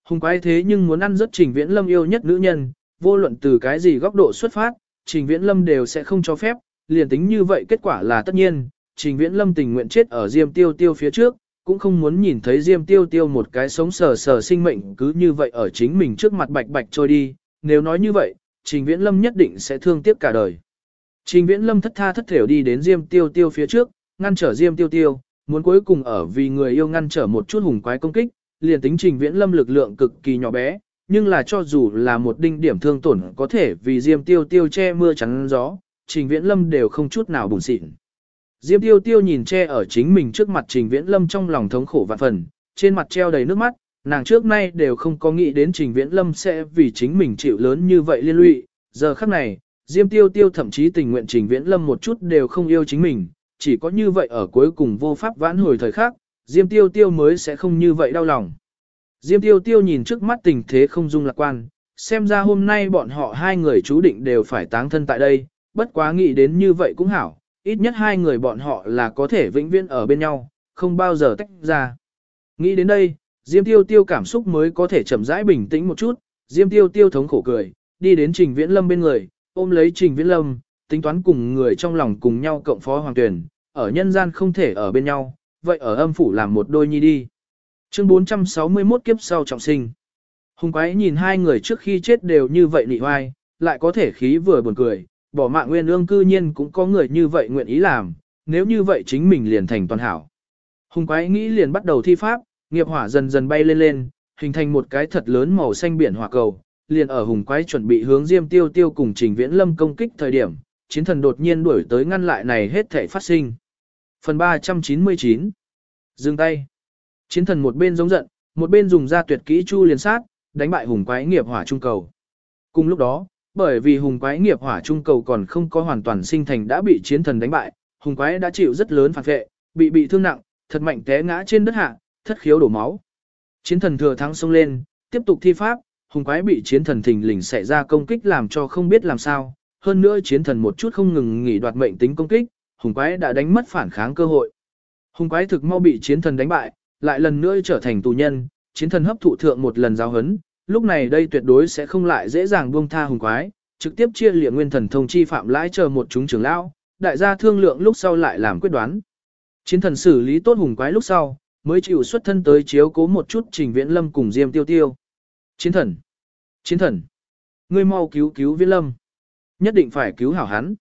Hùng quái thế nhưng muốn ăn rất Trình Viễn Lâm yêu nhất nữ nhân, vô luận từ cái gì góc độ xuất phát, Trình Viễn Lâm đều sẽ không cho phép, liền tính như vậy kết quả là tất nhiên, Trình Viễn Lâm tình nguyện chết ở Diêm Tiêu Tiêu phía trước, cũng không muốn nhìn thấy Diêm Tiêu Tiêu một cái sống sờ sờ sinh mệnh cứ như vậy ở chính mình trước mặt bạch bạch trôi đi, nếu nói như vậy, Trình Viễn Lâm nhất định sẽ thương tiếc cả đời. Trình Viễn Lâm thất tha thất thểu đi đến Diêm Tiêu Tiêu phía trước, ngăn trở Diêm Tiêu Tiêu, muốn cuối cùng ở vì người yêu ngăn trở một chút hùng quái công kích, liền tính Trình Viễn Lâm lực lượng cực kỳ nhỏ bé, nhưng là cho dù là một đinh điểm thương tổn có thể vì Diêm Tiêu Tiêu che mưa chắn gió, Trình Viễn Lâm đều không chút nào buồn xịn. Diêm Tiêu Tiêu nhìn che ở chính mình trước mặt Trình Viễn Lâm trong lòng thống khổ vạn phần, trên mặt treo đầy nước mắt, nàng trước nay đều không có nghĩ đến Trình Viễn Lâm sẽ vì chính mình chịu lớn như vậy liên lụy, giờ khắc này, Diêm Tiêu Tiêu thậm chí tình nguyện Trình Viễn Lâm một chút đều không yêu chính mình, chỉ có như vậy ở cuối cùng vô pháp vãn hồi thời khắc, Diêm Tiêu Tiêu mới sẽ không như vậy đau lòng. Diêm Tiêu Tiêu nhìn trước mắt tình thế không dung lạc quan, xem ra hôm nay bọn họ hai người chú định đều phải táng thân tại đây, bất quá nghĩ đến như vậy cũng hảo, ít nhất hai người bọn họ là có thể vĩnh viễn ở bên nhau, không bao giờ tách ra. Nghĩ đến đây, Diêm Tiêu Tiêu cảm xúc mới có thể chậm rãi bình tĩnh một chút, Diêm Tiêu Tiêu thống khổ cười, đi đến Trình Viễn Lâm bên người, ôm lấy Trình Viễn Lâm, tính toán cùng người trong lòng cùng nhau cộng phó hoàng tuyển, ở nhân gian không thể ở bên nhau, vậy ở âm phủ làm một đôi nhi đi. Chương 461 kiếp sau trọng sinh. Hùng quái nhìn hai người trước khi chết đều như vậy nị hoai, lại có thể khí vừa buồn cười, bỏ mạng nguyên ương cư nhiên cũng có người như vậy nguyện ý làm, nếu như vậy chính mình liền thành toàn hảo. Hùng quái nghĩ liền bắt đầu thi pháp, nghiệp hỏa dần dần bay lên lên, hình thành một cái thật lớn màu xanh biển hỏa cầu, liền ở hùng quái chuẩn bị hướng Diêm Tiêu Tiêu cùng Trình Viễn Lâm công kích thời điểm, chiến thần đột nhiên đuổi tới ngăn lại này hết thảy phát sinh. Phần 399. Dừng tay. Chiến thần một bên giống giận, một bên dùng ra tuyệt kỹ chu liền sát, đánh bại hùng quái nghiệp hỏa trung cầu. Cùng lúc đó, bởi vì hùng quái nghiệp hỏa trung cầu còn không có hoàn toàn sinh thành đã bị chiến thần đánh bại, hùng quái đã chịu rất lớn phản vệ, bị thương nặng, thật mạnh té ngã trên đất hạ, thất khiếu đổ máu. Chiến thần thừa thắng xông lên, tiếp tục thi pháp, hùng quái bị chiến thần thình lình xảy ra công kích làm cho không biết làm sao, hơn nữa chiến thần một chút không ngừng nghỉ đoạt mệnh tính công kích, hùng quái đã đánh mất phản kháng cơ hội. Hùng quái thực mau bị chiến thần đánh bại, lại lần nữa trở thành tù nhân, chiến thần hấp thụ thượng một lần giáo hấn, lúc này đây tuyệt đối sẽ không lại dễ dàng buông tha hùng quái, trực tiếp chia liệt nguyên thần thông chi phạm lãi chờ một chúng trưởng lão, đại gia thương lượng lúc sau lại làm quyết đoán. Chiến thần xử lý tốt hùng quái lúc sau, mới chịu xuất thân tới chiếu cố một chút Trình Viễn Lâm cùng Diêm Tiêu Tiêu. Chiến thần, ngươi mau cứu Viễn Lâm, nhất định phải cứu hảo hắn.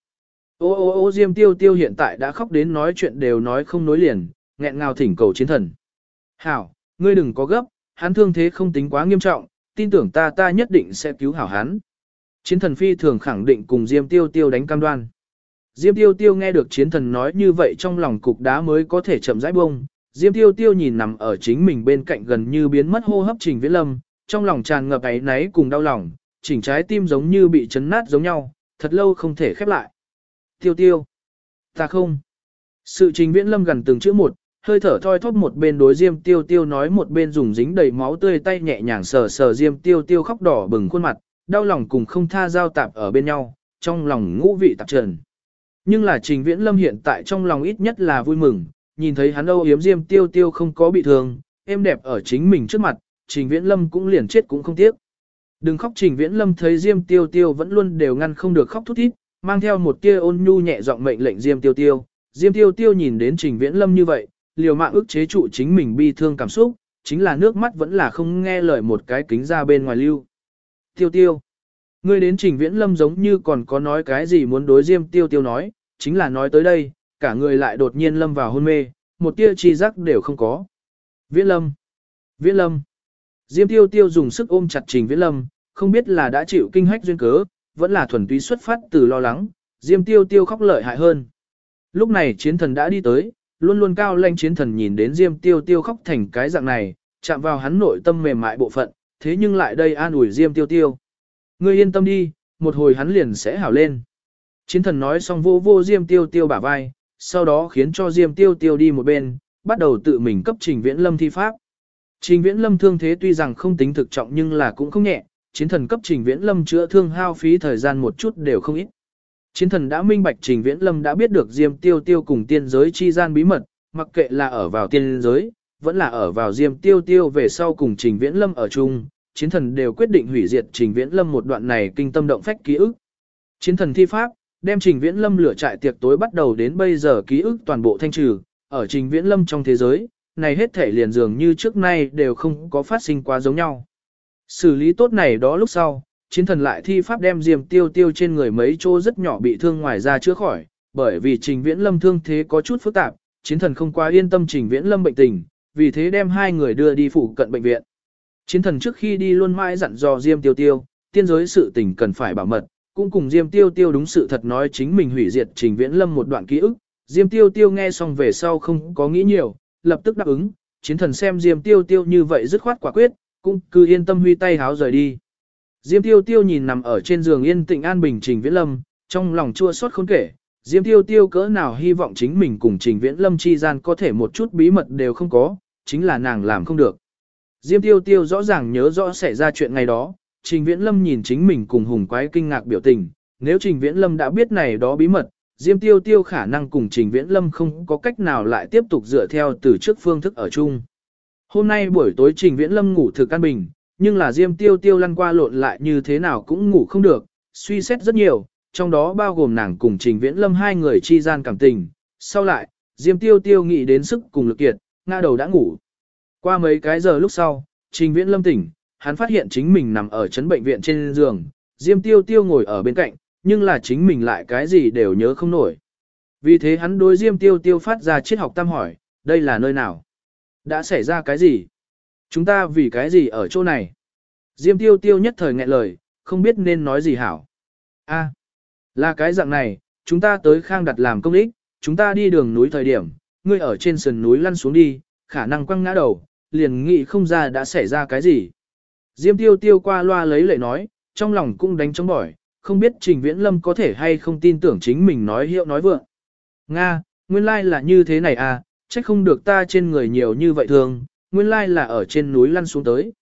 Ô Diêm Tiêu Tiêu hiện tại đã khóc đến nói chuyện đều nói không nối liền, nghẹn ngào thỉnh cầu chiến thần. Hảo, ngươi đừng có gấp, hắn thương thế không tính quá nghiêm trọng, tin tưởng ta nhất định sẽ cứu hảo hắn. Chiến thần phi thường khẳng định cùng Diêm Tiêu Tiêu đánh cam đoan. Diêm Tiêu Tiêu nghe được chiến thần nói như vậy trong lòng cục đá mới có thể chậm rãi bông. Diêm Tiêu Tiêu nhìn nằm ở chính mình bên cạnh gần như biến mất hô hấp Trình Viễn Lâm, trong lòng tràn ngập áy náy cùng đau lòng, chỉnh trái tim giống như bị chấn nát giống nhau, thật lâu không thể khép lại. Tiêu Tiêu, ta không. Sự Trình Viễn Lâm gần từng chữ một, hơi thở thoi thóp một bên đối Diêm Tiêu Tiêu nói một bên dùng dính đầy máu tươi tay nhẹ nhàng sờ sờ Diêm Tiêu Tiêu khóc đỏ bừng khuôn mặt, đau lòng cùng không tha giao tạp ở bên nhau, trong lòng ngũ vị tạp trần. Nhưng là Trình Viễn Lâm hiện tại trong lòng ít nhất là vui mừng, nhìn thấy hắn âu yếm Diêm Tiêu Tiêu không có bị thương, êm đẹp ở chính mình trước mặt, Trình Viễn Lâm cũng liền chết cũng không tiếc. Đừng khóc. Trình Viễn Lâm thấy Diêm Tiêu Tiêu vẫn luôn đều ngăn không được khóc thút thít, mang theo một tia ôn nhu nhẹ giọng mệnh lệnh Diêm Tiêu Tiêu. Diêm Tiêu Tiêu nhìn đến Trình Viễn Lâm như vậy, liều mạng ức chế trụ chính mình bi thương cảm xúc, chính là nước mắt vẫn là không nghe lời một cái kính ra bên ngoài lưu. Tiêu Tiêu, ngươi đến Trình Viễn Lâm giống như còn có nói cái gì muốn đối Diêm Tiêu Tiêu nói, chính là nói tới đây, cả người lại đột nhiên lâm vào hôn mê, một tia chi giác đều không có. Viễn Lâm. Diêm Tiêu Tiêu dùng sức ôm chặt Trình Viễn Lâm, không biết là đã chịu kinh hách duyên cớ, vẫn là thuần túy xuất phát từ lo lắng, Diêm Tiêu Tiêu khóc lợi hại hơn. Lúc này chiến thần đã đi tới, luôn luôn cao lãnh chiến thần nhìn đến Diêm Tiêu Tiêu khóc thành cái dạng này, chạm vào hắn nội tâm mềm mại bộ phận, thế nhưng lại đây an ủi Diêm Tiêu Tiêu. Ngươi yên tâm đi, một hồi hắn liền sẽ hảo lên. Chiến thần nói xong vô Diêm Tiêu Tiêu bả vai, sau đó khiến cho Diêm Tiêu Tiêu đi một bên, bắt đầu tự mình cấp Trình Viễn Lâm thi pháp. Trình Viễn Lâm thương thế tuy rằng không tính thực trọng nhưng là cũng không nhẹ, chiến thần cấp Trình Viễn Lâm chữa thương hao phí thời gian một chút đều không ít. Chiến thần đã minh bạch Trình Viễn Lâm đã biết được Diêm Tiêu Tiêu cùng tiên giới chi gian bí mật, mặc kệ là ở vào tiên giới, vẫn là ở vào Diêm Tiêu Tiêu về sau cùng Trình Viễn Lâm ở chung, chiến thần đều quyết định hủy diệt Trình Viễn Lâm một đoạn này kinh tâm động phách ký ức. Chiến thần thi pháp, đem Trình Viễn Lâm lửa trại tiệc tối bắt đầu đến bây giờ ký ức toàn bộ thanh trừ, ở Trình Viễn Lâm trong thế giới, này hết thể liền dường như trước nay đều không có phát sinh quá giống nhau. Xử lý tốt này đó lúc sau, chiến thần lại thi pháp đem Diêm Tiêu Tiêu trên người mấy chỗ rất nhỏ bị thương ngoài ra chữa khỏi, bởi vì Trình Viễn Lâm thương thế có chút phức tạp, chiến thần không quá yên tâm Trình Viễn Lâm bệnh tình, vì thế đem hai người đưa đi phụ cận bệnh viện. Chiến thần trước khi đi luôn mãi dặn dò Diêm Tiêu Tiêu, tiên giới sự tình cần phải bảo mật, cũng cùng Diêm Tiêu Tiêu đúng sự thật nói chính mình hủy diệt Trình Viễn Lâm một đoạn ký ức. Diêm Tiêu Tiêu nghe xong về sau không có nghĩ nhiều, lập tức đáp ứng, chiến thần xem Diêm Tiêu Tiêu như vậy dứt khoát quả quyết, cũng cứ yên tâm huy tay háo rời đi. Diêm Tiêu Tiêu nhìn nằm ở trên giường yên tĩnh an bình Trình Viễn Lâm, trong lòng chua xót khôn kể, Diêm Tiêu Tiêu cỡ nào hy vọng chính mình cùng Trình Viễn Lâm chi gian có thể một chút bí mật đều không có, chính là nàng làm không được. Diêm Tiêu Tiêu rõ ràng nhớ rõ xảy ra chuyện ngày đó, Trình Viễn Lâm nhìn chính mình cùng hùng quái kinh ngạc biểu tình, nếu Trình Viễn Lâm đã biết này đó bí mật, Diêm Tiêu Tiêu khả năng cùng Trình Viễn Lâm không có cách nào lại tiếp tục dựa theo từ trước phương thức ở chung. Hôm nay buổi tối Trình Viễn Lâm ngủ thực an bình, nhưng là Diêm Tiêu Tiêu lăn qua lộn lại như thế nào cũng ngủ không được, suy xét rất nhiều, trong đó bao gồm nàng cùng Trình Viễn Lâm hai người chi gian cảm tình. Sau lại, Diêm Tiêu Tiêu nghĩ đến sức cùng lực kiệt, ngã đầu đã ngủ. Qua mấy cái giờ lúc sau, Trình Viễn Lâm tỉnh, hắn phát hiện chính mình nằm ở trấn bệnh viện trên giường, Diêm Tiêu Tiêu ngồi ở bên cạnh, nhưng là chính mình lại cái gì đều nhớ không nổi. Vì thế hắn đối Diêm Tiêu Tiêu phát ra triết học tam hỏi, đây là nơi nào? Đã xảy ra cái gì? Chúng ta vì cái gì ở chỗ này? Diêm Tiêu Tiêu nhất thời nghẹn lời, không biết nên nói gì hảo. A, là cái dạng này, chúng ta tới Khang Đặt làm công ích, chúng ta đi đường núi thời điểm, ngươi ở trên sườn núi lăn xuống đi, khả năng quăng ngã đầu, liền nghĩ không ra đã xảy ra cái gì. Diêm Tiêu Tiêu qua loa lấy lệ nói, trong lòng cũng đánh trống bỏi, không biết Trình Viễn Lâm có thể hay không tin tưởng chính mình nói hiệu nói vượng. Nga, nguyên lai là như thế này à, trách không được ta trên người nhiều như vậy thường, nguyên lai là ở trên núi lăn xuống tới.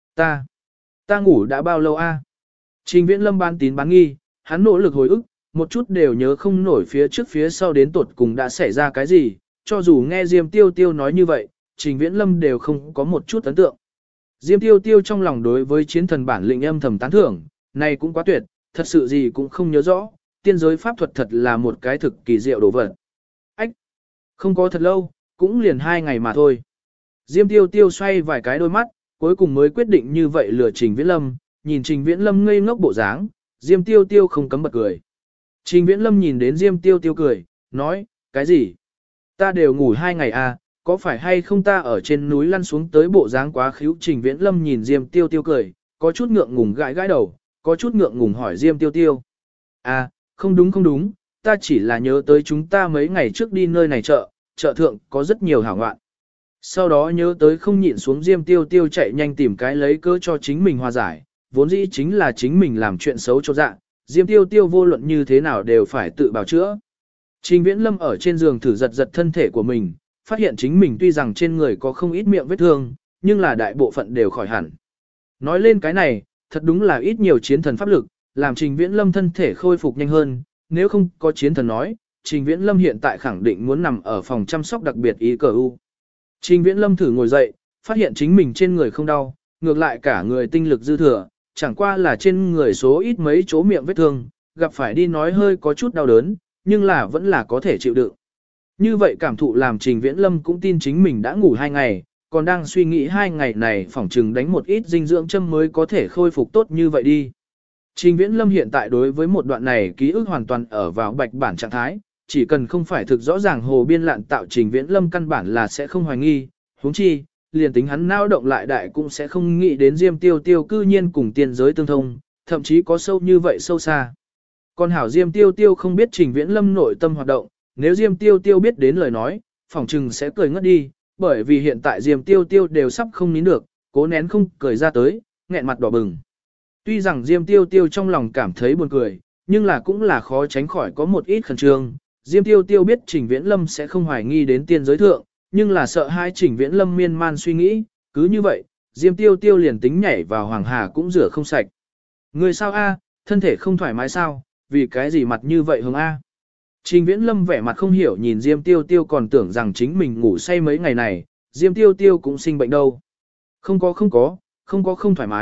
Ta ngủ đã bao lâu a? Trình Viễn Lâm bán tín bán nghi, hắn nỗ lực hồi ức, một chút đều nhớ không nổi phía trước phía sau đến tuột cùng đã xảy ra cái gì, cho dù nghe Diêm Tiêu Tiêu nói như vậy, Trình Viễn Lâm đều không có một chút ấn tượng. Diêm Tiêu Tiêu trong lòng đối với chiến thần bản lĩnh âm thầm tán thưởng, này cũng quá tuyệt, thật sự gì cũng không nhớ rõ, tiên giới pháp thuật thật là một cái thực kỳ diệu đồ vật. Ách! Không có thật lâu, cũng liền 2 ngày mà thôi. Diêm Tiêu Tiêu xoay vài cái đôi mắt, cuối cùng mới quyết định như vậy lừa Trình Viễn Lâm, nhìn Trình Viễn Lâm ngây ngốc bộ dáng, Diêm Tiêu Tiêu không cấm bật cười. Trình Viễn Lâm nhìn đến Diêm Tiêu Tiêu cười, nói, cái gì? Ta đều ngủ 2 ngày à, có phải hay không ta ở trên núi lăn xuống tới bộ dáng quá khíu? Trình Viễn Lâm nhìn Diêm Tiêu Tiêu cười, có chút ngượng ngùng gãi gãi đầu, có chút ngượng ngùng hỏi Diêm Tiêu Tiêu. À, không đúng, ta chỉ là nhớ tới chúng ta mấy ngày trước đi nơi này chợ thượng có rất nhiều hảo ngoạn. Sau đó nhớ tới không nhịn xuống Diêm Tiêu Tiêu chạy nhanh tìm cái lấy cớ cho chính mình hòa giải, vốn dĩ chính là chính mình làm chuyện xấu cho dạ, Diêm Tiêu Tiêu vô luận như thế nào đều phải tự bào chữa. Trình Viễn Lâm ở trên giường thử giật giật thân thể của mình, phát hiện chính mình tuy rằng trên người có không ít miệng vết thương, nhưng là đại bộ phận đều khỏi hẳn. Nói lên cái này, thật đúng là ít nhiều chiến thần pháp lực, làm Trình Viễn Lâm thân thể khôi phục nhanh hơn, nếu không có chiến thần nói, Trình Viễn Lâm hiện tại khẳng định muốn nằm ở phòng chăm sóc đặc biệt ICU. Trình Viễn Lâm thử ngồi dậy, phát hiện chính mình trên người không đau, ngược lại cả người tinh lực dư thừa, chẳng qua là trên người số ít mấy chỗ miệng vết thương, gặp phải đi nói hơi có chút đau đớn, nhưng là vẫn là có thể chịu đựng. Như vậy cảm thụ làm Trình Viễn Lâm cũng tin chính mình đã ngủ 2 ngày, còn đang suy nghĩ 2 ngày này phỏng chừng đánh một ít dinh dưỡng châm mới có thể khôi phục tốt như vậy đi. Trình Viễn Lâm hiện tại đối với một đoạn này ký ức hoàn toàn ở vào bạch bản trạng thái, chỉ cần không phải thực rõ ràng hồ biên lạn tạo Trình Viễn Lâm căn bản là sẽ không hoài nghi, huống chi, liền tính hắn nao động lại đại cũng sẽ không nghĩ đến Diêm Tiêu Tiêu cư nhiên cùng tiên giới tương thông, thậm chí có sâu như vậy sâu xa. Còn hảo Diêm Tiêu Tiêu không biết Trình Viễn Lâm nội tâm hoạt động, nếu Diêm Tiêu Tiêu biết đến lời nói, phỏng chừng sẽ cười ngất đi, bởi vì hiện tại Diêm Tiêu Tiêu đều sắp không nín được, cố nén không cười ra tới, nghẹn mặt đỏ bừng. Tuy rằng Diêm Tiêu Tiêu trong lòng cảm thấy buồn cười, nhưng là cũng là khó tránh khỏi có một ít khẩn trương. Diêm Tiêu Tiêu biết Trình Viễn Lâm sẽ không hoài nghi đến tiên giới thượng, nhưng là sợ hai Trình Viễn Lâm miên man suy nghĩ, cứ như vậy, Diêm Tiêu Tiêu liền tính nhảy vào Hoàng Hà cũng rửa không sạch. Người sao a, thân thể không thoải mái sao, vì cái gì mặt như vậy hông a? Trình Viễn Lâm vẻ mặt không hiểu nhìn Diêm Tiêu Tiêu còn tưởng rằng chính mình ngủ say mấy ngày này, Diêm Tiêu Tiêu cũng sinh bệnh đâu. Không có không thoải mái,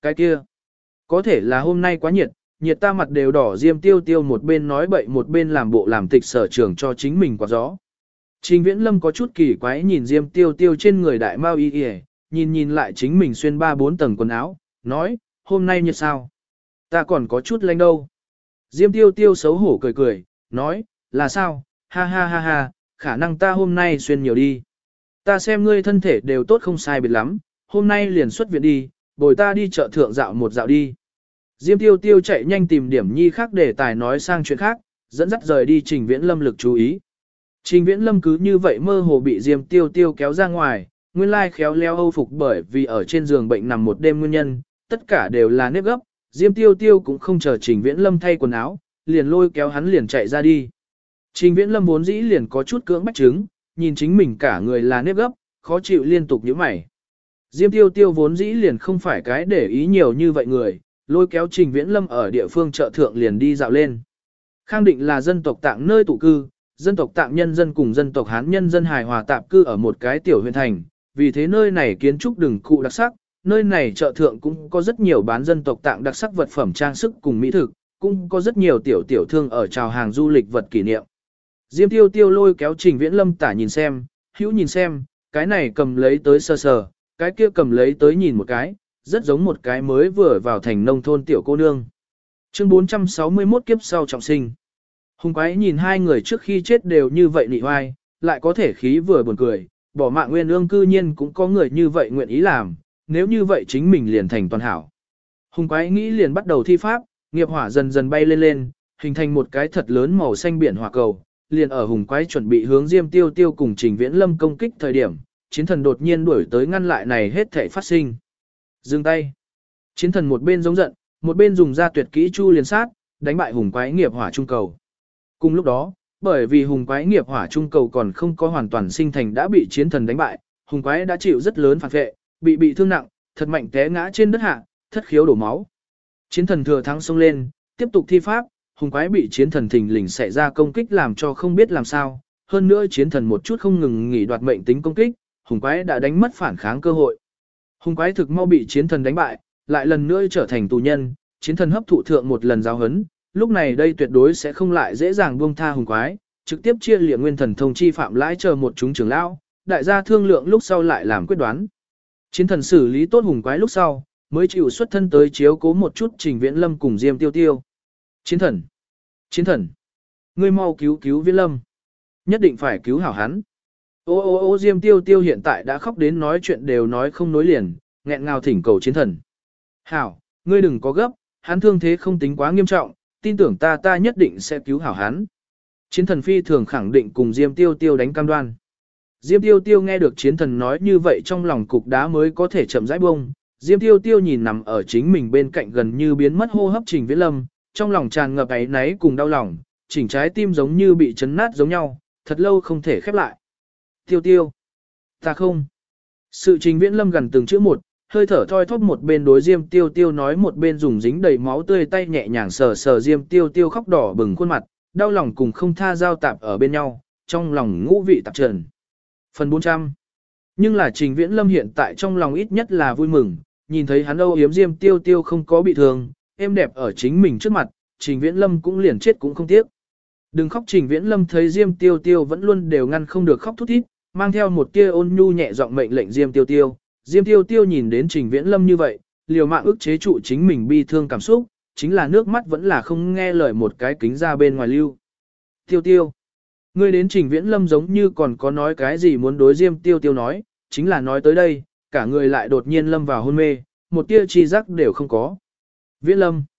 cái kia. Có thể là hôm nay quá nhiệt, nhiệt ta mặt đều đỏ. Diêm Tiêu Tiêu một bên nói bậy một bên làm bộ làm tịch sở trường cho chính mình quạt gió. Trình Viễn Lâm có chút kỳ quái nhìn Diêm Tiêu Tiêu trên người đại mao y y, nhìn lại chính mình xuyên 3-4 tầng quần áo, nói, hôm nay nhiệt sao? Ta còn có chút lạnh đâu. Diêm Tiêu Tiêu xấu hổ cười cười, nói, là sao? Ha ha ha ha, khả năng ta hôm nay xuyên nhiều đi. Ta xem ngươi thân thể đều tốt không sai biệt lắm, hôm nay liền xuất viện đi, bồi ta đi chợ thượng dạo một dạo đi. Diêm Tiêu Tiêu chạy nhanh tìm điểm nhi khác để tài nói sang chuyện khác, dẫn dắt rời đi Trình Viễn Lâm lực chú ý. Trình Viễn Lâm cứ như vậy mơ hồ bị Diêm Tiêu Tiêu kéo ra ngoài, nguyên lai khéo léo âu phục bởi vì ở trên giường bệnh nằm một đêm nguyên nhân, tất cả đều là nếp gấp. Diêm Tiêu Tiêu cũng không chờ Trình Viễn Lâm thay quần áo, liền lôi kéo hắn liền chạy ra đi. Trình Viễn Lâm vốn dĩ liền có chút cưỡng bách chứng, nhìn chính mình cả người là nếp gấp, khó chịu liên tục nhíu mày. Diêm Tiêu Tiêu vốn dĩ liền không phải cái để ý nhiều như vậy người, lôi kéo Trình Viễn Lâm ở địa phương chợ thượng liền đi dạo lên. Khang Định là dân tộc Tạng nơi tụ cư, dân tộc Tạng nhân dân cùng dân tộc Hán nhân dân hài hòa tạp cư ở một cái tiểu huyện thành, vì thế nơi này kiến trúc đừng cụ đặc sắc, nơi này chợ thượng cũng có rất nhiều bán dân tộc Tạng đặc sắc vật phẩm trang sức cùng mỹ thực, cũng có rất nhiều tiểu thương ở chào hàng du lịch vật kỷ niệm. Diêm Tiêu Tiêu lôi kéo Trình Viễn Lâm tả nhìn xem, hữu nhìn xem, cái này cầm lấy tới sờ sờ, cái kia cầm lấy tới nhìn một cái, rất giống một cái mới vừa vào thành nông thôn tiểu cô nương. Chương 461 kiếp sau trọng sinh. Hùng Quái nhìn hai người trước khi chết đều như vậy nị oai, lại có thể khí vừa buồn cười, bỏ mạng nguyên ương cư nhiên cũng có người như vậy nguyện ý làm, nếu như vậy chính mình liền thành toàn hảo. Hùng Quái nghĩ liền bắt đầu thi pháp, nghiệp hỏa dần dần bay lên lên, hình thành một cái thật lớn màu xanh biển hỏa cầu, liền ở Hùng Quái chuẩn bị hướng Diêm Tiêu Tiêu cùng Trình Viễn Lâm công kích thời điểm, chiến thần đột nhiên đuổi tới ngăn lại này hết thảy phát sinh. Dừng tay. Chiến thần một bên giống giận, một bên dùng ra tuyệt kỹ chu liền sát, đánh bại Hùng Quái nghiệp hỏa trung cầu. Cùng lúc đó, bởi vì Hùng Quái nghiệp hỏa trung cầu còn không có hoàn toàn sinh thành đã bị chiến thần đánh bại, Hùng Quái đã chịu rất lớn phản vệ, bị thương nặng, thật mạnh té ngã trên đất hạ, thất khiếu đổ máu. Chiến thần thừa thắng xông lên, tiếp tục thi pháp, Hùng Quái bị chiến thần thình lình xảy ra công kích làm cho không biết làm sao, hơn nữa chiến thần một chút không ngừng nghỉ đoạt mệnh tính công kích, Hùng Quái đã đánh mất phản kháng cơ hội. Hùng Quái thực mau bị chiến thần đánh bại, lại lần nữa trở thành tù nhân, chiến thần hấp thụ thượng một lần giáo huấn, lúc này đây tuyệt đối sẽ không lại dễ dàng buông tha Hùng Quái, trực tiếp chia liệt nguyên thần thông chi phạm lãi chờ một chúng trưởng lão, đại gia thương lượng lúc sau lại làm quyết đoán. Chiến thần xử lý tốt Hùng Quái lúc sau, mới chịu xuất thân tới chiếu cố một chút Trình Viễn Lâm cùng Diêm Tiêu Tiêu. Chiến thần, ngươi mau cứu Viễn Lâm, nhất định phải cứu hảo hắn. Ô Diêm Tiêu Tiêu hiện tại đã khóc đến nói chuyện đều nói không nối liền, nghẹn ngào thỉnh cầu chiến thần. Hảo, ngươi đừng có gấp, hắn thương thế không tính quá nghiêm trọng, tin tưởng ta nhất định sẽ cứu hảo hắn. Chiến thần phi thường khẳng định cùng Diêm Tiêu Tiêu đánh cam đoan. Diêm Tiêu Tiêu nghe được chiến thần nói như vậy trong lòng cục đá mới có thể chậm rãi bông. Diêm Tiêu Tiêu nhìn nằm ở chính mình bên cạnh gần như biến mất hô hấp Trình Viễn Lâm, trong lòng tràn ngập áy náy cùng đau lòng, chỉnh trái tim giống như bị chấn nát giống nhau, thật lâu không thể khép lại. Tiêu Tiêu, ta không. Sự Trình Viễn Lâm gần từng chữ một, hơi thở thoi thóp một bên đối Diêm Tiêu Tiêu nói một bên dùng dính đầy máu tươi tay nhẹ nhàng sờ sờ Diêm Tiêu Tiêu khóc đỏ bừng khuôn mặt, đau lòng cùng không tha giao tạp ở bên nhau, trong lòng ngũ vị tạp trần. Phần 400. Nhưng là Trình Viễn Lâm hiện tại trong lòng ít nhất là vui mừng, nhìn thấy hắn âu yếm Diêm Tiêu Tiêu không có bị thương, êm đẹp ở chính mình trước mặt, Trình Viễn Lâm cũng liền chết cũng không tiếc. Đừng khóc. Trình Viễn Lâm thấy Diêm Tiêu Tiêu vẫn luôn đều ngăn không được khóc thút thít, mang theo một tia ôn nhu nhẹ giọng mệnh lệnh Diêm Tiêu Tiêu. Diêm Tiêu Tiêu nhìn đến Trình Viễn Lâm như vậy, liều mạng ức chế trụ chính mình bi thương cảm xúc, chính là nước mắt vẫn là không nghe lời một cái kính ra bên ngoài lưu. Tiêu Tiêu, ngươi đến Trình Viễn Lâm giống như còn có nói cái gì muốn đối Diêm Tiêu Tiêu nói, chính là nói tới đây, cả người lại đột nhiên lâm vào hôn mê, một tia chi giác đều không có. Viễn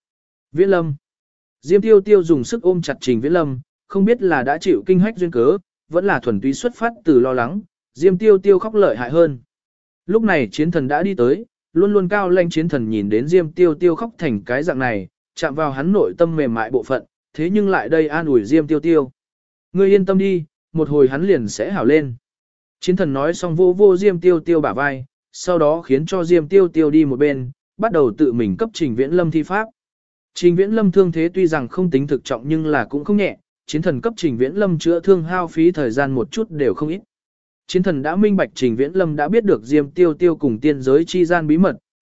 Lâm. Diêm Tiêu Tiêu dùng sức ôm chặt Trình Viễn Lâm, không biết là đã chịu kinh hách duyên cớ, vẫn là thuần túy xuất phát từ lo lắng, Diêm Tiêu Tiêu khóc lợi hại hơn. Lúc này chiến thần đã đi tới, luôn luôn cao lãnh chiến thần nhìn đến Diêm Tiêu Tiêu khóc thành cái dạng này, chạm vào hắn nội tâm mềm mại bộ phận, thế nhưng lại đây an ủi Diêm Tiêu Tiêu. Ngươi yên tâm đi, một hồi hắn liền sẽ hảo lên. Chiến thần nói xong vô Diêm Tiêu Tiêu bả vai, sau đó khiến cho Diêm Tiêu Tiêu đi một bên, bắt đầu tự mình cấp Trình Viễn Lâm thi pháp. Trình Viễn Lâm thương thế tuy rằng không tính thực trọng nhưng là cũng không nhẹ, chiến thần cấp Trình Viễn Lâm chữa thương hao phí thời gian một chút đều không ít. Chiến thần đã minh bạch Trình Viễn Lâm đã biết được Diêm Tiêu Tiêu cùng tiên giới chi gian bí mật,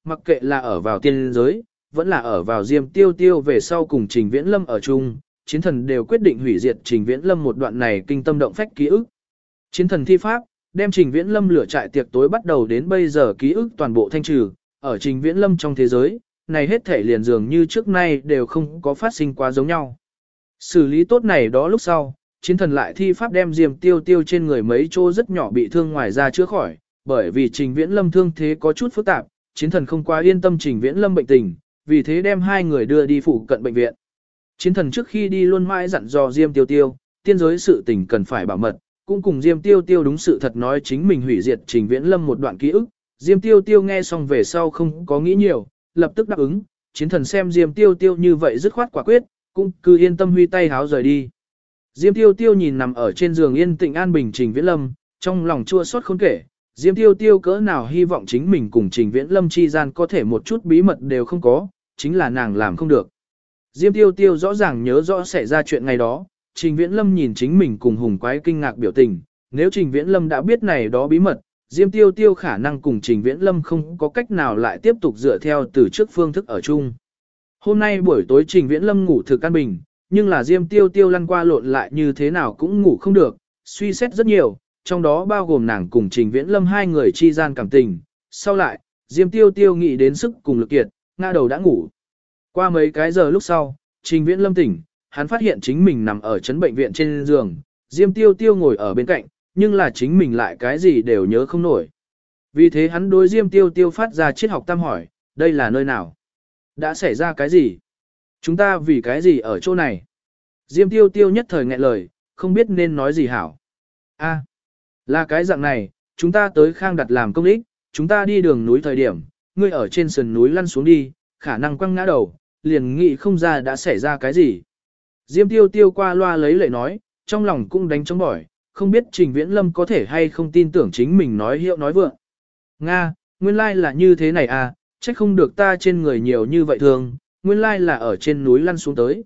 mặc kệ là ở vào tiên giới, vẫn là ở vào Diêm Tiêu Tiêu về sau cùng Trình Viễn Lâm ở chung, chiến thần đều quyết định hủy diệt Trình Viễn Lâm một đoạn này kinh tâm động phách ký ức. Chiến thần thi pháp, đem Trình Viễn Lâm lửa trại tiệc tối bắt đầu đến bây giờ ký ức toàn bộ thanh trừ, ở Trình Viễn Lâm trong thế giới, này hết thể liền dường như trước nay đều không có phát sinh quá giống nhau. Xử lý tốt này đó lúc sau, chiến thần lại thi pháp đem Diêm Tiêu Tiêu trên người mấy chỗ rất nhỏ bị thương ngoài ra chữa khỏi, bởi vì Trình Viễn Lâm thương thế có chút phức tạp, chiến thần không quá yên tâm Trình Viễn Lâm bệnh tình, vì thế đem hai người đưa đi phụ cận bệnh viện. Chiến thần trước khi đi luôn mãi dặn dò Diêm Tiêu Tiêu, tiên giới sự tình cần phải bảo mật, cũng cùng Diêm Tiêu Tiêu đúng sự thật nói chính mình hủy diệt Trình Viễn Lâm một đoạn ký ức. Diêm Tiêu Tiêu nghe xong về sau không có nghĩ nhiều, lập tức đáp ứng, chiến thần xem Diêm Tiêu Tiêu như vậy dứt khoát quả quyết, cũng cứ yên tâm huy tay háo rời đi. Diêm Tiêu Tiêu nhìn nằm ở trên giường yên tĩnh an bình Trình Viễn Lâm, trong lòng chua xót khôn kể, Diêm Tiêu Tiêu cỡ nào hy vọng chính mình cùng Trình Viễn Lâm chi gian có thể một chút bí mật đều không có, chính là nàng làm không được. Diêm Tiêu Tiêu rõ ràng nhớ rõ xảy ra chuyện ngày đó, Trình Viễn Lâm nhìn chính mình cùng hùng quái kinh ngạc biểu tình, nếu Trình Viễn Lâm đã biết này đó bí mật, Diêm Tiêu Tiêu khả năng cùng Trình Viễn Lâm không có cách nào lại tiếp tục dựa theo từ trước phương thức ở chung. Hôm nay buổi tối Trình Viễn Lâm ngủ thực an bình, nhưng là Diêm Tiêu Tiêu lăn qua lộn lại như thế nào cũng ngủ không được, suy xét rất nhiều, trong đó bao gồm nàng cùng Trình Viễn Lâm hai người chi gian cảm tình. Sau lại, Diêm Tiêu Tiêu nghĩ đến sức cùng lực kiệt, ngã đầu đã ngủ. Qua mấy cái giờ lúc sau, Trình Viễn Lâm tỉnh, hắn phát hiện chính mình nằm ở trấn bệnh viện trên giường, Diêm Tiêu Tiêu ngồi ở bên cạnh, nhưng là chính mình lại cái gì đều nhớ không nổi. Vì thế hắn đối Diêm Tiêu Tiêu phát ra triết học tam hỏi, đây là nơi nào? Đã xảy ra cái gì? Chúng ta vì cái gì ở chỗ này? Diêm Tiêu Tiêu nhất thời nghẹn lời, không biết nên nói gì hảo. A, là cái dạng này, chúng ta tới Khang Đặt làm công ích, chúng ta đi đường núi thời điểm, ngươi ở trên sườn núi lăn xuống đi, khả năng quăng ngã đầu, liền nghĩ không ra đã xảy ra cái gì. Diêm Tiêu Tiêu qua loa lấy lệ nói, trong lòng cũng đánh trống bỏi, không biết Trình Viễn Lâm có thể hay không tin tưởng chính mình nói hiệu nói vượng. Nga, nguyên lai là như thế này à, trách không được ta trên người nhiều như vậy thường, nguyên lai là ở trên núi lăn xuống tới.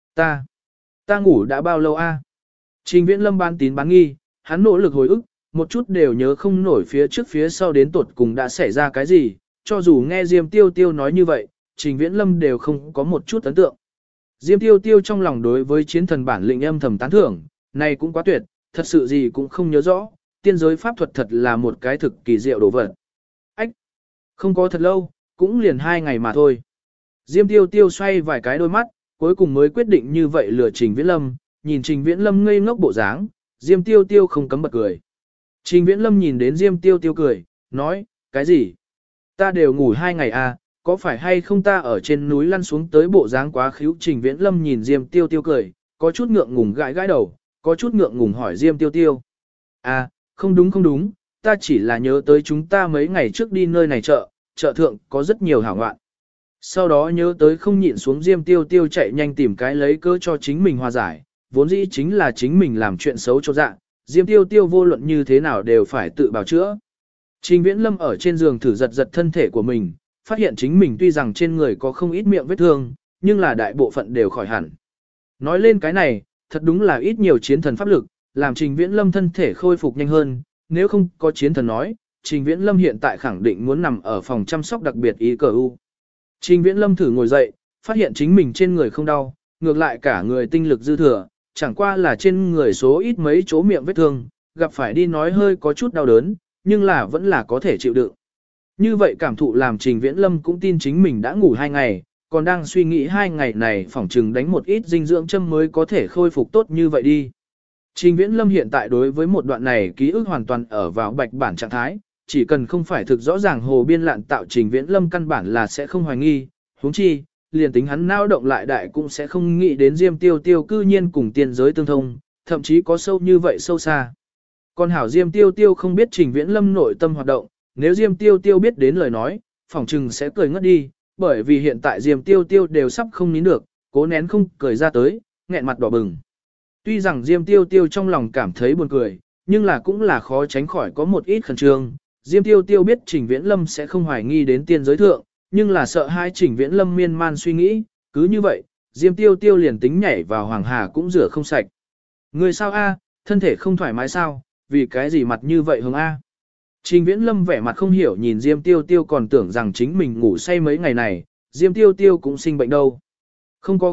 Ta ngủ đã bao lâu a? Trình Viễn Lâm bán tín bán nghi, hắn nỗ lực hồi ức, một chút đều nhớ không nổi phía trước phía sau đến tột cùng đã xảy ra cái gì, cho dù nghe Diêm Tiêu Tiêu nói như vậy, Trình Viễn Lâm đều không có một chút ấn tượng. Diêm Tiêu Tiêu trong lòng đối với chiến thần bản lĩnh âm thầm tán thưởng, này cũng quá tuyệt, thật sự gì cũng không nhớ rõ, tiên giới pháp thuật thật là một cái thực kỳ diệu đồ vật. Ách! Không có thật lâu, cũng liền 2 ngày mà thôi. Diêm Tiêu Tiêu xoay vài cái đôi mắt, cuối cùng mới quyết định như vậy lừa Trình Viễn Lâm, nhìn Trình Viễn Lâm ngây ngốc bộ dáng, Diêm Tiêu Tiêu không cấm bật cười. Trình Viễn Lâm nhìn đến Diêm Tiêu Tiêu cười, nói, cái gì? Ta đều ngủ 2 ngày à, có phải hay không ta ở trên núi lăn xuống tới bộ dáng quá khíu? Trình Viễn Lâm nhìn Diêm Tiêu Tiêu cười, có chút ngượng ngùng gãi gãi đầu, có chút ngượng ngùng hỏi Diêm Tiêu Tiêu. À, không đúng, ta chỉ là nhớ tới chúng ta mấy ngày trước đi nơi này chợ thượng có rất nhiều hảo ngoạn. Sau đó nhớ tới không nhịn xuống Diêm Tiêu Tiêu chạy nhanh tìm cái lấy cớ cho chính mình hòa giải, vốn dĩ chính là chính mình làm chuyện xấu cho dạ, Diêm Tiêu Tiêu vô luận như thế nào đều phải tự bào chữa. Trình Viễn Lâm ở trên giường thử giật thân thể của mình, phát hiện chính mình tuy rằng trên người có không ít miệng vết thương, nhưng là đại bộ phận đều khỏi hẳn. Nói lên cái này, thật đúng là ít nhiều chiến thần pháp lực, làm Trình Viễn Lâm thân thể khôi phục nhanh hơn, nếu không có chiến thần nói, Trình Viễn Lâm hiện tại khẳng định muốn nằm ở phòng chăm sóc đặc biệt ICU. Trình Viễn Lâm thử ngồi dậy, phát hiện chính mình trên người không đau, ngược lại cả người tinh lực dư thừa, chẳng qua là trên người số ít mấy chỗ miệng vết thương, gặp phải đi nói hơi có chút đau đớn, nhưng là vẫn là có thể chịu đựng. Như vậy cảm thụ làm Trình Viễn Lâm cũng tin chính mình đã ngủ 2 ngày, còn đang suy nghĩ 2 ngày này phỏng chừng đánh một ít dinh dưỡng châm mới có thể khôi phục tốt như vậy đi. Trình Viễn Lâm hiện tại đối với một đoạn này ký ức hoàn toàn ở vào bạch bản trạng thái, chỉ cần không phải thực rõ ràng hồ biên lạn tạo Trình Viễn Lâm căn bản là sẽ không hoài nghi, huống chi, liền tính hắn nao động lại đại cũng sẽ không nghĩ đến Diêm Tiêu Tiêu cư nhiên cùng tiên giới tương thông, thậm chí có sâu như vậy sâu xa. Còn hảo Diêm Tiêu Tiêu không biết Trình Viễn Lâm nội tâm hoạt động, nếu Diêm Tiêu Tiêu biết đến lời nói, phỏng chừng sẽ cười ngất đi, bởi vì hiện tại Diêm Tiêu Tiêu đều sắp không nín được, cố nén không cười ra tới, nghẹn mặt đỏ bừng. Tuy rằng Diêm Tiêu Tiêu trong lòng cảm thấy buồn cười, nhưng là cũng là khó tránh khỏi có một ít khẩn trương. Diêm Tiêu Tiêu biết Trình Viễn Lâm sẽ không hoài nghi đến tiên giới thượng, nhưng là sợ hai Trình Viễn Lâm miên man suy nghĩ, cứ như vậy, Diêm Tiêu Tiêu liền tính nhảy vào Hoàng Hà cũng rửa không sạch. Người sao a, thân thể không thoải mái sao, vì cái gì mặt như vậy hứng a? Trình Viễn Lâm vẻ mặt không hiểu nhìn Diêm Tiêu Tiêu còn tưởng rằng chính mình ngủ say mấy ngày này, Diêm Tiêu Tiêu cũng sinh bệnh đâu. Không có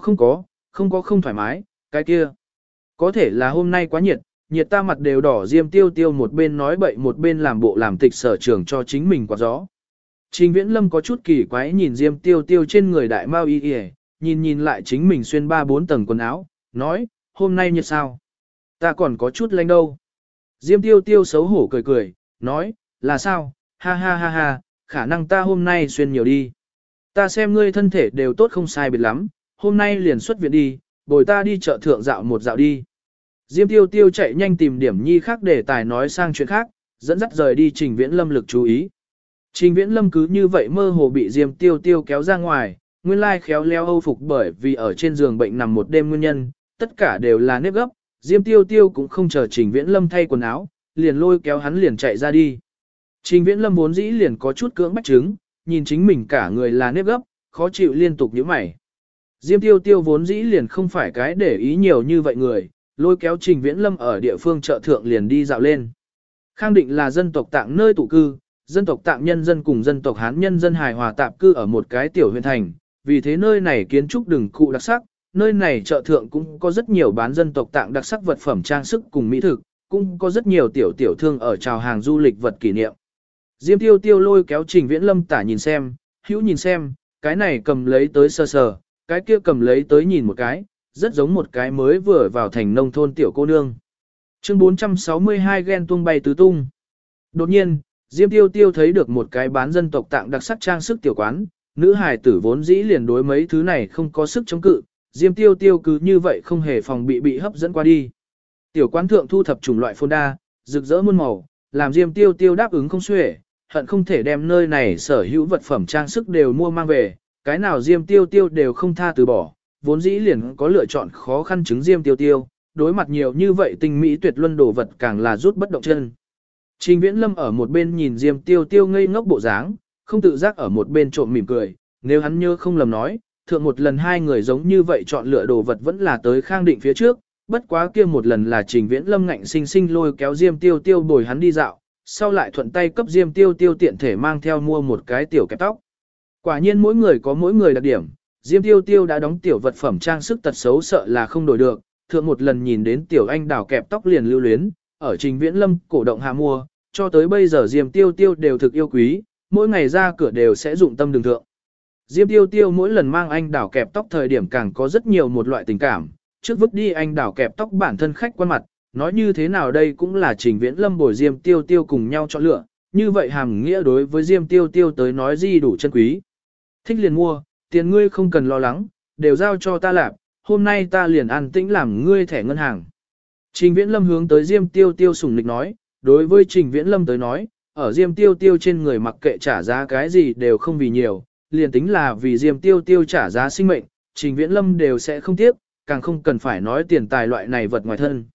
không thoải mái, cái kia. Có thể là hôm nay quá nhiệt, nhiệt ta mặt đều đỏ. Diêm Tiêu Tiêu một bên nói bậy một bên làm bộ làm tịch sở trường cho chính mình quạt gió. Trình Viễn Lâm có chút kỳ quái nhìn Diêm Tiêu Tiêu trên người đại mao y y, nhìn lại chính mình xuyên 3-4 tầng quần áo, nói, hôm nay nhiệt sao? Ta còn có chút lạnh đâu. Diêm Tiêu Tiêu xấu hổ cười cười, nói, là sao, ha ha ha ha, khả năng ta hôm nay xuyên nhiều đi. Ta xem ngươi thân thể đều tốt không sai biệt lắm, hôm nay liền xuất viện đi, bồi ta đi chợ thượng dạo một dạo đi. Diêm Tiêu Tiêu chạy nhanh tìm điểm nhi khác để tài nói sang chuyện khác, dẫn dắt rời đi Trình Viễn Lâm lực chú ý. Trình Viễn Lâm cứ như vậy mơ hồ bị Diêm Tiêu Tiêu kéo ra ngoài, nguyên lai khéo léo âu phục bởi vì ở trên giường bệnh nằm một đêm nguyên nhân, tất cả đều là nếp gấp. Diêm Tiêu Tiêu cũng không chờ Trình Viễn Lâm thay quần áo, liền lôi kéo hắn liền chạy ra đi. Trình Viễn Lâm vốn dĩ liền có chút cưỡng bách chứng, nhìn chính mình cả người là nếp gấp, khó chịu liên tục nhíu mày. Diêm Tiêu Tiêu vốn dĩ liền không phải cái để ý nhiều như vậy người, lôi kéo Trình Viễn Lâm ở địa phương chợ thượng liền đi dạo lên. Khang Định là dân tộc Tạng nơi tụ cư, dân tộc Tạng nhân dân cùng dân tộc Hán nhân dân hài hòa tạp cư ở một cái tiểu huyện thành, vì thế nơi này kiến trúc đừng cụ đặc sắc, nơi này chợ thượng cũng có rất nhiều bán dân tộc Tạng đặc sắc vật phẩm trang sức cùng mỹ thực, cũng có rất nhiều tiểu thương ở chào hàng du lịch vật kỷ niệm. Diêm Tiêu Tiêu lôi kéo Trình Viễn Lâm tả nhìn xem, hữu nhìn xem, cái này cầm lấy tới sờ sờ, cái kia cầm lấy tới nhìn một cái, rất giống một cái mới vừa vào thành nông thôn tiểu cô nương. Chương 462 ghen tuông bay tứ tung. Đột nhiên, Diêm Tiêu Tiêu thấy được một cái bán dân tộc Tạng đặc sắc trang sức tiểu quán, nữ hài tử vốn dĩ liền đối mấy thứ này không có sức chống cự, Diêm Tiêu Tiêu cứ như vậy không hề phòng bị hấp dẫn qua đi. Tiểu quán thượng thu thập chủng loại phôn đa, rực rỡ muôn màu, làm Diêm Tiêu Tiêu đáp ứng không xuể, hận không thể đem nơi này sở hữu vật phẩm trang sức đều mua mang về, cái nào Diêm Tiêu Tiêu đều không tha từ bỏ, vốn dĩ liền có lựa chọn khó khăn chứng Diêm Tiêu Tiêu, đối mặt nhiều như vậy tinh mỹ tuyệt luân đồ vật càng là rút bất động chân. Trình Viễn Lâm ở một bên nhìn Diêm Tiêu Tiêu ngây ngốc bộ dáng, không tự giác ở một bên trộm mỉm cười, nếu hắn nhớ không lầm nói, thượng một lần hai người giống như vậy chọn lựa đồ vật vẫn là tới Khang Định phía trước, bất quá kia một lần là Trình Viễn Lâm ngạnh sinh sinh lôi kéo Diêm Tiêu Tiêu bồi hắn đi dạo, sau lại thuận tay cấp Diêm Tiêu Tiêu tiện thể mang theo mua một cái tiểu kẹp tóc. Quả nhiên mỗi người có mỗi người đặc điểm, Diêm Tiêu Tiêu đã đóng tiểu vật phẩm trang sức tật xấu sợ là không đổi được, thượng một lần nhìn đến tiểu anh đào kẹp tóc liền lưu luyến, ở Trình Viễn Lâm cổ động hạ mua, cho tới bây giờ Diêm Tiêu Tiêu đều thực yêu quý, mỗi ngày ra cửa đều sẽ dụng tâm đường thượng. Diêm Tiêu Tiêu mỗi lần mang anh đào kẹp tóc thời điểm càng có rất nhiều một loại tình cảm, trước vứt đi anh đào kẹp tóc bản thân khách quan mặt, nói như thế nào đây cũng là Trình Viễn Lâm bồi Diêm Tiêu Tiêu cùng nhau chọn lựa, như vậy hàm nghĩa đối với Diêm Tiêu Tiêu tới nói gì đủ chân quý. Thích liền mua, tiền ngươi không cần lo lắng, đều giao cho ta làm, hôm nay ta liền an tĩnh làm ngươi thẻ ngân hàng. Trình Viễn Lâm hướng tới Diêm Tiêu Tiêu sủng nịch nói, đối với Trình Viễn Lâm tới nói, ở Diêm Tiêu Tiêu trên người mặc kệ trả giá cái gì đều không vì nhiều, liền tính là vì Diêm Tiêu Tiêu trả giá sinh mệnh, Trình Viễn Lâm đều sẽ không tiếc, càng không cần phải nói tiền tài loại này vật ngoài thân.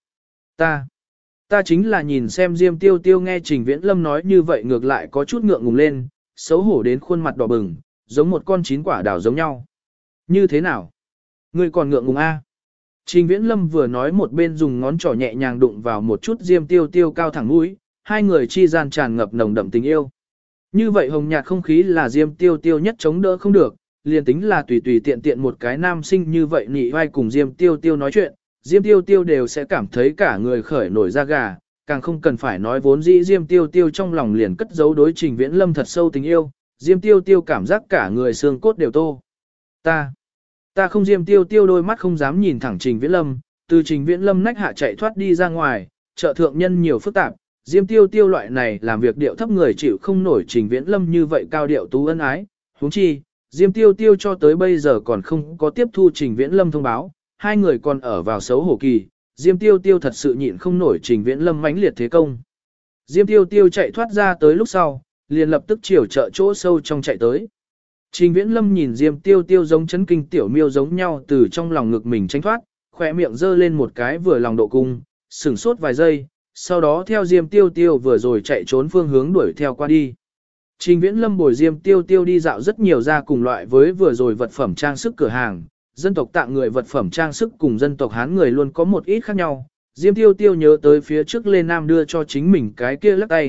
Ta chính là nhìn xem Diêm Tiêu Tiêu nghe Trình Viễn Lâm nói như vậy ngược lại có chút ngượng ngùng lên, xấu hổ đến khuôn mặt đỏ bừng, giống một con chín quả đào giống nhau. Như thế nào? Ngươi còn ngượng ngùng a? Trình Viễn Lâm vừa nói một bên dùng ngón trỏ nhẹ nhàng đụng vào một chút Diêm Tiêu Tiêu cao thẳng mũi, hai người chi gian tràn ngập nồng đậm tình yêu. Như vậy hồng nhạt không khí là Diêm Tiêu Tiêu nhất chống đỡ không được, liền tính là tùy tiện một cái nam sinh như vậy nị vai cùng Diêm Tiêu Tiêu nói chuyện, Diêm Tiêu Tiêu đều sẽ cảm thấy cả người khởi nổi da gà, càng không cần phải nói vốn dĩ Diêm Tiêu Tiêu trong lòng liền cất giấu đối Trình Viễn Lâm thật sâu tình yêu, Diêm Tiêu Tiêu cảm giác cả người xương cốt đều tô. Ta không. Diêm Tiêu Tiêu đôi mắt không dám nhìn thẳng Trình Viễn Lâm, từ Trình Viễn Lâm nách hạ chạy thoát đi ra ngoài, chợ thượng nhân nhiều phức tạp, Diêm Tiêu Tiêu loại này làm việc điệu thấp người chịu không nổi Trình Viễn Lâm như vậy cao điệu tú ân ái, huống chi, Diêm Tiêu Tiêu cho tới bây giờ còn không có tiếp thu Trình Viễn Lâm thông báo, hai người còn ở vào xấu hổ kỳ, Diêm Tiêu Tiêu thật sự nhịn không nổi Trình Viễn Lâm mãnh liệt thế công. Diêm Tiêu Tiêu chạy thoát ra tới lúc sau, liền lập tức chiều chợ chỗ sâu trong chạy tới. Trình Viễn Lâm nhìn Diêm Tiêu Tiêu giống chấn kinh tiểu miêu giống nhau từ trong lòng ngực mình tránh thoát, khỏe miệng giơ lên một cái vừa lòng độ cung, sửng sốt vài giây, sau đó theo Diêm Tiêu Tiêu vừa rồi chạy trốn phương hướng đuổi theo qua đi. Trình Viễn Lâm bồi Diêm Tiêu Tiêu đi dạo rất nhiều ra cùng loại với vừa rồi vật phẩm trang sức cửa hàng, dân tộc Tạng người vật phẩm trang sức cùng dân tộc Hán người luôn có một ít khác nhau. Diêm Tiêu Tiêu nhớ tới phía trước Lê Nam đưa cho chính mình cái kia lắc tay,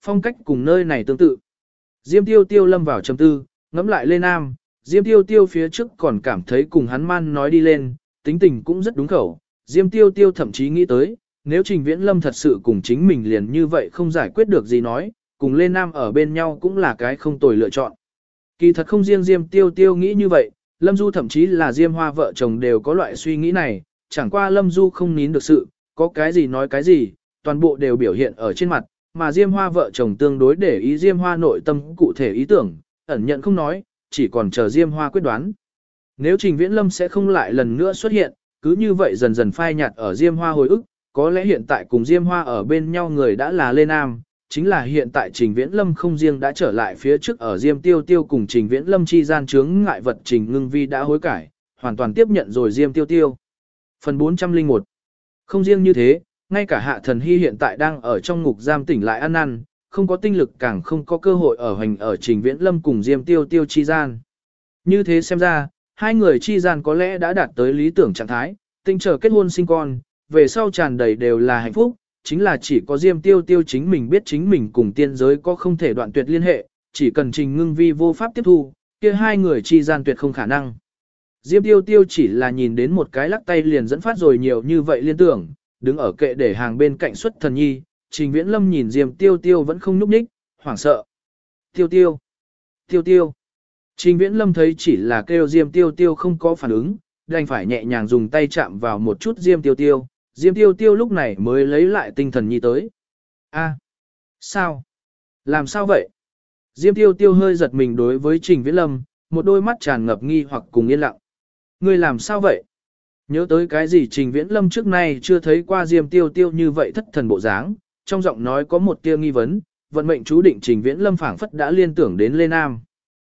phong cách cùng nơi này tương tự. Diêm Tiêu Tiêu lâm vào trầm tư, ngẫm lại Lê Nam, Diêm Tiêu Tiêu phía trước còn cảm thấy cùng hắn man nói đi lên, tính tình cũng rất đúng khẩu. Diêm Tiêu Tiêu thậm chí nghĩ tới, nếu Trình Viễn Lâm thật sự cùng chính mình liền như vậy không giải quyết được gì nói, cùng Lê Nam ở bên nhau cũng là cái không tồi lựa chọn. Kỳ thật không riêng Diêm Tiêu Tiêu nghĩ như vậy, Lâm Du thậm chí là Diêm Hoa vợ chồng đều có loại suy nghĩ này, chẳng qua Lâm Du không nín được sự, có cái gì nói cái gì, toàn bộ đều biểu hiện ở trên mặt, mà Diêm Hoa vợ chồng tương đối để ý Diêm Hoa nội tâm cụ thể ý tưởng, ẩn nhận không nói, chỉ còn chờ Diêm Hoa quyết đoán. Nếu Trình Viễn Lâm sẽ không lại lần nữa xuất hiện, cứ như vậy dần dần phai nhạt ở Diêm Hoa hồi ức, có lẽ hiện tại cùng Diêm Hoa ở bên nhau người đã là Lê Nam, chính là hiện tại Trình Viễn Lâm không riêng đã trở lại phía trước ở Diêm Tiêu Tiêu cùng Trình Viễn Lâm chi gian chướng ngại vật Trình Ngưng Vi đã hối cải, hoàn toàn tiếp nhận rồi Diêm Tiêu Tiêu. Phần 401. Không riêng như thế, ngay cả Hạ Thần Hy hiện tại đang ở trong ngục giam tỉnh lại ăn năn, không có tinh lực càng không có cơ hội ở hành ở Trình Viễn Lâm cùng Diêm Tiêu Tiêu chi gian. Như thế xem ra, hai người chi gian có lẽ đã đạt tới lý tưởng trạng thái, tinh chờ kết hôn sinh con, về sau tràn đầy đều là hạnh phúc, chính là chỉ có Diêm Tiêu Tiêu chính mình biết chính mình cùng tiên giới có không thể đoạn tuyệt liên hệ, chỉ cần Trình Ngưng Vi vô pháp tiếp thu, kia hai người chi gian tuyệt không khả năng. Diêm Tiêu Tiêu chỉ là nhìn đến một cái lắc tay liền dẫn phát rồi nhiều như vậy liên tưởng, đứng ở kệ để hàng bên cạnh Xuất Thần Nhi, Trình Viễn Lâm nhìn Diêm Tiêu Tiêu vẫn không nhúc nhích, hoảng sợ. Tiêu Tiêu, Tiêu Tiêu. Trình Viễn Lâm thấy chỉ là kêu Diêm Tiêu Tiêu không có phản ứng, đành phải nhẹ nhàng dùng tay chạm vào một chút Diêm Tiêu Tiêu. Diêm Tiêu Tiêu lúc này mới lấy lại tinh thần nhi tới. A, sao? Làm sao vậy? Diêm Tiêu Tiêu hơi giật mình đối với Trình Viễn Lâm, một đôi mắt tràn ngập nghi hoặc cùng yên lặng. Ngươi làm sao vậy? Nhớ tới cái gì Trình Viễn Lâm trước nay chưa thấy qua Diêm Tiêu Tiêu như vậy thất thần bộ dáng, trong giọng nói có một tia nghi vấn, vận mệnh chú định Trình Viễn Lâm phảng phất đã liên tưởng đến Lê Nam.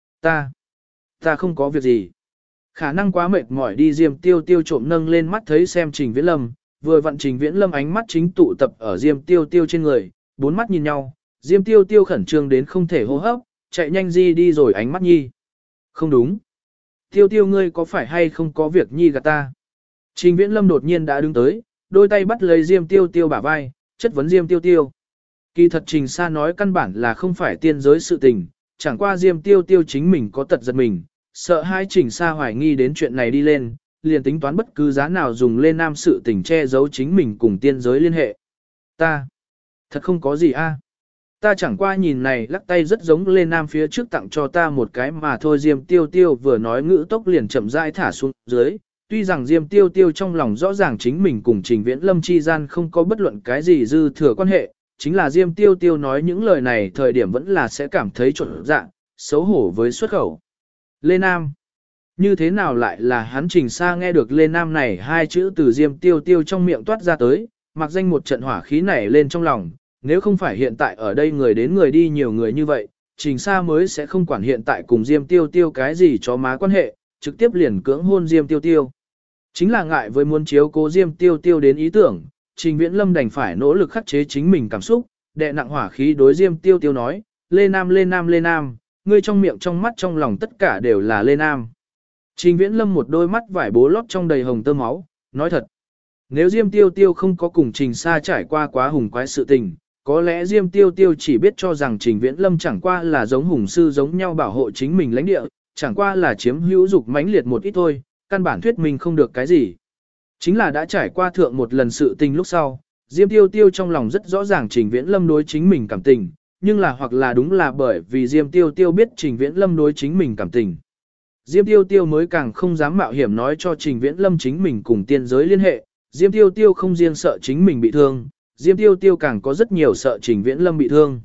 Ta không có việc gì. Khả năng quá mệt mỏi đi Diêm Tiêu Tiêu trộm nâng lên mắt thấy xem Trình Viễn Lâm, vừa vặn Trình Viễn Lâm ánh mắt chính tụ tập ở Diêm Tiêu Tiêu trên người, bốn mắt nhìn nhau, Diêm Tiêu Tiêu khẩn trương đến không thể hô hấp, chạy nhanh đi rồi ánh mắt nhi. Không đúng. Tiêu Tiêu ngươi có phải hay không có việc nhi gạt ta? Trình Viễn Lâm đột nhiên đã đứng tới, đôi tay bắt lấy Diêm Tiêu Tiêu bả vai, chất vấn Diêm Tiêu Tiêu. Kỳ thật Trình Sa nói căn bản là không phải tiên giới sự tình, chẳng qua Diêm Tiêu Tiêu chính mình có tật giật mình, sợ hai Trình Sa hoài nghi đến chuyện này đi lên, liền tính toán bất cứ giá nào dùng lên nam sự tình che giấu chính mình cùng tiên giới liên hệ. Ta, thật không có gì a. Ta chẳng qua nhìn này lắc tay rất giống lên nam phía trước tặng cho ta một cái mà thôi. Diêm Tiêu Tiêu vừa nói ngữ tốc liền chậm rãi thả xuống dưới, tuy rằng Diêm Tiêu Tiêu trong lòng rõ ràng chính mình cùng Trình Viễn Lâm chi gian không có bất luận cái gì dư thừa quan hệ, chính là Diêm Tiêu Tiêu nói những lời này thời điểm vẫn là sẽ cảm thấy trộn dạ, xấu hổ với xuất khẩu. Lê Nam. Như thế nào lại là hắn Trình Sa nghe được Lê Nam này hai chữ từ Diêm Tiêu Tiêu trong miệng toát ra tới, mặc danh một trận hỏa khí nảy lên trong lòng, nếu không phải hiện tại ở đây người đến người đi nhiều người như vậy, Trình Sa mới sẽ không quản hiện tại cùng Diêm Tiêu Tiêu cái gì cho má quan hệ, trực tiếp liền cưỡng hôn Diêm Tiêu Tiêu. Chính là ngại với muốn chiếu cố Diêm Tiêu Tiêu đến ý tưởng, Trình Viễn Lâm đành phải nỗ lực khắc chế chính mình cảm xúc, đè nặng hỏa khí đối Diêm Tiêu Tiêu nói, Lê Nam Lê Nam Lê Nam, ngươi trong miệng trong mắt trong lòng tất cả đều là Lê Nam. Trình Viễn Lâm một đôi mắt vải bố lót trong đầy hồng tơ máu, nói thật. Nếu Diêm Tiêu Tiêu không có cùng Trình Sa trải qua quá hùng quái sự tình, có lẽ Diêm Tiêu Tiêu chỉ biết cho rằng Trình Viễn Lâm chẳng qua là giống hùng sư giống nhau bảo hộ chính mình lãnh địa, chẳng qua là chiếm hữu dục mãnh liệt một ít thôi, căn bản thuyết minh không được cái gì. Chính là đã trải qua thượng một lần sự tình lúc sau, Diêm Tiêu Tiêu trong lòng rất rõ ràng Trình Viễn Lâm đối chính mình cảm tình, nhưng là hoặc là đúng là bởi vì Diêm Tiêu Tiêu biết Trình Viễn Lâm đối chính mình cảm tình. Diêm Tiêu Tiêu mới càng không dám mạo hiểm nói cho Trình Viễn Lâm chính mình cùng tiên giới liên hệ, Diêm Tiêu Tiêu không riêng sợ chính mình bị thương, Diêm Tiêu Tiêu càng có rất nhiều sợ Trình Viễn Lâm bị thương.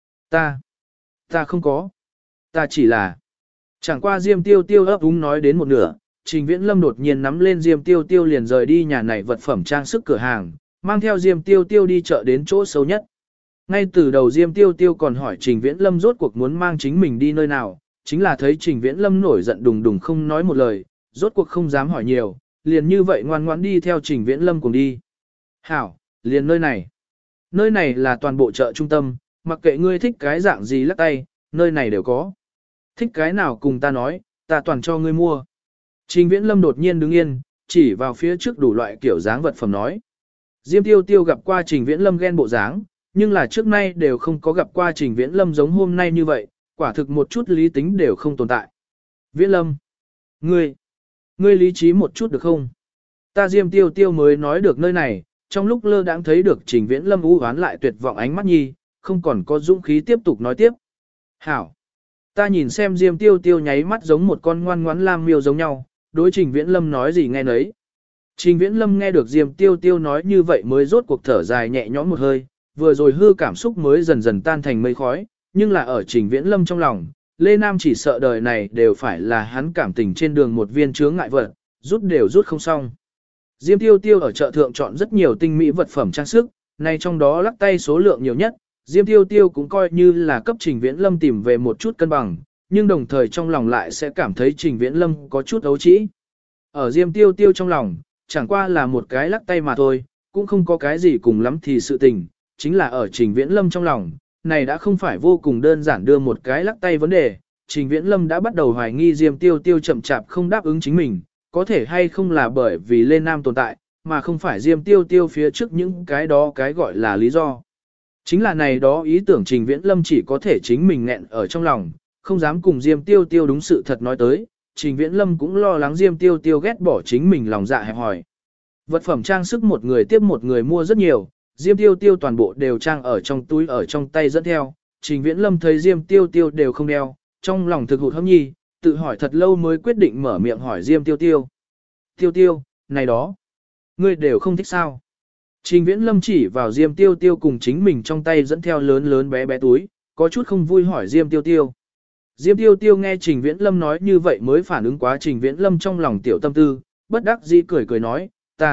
Ta không có, ta chỉ là... Chẳng qua Diêm Tiêu Tiêu ấp úng nói đến một nửa, Trình Viễn Lâm đột nhiên nắm lên Diêm Tiêu Tiêu liền rời đi nhà này vật phẩm trang sức cửa hàng, mang theo Diêm Tiêu Tiêu đi chợ đến chỗ xấu nhất. Ngay từ đầu Diêm Tiêu Tiêu còn hỏi Trình Viễn Lâm rốt cuộc muốn mang chính mình đi nơi nào, chính là thấy Trình Viễn Lâm nổi giận đùng đùng không nói một lời, rốt cuộc không dám hỏi nhiều, liền như vậy ngoan ngoãn đi theo Trình Viễn Lâm cùng đi. Hảo, liền nơi này. Nơi này là toàn bộ chợ trung tâm, mặc kệ ngươi thích cái dạng gì lắc tay, nơi này đều có. Thích cái nào cùng ta nói, ta toàn cho ngươi mua. Trình Viễn Lâm đột nhiên đứng yên, chỉ vào phía trước đủ loại kiểu dáng vật phẩm nói. Diêm Tiêu Tiêu gặp qua Trình Viễn Lâm ghen bộ dáng, nhưng là trước nay đều không có gặp qua Trình Viễn Lâm giống hôm nay như vậy, quả thực một chút lý tính đều không tồn tại. Viễn Lâm, ngươi lý trí một chút được không? Ta Diêm Tiêu Tiêu mới nói được nơi này, trong lúc lơ đãng thấy được Trình Viễn Lâm u hoán lại tuyệt vọng ánh mắt nhi, không còn có dũng khí tiếp tục nói tiếp. Hảo! Ta nhìn xem Diêm Tiêu Tiêu nháy mắt giống một con ngoan ngoãn lam miêu giống nhau, đối Trình Viễn Lâm nói gì nghe nấy. Trình Viễn Lâm nghe được Diêm Tiêu Tiêu nói như vậy mới rốt cuộc thở dài nhẹ nhõm một hơi, vừa rồi hư cảm xúc mới dần dần tan thành mây khói, nhưng là ở Trình Viễn Lâm trong lòng, Lê Nam chỉ sợ đời này đều phải là hắn cảm tình trên đường một viên chướng ngại vật, rút đều rút không xong. Diêm Tiêu Tiêu ở chợ thượng chọn rất nhiều tinh mỹ vật phẩm trang sức, này trong đó lắc tay số lượng nhiều nhất, Diêm Tiêu Tiêu cũng coi như là cấp Trình Viễn Lâm tìm về một chút cân bằng, nhưng đồng thời trong lòng lại sẽ cảm thấy Trình Viễn Lâm có chút ấu trĩ. Ở Diêm Tiêu Tiêu trong lòng, chẳng qua là một cái lắc tay mà thôi, cũng không có cái gì cùng lắm thì sự tình, chính là ở Trình Viễn Lâm trong lòng, này đã không phải vô cùng đơn giản đưa một cái lắc tay vấn đề, Trình Viễn Lâm đã bắt đầu hoài nghi Diêm Tiêu Tiêu chậm chạp không đáp ứng chính mình, có thể hay không là bởi vì Lê Nam tồn tại, mà không phải Diêm Tiêu Tiêu phía trước những cái đó cái gọi là lý do. Chính là này đó ý tưởng Trình Viễn Lâm chỉ có thể chính mình nghẹn ở trong lòng, không dám cùng Diêm Tiêu Tiêu đúng sự thật nói tới, Trình Viễn Lâm cũng lo lắng Diêm Tiêu Tiêu ghét bỏ chính mình lòng dạ hẹp hòi. Vật phẩm trang sức một người tiếp một người mua rất nhiều, Diêm Tiêu Tiêu toàn bộ đều trang ở trong túi ở trong tay dẫn theo, Trình Viễn Lâm thấy Diêm Tiêu Tiêu đều không đeo, trong lòng thực hụt hẫng nhi, tự hỏi thật lâu mới quyết định mở miệng hỏi Diêm Tiêu Tiêu. Tiêu Tiêu, này đó, ngươi đều không thích sao? Trình Viễn Lâm chỉ vào Diêm Tiêu Tiêu cùng chính mình trong tay dẫn theo lớn lớn bé bé túi, có chút không vui hỏi Diêm Tiêu Tiêu. Diêm Tiêu Tiêu nghe Trình Viễn Lâm nói như vậy mới phản ứng quá Trình Viễn Lâm trong lòng tiểu tâm tư, bất đắc dĩ cười cười nói,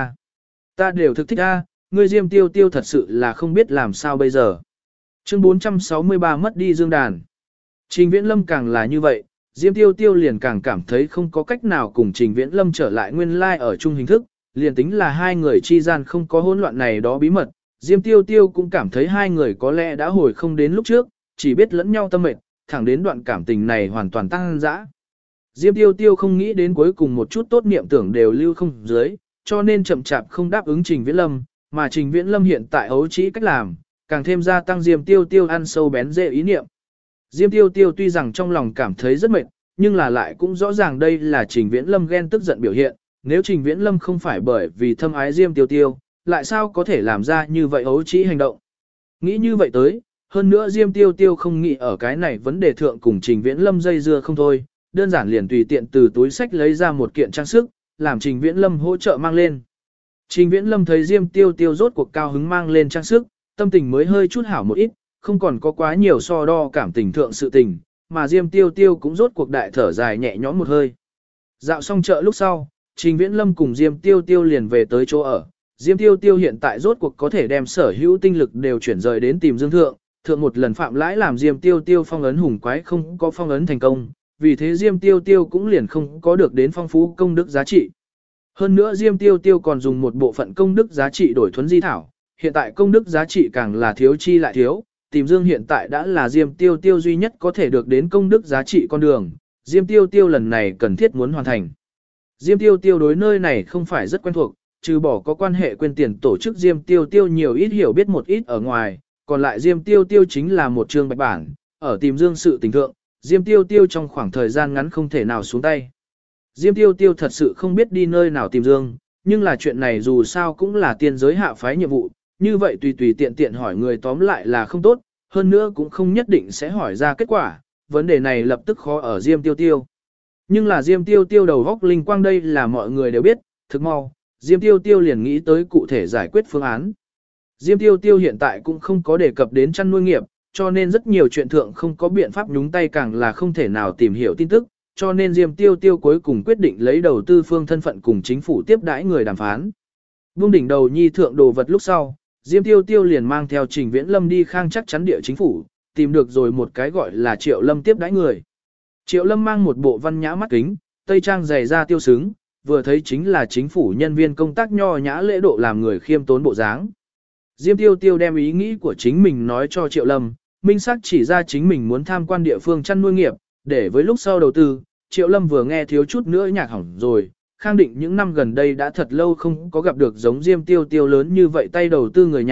ta đều thực thích a, ngươi Diêm Tiêu Tiêu thật sự là không biết làm sao bây giờ. Chương 463 mất đi dương đàn. Trình Viễn Lâm càng là như vậy, Diêm Tiêu Tiêu liền càng cảm thấy không có cách nào cùng Trình Viễn Lâm trở lại nguyên lai ở chung hình thức, liền tính là hai người chi gian không có hỗn loạn này đó bí mật, Diêm Tiêu Tiêu cũng cảm thấy hai người có lẽ đã hồi không đến lúc trước, chỉ biết lẫn nhau tâm mệt, thẳng đến đoạn cảm tình này hoàn toàn tăng dã. Diêm Tiêu Tiêu không nghĩ đến cuối cùng một chút tốt niệm tưởng đều lưu không dưới, cho nên chậm chạp không đáp ứng Trình Viễn Lâm, mà Trình Viễn Lâm hiện tại ấu trĩ cách làm, càng thêm gia tăng Diêm Tiêu Tiêu ăn sâu bén dễ ý niệm. Diêm Tiêu Tiêu tuy rằng trong lòng cảm thấy rất mệt, nhưng là lại cũng rõ ràng đây là Trình Viễn Lâm ghen tức giận biểu hiện, nếu Trình Viễn Lâm không phải bởi vì thâm ái Diêm Tiêu Tiêu, lại sao có thể làm ra như vậy ấu trĩ hành động. Nghĩ như vậy tới, hơn nữa Diêm Tiêu Tiêu không nghĩ ở cái này vấn đề thượng cùng Trình Viễn Lâm dây dưa không thôi, đơn giản liền tùy tiện từ túi sách lấy ra một kiện trang sức, làm Trình Viễn Lâm hỗ trợ mang lên. Trình Viễn Lâm thấy Diêm Tiêu Tiêu rốt cuộc cao hứng mang lên trang sức, tâm tình mới hơi chút hảo một ít, không còn có quá nhiều so đo cảm tình thượng sự tình, mà Diêm Tiêu Tiêu cũng rốt cuộc đại thở dài nhẹ nhõm một hơi. Dạo xong chợ lúc sau, Trình Viễn Lâm cùng Diêm Tiêu Tiêu liền về tới chỗ ở. Diêm Tiêu Tiêu hiện tại rốt cuộc có thể đem sở hữu tinh lực đều chuyển rời đến tìm Dương Thượng một lần phạm lãi làm Diêm Tiêu Tiêu phong ấn hùng quái không có phong ấn thành công, vì thế Diêm Tiêu Tiêu cũng liền không có được đến phong phú công đức giá trị. Hơn nữa Diêm Tiêu Tiêu còn dùng một bộ phận công đức giá trị đổi thuấn di thảo, hiện tại công đức giá trị càng là thiếu chi lại thiếu, tìm Dương hiện tại đã là Diêm Tiêu Tiêu duy nhất có thể được đến công đức giá trị con đường, Diêm Tiêu Tiêu lần này cần thiết muốn hoàn thành. Diêm Tiêu Tiêu đối nơi này không phải rất quen thuộc, trừ bỏ có quan hệ quên tiền tổ chức Diêm Tiêu Tiêu nhiều ít hiểu biết một ít ở ngoài, còn lại Diêm Tiêu Tiêu chính là một chương bạch bản, ở tìm Dương sự tình thượng, Diêm Tiêu Tiêu trong khoảng thời gian ngắn không thể nào xuống tay. Diêm Tiêu Tiêu thật sự không biết đi nơi nào tìm Dương, nhưng là chuyện này dù sao cũng là tiên giới hạ phái nhiệm vụ, như vậy tùy tùy tiện tiện hỏi người tóm lại là không tốt, hơn nữa cũng không nhất định sẽ hỏi ra kết quả, vấn đề này lập tức khó ở Diêm Tiêu Tiêu. Nhưng là Diêm Tiêu Tiêu đầu góc linh quang đây là mọi người đều biết, thực mau, Diêm Tiêu Tiêu liền nghĩ tới cụ thể giải quyết phương án. Diêm Tiêu Tiêu hiện tại cũng không có đề cập đến chăn nuôi nghiệp, cho nên rất nhiều chuyện thượng không có biện pháp nhúng tay càng là không thể nào tìm hiểu tin tức, cho nên Diêm Tiêu Tiêu cuối cùng quyết định lấy đầu tư phương thân phận cùng chính phủ tiếp đãi người đàm phán. Buông đỉnh đầu nhi thượng đồ vật lúc sau, Diêm Tiêu Tiêu liền mang theo Trình Viễn Lâm đi khang chắc chắn địa chính phủ, tìm được rồi một cái gọi là Triệu Lâm tiếp đãi người. Triệu Lâm mang một bộ văn nhã mắt kính, tây trang dày da tiêu sướng, vừa thấy chính là chính phủ nhân viên công tác nho nhã lễ độ làm người khiêm tốn bộ dáng. Diêm Tiêu Tiêu đem ý nghĩ của chính mình nói cho Triệu Lâm, minh xác chỉ ra chính mình muốn tham quan địa phương chăn nuôi nghiệp, để với lúc sau đầu tư, Triệu Lâm vừa nghe thiếu chút nữa nhạc hỏng rồi, khẳng định những năm gần đây đã thật lâu không có gặp được giống Diêm Tiêu Tiêu lớn như vậy tay đầu tư người nhạc,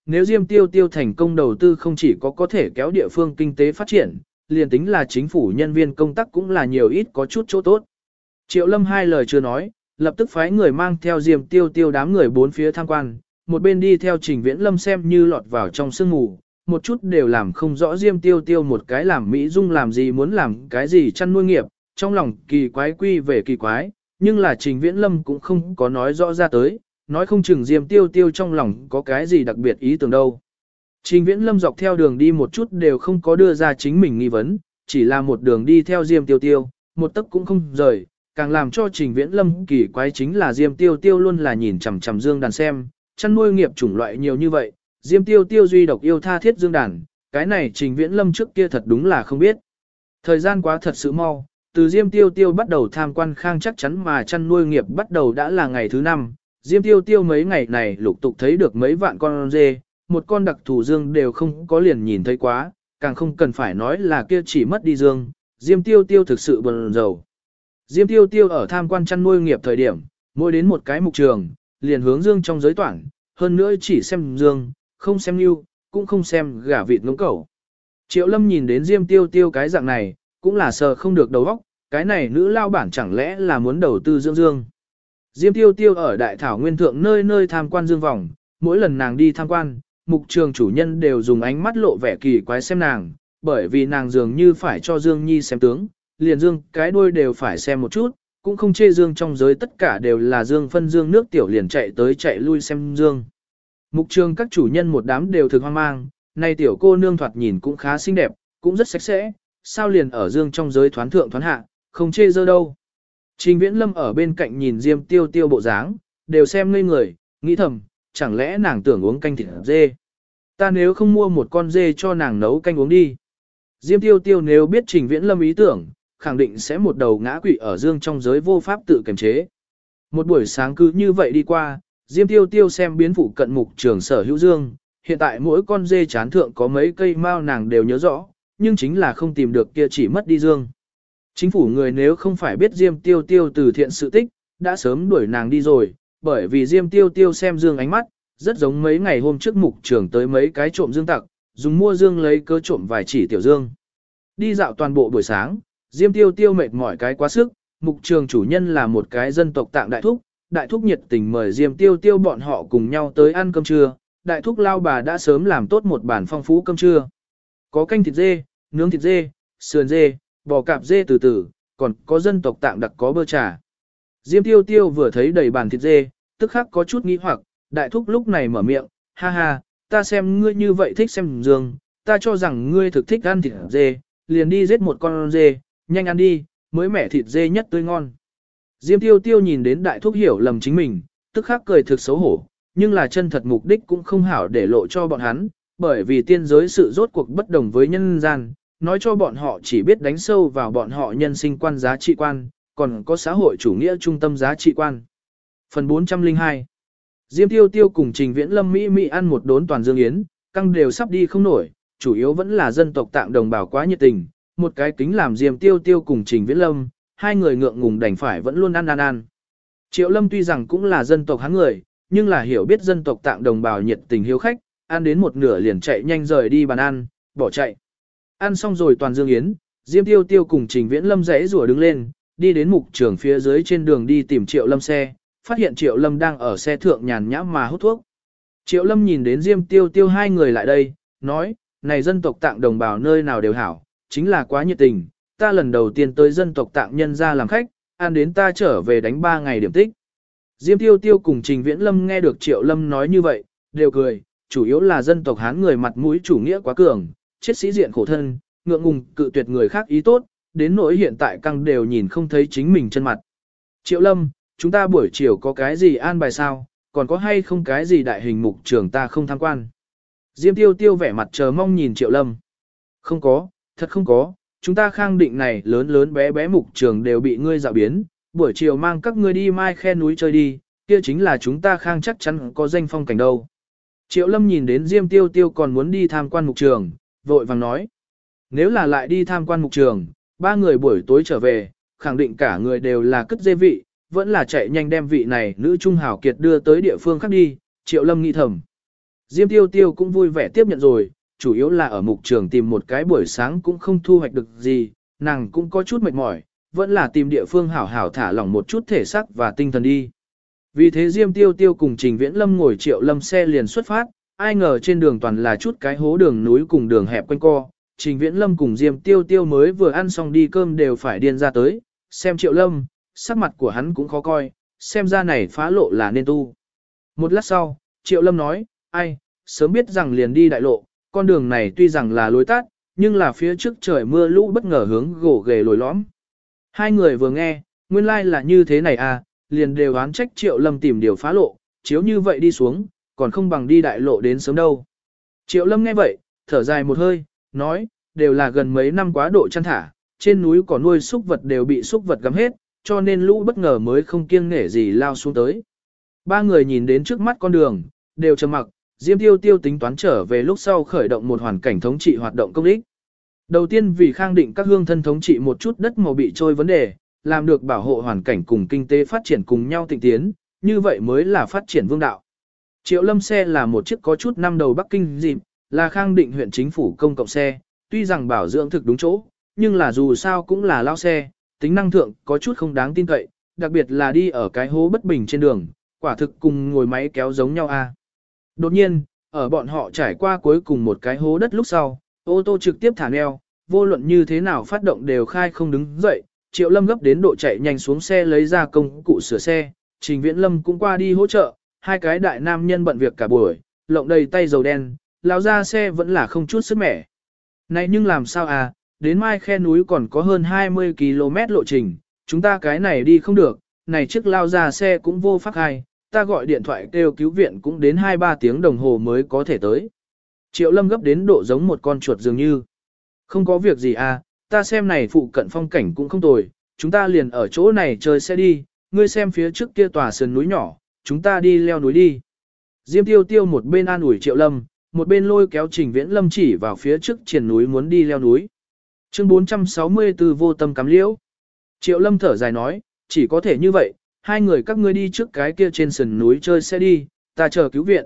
nếu Diêm Tiêu Tiêu thành công đầu tư không chỉ có thể kéo địa phương kinh tế phát triển, liền tính là chính phủ nhân viên công tác cũng là nhiều ít có chút chỗ tốt. Triệu Lâm hai lời chưa nói, lập tức phái người mang theo Diêm Tiêu Tiêu đám người bốn phía tham quan, một bên đi theo Trình Viễn Lâm xem như lọt vào trong sương mù, một chút đều làm không rõ Diêm Tiêu Tiêu một cái làm Mỹ Dung làm gì muốn làm cái gì chăn nuôi nghiệp, trong lòng kỳ quái quy về kỳ quái, nhưng là Trình Viễn Lâm cũng không có nói rõ ra tới, nói không chừng Diêm Tiêu Tiêu trong lòng có cái gì đặc biệt ý tưởng đâu. Trình Viễn Lâm dọc theo đường đi một chút đều không có đưa ra chính mình nghi vấn, chỉ là một đường đi theo Diêm Tiêu Tiêu, một tấc cũng không rời, càng làm cho Trình Viễn Lâm kỳ quái chính là Diêm Tiêu Tiêu luôn là nhìn chằm chằm Dương Đàn xem, chăn nuôi nghiệp chủng loại nhiều như vậy, Diêm Tiêu Tiêu duy độc yêu tha thiết Dương Đàn, cái này Trình Viễn Lâm trước kia thật đúng là không biết. Thời gian quá thật sự mau, từ Diêm Tiêu Tiêu bắt đầu tham quan khang chắc chắn mà chăn nuôi nghiệp bắt đầu đã là ngày thứ 5, Diêm Tiêu Tiêu mấy ngày này lục tục thấy được mấy vạn con dê, một con đặc thù dương đều không có liền nhìn thấy quá, càng không cần phải nói là kia chỉ mất đi dương, Diêm Tiêu Tiêu thực sự buồn rầu. Diêm Tiêu Tiêu ở tham quan chăn nuôi nghiệp thời điểm, mỗi đến một cái mục trường, liền hướng dương trong giới toản, hơn nữa chỉ xem dương, không xem lưu, cũng không xem gà vịt ngỗng cẩu. Triệu Lâm nhìn đến Diêm Tiêu Tiêu cái dạng này, cũng là sờ không được đầu óc, cái này nữ lao bản chẳng lẽ là muốn đầu tư dưỡng dương. Diêm Tiêu Tiêu ở đại thảo nguyên thượng nơi nơi tham quan dương vòng, mỗi lần nàng đi tham quan, mục trường chủ nhân đều dùng ánh mắt lộ vẻ kỳ quái xem nàng, bởi vì nàng dường như phải cho Dương Nhi xem tướng, liền dương cái đuôi đều phải xem một chút, cũng không chê dương trong giới tất cả đều là dương phân dương nước tiểu liền chạy tới chạy lui xem dương. Mục trường các chủ nhân một đám đều thực hoang mang, này tiểu cô nương thoạt nhìn cũng khá xinh đẹp, cũng rất sạch sẽ, sao liền ở dương trong giới thoán thượng thoán hạ, không chê dơ đâu. Trình Viễn Lâm ở bên cạnh nhìn Diêm Tiêu Tiêu bộ dáng, đều xem ngây người, nghĩ thầm, chẳng lẽ nàng tưởng uống canh thịt dê. Ta nếu không mua một con dê cho nàng nấu canh uống đi. Diêm Tiêu Tiêu nếu biết Trình Viễn Lâm ý tưởng, khẳng định sẽ một đầu ngã quỵ ở dương trong giới vô pháp tự kiềm chế. Một buổi sáng cứ như vậy đi qua, Diêm Tiêu Tiêu xem biến phụ cận mục trường sở hữu dương, hiện tại mỗi con dê chán thượng có mấy cây mao nàng đều nhớ rõ, nhưng chính là không tìm được kia chỉ mất đi dương. Chính phủ người nếu không phải biết Diêm Tiêu Tiêu từ thiện sự tích, đã sớm đuổi nàng đi rồi, bởi vì Diêm Tiêu Tiêu xem dương ánh mắt, rất giống mấy ngày hôm trước mục trường tới mấy cái trộm dương tặc, dùng mua dương lấy cớ trộm vài chỉ tiểu dương. Đi dạo toàn bộ buổi sáng, Diêm Tiêu Tiêu mệt mỏi cái quá sức, mục trường chủ nhân là một cái dân tộc Tạng đại thúc nhiệt tình mời Diêm Tiêu Tiêu bọn họ cùng nhau tới ăn cơm trưa, đại thúc lao bà đã sớm làm tốt một bản phong phú cơm trưa. Có canh thịt dê, nướng thịt dê, sườn dê, bò cạp dê từ từ, còn có dân tộc Tạng đặc có bơ trà. Diêm Tiêu Tiêu vừa thấy đầy bàn thịt dê, tức khắc có chút nghi hoặc, đại thúc lúc này mở miệng, ha ha, ta xem ngươi như vậy thích xem dương, ta cho rằng ngươi thực thích ăn thịt dê, liền đi giết một con dê, nhanh ăn đi, mới mẻ thịt dê nhất tươi ngon. Diêm Tiêu Tiêu nhìn đến đại thúc hiểu lầm chính mình, tức khắc cười thực xấu hổ, nhưng là chân thật mục đích cũng không hảo để lộ cho bọn hắn, bởi vì tiên giới sự rốt cuộc bất đồng với nhân gian, nói cho bọn họ chỉ biết đánh sâu vào bọn họ nhân sinh quan giá trị quan, còn có xã hội chủ nghĩa trung tâm giá trị quan. Phần 402 Diêm Tiêu Tiêu cùng Trình Viễn Lâm Mỹ ăn một đốn toàn dương yến, căng đều sắp đi không nổi, chủ yếu vẫn là dân tộc Tạng đồng bào quá nhiệt tình, một cái kính làm Diêm Tiêu Tiêu cùng Trình Viễn Lâm, hai người ngượng ngùng đành phải vẫn luôn ăn. Triệu Lâm tuy rằng cũng là dân tộc Hán người, nhưng là hiểu biết dân tộc Tạng đồng bào nhiệt tình hiếu khách, ăn đến một nửa liền chạy nhanh rời đi bàn ăn, bỏ chạy. Ăn xong rồi toàn dương yến, Diêm Tiêu Tiêu cùng Trình Viễn Lâm rẽ rủa đứng lên, đi đến mục trường phía dưới trên đường đi tìm Triệu Lâm xe, phát hiện Triệu Lâm đang ở xe thượng nhàn nhã mà hút thuốc. Triệu Lâm nhìn đến Diêm Tiêu Tiêu hai người lại đây, nói, này dân tộc Tạng đồng bào nơi nào đều hảo, chính là quá nhiệt tình, ta lần đầu tiên tới dân tộc Tạng nhân ra làm khách, ăn đến ta trở về đánh 3 ngày điểm tích. Diêm Tiêu Tiêu cùng Trình Viễn Lâm nghe được Triệu Lâm nói như vậy, đều cười, chủ yếu là dân tộc Hán người mặt mũi chủ nghĩa quá cường, chết sĩ diện khổ thân, ngượng ngùng cự tuyệt người khác ý tốt, đến nỗi hiện tại căng đều nhìn không thấy chính mình chân mặt. Triệu Lâm, chúng ta buổi chiều có cái gì an bài sao, còn có hay không cái gì đại hình mục trường ta không tham quan. Diêm Tiêu Tiêu vẻ mặt chờ mong nhìn Triệu Lâm. Không có, thật không có, chúng ta khang định này lớn lớn bé bé mục trường đều bị ngươi dạo biến, buổi chiều mang các ngươi đi mai khe núi chơi đi, kia chính là chúng ta khang chắc chắn có danh phong cảnh đâu. Triệu Lâm nhìn đến Diêm Tiêu Tiêu còn muốn đi tham quan mục trường, vội vàng nói. Nếu là lại đi tham quan mục trường, 3 người buổi tối trở về, khẳng định cả người đều là cất dê vị, vẫn là chạy nhanh đem vị này nữ trung hào kiệt đưa tới địa phương khác đi, Triệu Lâm nghĩ thầm. Diêm Tiêu Tiêu cũng vui vẻ tiếp nhận rồi, chủ yếu là ở mục trường tìm một cái buổi sáng cũng không thu hoạch được gì, nàng cũng có chút mệt mỏi, vẫn là tìm địa phương hảo hảo thả lỏng một chút thể xác và tinh thần đi. Vì thế Diêm Tiêu Tiêu cùng Trình Viễn Lâm ngồi Triệu Lâm xe liền xuất phát, ai ngờ trên đường toàn là chút cái hố đường núi cùng đường hẹp quanh co. Trình Viễn Lâm cùng Diêm Tiêu Tiêu mới vừa ăn xong đi cơm đều phải điên ra tới, xem Triệu Lâm, sắc mặt của hắn cũng khó coi, xem ra này phá lộ là nên tu. Một lát sau, Triệu Lâm nói, ai, sớm biết rằng liền đi đại lộ, con đường này tuy rằng là lối tắt, nhưng là phía trước trời mưa lũ bất ngờ hướng gỗ ghề lồi lõm. Hai người vừa nghe, nguyên lai là như thế này à, liền đều oán trách Triệu Lâm tìm điều phá lộ, chiếu như vậy đi xuống, còn không bằng đi đại lộ đến sớm đâu. Triệu Lâm nghe vậy, thở dài một hơi, nói, đều là gần mấy năm quá độ chăn thả, trên núi có nuôi súc vật đều bị súc vật gắm hết, cho nên lũ bất ngờ mới không kiêng nể gì lao xuống tới. Ba người nhìn đến trước mắt con đường, đều trầm mặc, Diêm Tiêu Tiêu tính toán trở về lúc sau khởi động một hoàn cảnh thống trị hoạt động công ích. Đầu tiên vì khang định các hương thân thống trị một chút đất màu bị trôi vấn đề, làm được bảo hộ hoàn cảnh cùng kinh tế phát triển cùng nhau tịnh tiến, như vậy mới là phát triển vương đạo. Triệu Lâm xe là một chiếc có chút năm đầu Bắc Kinh dịp, là khang định huyện chính phủ công cộng xe, tuy rằng bảo dưỡng thực đúng chỗ, nhưng là dù sao cũng là lao xe, tính năng thượng có chút không đáng tin cậy, đặc biệt là đi ở cái hố bất bình trên đường, quả thực cùng ngồi máy kéo giống nhau a. Đột nhiên, ở bọn họ trải qua cuối cùng một cái hố đất lúc sau, ô tô trực tiếp thả neo, vô luận như thế nào phát động đều khai không đứng dậy, Triệu Lâm gấp đến độ chạy nhanh xuống xe lấy ra công cụ sửa xe, Trình Viễn Lâm cũng qua đi hỗ trợ, hai cái đại nam nhân bận việc cả buổi, lộng đầy tay dầu đen, lao ra xe vẫn là không chút sức mẻ. Này nhưng làm sao à, đến mai khe núi còn có hơn 20 km lộ trình, chúng ta cái này đi không được, này chiếc lao ra xe cũng vô pháp hay, ta gọi điện thoại kêu cứu viện cũng đến 2-3 tiếng đồng hồ mới có thể tới. Triệu Lâm gấp đến độ giống một con chuột dường như. Không có việc gì à, ta xem này phụ cận phong cảnh cũng không tồi, chúng ta liền ở chỗ này chơi xe đi, ngươi xem phía trước kia tòa sườn núi nhỏ, chúng ta đi leo núi đi. Diêm Tiêu Tiêu một bên an ủi Triệu Lâm, một bên lôi kéo Trình Viễn Lâm chỉ vào phía trước triển núi muốn đi leo núi. Chương 464 vô tâm cắm liễu. Triệu Lâm thở dài nói, chỉ có thể như vậy, hai người các ngươi đi trước cái kia trên sườn núi chơi xe đi, ta chờ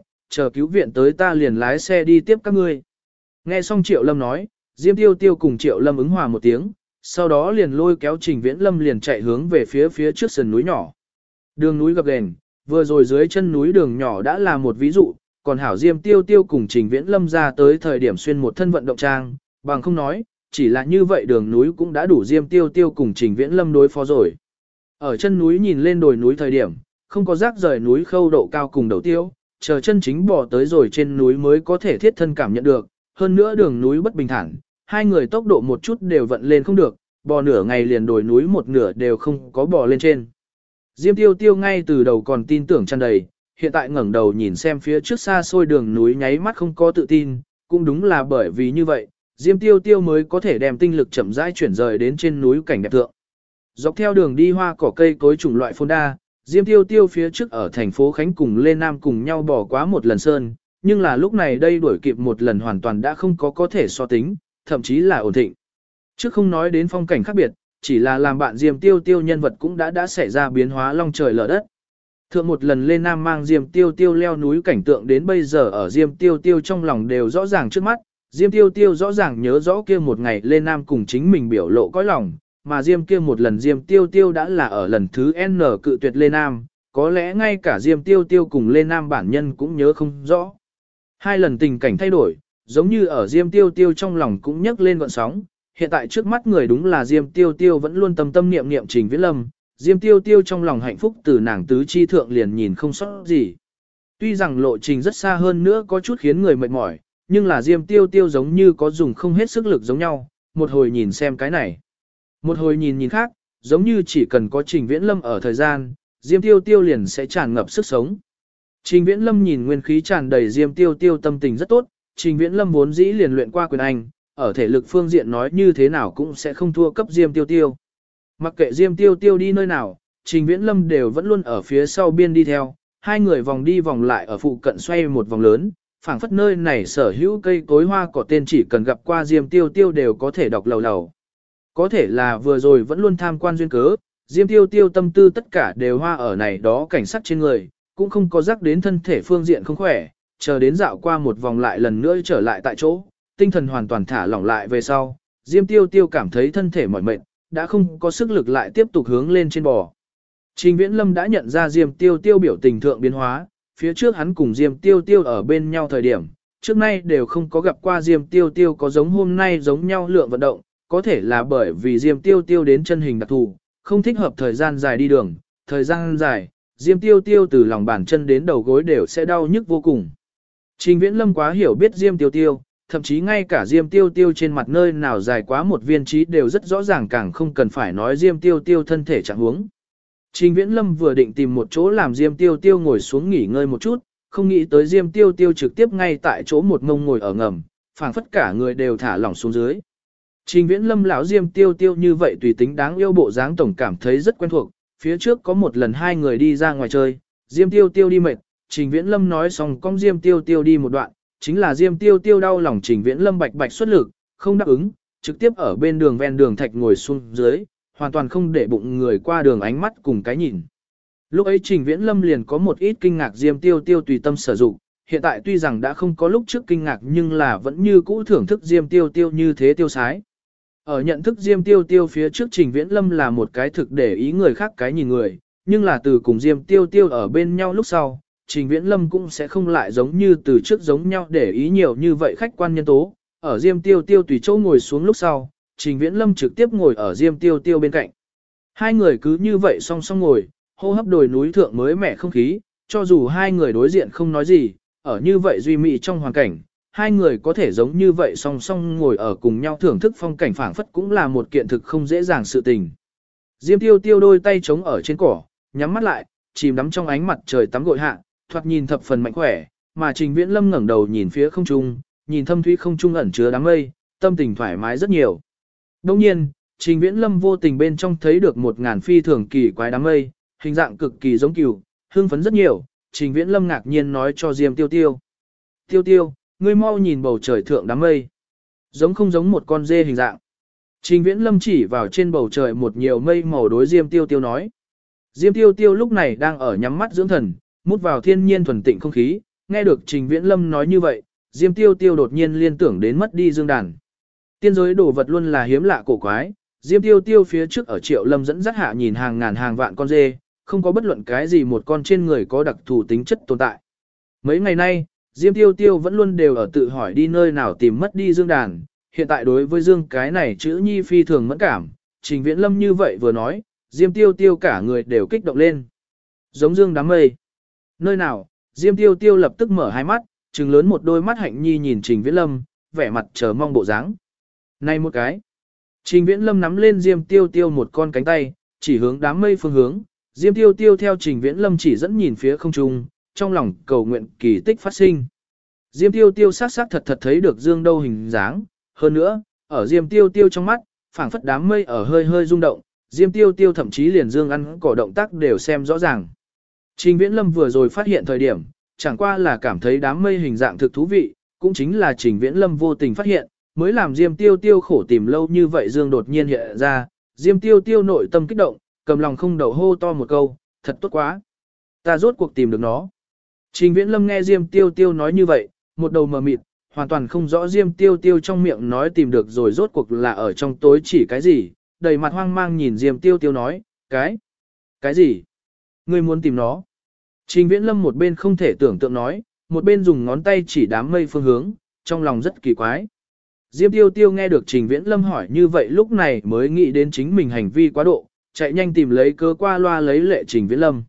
cứu viện tới ta liền lái xe đi tiếp các ngươi. Nghe xong Triệu Lâm nói, Diêm Tiêu Tiêu cùng Triệu Lâm ứng hòa một tiếng, sau đó liền lôi kéo Trình Viễn Lâm liền chạy hướng về phía trước sườn núi nhỏ. Đường núi gập ghềnh, vừa rồi dưới chân núi đường nhỏ đã là một ví dụ, còn hảo Diêm Tiêu Tiêu cùng Trình Viễn Lâm ra tới thời điểm xuyên một thân vận động trang, bằng không nói, chỉ là như vậy đường núi cũng đã đủ Diêm Tiêu Tiêu cùng Trình Viễn Lâm đối phó rồi. Ở chân núi nhìn lên đồi núi thời điểm, không có rác rời núi khâu độ cao cùng đầu tiêu, chờ chân chính bò tới rồi trên núi mới có thể thiết thân cảm nhận được, hơn nữa đường núi bất bình thản, hai người tốc độ một chút đều vận lên không được, bò nửa ngày liền đồi núi một nửa đều không có bò lên trên. Diêm Tiêu Tiêu ngay từ đầu còn tin tưởng tràn đầy, hiện tại ngẩng đầu nhìn xem phía trước xa xôi đường núi nháy mắt không có tự tin, cũng đúng là bởi vì như vậy, Diêm Tiêu Tiêu mới có thể đem tinh lực chậm rãi chuyển rời đến trên núi cảnh đẹp thượng. Dọc theo đường đi hoa cỏ cây cối chủng loại phồn đa, Diêm Tiêu Tiêu phía trước ở thành phố Khánh cùng Lê Nam cùng nhau bỏ quá một lần sơn, nhưng là lúc này đây đuổi kịp một lần hoàn toàn đã không có thể so tính, thậm chí là ổn thịnh. Trước không nói đến phong cảnh khác biệt, chỉ là làm bạn Diêm Tiêu Tiêu nhân vật cũng đã xảy ra biến hóa long trời lở đất. Thượng một lần Lê Nam mang Diêm Tiêu Tiêu leo núi cảnh tượng đến bây giờ ở Diêm Tiêu Tiêu trong lòng đều rõ ràng trước mắt, Diêm Tiêu Tiêu rõ ràng nhớ rõ kia một ngày Lê Nam cùng chính mình biểu lộ cõi lòng, mà Diêm kia một lần Diêm Tiêu Tiêu đã là ở lần thứ N cự tuyệt Lê Nam, có lẽ ngay cả Diêm Tiêu Tiêu cùng Lê Nam bản nhân cũng nhớ không rõ. Hai lần tình cảnh thay đổi, giống như ở Diêm Tiêu Tiêu trong lòng cũng nhấc lên gợn sóng, hiện tại trước mắt người đúng là Diêm Tiêu Tiêu vẫn luôn tâm niệm niệm Trình Viễn Lâm, Diêm Tiêu Tiêu trong lòng hạnh phúc từ nàng tứ chi thượng liền nhìn không sót gì. Tuy rằng lộ trình rất xa hơn nữa có chút khiến người mệt mỏi, nhưng là Diêm Tiêu Tiêu giống như có dùng không hết sức lực giống nhau, một hồi nhìn xem cái này. Một hồi nhìn khác, giống như chỉ cần có Trình Viễn Lâm ở thời gian, Diêm Tiêu Tiêu liền sẽ tràn ngập sức sống. Trình Viễn Lâm nhìn nguyên khí tràn đầy Diêm Tiêu Tiêu tâm tình rất tốt, Trình Viễn Lâm vốn dĩ liền luyện qua quyền Anh, ở thể lực phương diện nói như thế nào cũng sẽ không thua cấp Diêm Tiêu Tiêu. Mặc kệ Diêm Tiêu Tiêu đi nơi nào, Trình Viễn Lâm đều vẫn luôn ở phía sau biên đi theo, hai người vòng đi vòng lại ở phụ cận xoay một vòng lớn, phảng phất nơi này sở hữu cây cối hoa cỏ tên chỉ cần gặp qua Diêm Tiêu Tiêu đều có thể đọc lầu lầu. Có thể là vừa rồi vẫn luôn tham quan duyên cớ, Diêm Tiêu Tiêu tâm tư tất cả đều hoa ở này đó cảnh sắc trên người, cũng không có rắc đến thân thể phương diện không khỏe, chờ đến dạo qua một vòng lại lần nữa trở lại tại chỗ, tinh thần hoàn toàn thả lỏng lại về sau, Diêm Tiêu Tiêu cảm thấy thân thể mỏi mệt, đã không có sức lực lại tiếp tục hướng lên trên bò. Trình Viễn Lâm đã nhận ra Diêm Tiêu Tiêu biểu tình thượng biến hóa, phía trước hắn cùng Diêm Tiêu Tiêu ở bên nhau thời điểm, trước nay đều không có gặp qua Diêm Tiêu Tiêu có giống hôm nay giống nhau lượng vận động, có thể là bởi vì Diêm Tiêu Tiêu đến chân hình đặc thù, không thích hợp thời gian dài đi đường, thời gian dài, Diêm Tiêu Tiêu từ lòng bàn chân đến đầu gối đều sẽ đau nhức vô cùng. Trình Viễn Lâm quá hiểu biết Diêm Tiêu Tiêu, thậm chí ngay cả Diêm Tiêu Tiêu trên mặt nơi nào dài quá một viên trí đều rất rõ ràng, càng không cần phải nói Diêm Tiêu Tiêu thân thể trạng huống. Trình Viễn Lâm vừa định tìm một chỗ làm Diêm Tiêu Tiêu ngồi xuống nghỉ ngơi một chút, không nghĩ tới Diêm Tiêu Tiêu trực tiếp ngay tại chỗ một ngông ngồi ở ngầm, phảng phất cả người đều thả lỏng xuống dưới. Trình Viễn Lâm lão Diêm Tiêu Tiêu như vậy tùy tính đáng yêu bộ dáng tổng cảm thấy rất quen thuộc, phía trước có một lần hai người đi ra ngoài chơi, Diêm Tiêu Tiêu đi mệt, Trình Viễn Lâm nói xong con Diêm Tiêu Tiêu đi một đoạn, chính là Diêm Tiêu Tiêu đau lòng Trình Viễn Lâm bạch bạch xuất lực, không đáp ứng, trực tiếp ở bên đường ven đường thạch ngồi xuống dưới, hoàn toàn không để bụng người qua đường ánh mắt cùng cái nhìn. Lúc ấy Trình Viễn Lâm liền có một ít kinh ngạc Diêm Tiêu Tiêu tùy tâm sử dụng, hiện tại tuy rằng đã không có lúc trước kinh ngạc nhưng là vẫn như cũ thưởng thức Diêm Tiêu Tiêu như thế tiêu sái. Ở nhận thức Diêm Tiêu Tiêu phía trước Trình Viễn Lâm là một cái thực để ý người khác cái nhìn người, nhưng là từ cùng Diêm Tiêu Tiêu ở bên nhau lúc sau, Trình Viễn Lâm cũng sẽ không lại giống như từ trước giống nhau để ý nhiều như vậy khách quan nhân tố. Ở Diêm Tiêu Tiêu tùy chỗ ngồi xuống lúc sau, Trình Viễn Lâm trực tiếp ngồi ở Diêm Tiêu Tiêu bên cạnh. Hai người cứ như vậy song song ngồi, hô hấp đồi núi thượng mới mẻ không khí, cho dù hai người đối diện không nói gì, ở như vậy duy mỹ trong hoàn cảnh, hai người có thể giống như vậy song song ngồi ở cùng nhau thưởng thức phong cảnh phảng phất cũng là một kiện thực không dễ dàng sự tình. Diêm Tiêu Tiêu đôi tay trống ở trên cỏ, nhắm mắt lại, chìm đắm trong ánh mặt trời tắm gội hạ, thoạt nhìn thập phần mạnh khỏe, mà Trình Viễn Lâm ngẩng đầu nhìn phía không trung, nhìn thâm thúy không trung ẩn chứa đám mây, tâm tình thoải mái rất nhiều. Đồng nhiên, Trình Viễn Lâm vô tình bên trong thấy được 1000 phi thường kỳ quái đám mây, hình dạng cực kỳ giống cừu, hưng phấn rất nhiều. Trình Viễn Lâm ngạc nhiên nói cho Diêm Tiêu Tiêu. Tiêu Tiêu, ngươi mau nhìn bầu trời thượng đám mây. Giống không giống một con dê hình dạng. Trình Viễn Lâm chỉ vào trên bầu trời một nhiều mây màu đối Diêm Tiêu Tiêu nói. Diêm Tiêu Tiêu lúc này đang ở nhắm mắt dưỡng thần, mút vào thiên nhiên thuần tịnh không khí, nghe được Trình Viễn Lâm nói như vậy, Diêm Tiêu Tiêu đột nhiên liên tưởng đến mất đi dương đàn. Tiên giới đồ vật luôn là hiếm lạ cổ quái, Diêm Tiêu Tiêu phía trước ở Triệu Lâm dẫn dắt hạ nhìn hàng ngàn hàng vạn con dê, không có bất luận cái gì một con trên người có đặc thù tính chất tồn tại. Mấy ngày nay, Diêm Tiêu Tiêu vẫn luôn đều ở tự hỏi đi nơi nào tìm mất đi dương đàn, hiện tại đối với dương cái này chữ nhi phi thường mẫn cảm, Trình Viễn Lâm như vậy vừa nói, Diêm Tiêu Tiêu cả người đều kích động lên. Giống dương đám mây. Nơi nào, Diêm Tiêu Tiêu lập tức mở hai mắt, trừng lớn một đôi mắt hạnh nhi nhìn Trình Viễn Lâm, vẻ mặt chờ mong bộ dáng. Này một cái. Trình Viễn Lâm nắm lên Diêm Tiêu Tiêu một con cánh tay, chỉ hướng đám mây phương hướng. Diêm Tiêu Tiêu theo Trình Viễn Lâm chỉ dẫn nhìn phía không trung, trong lòng cầu nguyện kỳ tích phát sinh. Diêm Tiêu Tiêu sát thật thật thấy được dương đâu hình dáng, hơn nữa, ở Diêm Tiêu Tiêu trong mắt, phảng phất đám mây ở hơi hơi rung động, Diêm Tiêu Tiêu thậm chí liền dương ăn cỏ động tác đều xem rõ ràng. Trình Viễn Lâm vừa rồi phát hiện thời điểm, chẳng qua là cảm thấy đám mây hình dạng thực thú vị, cũng chính là Trình Viễn Lâm vô tình phát hiện, mới làm Diêm Tiêu Tiêu khổ tìm lâu như vậy dương đột nhiên hiện ra, Diêm Tiêu Tiêu nội tâm kích động, cầm lòng không đậu hô to một câu, thật tốt quá. Ta rốt cuộc tìm được nó. Trình Viễn Lâm nghe Diêm Tiêu Tiêu nói như vậy, một đầu mờ mịt, hoàn toàn không rõ Diêm Tiêu Tiêu trong miệng nói tìm được rồi rốt cuộc là ở trong tối chỉ cái gì, đầy mặt hoang mang nhìn Diêm Tiêu Tiêu nói, cái gì? Ngươi muốn tìm nó? Trình Viễn Lâm một bên không thể tưởng tượng nói, một bên dùng ngón tay chỉ đám mây phương hướng, trong lòng rất kỳ quái. Diêm Tiêu Tiêu nghe được Trình Viễn Lâm hỏi như vậy lúc này mới nghĩ đến chính mình hành vi quá độ, chạy nhanh tìm lấy cớ qua loa lấy lệ Trình Viễn Lâm.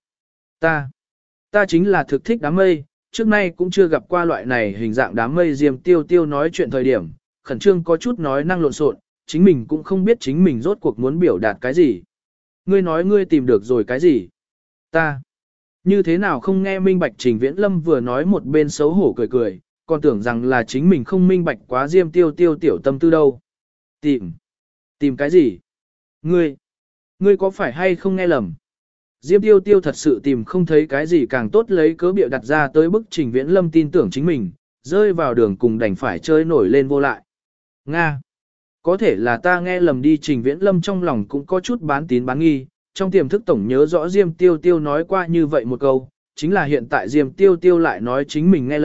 Ta chính là thực thích đám mây, trước nay cũng chưa gặp qua loại này hình dạng đám mây. Diêm Tiêu Tiêu nói chuyện thời điểm, khẩn trương có chút nói năng lộn xộn, chính mình cũng không biết chính mình rốt cuộc muốn biểu đạt cái gì. Ngươi nói ngươi tìm được rồi cái gì? Ta như thế nào không nghe minh bạch. Trình Viễn Lâm vừa nói một bên xấu hổ cười cười, còn tưởng rằng là chính mình không minh bạch quá Diêm Tiêu Tiêu tiểu tâm tư đâu. Tìm cái gì? Ngươi có phải hay không nghe lầm? Diêm Tiêu Tiêu thật sự tìm không thấy cái gì càng tốt lấy cớ bịa đặt ra tới bức Trình Viễn Lâm tin tưởng chính mình, rơi vào đường cùng đành phải chơi nổi lên vô lại. Nga! Có thể là ta nghe lầm đi. Trình Viễn Lâm trong lòng cũng có chút bán tín bán nghi, trong tiềm thức tổng nhớ rõ Diêm Tiêu Tiêu nói qua như vậy một câu, chính là hiện tại Diêm Tiêu Tiêu lại nói chính mình nghe lầm,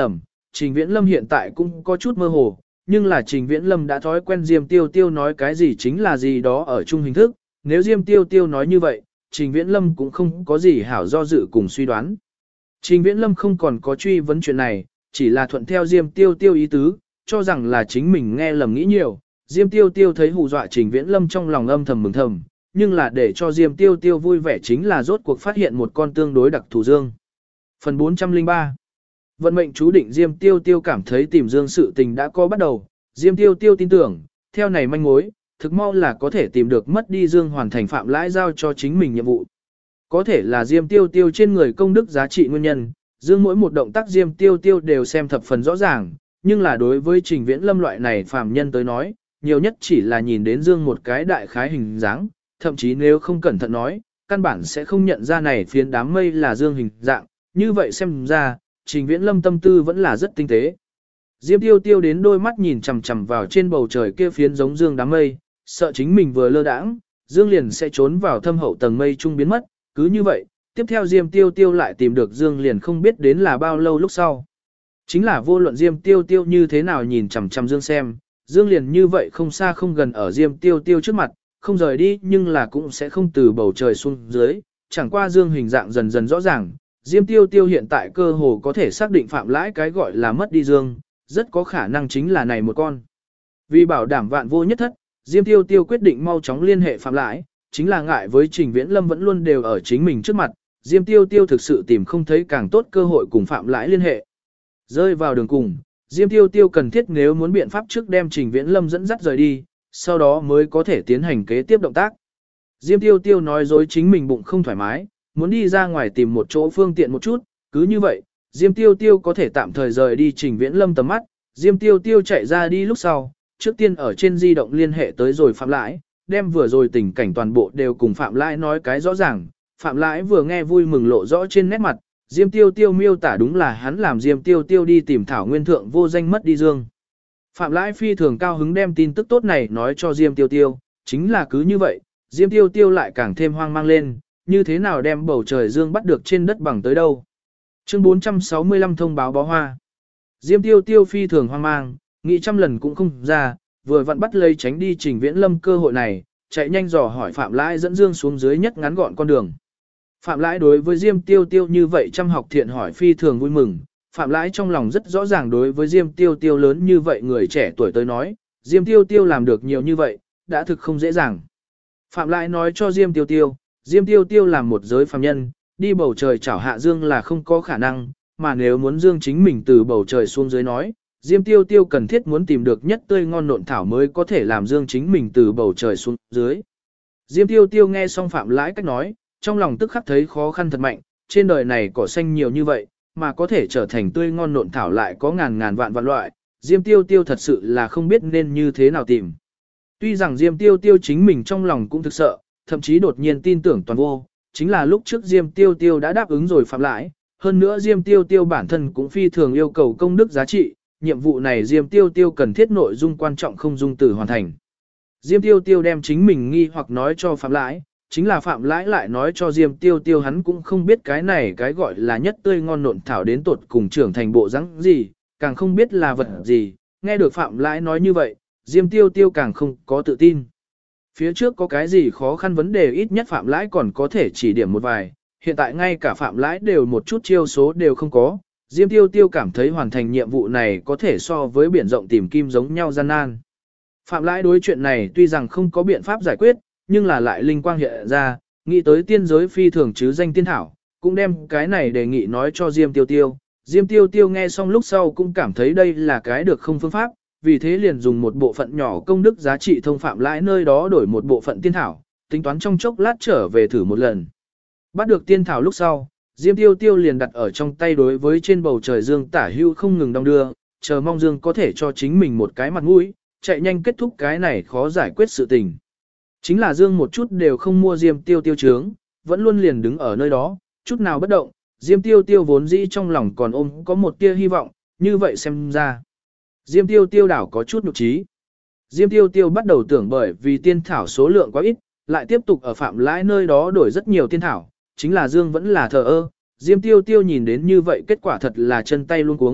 Trình Viễn Lâm hiện tại cũng có chút mơ hồ, nhưng là Trình Viễn Lâm đã thói quen Diêm Tiêu Tiêu nói cái gì chính là gì đó ở chung hình thức, nếu Diêm Tiêu Tiêu nói như vậy, Trình Viễn Lâm cũng không có gì hảo do dự cùng suy đoán. Trình Viễn Lâm không còn có truy vấn chuyện này, chỉ là thuận theo Diêm Tiêu Tiêu ý tứ, cho rằng là chính mình nghe lầm nghĩ nhiều. Diêm Tiêu Tiêu thấy hù dọa Trình Viễn Lâm trong lòng âm thầm mừng thầm, nhưng là để cho Diêm Tiêu Tiêu vui vẻ chính là rốt cuộc phát hiện một con tương đối đặc thù dương. Phần 403 Vận mệnh chú định Diêm Tiêu Tiêu cảm thấy tìm dương sự tình đã có bắt đầu, Diêm Tiêu Tiêu tin tưởng, theo này manh mối, thực mau là có thể tìm được mất đi dương hoàn thành phạm lãi giao cho chính mình nhiệm vụ. Có thể là Diêm Tiêu Tiêu trên người công đức giá trị nguyên nhân, dương mỗi một động tác Diêm Tiêu Tiêu đều xem thập phần rõ ràng, nhưng là đối với Trình Viễn Lâm loại này phàm nhân tới nói, nhiều nhất chỉ là nhìn đến dương một cái đại khái hình dáng, thậm chí nếu không cẩn thận nói, căn bản sẽ không nhận ra này phiến đám mây là dương hình dạng, như vậy xem ra, Trình Viễn Lâm tâm tư vẫn là rất tinh tế. Diêm Tiêu Tiêu đến đôi mắt nhìn chằm chằm vào trên bầu trời kia phiến giống dương đám mây, sợ chính mình vừa lơ đãng, dương liền sẽ trốn vào thâm hậu tầng mây trung biến mất, cứ như vậy, tiếp theo Diêm Tiêu Tiêu lại tìm được dương liền không biết đến là bao lâu lúc sau. Chính là vô luận Diêm Tiêu Tiêu như thế nào nhìn chằm chằm dương xem, dương liền như vậy không xa không gần ở Diêm Tiêu Tiêu trước mặt, không rời đi nhưng là cũng sẽ không từ bầu trời xuống dưới, chẳng qua dương hình dạng dần dần rõ ràng. Diêm Tiêu Tiêu hiện tại cơ hồ có thể xác định phạm lãi cái gọi là mất đi dương, rất có khả năng chính là này một con. Vì bảo đảm vạn vô nhất thất, Diêm Tiêu Tiêu quyết định mau chóng liên hệ phạm lãi, chính là ngại với Trình Viễn Lâm vẫn luôn đều ở chính mình trước mặt, Diêm Tiêu Tiêu thực sự tìm không thấy càng tốt cơ hội cùng phạm lãi liên hệ. Rơi vào đường cùng, Diêm Tiêu Tiêu cần thiết nếu muốn biện pháp trước đem Trình Viễn Lâm dẫn dắt rời đi, sau đó mới có thể tiến hành kế tiếp động tác. Diêm Tiêu Tiêu nói dối chính mình bụng không thoải mái, muốn đi ra ngoài tìm một chỗ phương tiện một chút, cứ như vậy, Diêm Tiêu Tiêu có thể tạm thời rời đi Trình Viễn Lâm tầm mắt. Diêm Tiêu Tiêu chạy ra đi lúc sau, trước tiên ở trên di động liên hệ tới rồi Phạm Lãi, đem vừa rồi tình cảnh toàn bộ đều cùng Phạm Lãi nói cái rõ ràng. Phạm Lãi vừa nghe vui mừng lộ rõ trên nét mặt, Diêm Tiêu Tiêu miêu tả đúng là hắn làm Diêm Tiêu Tiêu đi tìm thảo nguyên thượng vô danh mất đi dương. Phạm Lãi phi thường cao hứng đem tin tức tốt này nói cho Diêm Tiêu Tiêu, chính là cứ như vậy, Diêm Tiêu Tiêu lại càng thêm hoang mang lên, như thế nào đem bầu trời dương bắt được trên đất bằng tới đâu. Chương 465 thông báo bó hoa. Diêm Tiêu Tiêu phi thường hoang mang, nghĩ trăm lần cũng không ra, vừa vặn bắt lấy tránh đi Trình Viễn Lâm cơ hội này, chạy nhanh dò hỏi Phạm Lãi dẫn dương xuống dưới nhất ngắn gọn con đường. Phạm Lãi đối với Diêm Tiêu Tiêu như vậy chăm học thiện hỏi phi thường vui mừng, Phạm Lãi trong lòng rất rõ ràng đối với Diêm Tiêu Tiêu lớn như vậy người trẻ tuổi tới nói, Diêm Tiêu Tiêu làm được nhiều như vậy, đã thực không dễ dàng. Phạm Lãi nói cho Diêm Tiêu Tiêu làm một giới phàm nhân, đi bầu trời chảo hạ dương là không có khả năng, mà nếu muốn dương chính mình từ bầu trời xuống dưới nói, Diêm Tiêu Tiêu cần thiết muốn tìm được nhất tươi ngon nộn thảo mới có thể làm dương chính mình từ bầu trời xuống dưới. Diêm Tiêu Tiêu nghe xong Phạm Lãi cách nói, trong lòng tức khắc thấy khó khăn thật mạnh, trên đời này cỏ xanh nhiều như vậy, mà có thể trở thành tươi ngon nộn thảo lại có ngàn ngàn vạn vạn loại, Diêm Tiêu Tiêu thật sự là không biết nên như thế nào tìm. Tuy rằng Diêm Tiêu Tiêu chính mình trong lòng cũng thực sợ, thậm chí đột nhiên tin tưởng toàn vô, chính là lúc trước Diêm Tiêu Tiêu đã đáp ứng rồi Phạm Lãi, hơn nữa Diêm Tiêu Tiêu bản thân cũng phi thường yêu cầu công đức giá trị, nhiệm vụ này Diêm Tiêu Tiêu cần thiết nội dung quan trọng không dung từ hoàn thành. Diêm Tiêu Tiêu đem chính mình nghi hoặc nói cho Phạm Lãi, chính là Phạm Lãi lại nói cho Diêm Tiêu Tiêu hắn cũng không biết cái này cái gọi là nhất tươi ngon nộn thảo đến tột cùng trưởng thành bộ rắn gì, càng không biết là vật gì, nghe được Phạm Lãi nói như vậy, Diêm Tiêu Tiêu càng không có tự tin. Phía trước có cái gì khó khăn vấn đề ít nhất Phạm Lãi còn có thể chỉ điểm một vài, hiện tại ngay cả Phạm Lãi đều một chút chiêu số đều không có, Diêm Tiêu Tiêu cảm thấy hoàn thành nhiệm vụ này có thể so với biển rộng tìm kim giống nhau gian nan. Phạm Lãi đối chuyện này tuy rằng không có biện pháp giải quyết, nhưng là lại linh quang hiện ra, nghĩ tới tiên giới phi thường chứ danh tiên thảo, cũng đem cái này đề nghị nói cho Diêm Tiêu Tiêu. Diêm Tiêu Tiêu nghe xong lúc sau cũng cảm thấy đây là cái được không phương pháp, vì thế liền dùng một bộ phận nhỏ công đức giá trị thông Phạm Lãi nơi đó đổi một bộ phận tiên thảo, tính toán trong chốc lát trở về thử một lần. Bắt được tiên thảo lúc sau, Diêm Tiêu Tiêu liền đặt ở trong tay đối với trên bầu trời dương tả hưu không ngừng đong đưa, chờ mong dương có thể cho chính mình một cái mặt mũi, chạy nhanh kết thúc cái này khó giải quyết sự tình. Chính là dương một chút đều không mua Diêm Tiêu Tiêu trướng, vẫn luôn liền đứng ở nơi đó, chút nào bất động, Diêm Tiêu Tiêu vốn dĩ trong lòng còn ôm có một tia hy vọng, như vậy xem ra. Diêm Tiêu Tiêu đảo có chút nhục trí. Diêm Tiêu Tiêu bắt đầu tưởng bởi vì tiên thảo số lượng quá ít, lại tiếp tục ở Phạm Lãi nơi đó đổi rất nhiều tiên thảo, chính là dương vẫn là thờ ơ. Diêm Tiêu Tiêu nhìn đến như vậy kết quả thật là chân tay luống cuống,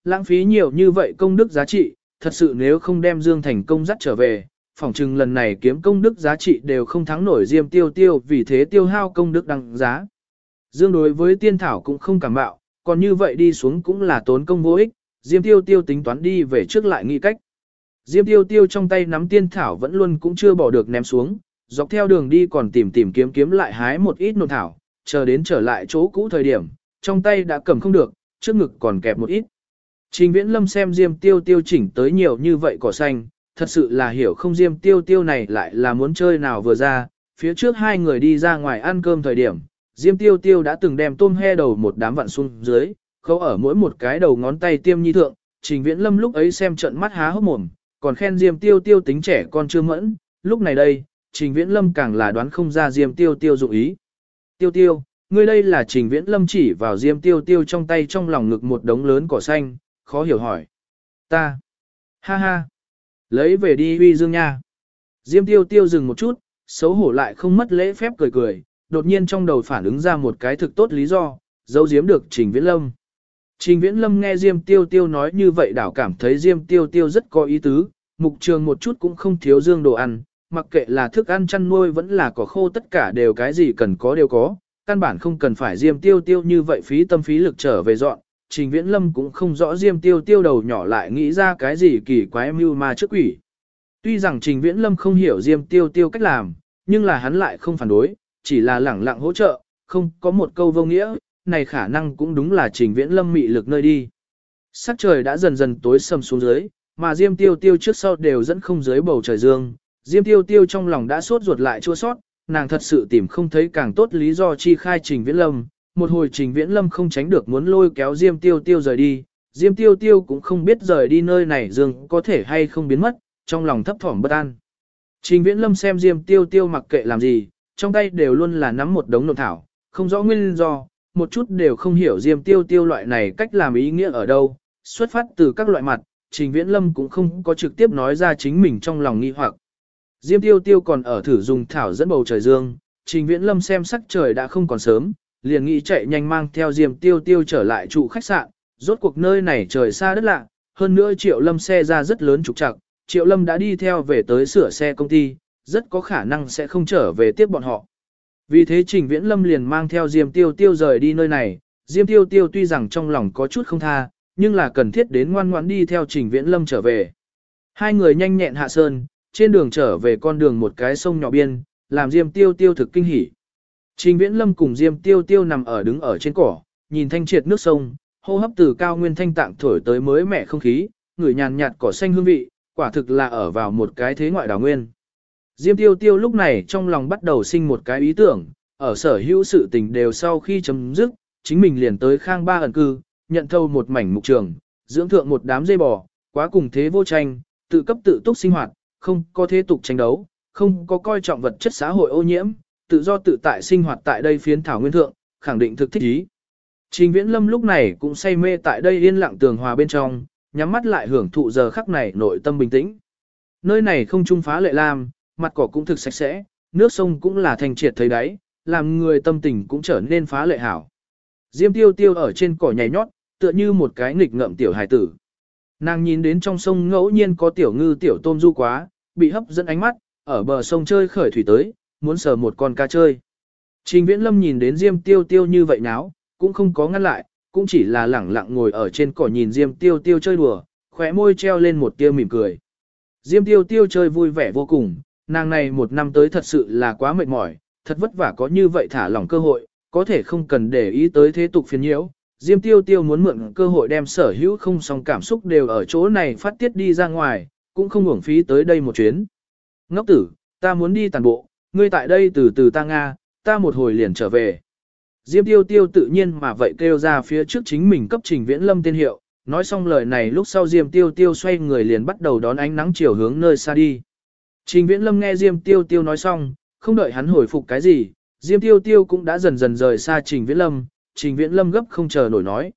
lãng phí nhiều như vậy công đức giá trị, thật sự nếu không đem Dương thành công dắt trở về, phỏng chừng lần này kiếm công đức giá trị đều không thắng nổi Diêm Tiêu Tiêu, vì thế tiêu hao công đức đăng giá. Dương đối với tiên thảo cũng không cảm bạo, còn như vậy đi xuống cũng là tốn công vô ích, Diêm Tiêu Tiêu tính toán đi về trước lại nghĩ cách. Diêm Tiêu Tiêu trong tay nắm tiên thảo vẫn luôn cũng chưa bỏ được ném xuống, dọc theo đường đi còn tìm kiếm lại hái một ít nộn thảo, chờ đến trở lại chỗ cũ thời điểm, trong tay đã cầm không được, trước ngực còn kẹp một ít. Trình Viễn Lâm xem Diêm Tiêu Tiêu chỉnh tới nhiều như vậy cỏ xanh, thật sự là hiểu không Diêm Tiêu Tiêu này lại là muốn chơi nào vừa ra, phía trước hai người đi ra ngoài ăn cơm thời điểm, Diêm Tiêu Tiêu đã từng đem tôm he đầu một đám vặn xuống dưới, khâu ở mỗi một cái đầu ngón tay tiêm nhi thượng, Trình Viễn Lâm lúc ấy xem trận mắt há hốc mồm, còn khen Diêm Tiêu Tiêu tính trẻ con chưa mẫn, lúc này đây, Trình Viễn Lâm càng là đoán không ra Diêm Tiêu Tiêu dụng ý. Tiêu Tiêu, ngươi đây là Trình Viễn Lâm chỉ vào Diêm Tiêu Tiêu trong tay trong lòng ngực một đống lớn cỏ xanh, khó hiểu hỏi. Ta. Ha ha. Lấy về đi uy dương nha. Diêm Tiêu Tiêu dừng một chút, xấu hổ lại không mất lễ phép cười cười, đột nhiên trong đầu phản ứng ra một cái thực tốt lý do, giấu giếm được Trình Viễn Lâm. Trình Viễn Lâm nghe Diêm Tiêu Tiêu nói như vậy đảo cảm thấy Diêm Tiêu Tiêu rất có ý tứ, mục trường một chút cũng không thiếu dương đồ ăn, mặc kệ là thức ăn chăn nuôi vẫn là cỏ khô tất cả đều cái gì cần có đều có, căn bản không cần phải Diêm Tiêu Tiêu như vậy phí tâm phí lực trở về dọn. Trình Viễn Lâm cũng không rõ Diêm Tiêu Tiêu đầu nhỏ lại nghĩ ra cái gì kỳ quái mưu ma trước quỷ. Tuy rằng Trình Viễn Lâm không hiểu Diêm Tiêu Tiêu cách làm, nhưng là hắn lại không phản đối, chỉ là lẳng lặng hỗ trợ, không có một câu vô nghĩa, này khả năng cũng đúng là Trình Viễn Lâm mị lực nơi đi. Sắc trời đã dần dần tối sầm xuống dưới, mà Diêm Tiêu Tiêu trước sau đều dẫn không dưới bầu trời dương. Diêm Tiêu Tiêu trong lòng đã sốt ruột lại chua sót, nàng thật sự tìm không thấy càng tốt lý do chi khai Trình Viễn Lâm. Một hồi Trình Viễn Lâm không tránh được muốn lôi kéo Diêm Tiêu Tiêu rời đi, Diêm Tiêu Tiêu cũng không biết rời đi nơi này dương có thể hay không biến mất, trong lòng thấp thỏm bất an. Trình Viễn Lâm xem Diêm Tiêu Tiêu mặc kệ làm gì, trong tay đều luôn là nắm một đống nộn thảo, không rõ nguyên do, một chút đều không hiểu Diêm Tiêu Tiêu loại này cách làm ý nghĩa ở đâu, xuất phát từ các loại mặt, Trình Viễn Lâm cũng không có trực tiếp nói ra chính mình trong lòng nghi hoặc. Diêm Tiêu Tiêu còn ở thử dùng thảo dẫn bầu trời dương, Trình Viễn Lâm xem sắc trời đã không còn sớm, liền nghĩ chạy nhanh mang theo Diêm Tiêu Tiêu trở lại trụ khách sạn, rốt cuộc nơi này trời xa đất lạ, hơn nữa Triệu Lâm xe ra rất lớn trục trặc, Triệu Lâm đã đi theo về tới sửa xe công ty, rất có khả năng sẽ không trở về tiếp bọn họ. Vì thế Trình Viễn Lâm liền mang theo Diêm Tiêu Tiêu rời đi nơi này, Diêm Tiêu Tiêu tuy rằng trong lòng có chút không tha, nhưng là cần thiết đến ngoan ngoãn đi theo Trình Viễn Lâm trở về. Hai người nhanh nhẹn hạ sơn, trên đường trở về con đường một cái sông nhỏ biên, làm Diêm Tiêu Tiêu thực kinh hỉ. Trình Viễn Lâm cùng Diêm Tiêu Tiêu nằm ở đứng ở trên cỏ, nhìn thanh triệt nước sông, hô hấp từ cao nguyên thanh tạng thổi tới mới mẻ không khí, ngửi nhàn nhạt cỏ xanh hương vị, quả thực là ở vào một cái thế ngoại đảo nguyên. Diêm Tiêu Tiêu lúc này trong lòng bắt đầu sinh một cái ý tưởng, ở sở hữu sự tình đều sau khi chấm dứt, chính mình liền tới Khang Ba ẩn cư, nhận thâu một mảnh mục trường, dưỡng thượng một đám dây bò, quá cùng thế vô tranh, tự cấp tự túc sinh hoạt, không có thế tục tranh đấu, không có coi trọng vật chất xã hội ô nhiễm, tự do tự tại sinh hoạt tại đây phiến thảo nguyên thượng, khẳng định thực thích ý. Trình Viễn Lâm lúc này cũng say mê tại đây yên lặng tường hòa bên trong, nhắm mắt lại hưởng thụ giờ khắc này nội tâm bình tĩnh. Nơi này không trung phá lệ lam, mặt cỏ cũng thực sạch sẽ, nước sông cũng là thanh triệt thấy đáy, làm người tâm tình cũng trở nên phá lệ hảo. Diêm Tiêu Tiêu ở trên cỏ nhảy nhót, tựa như một cái nghịch ngợm tiểu hài tử. Nàng nhìn đến trong sông ngẫu nhiên có tiểu ngư tiểu tôm du quá, bị hấp dẫn ánh mắt, ở bờ sông chơi khởi thủy tới, muốn sờ một con cá chơi. Trình Viễn Lâm nhìn đến Diêm Tiêu Tiêu như vậy náo, cũng không có ngăn lại, cũng chỉ là lẳng lặng ngồi ở trên cỏ nhìn Diêm Tiêu Tiêu chơi đùa, khóe môi treo lên một tia mỉm cười. Diêm Tiêu Tiêu chơi vui vẻ vô cùng, nàng này một năm tới thật sự là quá mệt mỏi, thật vất vả có như vậy thả lỏng cơ hội, có thể không cần để ý tới thế tục phiền nhiễu. Diêm Tiêu Tiêu muốn mượn cơ hội đem sở hữu không song cảm xúc đều ở chỗ này phát tiết đi ra ngoài, cũng không uổng phí tới đây một chuyến. Ngốc tử, ta muốn đi tàn bộ, ngươi tại đây từ từ ta Nga, ta một hồi liền trở về. Diêm Tiêu Tiêu tự nhiên mà vậy kêu ra phía trước chính mình cấp Trình Viễn Lâm tên hiệu, nói xong lời này lúc sau Diêm Tiêu Tiêu xoay người liền bắt đầu đón ánh nắng chiều hướng nơi xa đi. Trình Viễn Lâm nghe Diêm Tiêu Tiêu nói xong, không đợi hắn hồi phục cái gì, Diêm Tiêu Tiêu cũng đã dần dần rời xa Trình Viễn Lâm, Trình Viễn Lâm gấp không chờ nổi nói,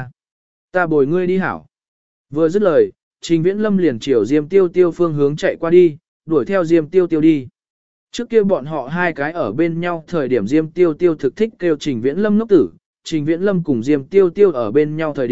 ta bồi ngươi đi hảo. Vừa dứt lời, Trình Viễn Lâm liền chiều Diêm Tiêu Tiêu phương hướng chạy qua đi, đuổi theo Diêm Tiêu Tiêu đi. Trước kia bọn họ hai cái ở bên nhau thời điểm Diêm Tiêu Tiêu thực thích kêu Trình Viễn Lâm ngốc tử, Trình Viễn Lâm cùng Diêm Tiêu Tiêu ở bên nhau thời điểm,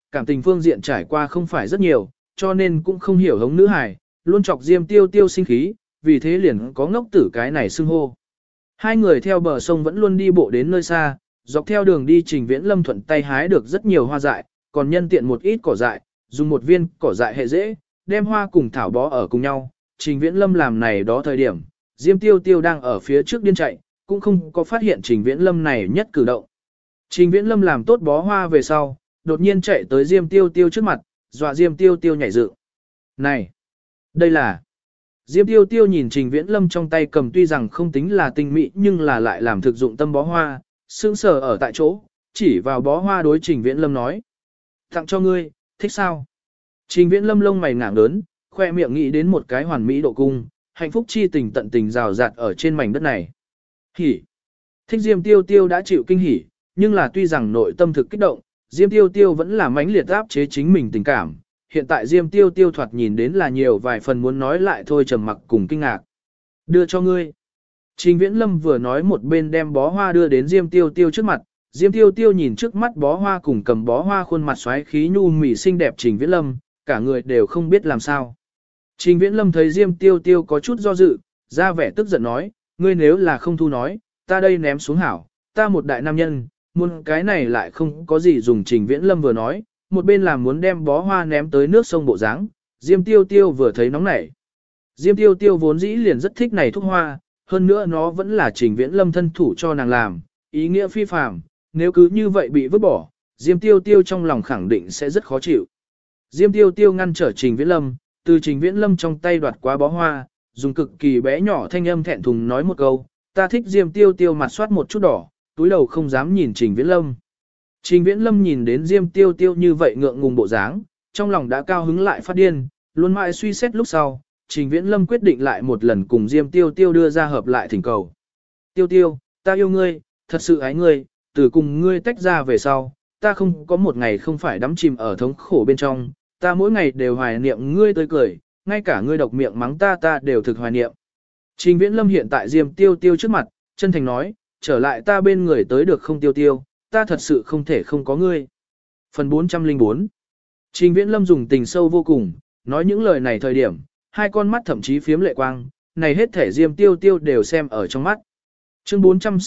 cảm tình phương diện trải qua không phải rất nhiều, cho nên cũng không hiểu hống nữ hài, luôn chọc Diêm Tiêu Tiêu sinh khí, vì thế liền có ngốc tử cái này xưng hô. Hai người theo bờ sông vẫn luôn đi bộ đến nơi xa, dọc theo đường đi Trình Viễn Lâm thuận tay hái được rất nhiều hoa dại, còn nhân tiện một ít cỏ dại, dùng một viên cỏ dại hệ dễ, đem hoa cùng thảo bó ở cùng nhau. Trình Viễn Lâm làm này đó thời điểm, Diêm Tiêu Tiêu đang ở phía trước điên chạy, cũng không có phát hiện Trình Viễn Lâm này nhất cử động. Trình Viễn Lâm làm tốt bó hoa về sau, đột nhiên chạy tới Diêm Tiêu Tiêu trước mặt, dọa Diêm Tiêu Tiêu nhảy dựng. Này, đây là... Diêm Tiêu Tiêu nhìn Trình Viễn Lâm trong tay cầm tuy rằng không tính là tinh mỹ nhưng là lại làm thực dụng tâm bó hoa, sững sờ ở tại chỗ, chỉ vào bó hoa đối Trình Viễn Lâm nói. Tặng cho ngươi, thích sao? Trình Viễn Lâm lông mày ngảng lớn, khoe miệng nghĩ đến một cái hoàn mỹ độ cung, hạnh phúc chi tình tận tình rào rạt ở trên mảnh đất này. Hỉ! Thích Diêm Tiêu Tiêu đã chịu kinh hỉ, nhưng là tuy rằng nội tâm thực kích động, Diêm Tiêu Tiêu vẫn là mãnh liệt áp chế chính mình tình cảm. Hiện tại Diêm Tiêu Tiêu thoạt nhìn đến là nhiều vài phần muốn nói lại thôi trầm mặc cùng kinh ngạc. Đưa cho ngươi. Trình Viễn Lâm vừa nói một bên đem bó hoa đưa đến Diêm Tiêu Tiêu trước mặt. Diêm Tiêu Tiêu nhìn trước mắt bó hoa cùng cầm bó hoa khuôn mặt xoáy khí nhu mì xinh đẹp Trình Viễn Lâm, cả người đều không biết làm sao. Trình Viễn Lâm thấy Diêm Tiêu Tiêu có chút do dự, ra vẻ tức giận nói, ngươi nếu là không thu nói, ta đây ném xuống hảo, ta một đại nam nhân, muốn cái này lại không có gì dùng. Trình Viễn Lâm vừa nói, một bên làm muốn đem bó hoa ném tới nước sông bộ dáng. Diêm Tiêu Tiêu vừa thấy nóng nảy. Diêm Tiêu Tiêu vốn dĩ liền rất thích này thuốc hoa, hơn nữa nó vẫn là Trình Viễn Lâm thân thủ cho nàng làm, ý nghĩa phi phàm, nếu cứ như vậy bị vứt bỏ, Diêm Tiêu Tiêu trong lòng khẳng định sẽ rất khó chịu. Diêm Tiêu Tiêu ngăn trở Trình Viễn Lâm, từ Trình Viễn Lâm trong tay đoạt quá bó hoa, dùng cực kỳ bé nhỏ thanh âm thẹn thùng nói một câu, ta thích. Diêm Tiêu Tiêu mặt soát một chút đỏ, túi đầu không dám nhìn Trình Viễn Lâm. Trình Viễn Lâm nhìn đến Diêm Tiêu Tiêu như vậy ngượng ngùng bộ dáng, trong lòng đã cao hứng lại phát điên, luôn mãi suy xét lúc sau, Trình Viễn Lâm quyết định lại một lần cùng Diêm Tiêu Tiêu đưa ra hợp lại thỉnh cầu. Tiêu Tiêu, ta yêu ngươi, thật sự ái ngươi, từ cùng ngươi tách ra về sau, ta không có một ngày không phải đắm chìm ở thống khổ bên trong, ta mỗi ngày đều hoài niệm ngươi tươi cười, ngay cả ngươi độc miệng mắng ta đều thực hoài niệm. Trình Viễn Lâm hiện tại Diêm Tiêu Tiêu trước mặt, chân thành nói, trở lại ta bên người tới được không Tiêu Tiêu, ta thật sự không thể không có ngươi. Phần 404. Trình Viễn Lâm dùng tình sâu vô cùng, nói những lời này thời điểm, hai con mắt thậm chí phiếm lệ quang, này hết thể Diêm Tiêu Tiêu đều xem ở trong mắt. Chương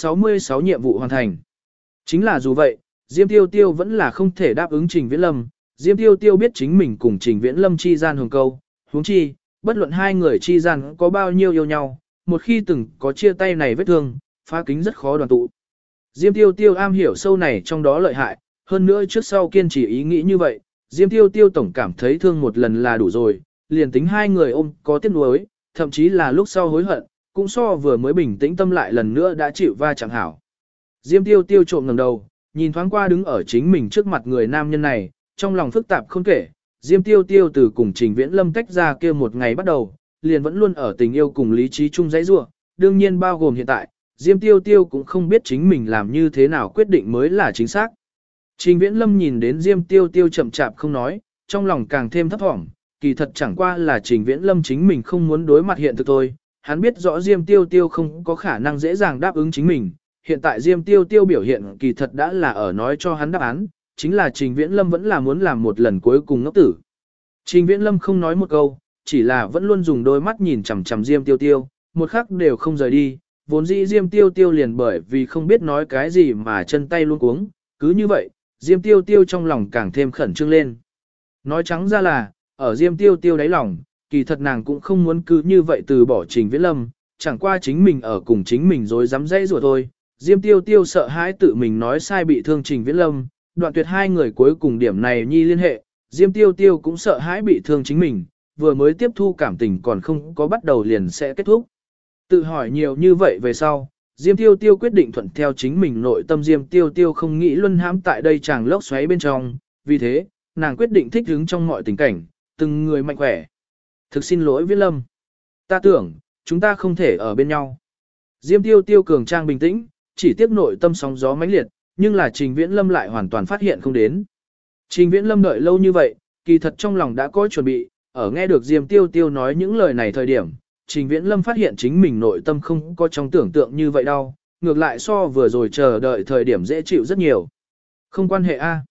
466 nhiệm vụ hoàn thành. Chính là dù vậy, Diêm Tiêu Tiêu vẫn là không thể đáp ứng Trình Viễn Lâm. Diêm Tiêu Tiêu biết chính mình cùng Trình Viễn Lâm chi gian hồng câu, huống chi, bất luận hai người chi gian có bao nhiêu yêu nhau, một khi từng có chia tay này vết thương, phá kính rất khó đoàn tụ. Diêm Tiêu Tiêu am hiểu sâu này trong đó lợi hại, hơn nữa trước sau kiên trì ý nghĩ như vậy, Diêm Tiêu Tiêu tổng cảm thấy thương một lần là đủ rồi, liền tính hai người ôm có tiếc nuối, thậm chí là lúc sau hối hận, cũng so vừa mới bình tĩnh tâm lại lần nữa đã chịu va chẳng hảo. Diêm Tiêu Tiêu trộm ngẩng đầu, nhìn thoáng qua đứng ở chính mình trước mặt người nam nhân này, trong lòng phức tạp không kể. Diêm Tiêu Tiêu từ cùng Trình Viễn Lâm tách ra kia một ngày bắt đầu, liền vẫn luôn ở tình yêu cùng lý trí chung dãy rủa, đương nhiên bao gồm hiện tại, Diêm Tiêu Tiêu cũng không biết chính mình làm như thế nào quyết định mới là chính xác. Trình Viễn Lâm nhìn đến Diêm Tiêu Tiêu chậm chạp không nói, trong lòng càng thêm thấp thỏm, kỳ thật chẳng qua là Trình Viễn Lâm chính mình không muốn đối mặt hiện thực thôi, hắn biết rõ Diêm Tiêu Tiêu không có khả năng dễ dàng đáp ứng chính mình, hiện tại Diêm Tiêu Tiêu biểu hiện kỳ thật đã là ở nói cho hắn đáp án, chính là Trình Viễn Lâm vẫn là muốn làm một lần cuối cùng ngốc tử. Trình Viễn Lâm không nói một câu, chỉ là vẫn luôn dùng đôi mắt nhìn chằm chằm Diêm Tiêu Tiêu, một khắc đều không rời đi, vốn dĩ Diêm Tiêu Tiêu liền bởi vì không biết nói cái gì mà chân tay luôn cuống, cứ như vậy, Diêm Tiêu Tiêu trong lòng càng thêm khẩn trương lên. Nói trắng ra là, ở Diêm Tiêu Tiêu đáy lòng, kỳ thật nàng cũng không muốn cứ như vậy từ bỏ Trình Viễn Lâm, chẳng qua chính mình ở cùng chính mình rồi dám dãy rủa thôi. Diêm Tiêu Tiêu sợ hãi tự mình nói sai bị thương Trình Viễn Lâm, đoạn tuyệt hai người cuối cùng điểm này nhi liên hệ, Diêm Tiêu Tiêu cũng sợ hãi bị thương chính mình, vừa mới tiếp thu cảm tình còn không có bắt đầu liền sẽ kết thúc. Tự hỏi nhiều như vậy về sau, Diêm Tiêu Tiêu quyết định thuận theo chính mình nội tâm. Diêm Tiêu Tiêu không nghĩ luân hãm tại đây chàng lốc xoáy bên trong, vì thế, nàng quyết định thích ứng trong mọi tình cảnh, từng người mạnh khỏe. Thực xin lỗi Viễn Lâm. Ta tưởng, chúng ta không thể ở bên nhau. Diêm Tiêu Tiêu cường trang bình tĩnh, chỉ tiếc nội tâm sóng gió mãnh liệt, nhưng là Trình Viễn Lâm lại hoàn toàn phát hiện không đến. Trình Viễn Lâm đợi lâu như vậy, kỳ thật trong lòng đã có chuẩn bị, ở nghe được Diêm Tiêu Tiêu nói những lời này thời điểm, Trình Viễn Lâm phát hiện chính mình nội tâm không có trong tưởng tượng như vậy đâu, ngược lại so vừa rồi chờ đợi thời điểm dễ chịu rất nhiều. Không quan hệ a.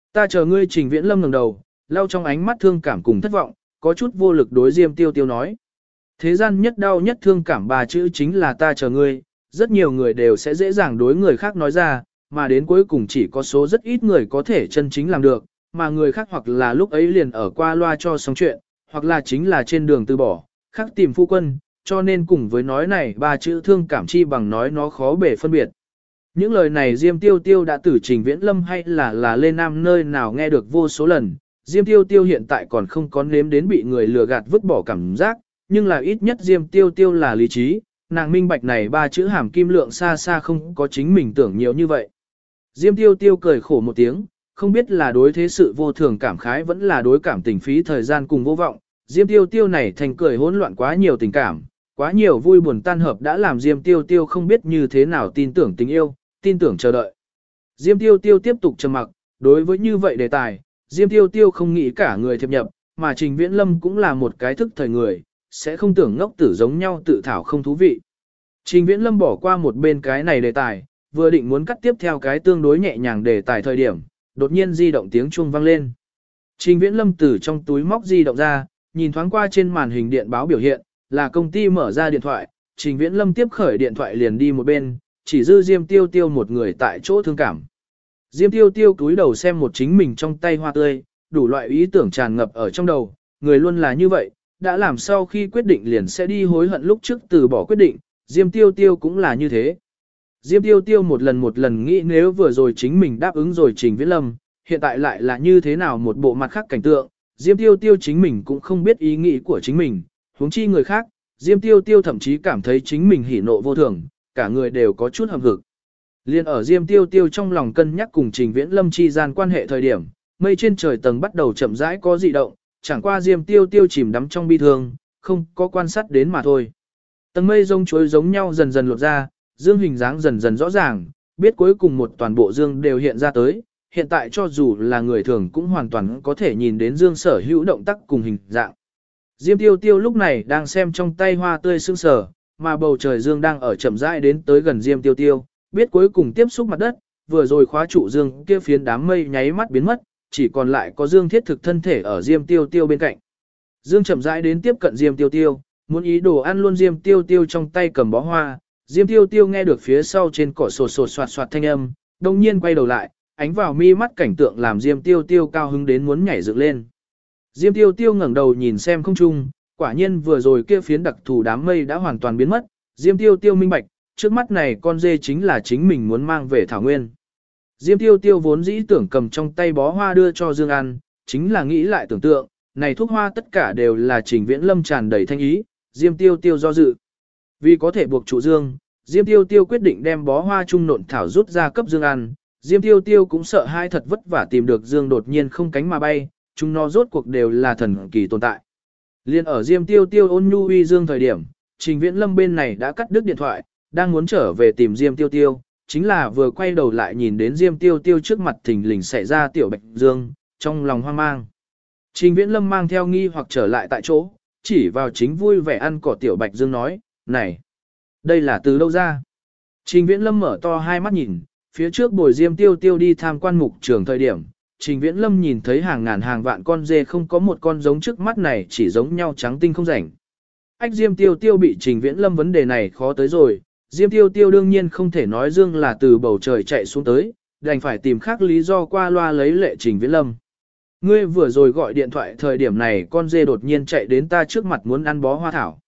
Ta chờ ngươi. Trình Viễn Lâm ngẩng đầu, lau trong ánh mắt thương cảm cùng thất vọng, có chút vô lực đối Diêm Tiêu Tiêu nói. Thế gian nhất đau nhất thương cảm ba chữ chính là ta chờ ngươi, rất nhiều người đều sẽ dễ dàng đối người khác nói ra, mà đến cuối cùng chỉ có số rất ít người có thể chân chính làm được, mà người khác hoặc là lúc ấy liền ở qua loa cho xong chuyện, hoặc là chính là trên đường từ bỏ, khác tìm phu quân, cho nên cùng với nói này ba chữ thương cảm chi bằng nói nó khó bể phân biệt. Những lời này Diêm Tiêu Tiêu đã từ Trình Viễn Lâm hay là Lê Nam nơi nào nghe được vô số lần, Diêm Tiêu Tiêu hiện tại còn không có nếm đến bị người lừa gạt vứt bỏ cảm giác, nhưng là ít nhất Diêm Tiêu Tiêu là lý trí, nàng minh bạch này ba chữ hàm kim lượng xa xa không có chính mình tưởng nhiều như vậy. Diêm Tiêu Tiêu cười khổ một tiếng, không biết là đối thế sự vô thường cảm khái vẫn là đối cảm tình phí thời gian cùng vô vọng. Diêm Tiêu Tiêu này thành cười hỗn loạn quá nhiều tình cảm, quá nhiều vui buồn tan hợp đã làm Diêm Tiêu Tiêu không biết như thế nào tin tưởng tình yêu, tin tưởng chờ đợi. Diêm Tiêu Tiêu tiếp tục trầm mặc, đối với như vậy đề tài, Diêm Tiêu Tiêu không nghĩ cả người thiệp nhập, mà Trình Viễn Lâm cũng là một cái thức thời người, sẽ không tưởng ngốc tử giống nhau tự thảo không thú vị. Trình Viễn Lâm bỏ qua một bên cái này đề tài, vừa định muốn cắt tiếp theo cái tương đối nhẹ nhàng đề tài thời điểm, đột nhiên di động tiếng chuông vang lên. Trình Viễn Lâm từ trong túi móc di động ra, nhìn thoáng qua trên màn hình điện báo biểu hiện, là công ty mở ra điện thoại, Trình Viễn Lâm tiếp khởi điện thoại liền đi một bên, chỉ dư Diêm Tiêu Tiêu một người tại chỗ thương cảm. Diêm Tiêu Tiêu cúi đầu xem một chính mình trong tay hoa tươi, đủ loại ý tưởng tràn ngập ở trong đầu, người luôn là như vậy, đã làm sau khi quyết định liền sẽ đi hối hận lúc trước từ bỏ quyết định, Diêm Tiêu Tiêu cũng là như thế. Diêm Tiêu Tiêu một lần nghĩ nếu vừa rồi chính mình đáp ứng rồi Trình Viễn Lâm, hiện tại lại là như thế nào một bộ mặt khác cảnh tượng, Diêm Tiêu Tiêu chính mình cũng không biết ý nghĩ của chính mình, huống chi người khác, Diêm Tiêu Tiêu thậm chí cảm thấy chính mình hỉ nộ vô thường, cả người đều có chút hậm hực. Liên ở Diêm Tiêu Tiêu trong lòng cân nhắc cùng Trình Viễn Lâm chi gian quan hệ thời điểm, mây trên trời tầng bắt đầu chậm rãi có dị động, chẳng qua Diêm Tiêu Tiêu chìm đắm trong bi thương, không có quan sát đến mà thôi. Tầng mây rông chuối giống nhau dần dần lột ra, dương hình dáng dần dần rõ ràng, biết cuối cùng một toàn bộ dương đều hiện ra tới, hiện tại cho dù là người thường cũng hoàn toàn có thể nhìn đến dương sở hữu động tác cùng hình dạng. Diêm Tiêu Tiêu lúc này đang xem trong tay hoa tươi sương sờ, mà bầu trời dương đang ở chậm rãi đến tới gần Diêm Tiêu Tiêu, biết cuối cùng tiếp xúc mặt đất, vừa rồi khóa trụ dương kia phiến đám mây nháy mắt biến mất, chỉ còn lại có dương thiết thực thân thể ở Diêm Tiêu Tiêu bên cạnh. Dương chậm rãi đến tiếp cận Diêm Tiêu Tiêu, muốn ý đồ ăn luôn Diêm Tiêu Tiêu trong tay cầm bó hoa. Diêm Tiêu Tiêu nghe được phía sau trên cỏ sột sột soạt soạt thanh âm, đồng nhiên quay đầu lại, ánh vào mi mắt cảnh tượng làm Diêm Tiêu Tiêu cao hứng đến muốn nhảy dựng lên. Diêm Tiêu Tiêu ngẩng đầu nhìn xem không trung, quả nhiên vừa rồi kia phiến đặc thù đám mây đã hoàn toàn biến mất. Diêm Tiêu Tiêu minh bạch, trước mắt này con dê chính là chính mình muốn mang về thảo nguyên. Diêm Tiêu Tiêu vốn dĩ tưởng cầm trong tay bó hoa đưa cho Dương ăn, chính là nghĩ lại tưởng tượng, này thuốc hoa tất cả đều là Trình Viễn Lâm tràn đầy thanh ý, Diêm Tiêu Tiêu do dự. Vì có thể buộc trụ Dương, Diêm Tiêu Tiêu quyết định đem bó hoa trung nộn thảo rút ra cấp Dương ăn. Diêm Tiêu Tiêu cũng sợ hai thật vất vả tìm được Dương đột nhiên không cánh mà bay, chúng nó rốt cuộc đều là thần kỳ tồn tại. Liên ở Diêm Tiêu Tiêu ôn nhu uy Dương thời điểm, Trình Viễn Lâm bên này đã cắt đứt điện thoại, đang muốn trở về tìm Diêm Tiêu Tiêu, chính là vừa quay đầu lại nhìn đến Diêm Tiêu Tiêu trước mặt thình lình xảy ra tiểu Bạch Dương, trong lòng hoang mang. Trình Viễn Lâm mang theo nghi hoặc trở lại tại chỗ, chỉ vào chính vui vẻ ăn cỏ tiểu Bạch Dương nói, này, đây là từ đâu ra? Trình Viễn Lâm mở to hai mắt nhìn, phía trước bồi Diêm Tiêu Tiêu đi tham quan mục trường thời điểm, Trình Viễn Lâm nhìn thấy hàng ngàn hàng vạn con dê không có một con giống trước mắt này chỉ giống nhau trắng tinh không rảnh. Ách Diêm Tiêu Tiêu bị Trình Viễn Lâm vấn đề này khó tới rồi, Diêm Tiêu Tiêu đương nhiên không thể nói Dương là từ bầu trời chạy xuống tới, đành phải tìm khác lý do qua loa lấy lệ Trình Viễn Lâm. Ngươi vừa rồi gọi điện thoại thời điểm này con dê đột nhiên chạy đến ta trước mặt muốn ăn bó hoa thảo.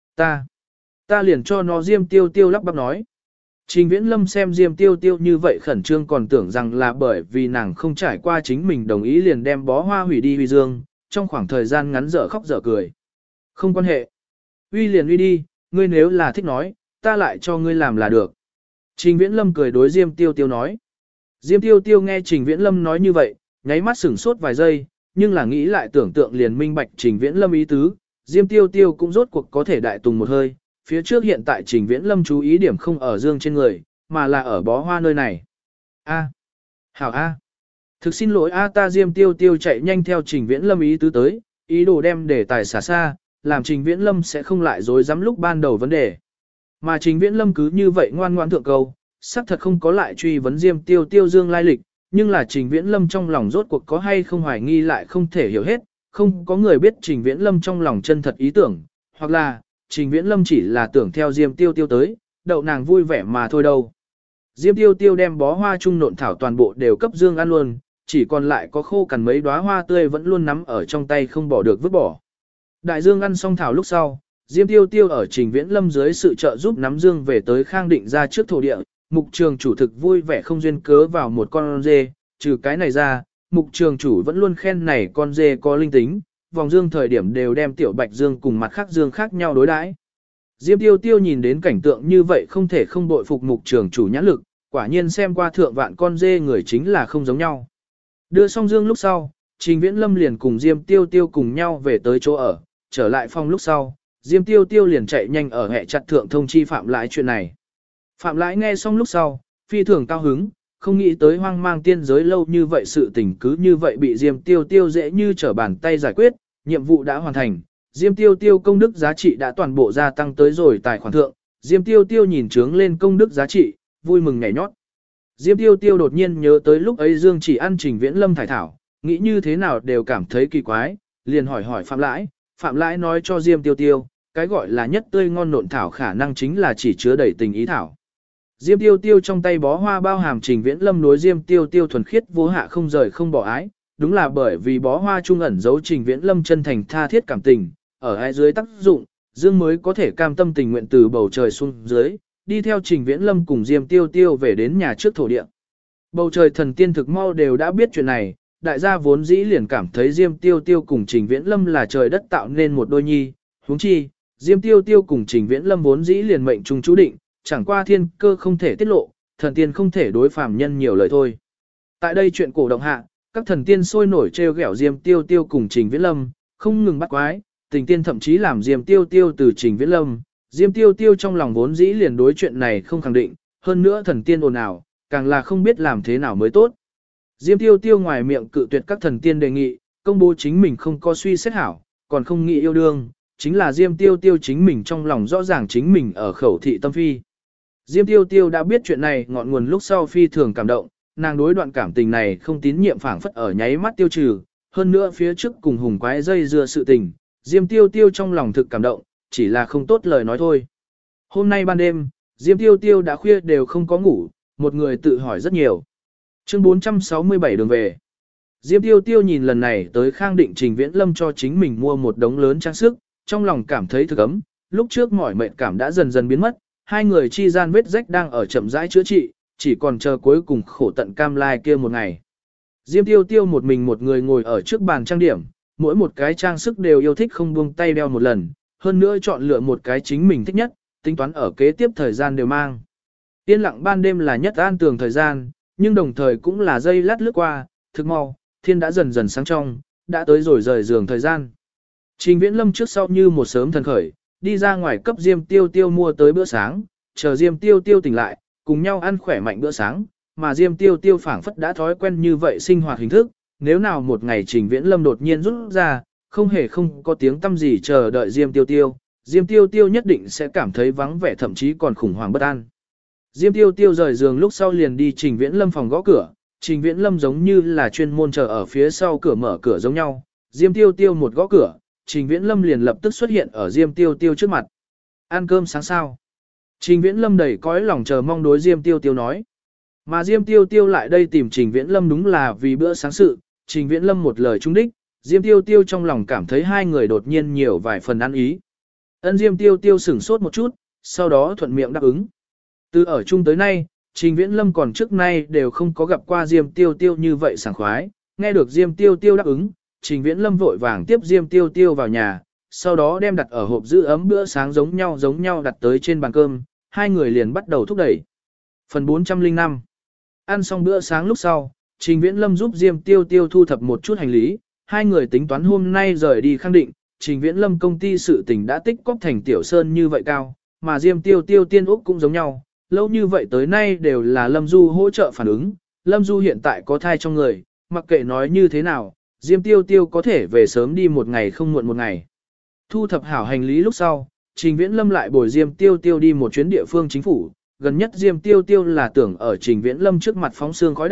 Ta liền cho nó Diêm Tiêu Tiêu lắp bắp nói. Trình Viễn Lâm xem Diêm Tiêu Tiêu như vậy khẩn trương còn tưởng rằng là bởi vì nàng không trải qua chính mình đồng ý liền đem bó hoa hủy đi huy Dương, trong khoảng thời gian ngắn dở khóc dở cười. Không quan hệ. Uy liền uy đi, ngươi nếu là thích nói, ta lại cho ngươi làm là được. Trình Viễn Lâm cười đối Diêm Tiêu Tiêu nói. Diêm Tiêu Tiêu nghe Trình Viễn Lâm nói như vậy, nháy mắt sửng sốt vài giây, nhưng là nghĩ lại tưởng tượng liền minh bạch Trình Viễn Lâm ý tứ, Diêm Tiêu Tiêu cũng rốt cuộc có thể đại tùng một hơi, phía trước hiện tại Trình Viễn Lâm chú ý điểm không ở Dương trên người, mà là ở bó hoa nơi này. Hảo thực xin lỗi ta Diêm Tiêu Tiêu chạy nhanh theo Trình Viễn Lâm ý tứ tới, ý đồ đem để tài xả xa, làm Trình Viễn Lâm sẽ không lại dối dám lúc ban đầu vấn đề. Mà Trình Viễn Lâm cứ như vậy ngoan ngoãn thượng câu, xác thật không có lại truy vấn Diêm Tiêu Tiêu Dương lai lịch, Nhưng là Trình Viễn Lâm trong lòng rốt cuộc có hay không hoài nghi lại không thể hiểu hết, không có người biết Trình Viễn Lâm trong lòng chân thật ý tưởng, hoặc là, Trình Viễn Lâm chỉ là tưởng theo Diêm Tiêu Tiêu tới, đậu nàng vui vẻ mà thôi đâu. Diêm Tiêu Tiêu đem bó hoa trung nộn thảo toàn bộ đều cấp Dương ăn luôn, chỉ còn lại có khô cằn mấy đóa hoa tươi vẫn luôn nắm ở trong tay không bỏ được vứt bỏ. Đại Dương ăn xong thảo lúc sau, Diêm Tiêu Tiêu ở Trình Viễn Lâm dưới sự trợ giúp nắm Dương về tới Khang Định ra trước thổ địa, mục trường chủ thực vui vẻ không duyên cớ vào một con dê, trừ cái này ra, mục trường chủ vẫn luôn khen này con dê có linh tính, vòng Dương thời điểm đều đem tiểu bạch Dương cùng mặt khác Dương khác nhau đối đãi. Diêm Tiêu Tiêu nhìn đến cảnh tượng như vậy không thể không bội phục mục trường chủ nhãn lực, quả nhiên xem qua thượng vạn con dê người chính là không giống nhau. Đưa xong Dương lúc sau, Trình Viễn Lâm liền cùng Diêm Tiêu Tiêu cùng nhau về tới chỗ ở, trở lại phòng lúc sau, Diêm Tiêu Tiêu liền chạy nhanh ở hệ chặt thượng thông chi Phạm Lãi chuyện này. Phạm Lãi nghe xong lúc sau, phi thường cao hứng, không nghĩ tới hoang mang tiên giới lâu như vậy sự tình cứ như vậy bị Diêm Tiêu Tiêu dễ như trở bàn tay giải quyết, nhiệm vụ đã hoàn thành, Diêm Tiêu Tiêu công đức giá trị đã toàn bộ gia tăng tới rồi tài khoản thượng, Diêm Tiêu Tiêu nhìn trướng lên công đức giá trị, vui mừng nhảy nhót. Diêm Tiêu Tiêu đột nhiên nhớ tới lúc ấy Dương chỉ ăn Trình Viễn Lâm thải thảo, nghĩ như thế nào đều cảm thấy kỳ quái, liền hỏi Phạm Lãi, Phạm Lãi nói cho Diêm Tiêu Tiêu, cái gọi là nhất tươi ngon nộn thảo khả năng chính là chỉ chứa đầy tình ý thảo. Diêm Tiêu Tiêu trong tay bó hoa bao hàm Trình Viễn Lâm đối Diêm Tiêu Tiêu thuần khiết vô hạ không rời không bỏ ái, đúng là bởi vì bó hoa trung ẩn giấu Trình Viễn Lâm chân thành tha thiết cảm tình, ở hai dưới tác dụng, Dương mới có thể cam tâm tình nguyện từ bầu trời xuống dưới, đi theo Trình Viễn Lâm cùng Diêm Tiêu Tiêu về đến nhà trước thổ địa. Bầu trời thần tiên thực mau đều đã biết chuyện này, đại gia vốn dĩ liền cảm thấy Diêm Tiêu Tiêu cùng Trình Viễn Lâm là trời đất tạo nên một đôi nhi, huống chi, Diêm Tiêu Tiêu cùng Trình Viễn Lâm vốn dĩ liền mệnh trung chú định, chẳng qua thiên cơ không thể tiết lộ, thần tiên không thể đối phàm nhân nhiều lời thôi. Tại đây chuyện cổ động hạ, các thần tiên sôi nổi trêu ghẹo Diêm Tiêu Tiêu cùng Trình Viễn Lâm, không ngừng bắt quái, tình tiên thậm chí làm Diêm Tiêu Tiêu từ Trình Viễn Lâm, Diêm Tiêu Tiêu trong lòng vốn dĩ liền đối chuyện này không khẳng định, hơn nữa thần tiên ồn ào, càng là không biết làm thế nào mới tốt. Diêm Tiêu Tiêu ngoài miệng cự tuyệt các thần tiên đề nghị, công bố chính mình không có suy xét hảo, còn không nghĩ yêu đương, chính là Diêm Tiêu Tiêu chính mình trong lòng rõ ràng chính mình ở khẩu thị tâm phi. Diêm Tiêu Tiêu đã biết chuyện này ngọn nguồn lúc sau phi thường cảm động, nàng đối đoạn cảm tình này không tín nhiệm phảng phất ở nháy mắt tiêu trừ, hơn nữa phía trước cùng hùng quái dây dưa sự tình, Diêm Tiêu Tiêu trong lòng thực cảm động, chỉ là không tốt lời nói thôi. Hôm nay ban đêm, Diêm Tiêu Tiêu đã khuya đều không có ngủ, một người tự hỏi rất nhiều. Chương 467 đường về. Diêm Tiêu Tiêu nhìn lần này tới Khang Định Trình Viễn Lâm cho chính mình mua một đống lớn trang sức, trong lòng cảm thấy thực ấm, lúc trước mỏi mệt cảm đã dần dần biến mất, hai người chi gian vết rách đang ở chậm rãi chữa trị, chỉ còn chờ cuối cùng khổ tận cam lai kia một ngày. Diêm Tiêu Tiêu một mình một người ngồi ở trước bàn trang điểm, mỗi một cái trang sức đều yêu thích không buông tay đeo một lần, hơn nữa chọn lựa một cái chính mình thích nhất, tính toán ở kế tiếp thời gian đều mang. Yên lặng ban đêm là nhất an tường thời gian, nhưng đồng thời cũng là giây lát lướt qua, thực mau, thiên đã dần dần sáng trong, đã tới rồi rời giường thời gian. Trình Viễn Lâm trước sau như một sớm thần khởi, đi ra ngoài cấp Diêm Tiêu Tiêu mua tới bữa sáng, chờ Diêm Tiêu Tiêu tỉnh lại, cùng nhau ăn khỏe mạnh bữa sáng, mà Diêm Tiêu Tiêu phảng phất đã thói quen như vậy sinh hoạt hình thức, nếu nào một ngày Trình Viễn Lâm đột nhiên rút ra, không hề không có tiếng tâm gì chờ đợi Diêm Tiêu Tiêu, Diêm Tiêu Tiêu nhất định sẽ cảm thấy vắng vẻ thậm chí còn khủng hoảng bất an. Diêm Tiêu Tiêu rời giường lúc sau liền đi Trình Viễn Lâm phòng gõ cửa, Trình Viễn Lâm giống như là chuyên môn chờ ở phía sau cửa mở cửa giống nhau, Diêm Tiêu Tiêu một gõ cửa, Trình Viễn Lâm liền lập tức xuất hiện ở Diêm Tiêu Tiêu trước mặt. Ăn cơm sáng sao? Trình Viễn Lâm đầy cõi lòng chờ mong đối Diêm Tiêu Tiêu nói. Mà Diêm Tiêu Tiêu lại đây tìm Trình Viễn Lâm đúng là vì bữa sáng sự, Trình Viễn Lâm một lời trung đích, Diêm Tiêu Tiêu trong lòng cảm thấy hai người đột nhiên nhiều vài phần ăn ý. Ân Diêm Tiêu Tiêu sửng sốt một chút, sau đó thuận miệng đáp ứng. Từ ở chung tới nay, Trình Viễn Lâm còn trước nay đều không có gặp qua Diêm Tiêu Tiêu như vậy sảng khoái, nghe được Diêm Tiêu Tiêu đáp ứng, Trình Viễn Lâm vội vàng tiếp Diêm Tiêu Tiêu vào nhà, sau đó đem đặt ở hộp giữ ấm bữa sáng giống nhau đặt tới trên bàn cơm, hai người liền bắt đầu thúc đẩy. Phần 405. Ăn xong bữa sáng lúc sau, Trình Viễn Lâm giúp Diêm Tiêu Tiêu thu thập một chút hành lý, hai người tính toán hôm nay rời đi Khang Định, Trình Viễn Lâm công ty sự tình đã tích cóp thành tiểu sơn như vậy cao, mà Diêm Tiêu Tiêu tiên úc cũng giống nhau, lâu như vậy tới nay đều là Lâm Du hỗ trợ phản ứng, Lâm Du hiện tại có thai trong người, mặc kệ nói như thế nào, Diêm Tiêu Tiêu có thể về sớm đi một ngày không muộn một ngày. Thu thập hảo hành lý lúc sau, Trình Viễn Lâm lại bồi Diêm Tiêu Tiêu đi một chuyến địa phương chính phủ, gần nhất Diêm Tiêu Tiêu là tưởng ở Trình Viễn Lâm trước mặt phóng xương khói đạn,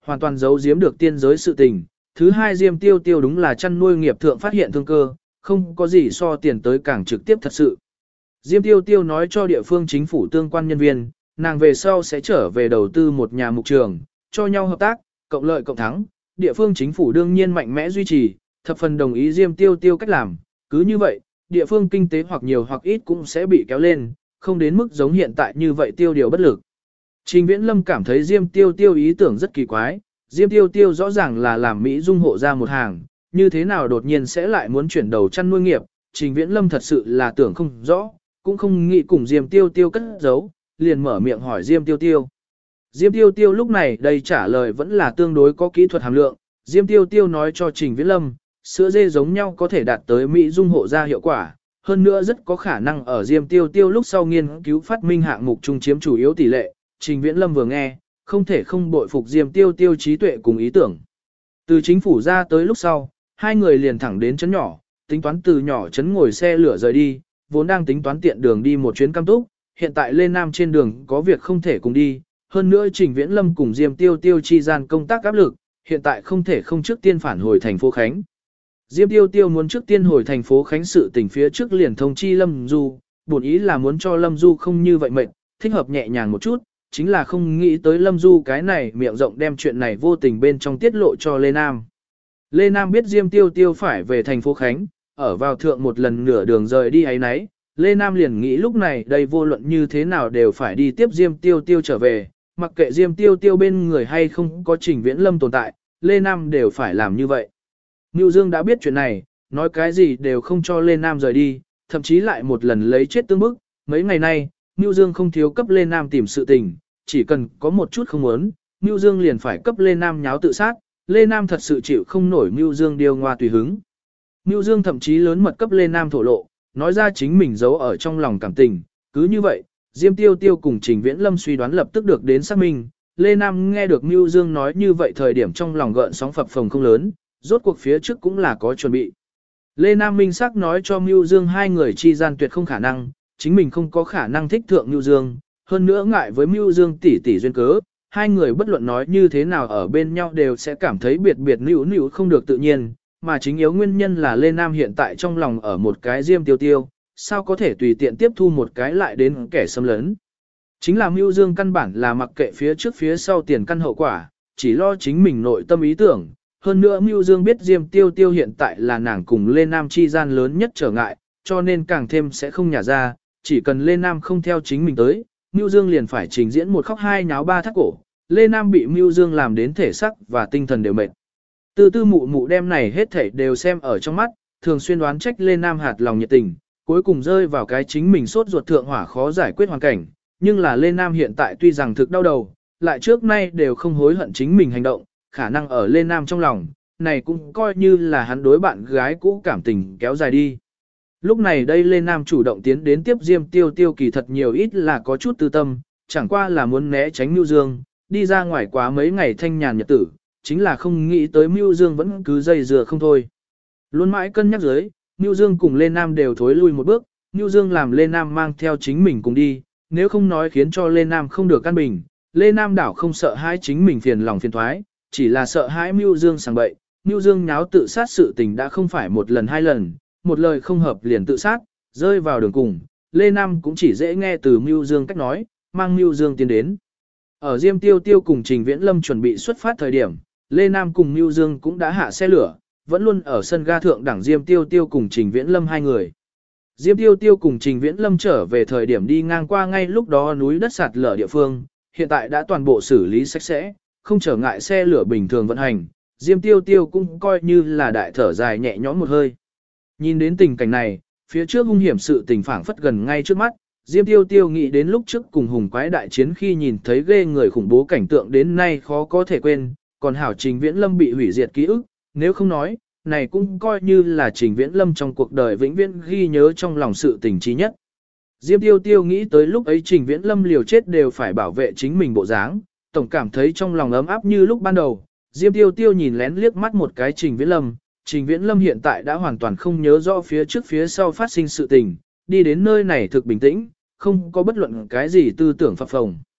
hoàn toàn giấu giếm được tiên giới sự tình. Thứ hai Diêm Tiêu Tiêu đúng là chăn nuôi nghiệp thượng phát hiện thương cơ, không có gì so tiền tới càng trực tiếp thật sự. Diêm Tiêu Tiêu nói cho địa phương chính phủ tương quan nhân viên, nàng về sau sẽ trở về đầu tư một nhà mục trường, cho nhau hợp tác, cộng lợi cộng thắng. Địa phương chính phủ đương nhiên mạnh mẽ duy trì, thập phần đồng ý Diêm Tiêu Tiêu cách làm. Cứ như vậy, địa phương kinh tế hoặc nhiều hoặc ít cũng sẽ bị kéo lên, không đến mức giống hiện tại như vậy tiêu điều bất lực. Trình Viễn Lâm cảm thấy Diêm Tiêu Tiêu ý tưởng rất kỳ quái, Diêm Tiêu Tiêu rõ ràng là làm Mỹ dung hộ ra một hàng, như thế nào đột nhiên sẽ lại muốn chuyển đầu chăn nuôi nghiệp, Trình Viễn Lâm thật sự là tưởng không rõ, cũng không nghĩ cùng Diêm Tiêu Tiêu cất giấu, liền mở miệng hỏi Diêm Tiêu Tiêu. Diêm Tiêu Tiêu lúc này đây trả lời vẫn là tương đối có kỹ thuật hàm lượng, Diêm Tiêu Tiêu nói cho Trình Viễn Lâm, sữa dê giống nhau có thể đạt tới Mỹ dung hộ ra hiệu quả, hơn nữa rất có khả năng ở Diêm Tiêu Tiêu lúc sau nghiên cứu phát minh hạng mục trung chiếm chủ yếu tỷ lệ. Trình Viễn Lâm vừa nghe, không thể không bội phục Diêm Tiêu Tiêu trí tuệ cùng ý tưởng. Từ chính phủ ra tới lúc sau, hai người liền thẳng đến trấn nhỏ, tính toán từ nhỏ trấn ngồi xe lửa rời đi, vốn đang tính toán tiện đường đi một chuyến Cam Túc, hiện tại lên Nam trên đường có việc không thể cùng đi, hơn nữa Trình Viễn Lâm cùng Diêm Tiêu Tiêu chi gian công tác áp lực, hiện tại không thể không trước tiên phản hồi thành phố Khánh. Diêm Tiêu Tiêu muốn trước tiên hồi thành phố Khánh sự tình phía trước liền thông chi Lâm Du, bổn ý là muốn cho Lâm Du không như vậy mệt, thích hợp nhẹ nhàng một chút, chính là không nghĩ tới Lâm Du cái này miệng rộng đem chuyện này vô tình bên trong tiết lộ cho Lê Nam. Lê Nam biết Diêm Tiêu Tiêu phải về thành phố Khánh, ở vào thượng một lần nửa đường rời đi ấy nấy, Lê Nam liền nghĩ lúc này đây vô luận như thế nào đều phải đi tiếp Diêm Tiêu Tiêu trở về, mặc kệ Diêm Tiêu Tiêu bên người hay không có Trình Viễn Lâm tồn tại, Lê Nam đều phải làm như vậy. Nưu Dương đã biết chuyện này, nói cái gì đều không cho Lê Nam rời đi, thậm chí lại một lần lấy chết tương bức. Mấy ngày nay, Nưu Dương không thiếu cấp Lê Nam tìm sự tình, chỉ cần có một chút không muốn, Nưu Dương liền phải cấp Lê Nam nháo tự sát. Lê Nam thật sự chịu không nổi Nưu Dương điều ngoa tùy hứng. Nưu Dương thậm chí lớn mật cấp Lê Nam thổ lộ, nói ra chính mình giấu ở trong lòng cảm tình. Cứ như vậy, Diêm Tiêu Tiêu cùng Trình Viễn Lâm suy đoán lập tức được đến xác minh. Lê Nam nghe được Nưu Dương nói như vậy thời điểm trong lòng gợn sóng phập phồng không lớn, rốt cuộc phía trước cũng là có chuẩn bị. Lê Nam minh sắc nói cho Nưu Dương hai người chi gian tuyệt không khả năng, chính mình không có khả năng thích thượng Nưu Dương, hơn nữa ngại với Nưu Dương tỷ tỷ duyên cớ, hai người bất luận nói như thế nào ở bên nhau đều sẽ cảm thấy biệt biệt nữu nữu không được tự nhiên, mà chính yếu nguyên nhân là Lê Nam hiện tại trong lòng ở một cái Diêm Tiêu Tiêu, sao có thể tùy tiện tiếp thu một cái lại đến kẻ xâm lấn. Chính là Nưu Dương căn bản là mặc kệ phía trước phía sau tiền căn hậu quả, chỉ lo chính mình nội tâm ý tưởng. Hơn nữa Nưu Dương biết Diêm Tiêu Tiêu hiện tại là nàng cùng Lê Nam chi gian lớn nhất trở ngại, cho nên càng thêm sẽ không nhả ra, chỉ cần Lê Nam không theo chính mình tới, Nưu Dương liền phải trình diễn một khóc hai nháo ba thắt cổ. Lê Nam bị Nưu Dương làm đến thể sắc và tinh thần đều mệt. Từ tư mụ mụ đem này hết thảy đều xem ở trong mắt, thường xuyên đoán trách Lê Nam hạt lòng nhiệt tình, cuối cùng rơi vào cái chính mình sốt ruột thượng hỏa khó giải quyết hoàn cảnh. Nhưng là Lê Nam hiện tại tuy rằng thực đau đầu, lại trước nay đều không hối hận chính mình hành động, khả năng ở Lê Nam trong lòng, này cũng coi như là hắn đối bạn gái cũ cảm tình kéo dài đi. Lúc này đây Lê Nam chủ động tiến đến tiếp Diêm Tiêu Tiêu kỳ thật nhiều ít là có chút tư tâm, chẳng qua là muốn né tránh Nưu Dương, đi ra ngoài quá mấy ngày thanh nhàn nhật tử, chính là không nghĩ tới Nưu Dương vẫn cứ dây dừa không thôi. Luôn mãi cân nhắc dưới, Nưu Dương cùng Lê Nam đều thối lui một bước, Nưu Dương làm Lê Nam mang theo chính mình cùng đi, nếu không nói khiến cho Lê Nam không được căn bình, Lê Nam đảo không sợ hãi chính mình phiền lòng phiền thoái, chỉ là sợ hãi Nưu Dương sảng bậy. Nưu Dương nháo tự sát sự tình đã không phải một lần hai lần, một lời không hợp liền tự sát, rơi vào đường cùng, Lê Nam cũng chỉ dễ nghe từ Nưu Dương cách nói, mang Nưu Dương tiến đến. Ở Diêm Tiêu Tiêu cùng Trình Viễn Lâm chuẩn bị xuất phát thời điểm, Lê Nam cùng Nưu Dương cũng đã hạ xe lửa, vẫn luôn ở sân ga thượng đẳng Diêm Tiêu Tiêu cùng Trình Viễn Lâm hai người. Diêm Tiêu Tiêu cùng Trình Viễn Lâm trở về thời điểm đi ngang qua ngay lúc đó núi đất sạt lở địa phương, hiện tại đã toàn bộ xử lý sạch sẽ, không trở ngại xe lửa bình thường vận hành, Diêm Tiêu Tiêu cũng coi như là đại thở dài nhẹ nhõm một hơi. Nhìn đến tình cảnh này, phía trước hung hiểm sự tình phảng phất gần ngay trước mắt, Diêm Tiêu Tiêu nghĩ đến lúc trước cùng hùng quái đại chiến khi nhìn thấy ghê người khủng bố cảnh tượng đến nay khó có thể quên, còn hảo Trình Viễn Lâm bị hủy diệt ký ức, nếu không nói, này cũng coi như là Trình Viễn Lâm trong cuộc đời vĩnh viễn ghi nhớ trong lòng sự tình trí nhất. Diêm Tiêu Tiêu nghĩ tới lúc ấy Trình Viễn Lâm liều chết đều phải bảo vệ chính mình bộ dáng, tổng cảm thấy trong lòng ấm áp như lúc ban đầu. Diêm Tiêu Tiêu nhìn lén liếc mắt một cái Trình Viễn Lâm, Trình Viễn Lâm hiện tại đã hoàn toàn không nhớ rõ phía trước phía sau phát sinh sự tình, đi đến nơi này thực bình tĩnh, không có bất luận cái gì tư tưởng phập phồng.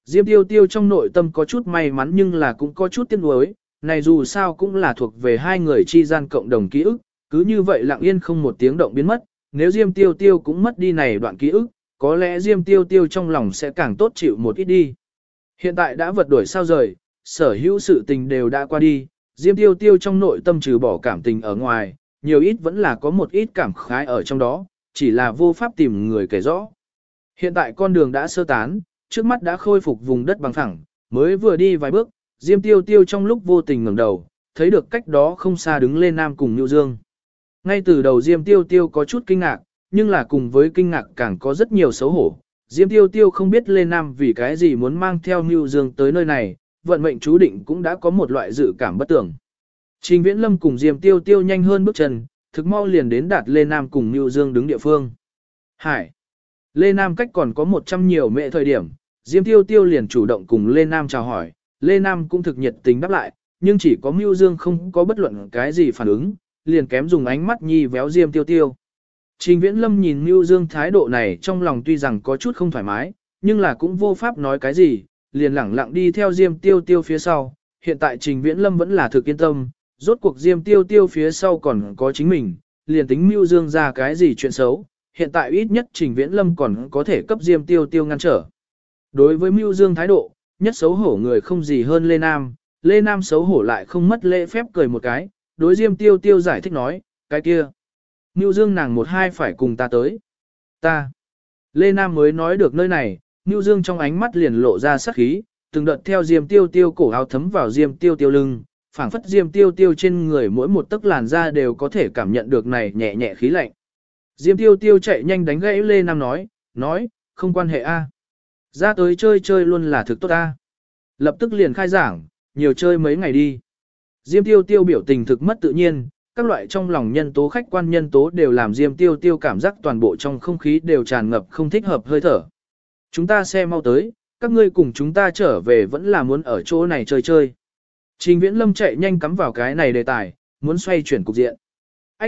Diêm Tiêu Tiêu trong nội tâm có chút may mắn nhưng là cũng có chút tiếc nuối, này dù sao cũng là thuộc về hai người chi gian cộng đồng ký ức, cứ như vậy lặng yên không một tiếng động biến mất, nếu Diêm Tiêu Tiêu cũng mất đi này đoạn ký ức, có lẽ Diêm Tiêu Tiêu trong lòng sẽ càng tốt chịu một ít đi. Hiện tại đã vật đổi sao rời, sở hữu sự tình đều đã qua đi, Diêm Tiêu Tiêu trong nội tâm trừ bỏ cảm tình ở ngoài, nhiều ít vẫn là có một ít cảm khái ở trong đó, chỉ là vô pháp tìm người kể rõ. Hiện tại con đường đã sơ tán, trước mắt đã khôi phục vùng đất bằng phẳng, mới vừa đi vài bước, Diêm Tiêu Tiêu trong lúc vô tình ngẩng đầu, thấy được cách đó không xa đứng Lê Nam cùng Nưu Dương. Ngay từ đầu Diêm Tiêu Tiêu có chút kinh ngạc, nhưng là cùng với kinh ngạc càng có rất nhiều xấu hổ. Diêm Tiêu Tiêu không biết Lê Nam vì cái gì muốn mang theo Nưu Dương tới nơi này, vận mệnh chú định cũng đã có một loại dự cảm bất tưởng. Trình Viễn Lâm cùng Diêm Tiêu Tiêu nhanh hơn bước chân, thực mau liền đến đạt Lê Nam cùng Nưu Dương đứng địa phương. Hải! Lê Nam cách còn có 100 nhiều mệ thời điểm, Diêm Tiêu Tiêu liền chủ động cùng Lê Nam chào hỏi, Lê Nam cũng thực nhiệt tình đáp lại, nhưng chỉ có Nưu Dương không có bất luận cái gì phản ứng, liền kém dùng ánh mắt nhi véo Diêm Tiêu Tiêu. Trình Viễn Lâm nhìn Nưu Dương thái độ này trong lòng tuy rằng có chút không thoải mái, nhưng là cũng vô pháp nói cái gì, liền lẳng lặng đi theo Diêm Tiêu Tiêu phía sau. Hiện tại Trình Viễn Lâm vẫn là thực yên tâm, rốt cuộc Diêm Tiêu Tiêu phía sau còn có chính mình, liền tính Nưu Dương ra cái gì chuyện xấu, hiện tại ít nhất Trình Viễn Lâm còn có thể cấp Diêm Tiêu Tiêu ngăn trở. Đối với Nưu Dương thái độ, nhất xấu hổ người không gì hơn Lê Nam xấu hổ lại không mất lễ phép cười một cái, đối Diêm Tiêu Tiêu giải thích nói, cái kia. Nưu Dương nàng một hai phải cùng ta tới. Ta. Lê Nam mới nói được nơi này, Nưu Dương trong ánh mắt liền lộ ra sắc khí, từng đợt theo Diêm Tiêu Tiêu cổ áo thấm vào Diêm Tiêu Tiêu lưng, phảng phất Diêm Tiêu Tiêu trên người mỗi một tấc làn da đều có thể cảm nhận được này nhẹ nhẹ khí lạnh. Diêm Tiêu Tiêu chạy nhanh đánh gãy Lê Nam nói, không quan hệ a. Ra tới chơi chơi luôn là thực tốt a. Lập tức liền khai giảng, nhiều chơi mấy ngày đi. Diêm Tiêu Tiêu biểu tình thực mất tự nhiên, các loại trong lòng nhân tố khách quan nhân tố đều làm Diêm Tiêu Tiêu cảm giác toàn bộ trong không khí đều tràn ngập không thích hợp hơi thở. Chúng ta xe mau tới, các ngươi cùng chúng ta trở về vẫn là muốn ở chỗ này chơi chơi. Trình Viễn Lâm chạy nhanh cắm vào cái này đề tài, muốn xoay chuyển cục diện. Ách!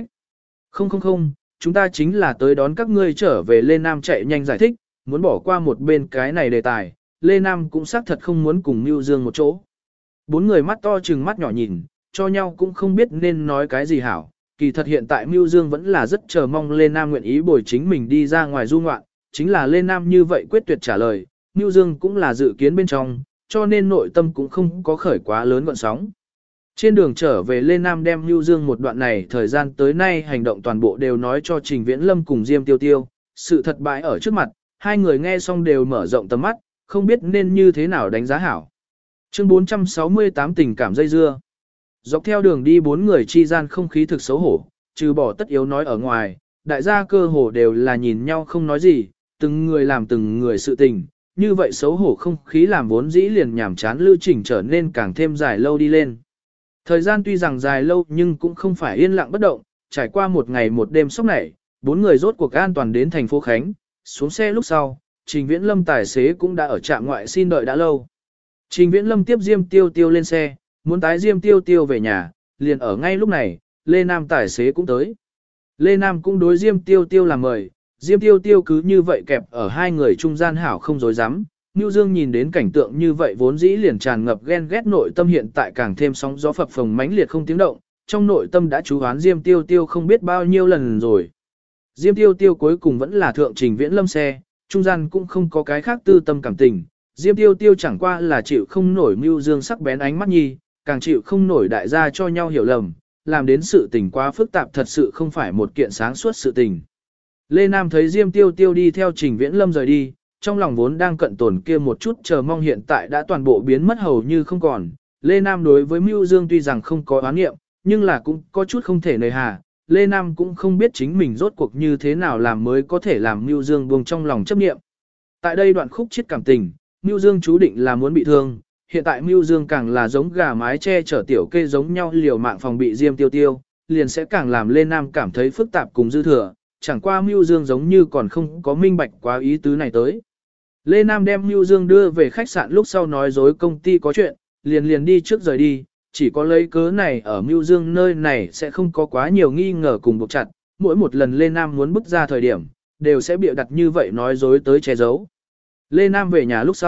Không, chúng ta chính là tới đón các ngươi trở về. Lê Nam chạy nhanh giải thích, muốn bỏ qua một bên cái này đề tài. Lê Nam cũng xác thật không muốn cùng Nưu Dương một chỗ. Bốn người mắt to chừng mắt nhỏ nhìn, cho nhau cũng không biết nên nói cái gì hảo. Kỳ thật hiện tại Nưu Dương vẫn là rất chờ mong Lê Nam nguyện ý bồi chính mình đi ra ngoài du ngoạn. Chính là Lê Nam như vậy quyết tuyệt trả lời, Nưu Dương cũng là dự kiến bên trong, cho nên nội tâm cũng không có khởi quá lớn gọn sóng. Trên đường trở về Lê Nam đem Nưu Dương một đoạn này thời gian tới nay hành động toàn bộ đều nói cho Trình Viễn Lâm cùng Diêm Tiêu Tiêu, sự thật bại ở trước mặt, hai người nghe xong đều mở rộng tầm mắt, không biết nên như thế nào đánh giá hảo. Chương 468 tình cảm dây dưa. Dọc theo đường đi bốn người chi gian không khí thực xấu hổ, trừ bỏ tất yếu nói ở ngoài, đại gia cơ hồ đều là nhìn nhau không nói gì, từng người làm từng người sự tình, như vậy xấu hổ không khí làm vốn dĩ liền nhảm chán lưu trình trở nên càng thêm dài lâu đi lên. Thời gian tuy rằng dài lâu nhưng cũng không phải yên lặng bất động, trải qua một ngày một đêm sốc nảy, bốn người rốt cuộc an toàn đến thành phố Khánh, xuống xe lúc sau, Trình Viễn Lâm tài xế cũng đã ở trạm ngoại xin đợi đã lâu. Trình Viễn Lâm tiếp Diêm Tiêu Tiêu lên xe, muốn tái Diêm Tiêu Tiêu về nhà, liền ở ngay lúc này, Lê Nam tài xế cũng tới. Lê Nam cũng đối Diêm Tiêu Tiêu làm mời, Diêm Tiêu Tiêu cứ như vậy kẹp ở hai người trung gian hảo không dối dám. Nưu Dương nhìn đến cảnh tượng như vậy vốn dĩ liền tràn ngập ghen ghét, nội tâm hiện tại càng thêm sóng gió phập phồng mãnh liệt không tiếng động, trong nội tâm đã chú hoán Diêm Tiêu Tiêu không biết bao nhiêu lần rồi. Diêm Tiêu Tiêu cuối cùng vẫn là thượng Trình Viễn Lâm xe, trung gian cũng không có cái khác tư tâm cảm tình. Diêm Tiêu Tiêu chẳng qua là chịu không nổi Nưu Dương sắc bén ánh mắt nhi, càng chịu không nổi đại gia cho nhau hiểu lầm, làm đến sự tình quá phức tạp thật sự không phải một kiện sáng suốt sự tình. Lê Nam thấy Diêm Tiêu Tiêu đi theo Trình Viễn Lâm rời đi, trong lòng vốn đang cận tồn kia một chút chờ mong hiện tại đã toàn bộ biến mất hầu như không còn. Lê Nam đối với Nưu Dương tuy rằng không có oán nghiệm, nhưng là cũng có chút không thể nề hà. Lê Nam cũng không biết chính mình rốt cuộc như thế nào làm mới có thể làm Nưu Dương buông trong lòng chấp niệm. Tại đây đoạn khúc chiết cảm tình, Nưu Dương chú định là muốn bị thương, hiện tại Nưu Dương càng là giống gà mái che chở tiểu kê giống nhau liều mạng phòng bị Diêm Tiêu Tiêu, liền sẽ càng làm Lê Nam cảm thấy phức tạp cùng dư thừa, chẳng qua Nưu Dương giống như còn không có minh bạch quá ý tứ này tới. Lê Nam đem Nưu Dương đưa về khách sạn lúc sau nói dối công ty có chuyện, liền đi trước rời đi, chỉ có lấy cớ này ở Nưu Dương nơi này sẽ không có quá nhiều nghi ngờ cùng buộc chặt, mỗi một lần Lê Nam muốn bước ra thời điểm, đều sẽ bịa đặt như vậy nói dối tới che giấu. Lê Nam về nhà lúc sau,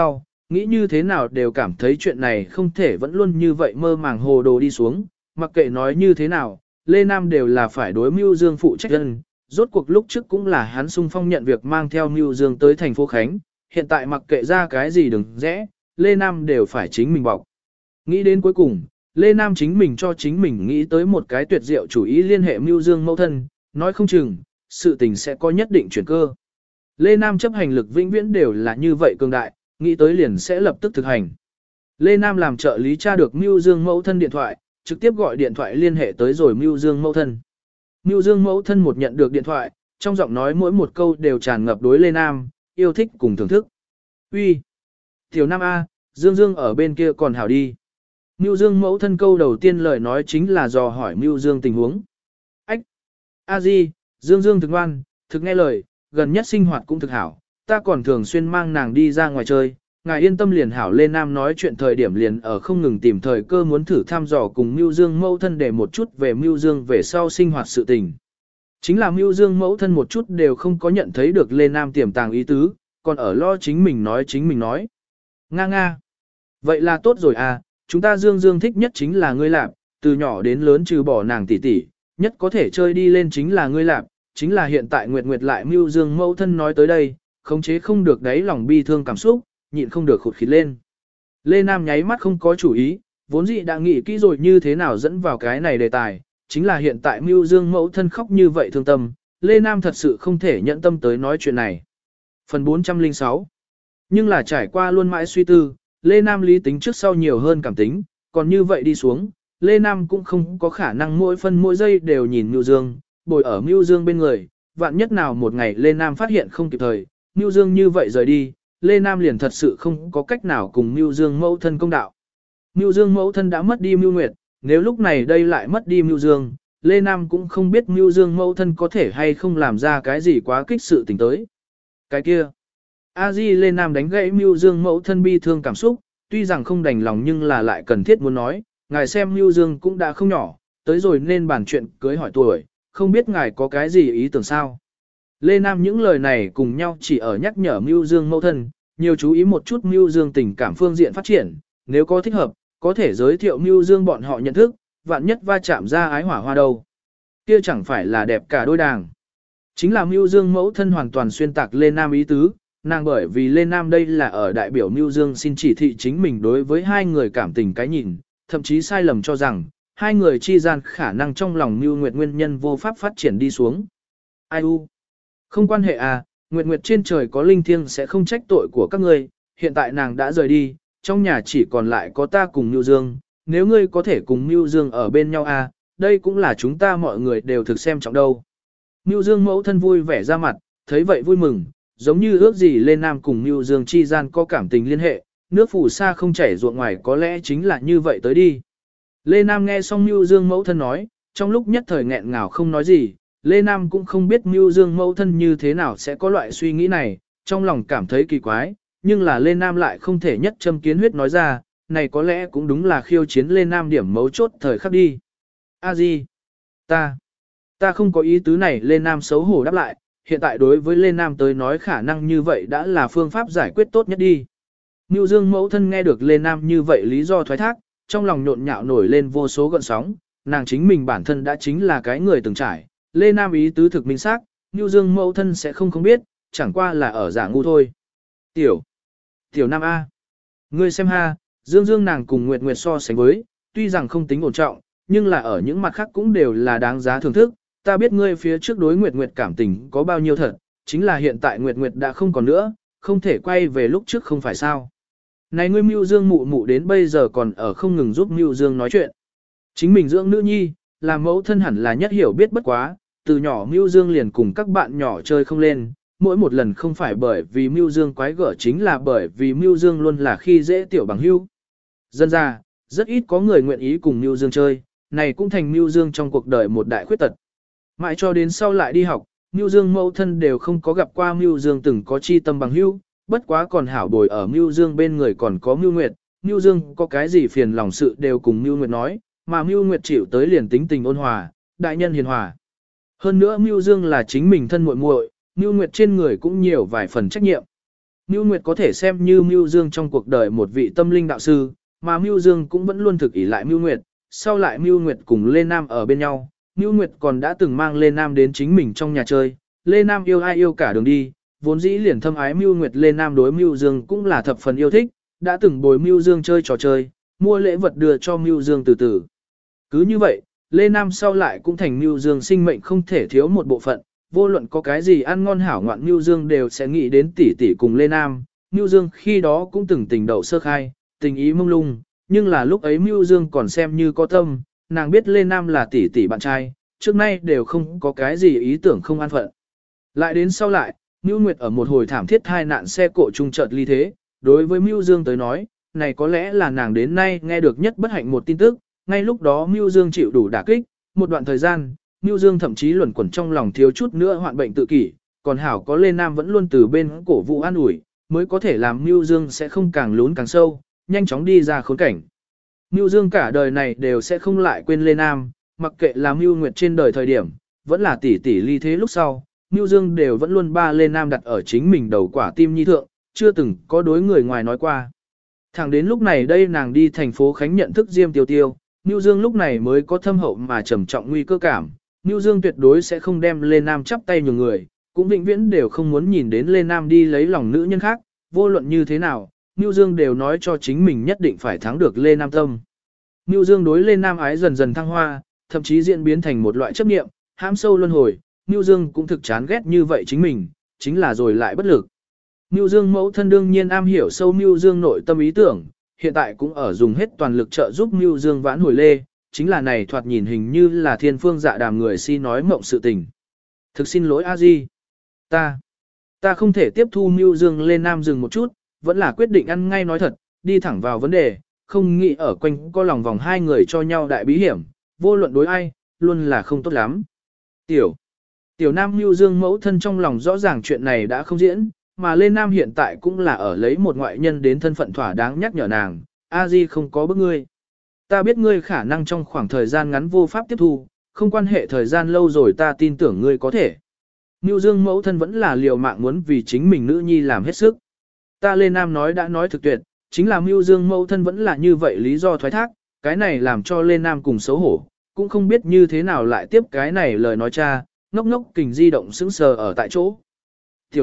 nghĩ như thế nào đều cảm thấy chuyện này không thể vẫn luôn như vậy mơ màng hồ đồ đi xuống, mặc kệ nói như thế nào, Lê Nam đều là phải đối Mưu Dương phụ trách dân, rốt cuộc lúc trước cũng là hắn xung phong nhận việc mang theo Mưu Dương tới thành phố Khánh, hiện tại mặc kệ ra cái gì đừng rẽ, Lê Nam đều phải chính mình bọc. Nghĩ đến cuối cùng, Lê Nam chính mình cho chính mình nghĩ tới một cái tuyệt diệu chủ ý liên hệ Mưu Dương mẫu thân, nói không chừng, sự tình sẽ có nhất định chuyển cơ. Lê Nam chấp hành lực vĩnh viễn đều là như vậy cường đại, nghĩ tới liền sẽ lập tức thực hành. Lê Nam làm trợ lý tra được Mưu Dương mẫu thân điện thoại, trực tiếp gọi điện thoại liên hệ tới rồi Mưu Dương mẫu thân. Mưu Dương mẫu thân một nhận được điện thoại, trong giọng nói mỗi một câu đều tràn ngập đối Lê Nam, yêu thích cùng thưởng thức. Uy, Tiểu Nam A, Dương Dương ở bên kia còn hảo đi. Mưu Dương mẫu thân câu đầu tiên lời nói chính là dò hỏi Mưu Dương tình huống. Ách! A Di, Dương Dương thực ngoan, thực nghe lời, gần nhất sinh hoạt cũng thực hảo, ta còn thường xuyên mang nàng đi ra ngoài chơi. Ngài yên tâm liền hảo. Lê Nam nói chuyện thời điểm liền ở không ngừng tìm thời cơ muốn thử thăm dò cùng Mưu Dương mẫu thân để một chút về Mưu Dương về sau sinh hoạt sự tình. Chính là Mưu Dương mẫu thân một chút đều không có nhận thấy được Lê Nam tiềm tàng ý tứ, còn ở lo chính mình nói. Nga nga. Vậy là tốt rồi à, chúng ta Dương Dương thích nhất chính là ngươi lạp, từ nhỏ đến lớn trừ bỏ nàng tỷ tỷ, nhất có thể chơi đi lên chính là ngươi lạp, chính là hiện tại Nguyệt Nguyệt lại Mưu Dương mẫu thân nói tới đây, khống chế không được đáy lòng bi thương cảm xúc, nhịn không được khụt khịt lên. Lê Nam nháy mắt không có chủ ý, vốn dĩ đã nghĩ kỹ rồi như thế nào dẫn vào cái này đề tài, chính là hiện tại Mưu Dương mẫu thân khóc như vậy thương tâm, Lê Nam thật sự không thể nhận tâm tới nói chuyện này. Phần 406. Nhưng là trải qua luôn mãi suy tư, Lê Nam lý tính trước sau nhiều hơn cảm tính, còn như vậy đi xuống, Lê Nam cũng không có khả năng mỗi phân mỗi giây đều nhìn Mưu Dương, bồi ở Mưu Dương bên người, vạn nhất nào một ngày Lê Nam phát hiện không kịp thời, Mưu Dương như vậy rời đi, Lê Nam liền thật sự không có cách nào cùng Mưu Dương mẫu thân công đạo. Mưu Dương mẫu thân đã mất đi Mưu Nguyệt, nếu lúc này đây lại mất đi Mưu Dương, Lê Nam cũng không biết Mưu Dương mẫu thân có thể hay không làm ra cái gì quá kích sự tình tới. Cái kia, A Di Lê Nam đánh gãy Mưu Dương mẫu thân bi thương cảm xúc, tuy rằng không đành lòng nhưng là lại cần thiết muốn nói, ngài xem Mưu Dương cũng đã không nhỏ, tới rồi nên bàn chuyện cưới hỏi tuổi, không biết ngài có cái gì ý tưởng sao. Lê Nam những lời này cùng nhau chỉ ở nhắc nhở Mưu Dương mẫu thân, nhiều chú ý một chút Mưu Dương tình cảm phương diện phát triển, nếu có thích hợp, có thể giới thiệu Mưu Dương bọn họ nhận thức, vạn nhất va chạm ra ái hỏa hoa đâu. Kia chẳng phải là đẹp cả đôi đàng. Chính là Mưu Dương mẫu thân hoàn toàn xuyên tạc Lê Nam ý tứ, nàng bởi vì Lê Nam đây là ở đại biểu Mưu Dương xin chỉ thị chính mình đối với hai người cảm tình cái nhìn, thậm chí sai lầm cho rằng, hai người chi gian khả năng trong lòng Mưu Nguyệt nguyên nhân vô pháp phát triển đi xuống. Ai u? Không quan hệ à, Nguyệt Nguyệt trên trời có linh thiêng sẽ không trách tội của các ngươi, hiện tại nàng đã rời đi, trong nhà chỉ còn lại có ta cùng Mưu Dương, nếu ngươi có thể cùng Mưu Dương ở bên nhau à, đây cũng là chúng ta mọi người đều thực xem trọng đâu. Mưu Dương mẫu thân vui vẻ ra mặt, thấy vậy vui mừng, giống như ước gì Lê Nam cùng Mưu Dương chi gian có cảm tình liên hệ, nước phù sa không chảy ruộng ngoài có lẽ chính là như vậy tới đi. Lê Nam nghe xong Mưu Dương mẫu thân nói, trong lúc nhất thời nghẹn ngào không nói gì, Lê Nam cũng không biết Mưu Dương mẫu thân như thế nào sẽ có loại suy nghĩ này, trong lòng cảm thấy kỳ quái, nhưng là Lê Nam lại không thể nhất châm kiến huyết nói ra, này có lẽ cũng đúng là khiêu chiến Lê Nam điểm mấu chốt thời khắc đi. A Di, ta không có ý tứ này. Lê Nam xấu hổ đáp lại, hiện tại đối với Lê Nam tới nói khả năng như vậy đã là phương pháp giải quyết tốt nhất đi. Mưu Dương mẫu thân nghe được Lê Nam như vậy lý do thoái thác, trong lòng nhộn nhạo nổi lên vô số gợn sóng, nàng chính mình bản thân đã chính là cái người từng trải, Lê Nam ý tứ thực minh xác, Mưu Dương mẫu thân sẽ không biết, chẳng qua là ở giả ngu thôi. Tiểu Nam A. Ngươi xem ha, Dương Dương nàng cùng Nguyệt Nguyệt so sánh với, tuy rằng không tính ổn trọng, nhưng là ở những mặt khác cũng đều là đáng giá thưởng thức. Ta biết ngươi phía trước đối Nguyệt Nguyệt cảm tình có bao nhiêu thật, chính là hiện tại Nguyệt Nguyệt đã không còn nữa, không thể quay về lúc trước không phải sao. Này ngươi Mưu Dương mụ mụ đến bây giờ còn ở không ngừng giúp Mưu Dương nói chuyện. Chính mình dưỡng nữ nhi, làm mẫu thân hẳn là nhất hiểu biết bất quá, từ nhỏ Mưu Dương liền cùng các bạn nhỏ chơi không lên, mỗi một lần không phải bởi vì Mưu Dương quái gở chính là bởi vì Mưu Dương luôn là khi dễ tiểu bằng hưu. Dân ra, rất ít có người nguyện ý cùng Mưu Dương chơi, này cũng thành Mưu Dương trong cuộc đời một đại khuyết tật. Mãi cho đến sau lại đi học, Mưu Dương mẫu thân đều không có gặp qua Mưu Dương từng có chi tâm bằng hưu, bất quá còn hảo bồi ở Mưu Dương bên người còn có Mưu Nguyệt, Mưu Dương có cái gì phiền lòng sự đều cùng Mưu Nguyệt nói, mà Mưu Nguyệt chịu tới liền tính tình ôn hòa, đại nhân hiền hòa. Hơn nữa Mưu Dương là chính mình thân muội muội, Mưu Nguyệt trên người cũng nhiều vài phần trách nhiệm. Mưu Nguyệt có thể xem như Mưu Dương trong cuộc đời một vị tâm linh đạo sư, mà Mưu Dương cũng vẫn luôn thực ỷ lại Mưu Nguyệt, sau lại Mưu Nguyệt cùng Lê Nam ở bên nhau, Mưu Nguyệt còn đã từng mang Lê Nam đến chính mình trong nhà chơi, Lê Nam yêu ai yêu cả đường đi, vốn dĩ liền thâm ái Mưu Nguyệt Lê Nam đối Mưu Dương cũng là thập phần yêu thích, đã từng bồi Mưu Dương chơi trò chơi, mua lễ vật đưa cho Mưu Dương từ từ. Cứ như vậy, Lê Nam sau lại cũng thành Mưu Dương sinh mệnh không thể thiếu một bộ phận, vô luận có cái gì ăn ngon hảo ngoạn Mưu Dương đều sẽ nghĩ đến tỷ tỷ cùng Lê Nam. Mưu Dương khi đó cũng từng tình đầu sơ khai, tình ý mông lung, nhưng là lúc ấy Mưu Dương còn xem như có tâm, nàng biết Lê Nam là tỷ tỷ bạn trai, trước nay đều không có cái gì ý tưởng không an phận. Lại đến sau lại, Mưu Nguyệt ở một hồi thảm thiết hai nạn xe cộ trung chợt ly thế, đối với Mưu Dương tới nói, này có lẽ là nàng đến nay nghe được nhất bất hạnh một tin tức, ngay lúc đó Mưu Dương chịu đủ đả kích, một đoạn thời gian, Mưu Dương thậm chí luẩn quẩn trong lòng thiếu chút nữa hoạn bệnh tự kỷ, còn hảo có Lê Nam vẫn luôn từ bên cổ vũ an ủi, mới có thể làm Mưu Dương sẽ không càng lún càng sâu, nhanh chóng đi ra khốn cảnh. Mưu Dương cả đời này đều sẽ không lại quên Lê Nam, mặc kệ là Mưu Nguyệt trên đời thời điểm, vẫn là tỷ tỷ ly thế lúc sau, Mưu Dương đều vẫn luôn ba Lê Nam đặt ở chính mình đầu quả tim nhi thượng, chưa từng có đối người ngoài nói qua. Thẳng đến lúc này đây nàng đi thành phố Khánh nhận thức Diêm Tiêu Tiêu, Mưu Dương lúc này mới có thâm hậu mà trầm trọng nguy cơ cảm. Mưu Dương tuyệt đối sẽ không đem Lê Nam chắp tay nhường người, cũng vĩnh viễn đều không muốn nhìn đến Lê Nam đi lấy lòng nữ nhân khác, vô luận như thế nào, Mưu Dương đều nói cho chính mình nhất định phải thắng được Lê Nam tâm. Mưu Dương đối Lê Nam ái dần dần thăng hoa, thậm chí diễn biến thành một loại chấp niệm, hãm sâu luân hồi, Mưu Dương cũng thực chán ghét như vậy chính mình, chính là rồi lại bất lực. Mưu Dương mẫu thân đương nhiên am hiểu sâu Mưu Dương nội tâm ý tưởng, hiện tại cũng ở dùng hết toàn lực trợ giúp Mưu Dương vãn hồi Lê, chính là này thoạt nhìn hình như là thiên phương dạ đàm người si nói mộng sự tình. Thực xin lỗi a di, ta không thể tiếp thu Mưu Dương. Lê Nam dừng một chút, vẫn là quyết định ăn ngay nói thật, đi thẳng vào vấn đề, không nghĩ ở quanh co lòng vòng hai người cho nhau đại bí hiểm, vô luận đối ai, luôn là không tốt lắm. Tiểu Nam Mưu Dương mẫu thân trong lòng rõ ràng chuyện này đã không diễn, mà Lê Nam hiện tại cũng là ở lấy một ngoại nhân đến thân phận thỏa đáng nhắc nhở nàng, a di không có bức ngươi. Ta biết ngươi khả năng trong khoảng thời gian ngắn vô pháp tiếp thu, không quan hệ thời gian lâu rồi ta tin tưởng ngươi có thể. Mưu Dương mẫu thân vẫn là liều mạng muốn vì chính mình nữ nhi làm hết sức. Ta Lê Nam nói đã nói thực tuyệt, chính là Mưu Dương mẫu thân vẫn là như vậy lý do thoái thác, cái này làm cho Lê Nam cùng xấu hổ, cũng không biết như thế nào lại tiếp cái này lời nói cha, ngốc ngốc kình di động sững sờ ở tại chỗ. Tiểu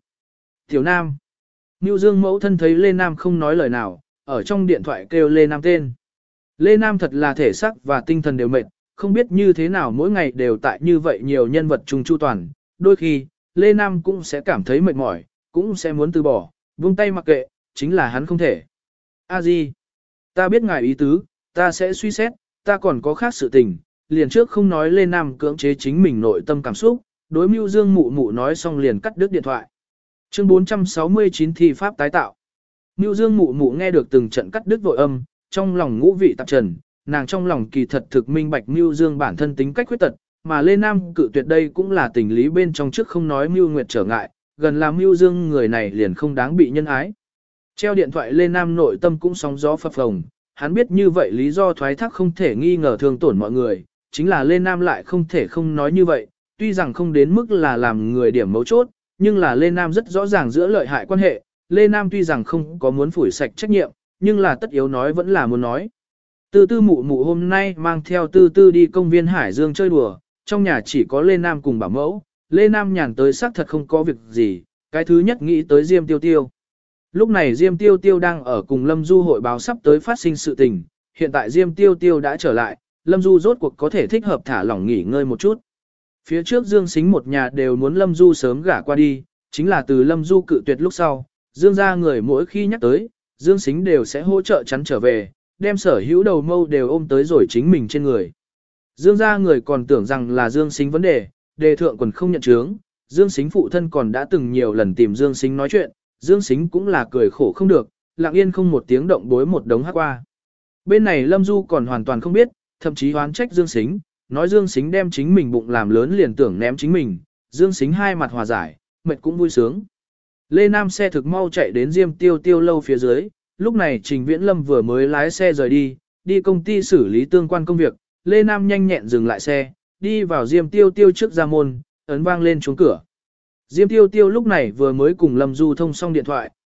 Nam. Mưu Dương mẫu thân thấy Lê Nam không nói lời nào, ở trong điện thoại kêu Lê Nam tên. Lê Nam thật là thể xác và tinh thần đều mệt, không biết như thế nào mỗi ngày đều tại như vậy nhiều nhân vật trùng chu toàn. Đôi khi, Lê Nam cũng sẽ cảm thấy mệt mỏi, cũng sẽ muốn từ bỏ, buông tay mặc kệ, chính là hắn không thể. A Di, ta biết ngài ý tứ, ta sẽ suy xét, ta còn có khác sự tình. Liền trước không nói Lê Nam cưỡng chế chính mình nội tâm cảm xúc, đối Mưu Dương mụ mụ nói xong liền cắt đứt điện thoại. Chương 469 thi pháp tái tạo. Mưu Dương mụ mụ nghe được từng trận cắt đứt vội âm, trong lòng ngũ vị tạp trần, nàng trong lòng kỳ thật thực minh bạch Mưu Dương bản thân tính cách khuyết tật, mà Lê Nam cự tuyệt đây cũng là tình lý bên trong trước không nói Mưu Nguyệt trở ngại, gần là Mưu Dương người này liền không đáng bị nhân ái. Treo điện thoại Lê Nam nội tâm cũng sóng gió phập phồng, hắn biết như vậy lý do thoái thác không thể nghi ngờ thương tổn mọi người, chính là Lê Nam lại không thể không nói như vậy, tuy rằng không đến mức là làm người điểm mấu chốt, nhưng là Lê Nam rất rõ ràng giữa lợi hại quan hệ, Lê Nam tuy rằng không có muốn phủi sạch trách nhiệm, nhưng là tất yếu nói vẫn là muốn nói. Tư tư mụ mụ hôm nay mang theo tư tư đi công viên Hải Dương chơi đùa, trong nhà chỉ có Lê Nam cùng bảo mẫu, Lê Nam nhàn tới xác thật không có việc gì, cái thứ nhất nghĩ tới Diêm Tiêu Tiêu. Lúc này Diêm Tiêu Tiêu đang ở cùng Lâm Du hội báo sắp tới phát sinh sự tình, hiện tại Diêm Tiêu Tiêu đã trở lại, Lâm Du rốt cuộc có thể thích hợp thả lỏng nghỉ ngơi một chút. Phía trước Dương Sính một nhà đều muốn Lâm Du sớm gả qua đi, chính là từ Lâm Du cự tuyệt lúc sau, Dương gia người mỗi khi nhắc tới, Dương Sính đều sẽ hỗ trợ chắn trở về, đem sở hữu đầu mâu đều ôm tới rồi chính mình trên người. Dương gia người còn tưởng rằng là Dương Sính vấn đề, đề thượng quần không nhận chướng, Dương Sính phụ thân còn đã từng nhiều lần tìm Dương Sính nói chuyện, Dương Sính cũng là cười khổ không được, lặng yên không một tiếng động bối một đống hát qua. Bên này Lâm Du còn hoàn toàn không biết, thậm chí oán trách Dương Sính, nói Dương Sính đem chính mình bụng làm lớn liền tưởng ném chính mình, Dương Sính hai mặt hòa giải, mệt cũng vui sướng. Lê Nam xe thực mau chạy đến Diêm Tiêu Tiêu lâu phía dưới, lúc này Trình Viễn Lâm vừa mới lái xe rời đi công ty xử lý tương quan công việc, Lê Nam nhanh nhẹn dừng lại xe, đi vào Diêm Tiêu Tiêu trước ra môn, ấn vang lên chuông cửa. Diêm Tiêu Tiêu lúc này vừa mới cùng Lâm Du thông xong điện thoại,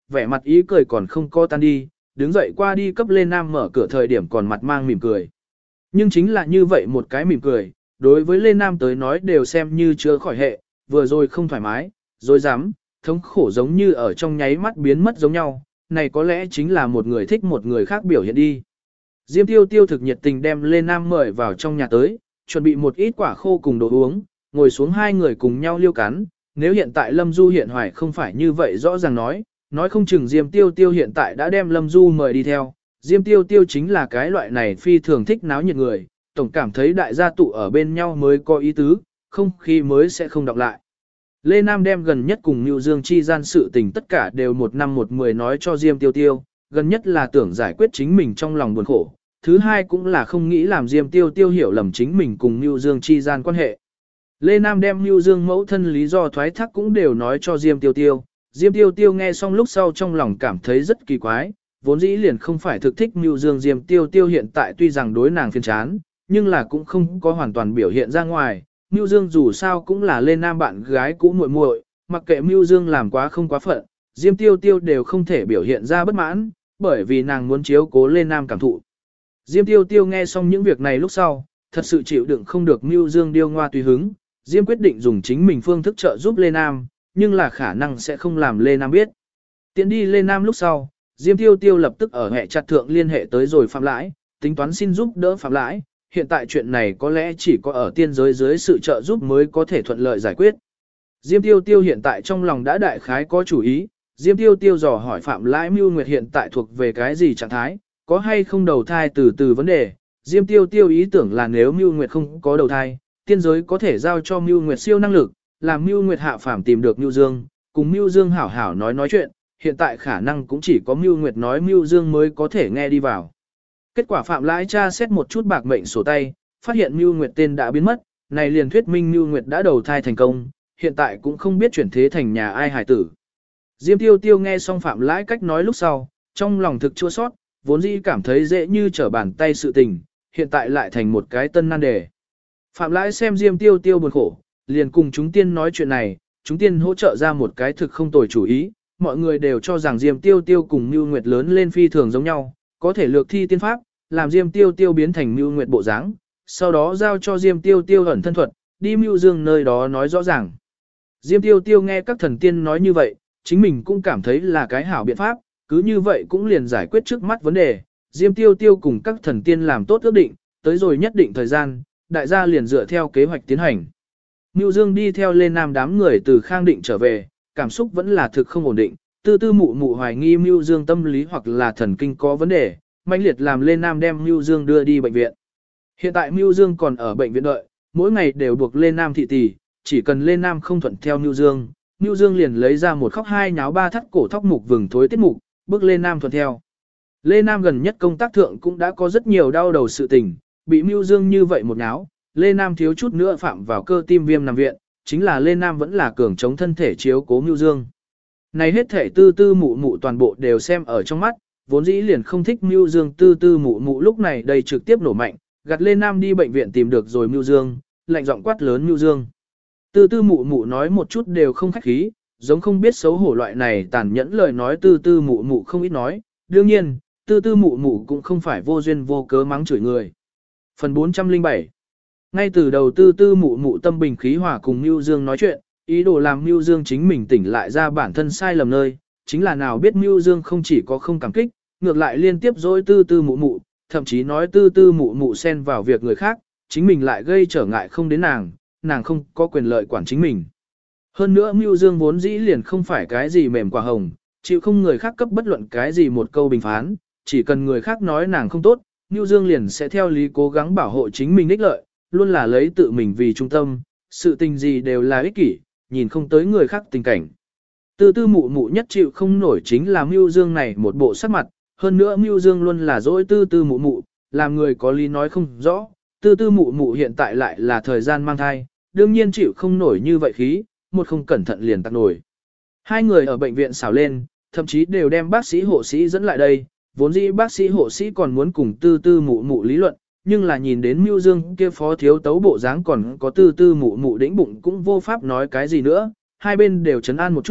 vẻ mặt ý cười còn không co tan đi, đứng dậy qua đi cấp Lê Nam mở cửa thời điểm còn mặt mang mỉm cười. Nhưng chính là như vậy một cái mỉm cười, đối với Lê Nam tới nói đều xem như chưa khỏi hệ, vừa rồi không thoải mái, rồi dám, thống khổ giống như ở trong nháy mắt biến mất giống nhau, này có lẽ chính là một người thích một người khác biểu hiện đi. Diêm Tiêu Tiêu thực nhiệt tình đem Lê Nam mời vào trong nhà tới, chuẩn bị một ít quả khô cùng đồ uống, ngồi xuống hai người cùng nhau liêu cắn. Nếu hiện tại Lâm Du hiện hoài không phải như vậy rõ ràng nói không chừng Diêm Tiêu Tiêu hiện tại đã đem Lâm Du mời đi theo. Diêm Tiêu Tiêu chính là cái loại này phi thường thích náo nhiệt người, tổng cảm thấy đại gia tụ ở bên nhau mới có ý tứ, không khí mới sẽ không đọc lại. Lê Nam đem gần nhất cùng Nưu Dương chi gian sự tình tất cả đều một năm một mười nói cho Diêm Tiêu Tiêu, gần nhất là tưởng giải quyết chính mình trong lòng buồn khổ, thứ hai cũng là không nghĩ làm Diêm Tiêu Tiêu hiểu lầm chính mình cùng Nưu Dương chi gian quan hệ. Lê Nam đem Nưu Dương mẫu thân lý do thoái thác cũng đều nói cho Diêm Tiêu Tiêu. Diêm Tiêu Tiêu nghe xong lúc sau trong lòng cảm thấy rất kỳ quái, vốn dĩ liền không phải thực thích Nưu Dương. Diêm Tiêu Tiêu hiện tại tuy rằng đối nàng phiền chán, nhưng là cũng không có hoàn toàn biểu hiện ra ngoài. Nưu Dương dù sao cũng là Lê Nam bạn gái cũ muội muội, mặc kệ Nưu Dương làm quá không quá phận, Diêm Tiêu Tiêu đều không thể biểu hiện ra bất mãn, bởi vì nàng muốn chiếu cố Lê Nam cảm thụ. Diêm Tiêu Tiêu nghe xong những việc này lúc sau, thật sự chịu đựng không được Nưu Dương điêu ngoa tùy hứng, Diêm quyết định dùng chính mình phương thức trợ giúp Lê Nam, nhưng là khả năng sẽ không làm Lê Nam biết. Tiến đi Lê Nam lúc sau, Diêm Tiêu Tiêu lập tức ở hệ chặt thượng liên hệ tới rồi Phạm Lãi, tính toán xin giúp đỡ Phạm Lãi, hiện tại chuyện này có lẽ chỉ có ở tiên giới dưới sự trợ giúp mới có thể thuận lợi giải quyết. Diêm Tiêu Tiêu hiện tại trong lòng đã đại khái có chủ ý, Diêm Tiêu Tiêu dò hỏi Phạm Lãi Mưu Nguyệt hiện tại thuộc về cái gì trạng thái, có hay không đầu thai từ vấn đề. Diêm Tiêu Tiêu ý tưởng là nếu Mưu Nguyệt không có đầu thai, tiên giới có thể giao cho Mưu Nguyệt siêu năng lực, làm Mưu Nguyệt hạ phàm tìm được Mưu Dương, cùng Mưu Dương hảo hảo nói chuyện, hiện tại khả năng cũng chỉ có Mưu Nguyệt nói Mưu Dương mới có thể nghe đi vào. Kết quả Phạm Lãi tra xét một chút bạc mệnh sổ tay, phát hiện Mưu Nguyệt tên đã biến mất, này liền thuyết minh Mưu Nguyệt đã đầu thai thành công, hiện tại cũng không biết chuyển thế thành nhà ai hài tử. Diêm Tiêu Tiêu nghe xong Phạm Lãi cách nói lúc sau, trong lòng thực chua sót, vốn dĩ cảm thấy dễ như trở bàn tay sự tình, hiện tại lại thành một cái tân nan đề. Phạm Lãi xem Diêm Tiêu Tiêu buồn khổ, liền cùng chúng tiên nói chuyện này, chúng tiên hỗ trợ ra một cái thực không tồi chủ ý, mọi người đều cho rằng Diêm Tiêu Tiêu cùng Mưu Nguyệt lớn lên phi thường giống nhau, có thể lược thi tiên pháp, làm Diêm Tiêu Tiêu biến thành Mưu Nguyệt bộ dáng, sau đó giao cho Diêm Tiêu Tiêu ẩn thân thuật, đi Mưu Dương nơi đó nói rõ ràng. Diêm Tiêu Tiêu nghe các thần tiên nói như vậy, chính mình cũng cảm thấy là cái hảo biện pháp, cứ như vậy cũng liền giải quyết trước mắt vấn đề. Diêm Tiêu Tiêu cùng các thần tiên làm tốt ước định, tới rồi nhất định thời gian, đại gia liền dựa theo kế hoạch tiến hành. Mưu Dương đi theo Lê Nam đám người từ Khang Định trở về, cảm xúc vẫn là thực không ổn định, tư tư mụ mụ hoài nghi Mưu Dương tâm lý hoặc là thần kinh có vấn đề, mãnh liệt làm Lê Nam đem Mưu Dương đưa đi bệnh viện. Hiện tại Mưu Dương còn ở bệnh viện đợi, mỗi ngày đều buộc Lê Nam thị tỷ, chỉ cần Lê Nam không thuận theo Mưu Dương liền lấy ra một khóc hai nháo ba thắt cổ thóc mục vừng thối tiết mục, bước Lê Nam thuận theo. Lê Nam gần nhất công tác thượng cũng đã có rất nhiều đau đầu sự tình, bị Mưu Dương như vậy một nháo, Lê Nam thiếu chút nữa phạm vào cơ tim viêm nằm viện, chính là Lê Nam vẫn là cường chống thân thể chiếu cố Mưu Dương. Này hết thể tư tư mụ mụ toàn bộ đều xem ở trong mắt, vốn dĩ liền không thích Mưu Dương, tư tư mụ mụ lúc này đây trực tiếp nổ mạnh, gạt Lê Nam đi bệnh viện tìm được rồi Mưu Dương, lạnh giọng quát lớn Mưu Dương. Tư tư mụ mụ nói một chút đều không khách khí, giống không biết xấu hổ loại này tàn nhẫn lời nói tư tư mụ mụ không ít nói, đương nhiên, tư tư mụ mụ cũng không phải vô duyên vô cớ mắng chửi người. Phần 407. Ngay từ đầu tư tư mụ mụ tâm bình khí hòa cùng Mưu Dương nói chuyện, ý đồ làm Mưu Dương chính mình tỉnh lại ra bản thân sai lầm nơi, chính là nào biết Mưu Dương không chỉ có không cảm kích, ngược lại liên tiếp dối tư tư mụ mụ, thậm chí nói tư tư mụ mụ xen vào việc người khác, chính mình lại gây trở ngại không đến nàng không có quyền lợi quản chính mình. Hơn nữa Mưu Dương vốn dĩ liền không phải cái gì mềm quả hồng, chịu không người khác cấp bất luận cái gì một câu bình phán, chỉ cần người khác nói nàng không tốt, Mưu Dương liền sẽ theo lý cố gắng bảo hộ chính mình ích lợi, luôn là lấy tự mình vì trung tâm, sự tình gì đều là ích kỷ, nhìn không tới người khác tình cảnh. Tư tư mụ mụ nhất chịu không nổi chính là Mưu Dương này một bộ sắc mặt, hơn nữa Mưu Dương luôn là dỗi tư tư mụ mụ, làm người có lý nói không rõ, tư tư mụ mụ hiện tại lại là thời gian mang thai, đương nhiên chịu không nổi như vậy khí, một không cẩn thận liền tắc nổi. Hai người ở bệnh viện xảo lên, thậm chí đều đem bác sĩ hộ sĩ dẫn lại đây, vốn dĩ bác sĩ hộ sĩ còn muốn cùng tư tư mụ mụ lý luận, nhưng là nhìn đến Mưu Dương kia phó thiếu tấu bộ dáng còn có tư tư mụ mụ đĩnh bụng cũng vô pháp nói cái gì nữa, hai bên đều trấn an một chút,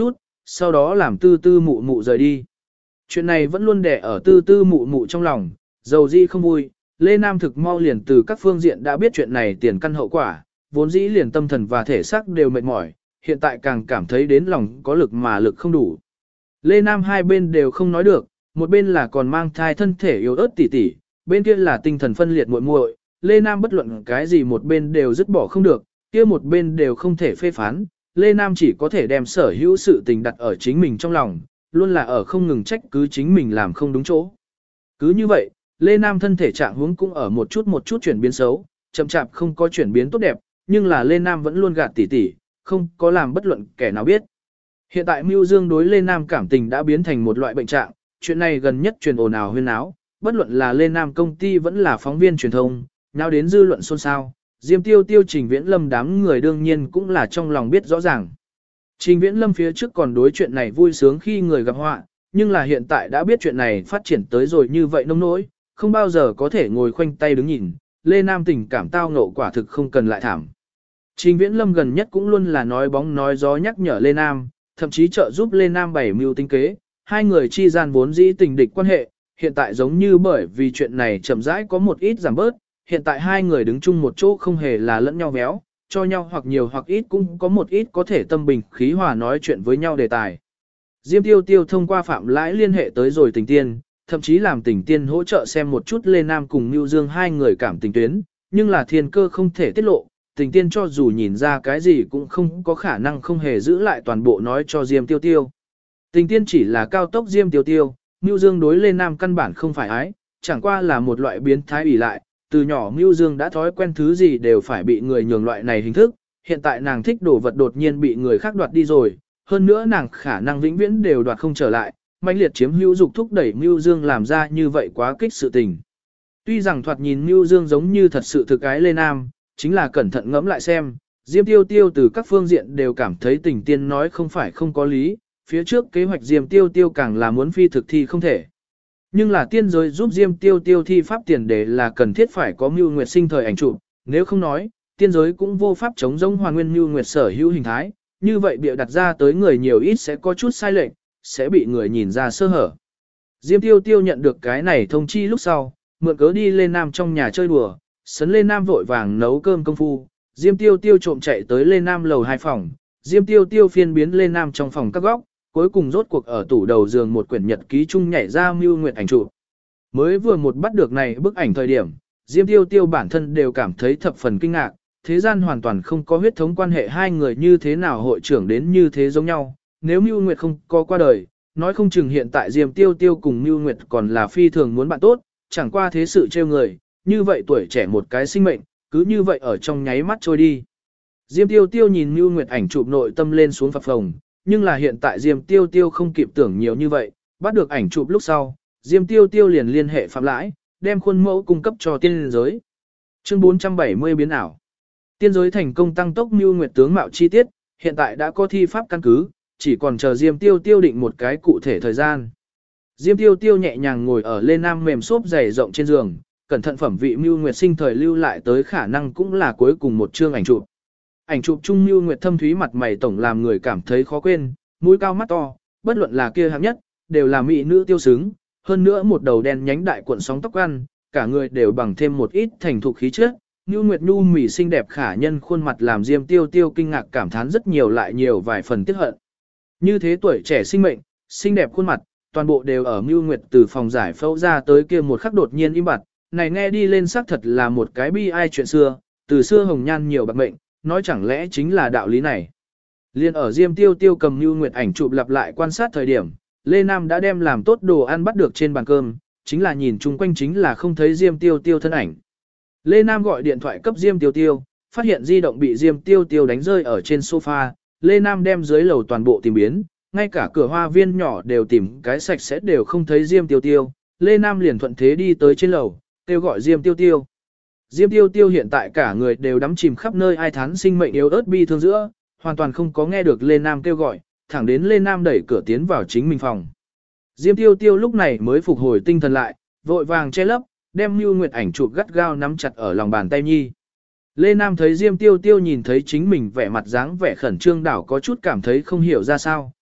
sau đó làm tư tư mụ mụ rời đi. Chuyện này vẫn luôn đè ở tư tư mụ mụ trong lòng, dầu dĩ không vui, Lê Nam thực mau liền từ các phương diện đã biết chuyện này tiền căn hậu quả, vốn dĩ liền tâm thần và thể xác đều mệt mỏi, hiện tại càng cảm thấy đến lòng có lực mà lực không đủ. Lê Nam hai bên đều không nói được, một bên là còn mang thai thân thể yếu ớt tỉ tỉ, bên kia là tinh thần phân liệt muội muội. Lê Nam bất luận cái gì một bên đều dứt bỏ không được, kia một bên đều không thể phê phán, Lê Nam chỉ có thể đem sở hữu sự tình đặt ở chính mình trong lòng, luôn là ở không ngừng trách cứ chính mình làm không đúng chỗ. Cứ như vậy, Lê Nam thân thể trạng huống cũng ở một chút chuyển biến xấu, chậm chạp không có chuyển biến tốt đẹp, nhưng là Lê Nam vẫn luôn gạt tỉ tỉ, không có làm bất luận kẻ nào biết. Hiện tại Mưu Dương đối Lê Nam cảm tình đã biến thành một loại bệnh trạng, chuyện này gần nhất truyền ồn ào huyên náo, bất luận là Lê Nam công ty vẫn là phóng viên truyền thông, nào đến dư luận xôn xao, Diêm Tiêu Tiêu Trình Viễn Lâm đám người đương nhiên cũng là trong lòng biết rõ ràng. Trình Viễn Lâm phía trước còn đối chuyện này vui sướng khi người gặp họa, nhưng là hiện tại đã biết chuyện này phát triển tới rồi như vậy nông nỗi, không bao giờ có thể ngồi khoanh tay đứng nhìn, Lê Nam tình cảm tao ngộ quả thực không cần lại thảm. Trình Viễn Lâm gần nhất cũng luôn là nói bóng nói gió nhắc nhở Lê Nam, thậm chí trợ giúp Lê Nam bày mưu tính kế, hai người chi gian vốn dĩ tình địch quan hệ, hiện tại giống như bởi vì chuyện này chậm rãi có một ít giảm bớt, hiện tại hai người đứng chung một chỗ không hề là lẫn nhau véo, cho nhau hoặc nhiều hoặc ít cũng có một ít có thể tâm bình khí hòa nói chuyện với nhau đề tài. Diêm Tiêu Tiêu thông qua Phạm Lãi liên hệ tới rồi Tình Tiên, thậm chí làm Tình Tiên hỗ trợ xem một chút Lê Nam cùng Nưu Dương hai người cảm tình tuyến, nhưng là thiên cơ không thể tiết lộ, Tình Tiên cho dù nhìn ra cái gì cũng không có khả năng không hề giữ lại toàn bộ nói cho Diêm Tiêu Tiêu. Tình Tiên chỉ là cao tốc Diêm Tiêu Tiêu, Nưu Dương đối Lê Nam căn bản không phải ái, chẳng qua là một loại biến thái ủy lại, từ nhỏ Nưu Dương đã thói quen thứ gì đều phải bị người nhường loại này hình thức, hiện tại nàng thích đồ vật đột nhiên bị người khác đoạt đi rồi, hơn nữa nàng khả năng vĩnh viễn đều đoạt không trở lại, mãnh liệt chiếm hữu dục thúc đẩy Nưu Dương làm ra như vậy quá kích sự tình. Tuy rằng thoạt nhìn Nưu Dương giống như thật sự thực ái Lê Nam, chính là cẩn thận ngẫm lại xem, Diêm Tiêu Tiêu từ các phương diện đều cảm thấy Tình Tiên nói không phải không có lý, phía trước kế hoạch Diêm Tiêu Tiêu càng là muốn phi thực thi không thể. Nhưng là tiên giới giúp Diêm Tiêu Tiêu thi pháp tiền đề là cần thiết phải có Mưu Nguyệt sinh thời ảnh chụp, nếu không nói, tiên giới cũng vô pháp chống giống Hoàn Nguyên Mưu Nguyệt sở hữu hình thái, như vậy bịa đặt ra tới người nhiều ít sẽ có chút sai lệch, sẽ bị người nhìn ra sơ hở. Diêm Tiêu Tiêu nhận được cái này thông chi lúc sau, mượn cớ đi lên Nam trong nhà chơi đùa, sấn lên Nam vội vàng nấu cơm công phu, Diêm Tiêu Tiêu trộm chạy tới lên Nam lầu 2 phòng, Diêm Tiêu Tiêu phiên biến lên Nam trong phòng các góc, cuối cùng rốt cuộc ở tủ đầu giường một quyển nhật ký chung nhảy ra Mưu Nguyệt ảnh chụp. Mới vừa một bắt được này bức ảnh thời điểm, Diêm Tiêu Tiêu bản thân đều cảm thấy thập phần kinh ngạc, thế gian hoàn toàn không có huyết thống quan hệ hai người như thế nào hội trưởng đến như thế giống nhau, nếu Mưu Nguyệt không có qua đời, nói không chừng hiện tại Diêm Tiêu Tiêu cùng Mưu Nguyệt còn là phi thường muốn bạn tốt, chẳng qua thế sự trêu người, như vậy tuổi trẻ một cái sinh mệnh, cứ như vậy ở trong nháy mắt trôi đi. Diêm Tiêu Tiêu nhìn Mưu Nguyệt ảnh chụp nội tâm lên xuống phập phồng, nhưng là hiện tại Diêm Tiêu Tiêu không kịp tưởng nhiều như vậy, bắt được ảnh chụp lúc sau, Diêm Tiêu Tiêu liền liên hệ Phạm Lãi, đem khuôn mẫu cung cấp cho tiên giới. Chương 470 biến ảo. Tiên giới thành công tăng tốc Mưu Nguyệt tướng mạo chi tiết, hiện tại đã có thi pháp căn cứ, chỉ còn chờ Diêm Tiêu Tiêu định một cái cụ thể thời gian. Diêm Tiêu Tiêu nhẹ nhàng ngồi ở lên Nam mềm xốp dày rộng trên giường, cẩn thận phẩm vị Mưu Nguyệt sinh thời lưu lại tới khả năng cũng là cuối cùng một chương ảnh chụp. Ảnh chụp chung Mưu Nguyệt thâm thúy mặt mày tổng làm người cảm thấy khó quên, mũi cao mắt to, bất luận là kia hạng nhất, đều là mỹ nữ tiêu sướng, hơn nữa một đầu đen nhánh đại cuộn sóng tóc ăn, cả người đều bằng thêm một ít thành thục khí chất. Mưu Nguyệt nhu mỉ xinh đẹp khả nhân khuôn mặt làm Diêm Tiêu Tiêu kinh ngạc cảm thán rất nhiều lại nhiều vài phần tiếc hận. Như thế tuổi trẻ sinh mệnh, xinh đẹp khuôn mặt, toàn bộ đều ở Mưu Nguyệt từ phòng giải phẫu ra tới kia một khắc đột nhiên im bặt, này nghe đi lên xác thật là một cái bi ai chuyện xưa, từ xưa hồng nhan nhiều bạc mệnh, nói chẳng lẽ chính là đạo lý này. Liên ở Diêm Tiêu Tiêu cầm Mưu Nguyệt ảnh chụp lặp lại quan sát thời điểm, Lê Nam đã đem làm tốt đồ ăn bắt được trên bàn cơm, chính là nhìn chung quanh chính là không thấy Diêm Tiêu Tiêu thân ảnh. Lê Nam gọi điện thoại cấp Diêm Tiêu Tiêu, phát hiện di động bị Diêm Tiêu Tiêu đánh rơi ở trên sofa, Lê Nam đem dưới lầu toàn bộ tìm biến, ngay cả cửa hoa viên nhỏ đều tìm cái sạch sẽ đều không thấy Diêm Tiêu Tiêu, Lê Nam liền thuận thế đi tới trên lầu, kêu gọi Diêm Tiêu Tiêu. Diêm Tiêu Tiêu hiện tại cả người đều đắm chìm khắp nơi ai thán sinh mệnh yếu ớt bi thương giữa, hoàn toàn không có nghe được Lê Nam kêu gọi, thẳng đến Lê Nam đẩy cửa tiến vào chính mình phòng. Diêm Tiêu Tiêu lúc này mới phục hồi tinh thần lại, vội vàng che lấp, đem Mưu Nguyệt ảnh chụp gắt gao nắm chặt ở lòng bàn tay nhi. Lê Nam thấy Diêm Tiêu Tiêu nhìn thấy chính mình vẻ mặt dáng vẻ khẩn trương đảo có chút cảm thấy không hiểu ra sao,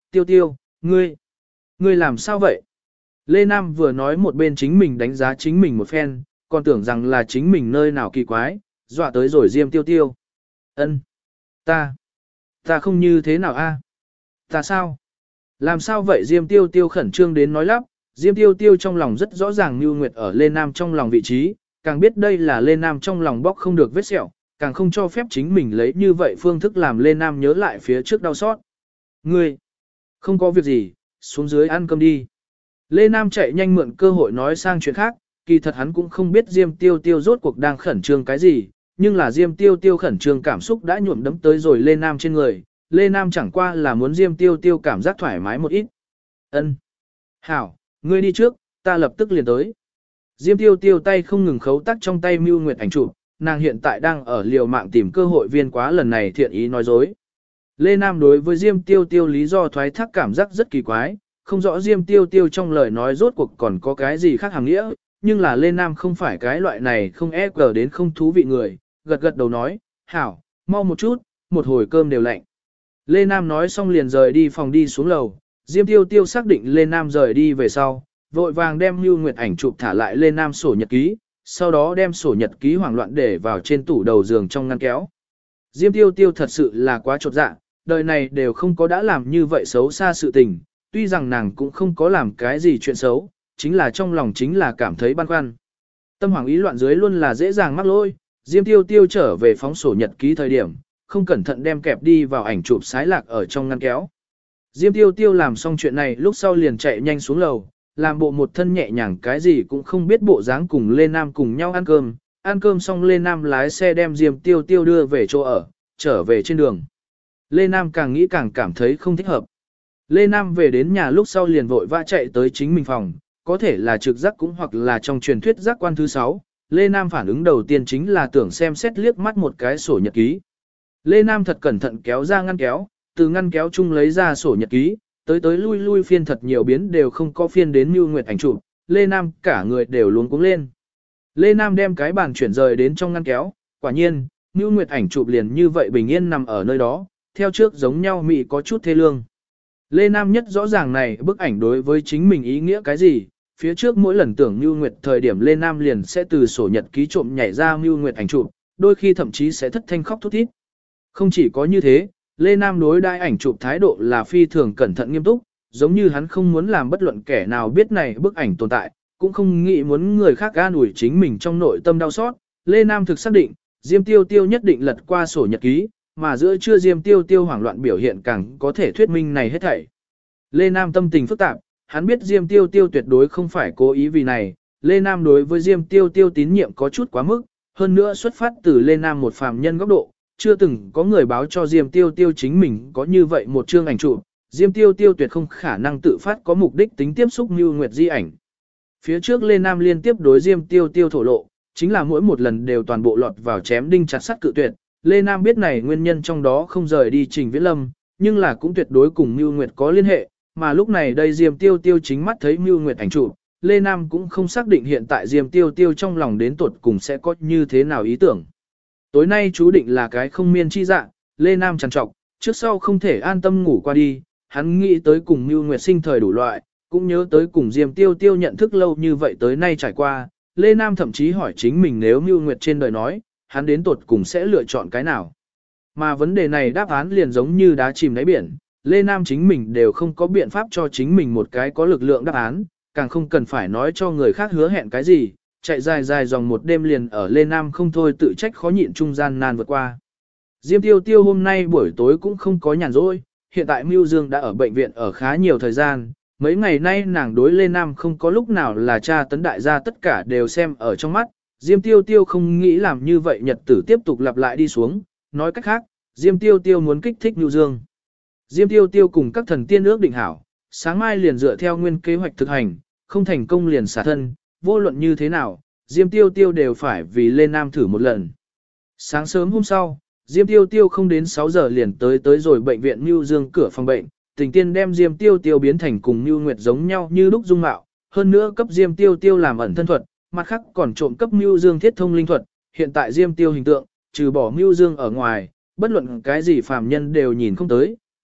Tiêu Tiêu, ngươi làm sao vậy? Lê Nam vừa nói một bên chính mình đánh giá chính mình một phen, còn tưởng rằng là chính mình nơi nào kỳ quái, dọa tới rồi Diêm Tiêu Tiêu. Ân, ta không như thế nào a? Ta sao? Làm sao vậy? Diêm Tiêu Tiêu khẩn trương đến nói lắp, Diêm Tiêu Tiêu trong lòng rất rõ ràng Nưu Nguyệt ở Lê Nam trong lòng vị trí, càng biết đây là Lê Nam trong lòng bóc không được vết sẹo, càng không cho phép chính mình lấy như vậy phương thức làm Lê Nam nhớ lại phía trước đau xót. Ngươi, không có việc gì, xuống dưới ăn cơm đi. Lê Nam chạy nhanh mượn cơ hội nói sang chuyện khác, kỳ thật hắn cũng không biết Diêm Tiêu Tiêu rốt cuộc đang khẩn trương cái gì, nhưng là Diêm Tiêu Tiêu khẩn trương cảm xúc đã nhuộm đấm tới rồi Lê Nam trên người, Lê Nam chẳng qua là muốn Diêm Tiêu Tiêu cảm giác thoải mái một ít. Ân, hảo, ngươi đi trước, ta lập tức liền tới. Diêm Tiêu Tiêu tay không ngừng khấu tắc trong tay Mưu Nguyệt ảnh chụp, nàng hiện tại đang ở liều mạng tìm cơ hội viên quá lần này thiện ý nói dối. Lê Nam đối với Diêm Tiêu Tiêu lý do thoái thác cảm giác rất kỳ quái, không rõ Diêm Tiêu Tiêu trong lời nói rốt cuộc còn có cái gì khác hàng nghĩa, nhưng là Lê Nam không phải cái loại này không ép gờ đến không thú vị người, gật gật đầu nói, hảo, mau một chút, một hồi cơm đều lạnh. Lê Nam nói xong liền rời đi phòng đi xuống lầu, Diêm Tiêu Tiêu xác định Lê Nam rời đi về sau, vội vàng đem Nưu Nguyệt ảnh chụp thả lại Lê Nam sổ nhật ký, sau đó đem sổ nhật ký hoảng loạn để vào trên tủ đầu giường trong ngăn kéo. Diêm Tiêu Tiêu thật sự là quá chột dạ, đời này đều không có đã làm như vậy xấu xa sự tình, tuy rằng nàng cũng không có làm cái gì chuyện xấu, chính là trong lòng chính là cảm thấy băn khoăn. Tâm hoảng ý loạn dưới luôn là dễ dàng mắc lỗi, Diêm Tiêu Tiêu trở về phóng sổ nhật ký thời điểm, không cẩn thận đem kẹp đi vào ảnh chụp sái lạc ở trong ngăn kéo. Diêm Tiêu Tiêu làm xong chuyện này lúc sau liền chạy nhanh xuống lầu, làm bộ một thân nhẹ nhàng cái gì cũng không biết bộ dáng cùng Lê Nam cùng nhau ăn cơm xong Lê Nam lái xe đem Diêm Tiêu Tiêu đưa về chỗ ở, trở về trên đường. Lê Nam càng nghĩ càng cảm thấy không thích hợp. Lê Nam về đến nhà lúc sau liền vội vã chạy tới chính mình phòng, có thể là trực giác cũng hoặc là trong truyền thuyết giác quan thứ 6. Lê Nam phản ứng đầu tiên chính là tưởng xem xét liếc mắt một cái sổ nhật ký. Lê Nam thật cẩn thận kéo ra ngăn kéo, từ ngăn kéo chung lấy ra sổ nhật ký, tới lui phiên thật nhiều biến đều không có phiên đến Nưu Nguyệt ảnh chụp, Lê Nam cả người đều luống cuống lên. Lê Nam đem cái bàn chuyển rời đến trong ngăn kéo, quả nhiên, Nưu Nguyệt ảnh chụp liền như vậy bình yên nằm ở nơi đó, theo trước giống nhau mị có chút thê lương. Lê Nam nhất rõ ràng này bức ảnh đối với chính mình ý nghĩa cái gì, phía trước mỗi lần tưởng Nưu Nguyệt thời điểm Lê Nam liền sẽ từ sổ nhật ký trộm nhảy ra Nưu Nguyệt ảnh chụp, đôi khi thậm chí sẽ thất thanh khóc thút thít. Không chỉ có như thế, Lê Nam đối đãi ảnh chụp thái độ là phi thường cẩn thận nghiêm túc, giống như hắn không muốn làm bất luận kẻ nào biết này bức ảnh tồn tại, cũng không nghĩ muốn người khác an ủi chính mình trong nội tâm đau xót. Lê Nam thực xác định, Diêm Tiêu Tiêu nhất định lật qua sổ nhật ký, mà giữa trưa Diêm Tiêu Tiêu hoảng loạn biểu hiện càng có thể thuyết minh này hết thảy. Lê Nam tâm tình phức tạp, hắn biết Diêm Tiêu Tiêu tuyệt đối không phải cố ý vì này, Lê Nam đối với Diêm Tiêu Tiêu tín nhiệm có chút quá mức, hơn nữa xuất phát từ Lê Nam một phàm nhân góc độ, chưa từng có người báo cho Diêm Tiêu Tiêu chính mình có như vậy một chương ảnh chụp, Diêm Tiêu Tiêu tuyệt không khả năng tự phát có mục đích tính tiếp xúc Nưu Nguyệt di ảnh. Phía trước Lê Nam liên tiếp đối Diêm Tiêu Tiêu thổ lộ, chính là mỗi một lần đều toàn bộ lọt vào chém đinh chặt sắt cự tuyệt. Lê Nam biết này nguyên nhân trong đó không rời đi Trình Viễn Lâm, nhưng là cũng tuyệt đối cùng Nưu Nguyệt có liên hệ, mà lúc này đây Diêm Tiêu Tiêu chính mắt thấy Nưu Nguyệt ảnh chụp, Lê Nam cũng không xác định hiện tại Diêm Tiêu Tiêu trong lòng đến tuột cùng sẽ có như thế nào ý tưởng. Tối nay chú định là cái không miên chi dạ, Lê Nam trằn trọc, trước sau không thể an tâm ngủ qua đi, hắn nghĩ tới cùng Nưu Nguyệt sinh thời đủ loại, cũng nhớ tới cùng Diêm Tiêu Tiêu nhận thức lâu như vậy tới nay trải qua, Lê Nam thậm chí hỏi chính mình nếu Nưu Nguyệt trên đời nói, hắn đến tuột cùng sẽ lựa chọn cái nào. Mà vấn đề này đáp án liền giống như đá chìm đáy biển, Lê Nam chính mình đều không có biện pháp cho chính mình một cái có lực lượng đáp án, càng không cần phải nói cho người khác hứa hẹn cái gì, chạy dài dài dòng một đêm liền ở Lê Nam không thôi tự trách khó nhịn trung gian nan vượt qua. Diêm Tiêu Tiêu hôm nay buổi tối cũng không có nhàn rỗi, hiện tại Mưu Dương đã ở bệnh viện ở khá nhiều thời gian, mấy ngày nay nàng đối Lê Nam không có lúc nào là tra tấn đại gia tất cả đều xem ở trong mắt, Diêm Tiêu Tiêu không nghĩ làm như vậy nhật tử tiếp tục lặp lại đi xuống, nói cách khác, Diêm Tiêu Tiêu muốn kích thích Mưu Dương. Diêm Tiêu Tiêu cùng các thần tiên ước định hảo, sáng mai liền dựa theo nguyên kế hoạch thực hành, không thành công liền xả thân, vô luận như thế nào, Diêm Tiêu Tiêu đều phải vì Lê Nam thử một lần. Sáng sớm hôm sau, Diêm Tiêu Tiêu không đến 6 giờ liền tới rồi bệnh viện Mưu Dương cửa phòng bệnh, Tình Tiên đem Diêm Tiêu Tiêu biến thành cùng Mưu Nguyệt giống nhau như lúc dung mạo, hơn nữa cấp Diêm Tiêu Tiêu làm ẩn thân thuật, mặt khác còn trộm cấp Mưu Dương thiết thông linh thuật, hiện tại Diêm Tiêu hình tượng, trừ bỏ Mưu Dương ở ngoài, bất luận cái gì phàm nhân đều nhìn không tới,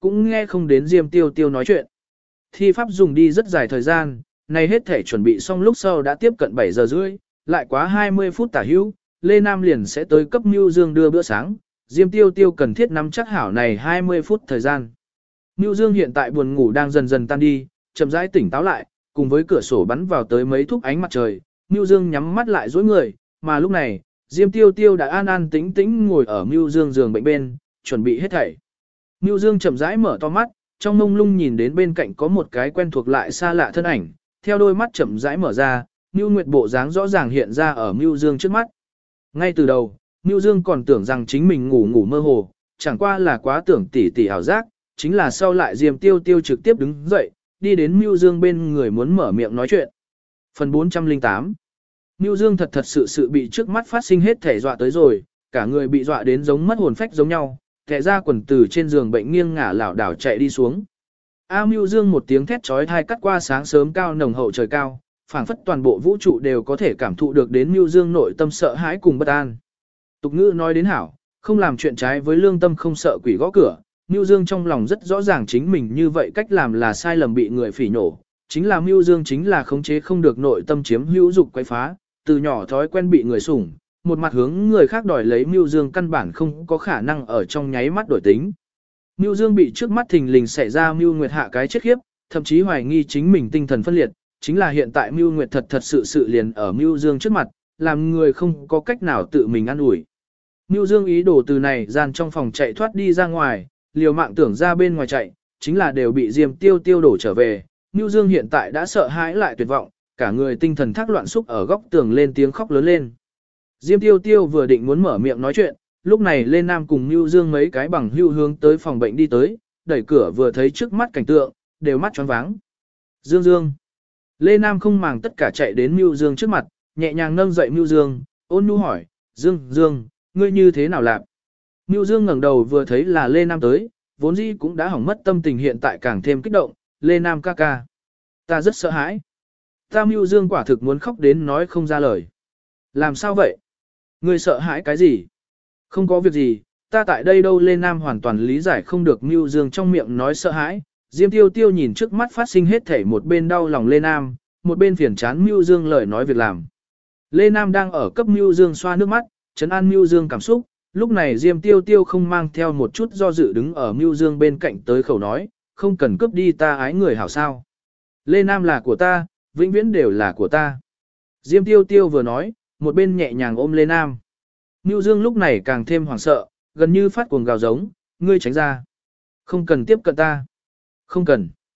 cũng nghe không đến Diêm Tiêu Tiêu nói chuyện. Thi pháp dùng đi rất dài thời gian, này hết thể chuẩn bị xong lúc sau đã tiếp cận 7 giờ rưỡi, lại quá 20 phút tả hữu, Lê Nam liền sẽ tới cấp Mưu Dương đưa bữa sáng, Diêm Tiêu Tiêu cần thiết nắm chắc hảo này 20 phút thời gian. Mưu Dương hiện tại buồn ngủ đang dần dần tan đi, chậm rãi tỉnh táo lại, cùng với cửa sổ bắn vào tới mấy thúc ánh mặt trời, Mưu Dương nhắm mắt lại dối người, mà lúc này, Diêm Tiêu Tiêu đã an an tĩnh tĩnh ngồi ở Mưu Dương giường bệnh bên, chuẩn bị hết thảy. Mưu Dương chậm rãi mở to mắt, trong mông lung nhìn đến bên cạnh có một cái quen thuộc lại xa lạ thân ảnh, theo đôi mắt chậm rãi mở ra, Mưu Nguyệt bộ dáng rõ ràng hiện ra ở Mưu Dương trước mắt. Ngay từ đầu, Mưu Dương còn tưởng rằng chính mình ngủ mơ hồ, chẳng qua là quá tưởng tỉ ảo giác, chính là sau lại Diêm Tiêu Tiêu trực tiếp đứng dậy, đi đến Mưu Dương bên người muốn mở miệng nói chuyện. Phần 408 Mưu Dương thật sự bị trước mắt phát sinh hết thể dọa tới rồi, cả người bị dọa đến giống mất hồn phách giống nhau, kẻ ra quần từ trên giường bệnh nghiêng ngả lảo đảo chạy đi xuống. Mưu Dương một tiếng thét chói tai cắt qua sáng sớm cao nồng hậu trời cao, phảng phất toàn bộ vũ trụ đều có thể cảm thụ được đến Mưu Dương nội tâm sợ hãi cùng bất an. Tục ngữ nói đến hảo, không làm chuyện trái với lương tâm không sợ quỷ gõ cửa, Mưu Dương trong lòng rất rõ ràng chính mình như vậy cách làm là sai lầm bị người phỉ nhổ, chính là Mưu Dương chính là khống chế không được nội tâm chiếm hữu dục quấy phá, từ nhỏ thói quen bị người sủng, một mặt hướng người khác đòi lấy Mưu Dương căn bản không có khả năng ở trong nháy mắt đổi tính. Mưu Dương bị trước mắt thình lình xảy ra Mưu Nguyệt hạ cái chết khiếp, thậm chí hoài nghi chính mình tinh thần phân liệt, chính là hiện tại Mưu Nguyệt thật sự liền ở Mưu Dương trước mặt, làm người không có cách nào tự mình ăn ủi. Mưu Dương ý đồ từ này gian trong phòng chạy thoát đi ra ngoài, liều mạng tưởng ra bên ngoài chạy, chính là đều bị Diêm Tiêu Tiêu đổ trở về. Mưu Dương hiện tại đã sợ hãi lại tuyệt vọng, cả người tinh thần thác loạn xúc ở góc tường lên tiếng khóc lớn lên. Diêm Tiêu Tiêu vừa định muốn mở miệng nói chuyện, lúc này Lê Nam cùng Mưu Dương mấy cái bằng hưu hướng tới phòng bệnh đi tới, đẩy cửa vừa thấy trước mắt cảnh tượng, đều mắt choáng váng. Dương. Lê Nam không màng tất cả chạy đến Mưu Dương trước mặt, nhẹ nhàng nâng dậy Mưu Dương, ôn nhu hỏi, Dương, ngươi như thế nào làm? Mưu Dương ngẩng đầu vừa thấy là Lê Nam tới, vốn dĩ cũng đã hỏng mất tâm tình hiện tại càng thêm kích động, Lê Nam ca ca. Ta rất sợ hãi. Ta Mưu Dương quả thực muốn khóc đến nói không ra lời. Làm sao vậy? Ngươi sợ hãi cái gì? Không có việc gì, ta tại đây đâu. Lê Nam hoàn toàn lý giải không được Mưu Dương trong miệng nói sợ hãi. Diêm Tiêu Tiêu nhìn trước mắt phát sinh hết thảy, một bên đau lòng Lê Nam, một bên phiền chán Mưu Dương lời nói việc làm. Lê Nam đang ở cấp Mưu Dương xoa nước mắt, trấn an Mưu Dương cảm xúc, lúc này Diêm Tiêu Tiêu không mang theo một chút do dự đứng ở Mưu Dương bên cạnh tới khẩu nói, không cần cướp đi ta ái người hảo sao. Lê Nam là của ta, vĩnh viễn đều là của ta. Diêm Tiêu Tiêu vừa nói, một bên nhẹ nhàng ôm Lê Nam. Mưu Dương lúc này càng thêm hoảng sợ, gần như phát cuồng gào giống, ngươi tránh ra. Không cần tiếp cận ta. Không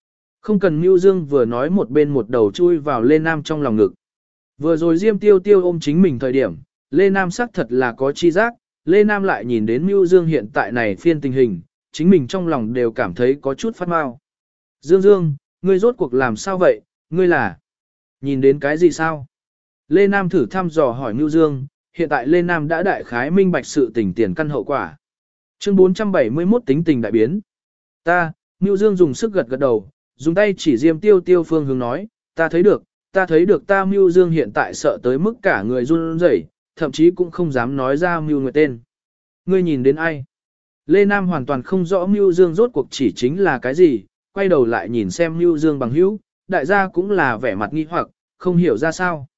cần. Mưu Dương vừa nói một bên một đầu chui vào Lê Nam trong lòng ngực. Vừa rồi Diêm Tiêu Tiêu ôm chính mình thời điểm, Lê Nam xác thật là có chi giác, Lê Nam lại nhìn đến Mưu Dương hiện tại này phiên tình hình, chính mình trong lòng đều cảm thấy có chút phát mau. Dương, ngươi rốt cuộc làm sao vậy, ngươi là... Nhìn đến cái gì sao? Lê Nam thử thăm dò hỏi Mưu Dương, hiện tại Lê Nam đã đại khái minh bạch sự tình tiền căn hậu quả. Chương 471 tính tình đại biến. Mưu Dương dùng sức gật đầu, dùng tay chỉ Diêm Tiêu Tiêu phương hướng nói, ta thấy được ta Mưu Dương hiện tại sợ tới mức cả người run rẩy, thậm chí cũng không dám nói ra Mưu Nguyệt tên. Ngươi nhìn đến ai? Lê Nam hoàn toàn không rõ Mưu Dương rốt cuộc chỉ chính là cái gì, quay đầu lại nhìn xem Mưu Dương bằng hữu, đại gia cũng là vẻ mặt nghi hoặc, không hiểu ra sao.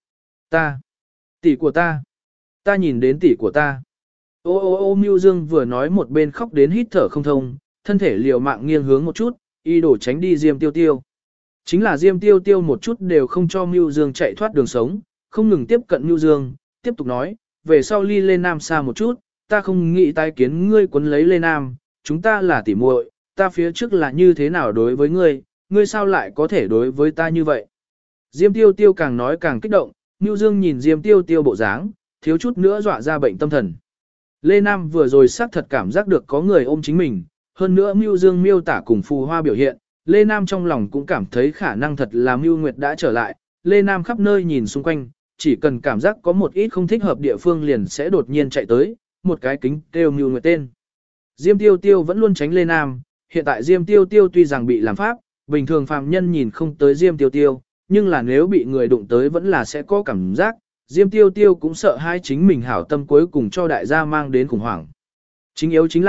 Tỷ của ta. Ta nhìn đến tỷ của ta. Ô Mưu Dương vừa nói một bên khóc đến hít thở không thông, thân thể liều mạng nghiêng hướng một chút, y đổ tránh đi Diêm Tiêu Tiêu. Chính là Diêm Tiêu Tiêu một chút đều không cho Mưu Dương chạy thoát đường sống, không ngừng tiếp cận Mưu Dương, tiếp tục nói, về sau ly Lê Nam xa một chút, ta không nghĩ tái kiến ngươi quấn lấy Lê Nam, chúng ta là tỉ muội, ta phía trước là như thế nào đối với ngươi, ngươi sao lại có thể đối với ta như vậy. Diêm Tiêu Tiêu càng nói càng kích động, Mưu Dương nhìn Diêm Tiêu Tiêu bộ dáng, thiếu chút nữa dọa ra bệnh tâm thần. Lê Nam vừa rồi xác thật cảm giác được có người ôm chính mình, hơn nữa Mưu Dương miêu tả cùng phù hoa biểu hiện, Lê Nam trong lòng cũng cảm thấy khả năng thật là Mưu Nguyệt đã trở lại. Lê Nam khắp nơi nhìn xung quanh, chỉ cần cảm giác có một ít không thích hợp địa phương liền sẽ đột nhiên chạy tới, một cái kính kêu Mưu Nguyệt tên. Diêm Tiêu Tiêu vẫn luôn tránh Lê Nam, hiện tại Diêm Tiêu Tiêu tuy rằng bị làm pháp, bình thường phàm nhân nhìn không tới Diêm Tiêu Tiêu, nhưng là nếu bị người đụng tới vẫn là sẽ có cảm giác, Diêm Tiêu Tiêu cũng sợ hai chính mình hảo tâm cuối cùng cho đại gia mang đến khủng hoảng. Chính yếu chính là,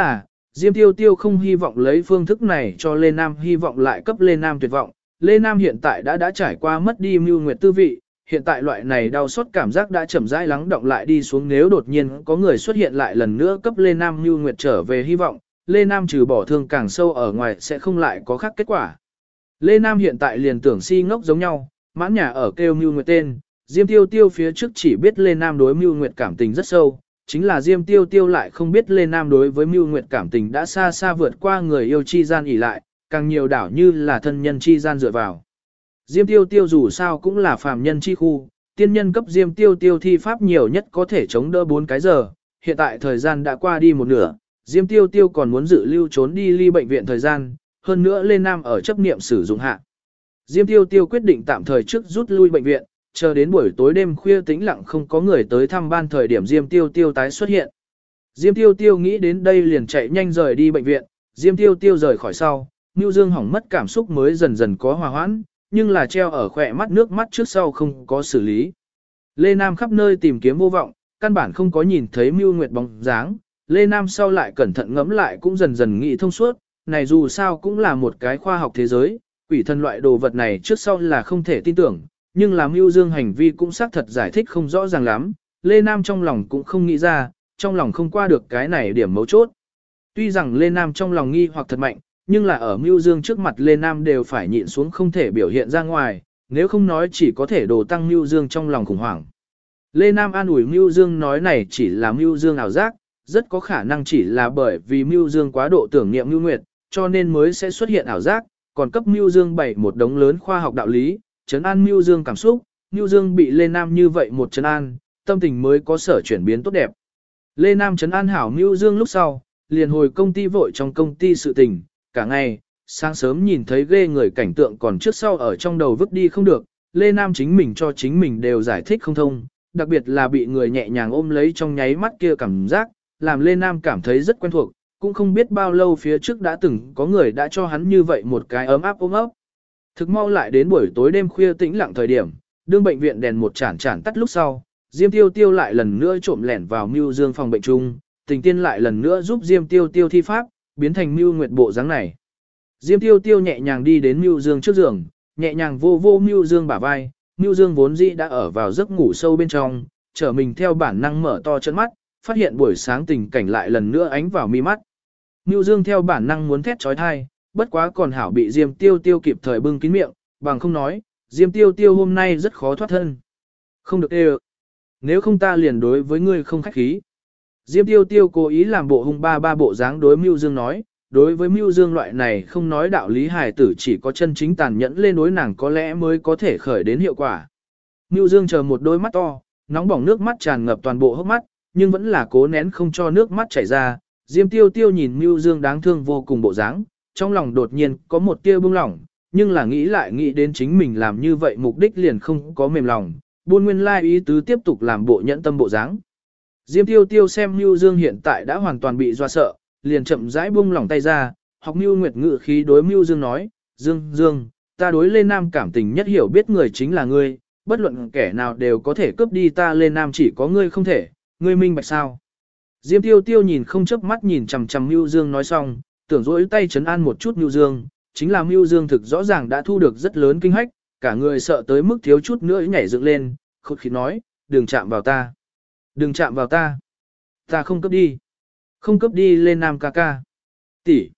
Diêm Tiêu Tiêu không hy vọng lấy phương thức này cho Lê Nam hy vọng lại cấp Lê Nam tuyệt vọng. Lê Nam hiện tại đã trải qua mất đi mưu nguyệt tư vị, hiện tại loại này đau xót cảm giác đã chậm rãi lắng động lại đi xuống, nếu đột nhiên có người xuất hiện lại lần nữa cấp Lê Nam mưu nguyệt trở về hy vọng, Lê Nam trừ bỏ thương càng sâu ở ngoài sẽ không lại có khác kết quả. Lê Nam hiện tại liền tưởng si ngốc giống nhau, mãn nhà ở kêu mưu nguyệt tên, Diêm Tiêu Tiêu phía trước chỉ biết Lê Nam đối mưu nguyệt cảm tình rất sâu, chính là Diêm Tiêu Tiêu lại không biết Lê Nam đối với mưu nguyệt cảm tình đã xa xa vượt qua người yêu chi gian ỉ lại, càng nhiều đảo như là thân nhân chi gian dựa vào. Diêm Tiêu Tiêu dù sao cũng là phàm nhân chi khu, tiên nhân cấp Diêm Tiêu Tiêu thi pháp nhiều nhất có thể chống đỡ 4 cái giờ, hiện tại thời gian đã qua đi một nửa, Diêm Tiêu Tiêu còn muốn dự lưu trốn đi ly bệnh viện thời gian, hơn nữa Lê Nam ở chấp niệm sử dụng hạ. Diêm Tiêu Tiêu quyết định tạm thời trước rút lui bệnh viện, chờ đến buổi tối đêm khuya tĩnh lặng không có người tới thăm ban thời điểm Diêm Tiêu Tiêu tái xuất hiện. Diêm Tiêu Tiêu nghĩ đến đây liền chạy nhanh rời đi bệnh viện, Diêm Tiêu Tiêu rời khỏi sau, Nưu Dương hỏng mất cảm xúc mới dần dần có hòa hoãn, nhưng là treo ở khỏe mắt nước mắt trước sau không có xử lý. Lê Nam khắp nơi tìm kiếm vô vọng, căn bản không có nhìn thấy Mưu Nguyệt bóng dáng, Lê Nam sau lại cẩn thận ngẫm lại cũng dần dần nghĩ thông suốt, này dù sao cũng là một cái khoa học thế giới, quỷ thần loại đồ vật này trước sau là không thể tin tưởng, nhưng là Mưu Dương hành vi cũng xác thật giải thích không rõ ràng lắm, Lê Nam trong lòng cũng không nghĩ ra, trong lòng không qua được cái này điểm mấu chốt. Tuy rằng Lê Nam trong lòng nghi hoặc thật mạnh, nhưng là ở Mưu Dương trước mặt Lê Nam đều phải nhịn xuống không thể biểu hiện ra ngoài, nếu không nói chỉ có thể đổ tăng Mưu Dương trong lòng khủng hoảng. Lê Nam an ủi Mưu Dương nói này chỉ là Mưu Dương ảo giác, rất có khả năng chỉ là bởi vì Mưu Dương quá độ tưởng niệm Mưu Nguyệt, cho nên mới sẽ xuất hiện ảo giác, còn cấp Mưu Dương bày một đống lớn khoa học đạo lý, trấn an Mưu Dương cảm xúc, Mưu Dương bị Lê Nam như vậy một trấn an, tâm tình mới có sở chuyển biến tốt đẹp. Lê Nam trấn an hảo Mưu Dương lúc sau, liền hồi công ty vội trong công ty sự tình, cả ngày, sáng sớm nhìn thấy ghê người cảnh tượng còn trước sau ở trong đầu vứt đi không được, Lê Nam chính mình cho chính mình đều giải thích không thông, đặc biệt là bị người nhẹ nhàng ôm lấy trong nháy mắt kia cảm giác, làm Lê Nam cảm thấy rất quen thuộc, cũng không biết bao lâu phía trước đã từng có người đã cho hắn như vậy một cái ấm áp ôm ấp. Thực mau lại đến buổi tối đêm khuya tĩnh lặng thời điểm, đương bệnh viện đèn một chản tắt lúc sau, Diêm Tiêu Tiêu lại lần nữa trộm lẻn vào Mưu Dương phòng bệnh chung, Tình Tiên lại lần nữa giúp Diêm Tiêu Tiêu thi pháp, biến thành Mưu Nguyệt bộ dáng này. Diêm Tiêu Tiêu nhẹ nhàng đi đến Mưu Dương trước giường, nhẹ nhàng vô vô Mưu Dương bả vai, Mưu Dương vốn dĩ đã ở vào giấc ngủ sâu bên trong, trở mình theo bản năng mở to chân mắt, phát hiện buổi sáng tình cảnh lại lần nữa ánh vào mi mắt. Mưu Dương theo bản năng muốn thét trói thai, bất quá còn hảo bị Diêm Tiêu Tiêu kịp thời bưng kín miệng, bằng không nói, Diêm Tiêu Tiêu hôm nay rất khó thoát thân. Không được ê nếu không ta liền đối với ngươi không khách khí. Diêm Tiêu Tiêu cố ý làm bộ hung ba bộ dáng đối Mưu Dương nói, đối với Mưu Dương loại này không nói đạo lý hài tử chỉ có chân chính tàn nhẫn lên đối nàng có lẽ mới có thể khởi đến hiệu quả. Mưu Dương chờ một đôi mắt to, nóng bỏng nước mắt tràn ngập toàn bộ hốc mắt, nhưng vẫn là cố nén không cho nước mắt chảy ra. Diêm Tiêu Tiêu nhìn Mưu Dương đáng thương vô cùng bộ dáng, trong lòng đột nhiên có một tia bưng lỏng, nhưng là nghĩ lại nghĩ đến chính mình làm như vậy mục đích liền không có mềm lòng, buôn nguyên lai ý tứ tiếp tục làm bộ nhẫn tâm bộ dáng. Diêm Tiêu Tiêu xem Mưu Dương hiện tại đã hoàn toàn bị doa sợ, liền chậm rãi buông lỏng tay ra, học Mưu Nguyệt ngự khí đối Mưu Dương nói, Dương, ta đối Lê Nam cảm tình nhất hiểu biết người chính là ngươi, bất luận kẻ nào đều có thể cướp đi ta Lê Nam chỉ có ngươi không thể, ngươi minh bạch sao. Diêm Tiêu Tiêu nhìn không chớp mắt nhìn chằm chằm Mưu Dương nói xong, tưởng dỗi tay chấn an một chút Mưu Dương, chính là Mưu Dương thực rõ ràng đã thu được rất lớn kinh hách, cả người sợ tới mức thiếu chút nữa nhảy dựng lên, khụt khịt nói, đừng chạm vào ta. Đừng chạm vào ta. Ta không cướp đi. Không cướp đi lên Nam ca ca. Tỷ.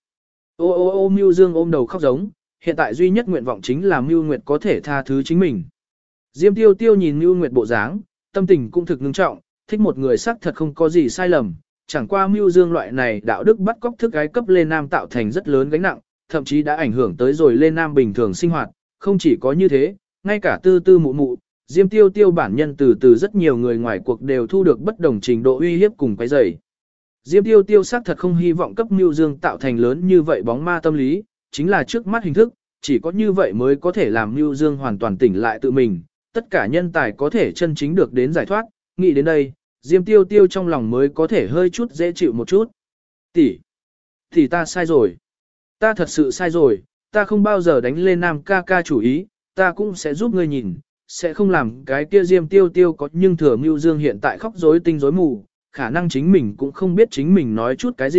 Ô Mưu Dương ôm đầu khóc giống, hiện tại duy nhất nguyện vọng chính là Mưu Nguyệt có thể tha thứ chính mình. Diêm Tiêu Tiêu nhìn Mưu Nguyệt bộ dáng, tâm tình cũng thực ngưng trọng, thích một người sắc thật không có gì sai lầm, chẳng qua Mưu Dương loại này đạo đức bắt cóc thức gái cấp Lê Nam tạo thành rất lớn gánh nặng, thậm chí đã ảnh hưởng tới rồi Lê Nam bình thường sinh hoạt, không chỉ có như thế, ngay cả tư tư mụ mụ, Diêm Tiêu Tiêu bản nhân từ rất nhiều người ngoài cuộc đều thu được bất đồng trình độ uy hiếp cùng quấy rầy. Diêm Tiêu Tiêu xác thật không hy vọng cấp Mưu Dương tạo thành lớn như vậy bóng ma tâm lý, chính là trước mắt hình thức, chỉ có như vậy mới có thể làm Mưu Dương hoàn toàn tỉnh lại tự mình, tất cả nhân tài có thể chân chính được đến giải thoát, nghĩ đến đây, Diêm Tiêu Tiêu trong lòng mới có thể hơi chút dễ chịu một chút. Tỷ ta sai rồi. Ta thật sự sai rồi, ta không bao giờ đánh lên Nam ca ca chủ ý, ta cũng sẽ giúp ngươi nhìn, sẽ không làm cái kia Diêm Tiêu Tiêu có nhưng thừa Mưu Dương hiện tại khóc rối tinh rối mù, khả năng chính mình cũng không biết chính mình nói chút cái gì,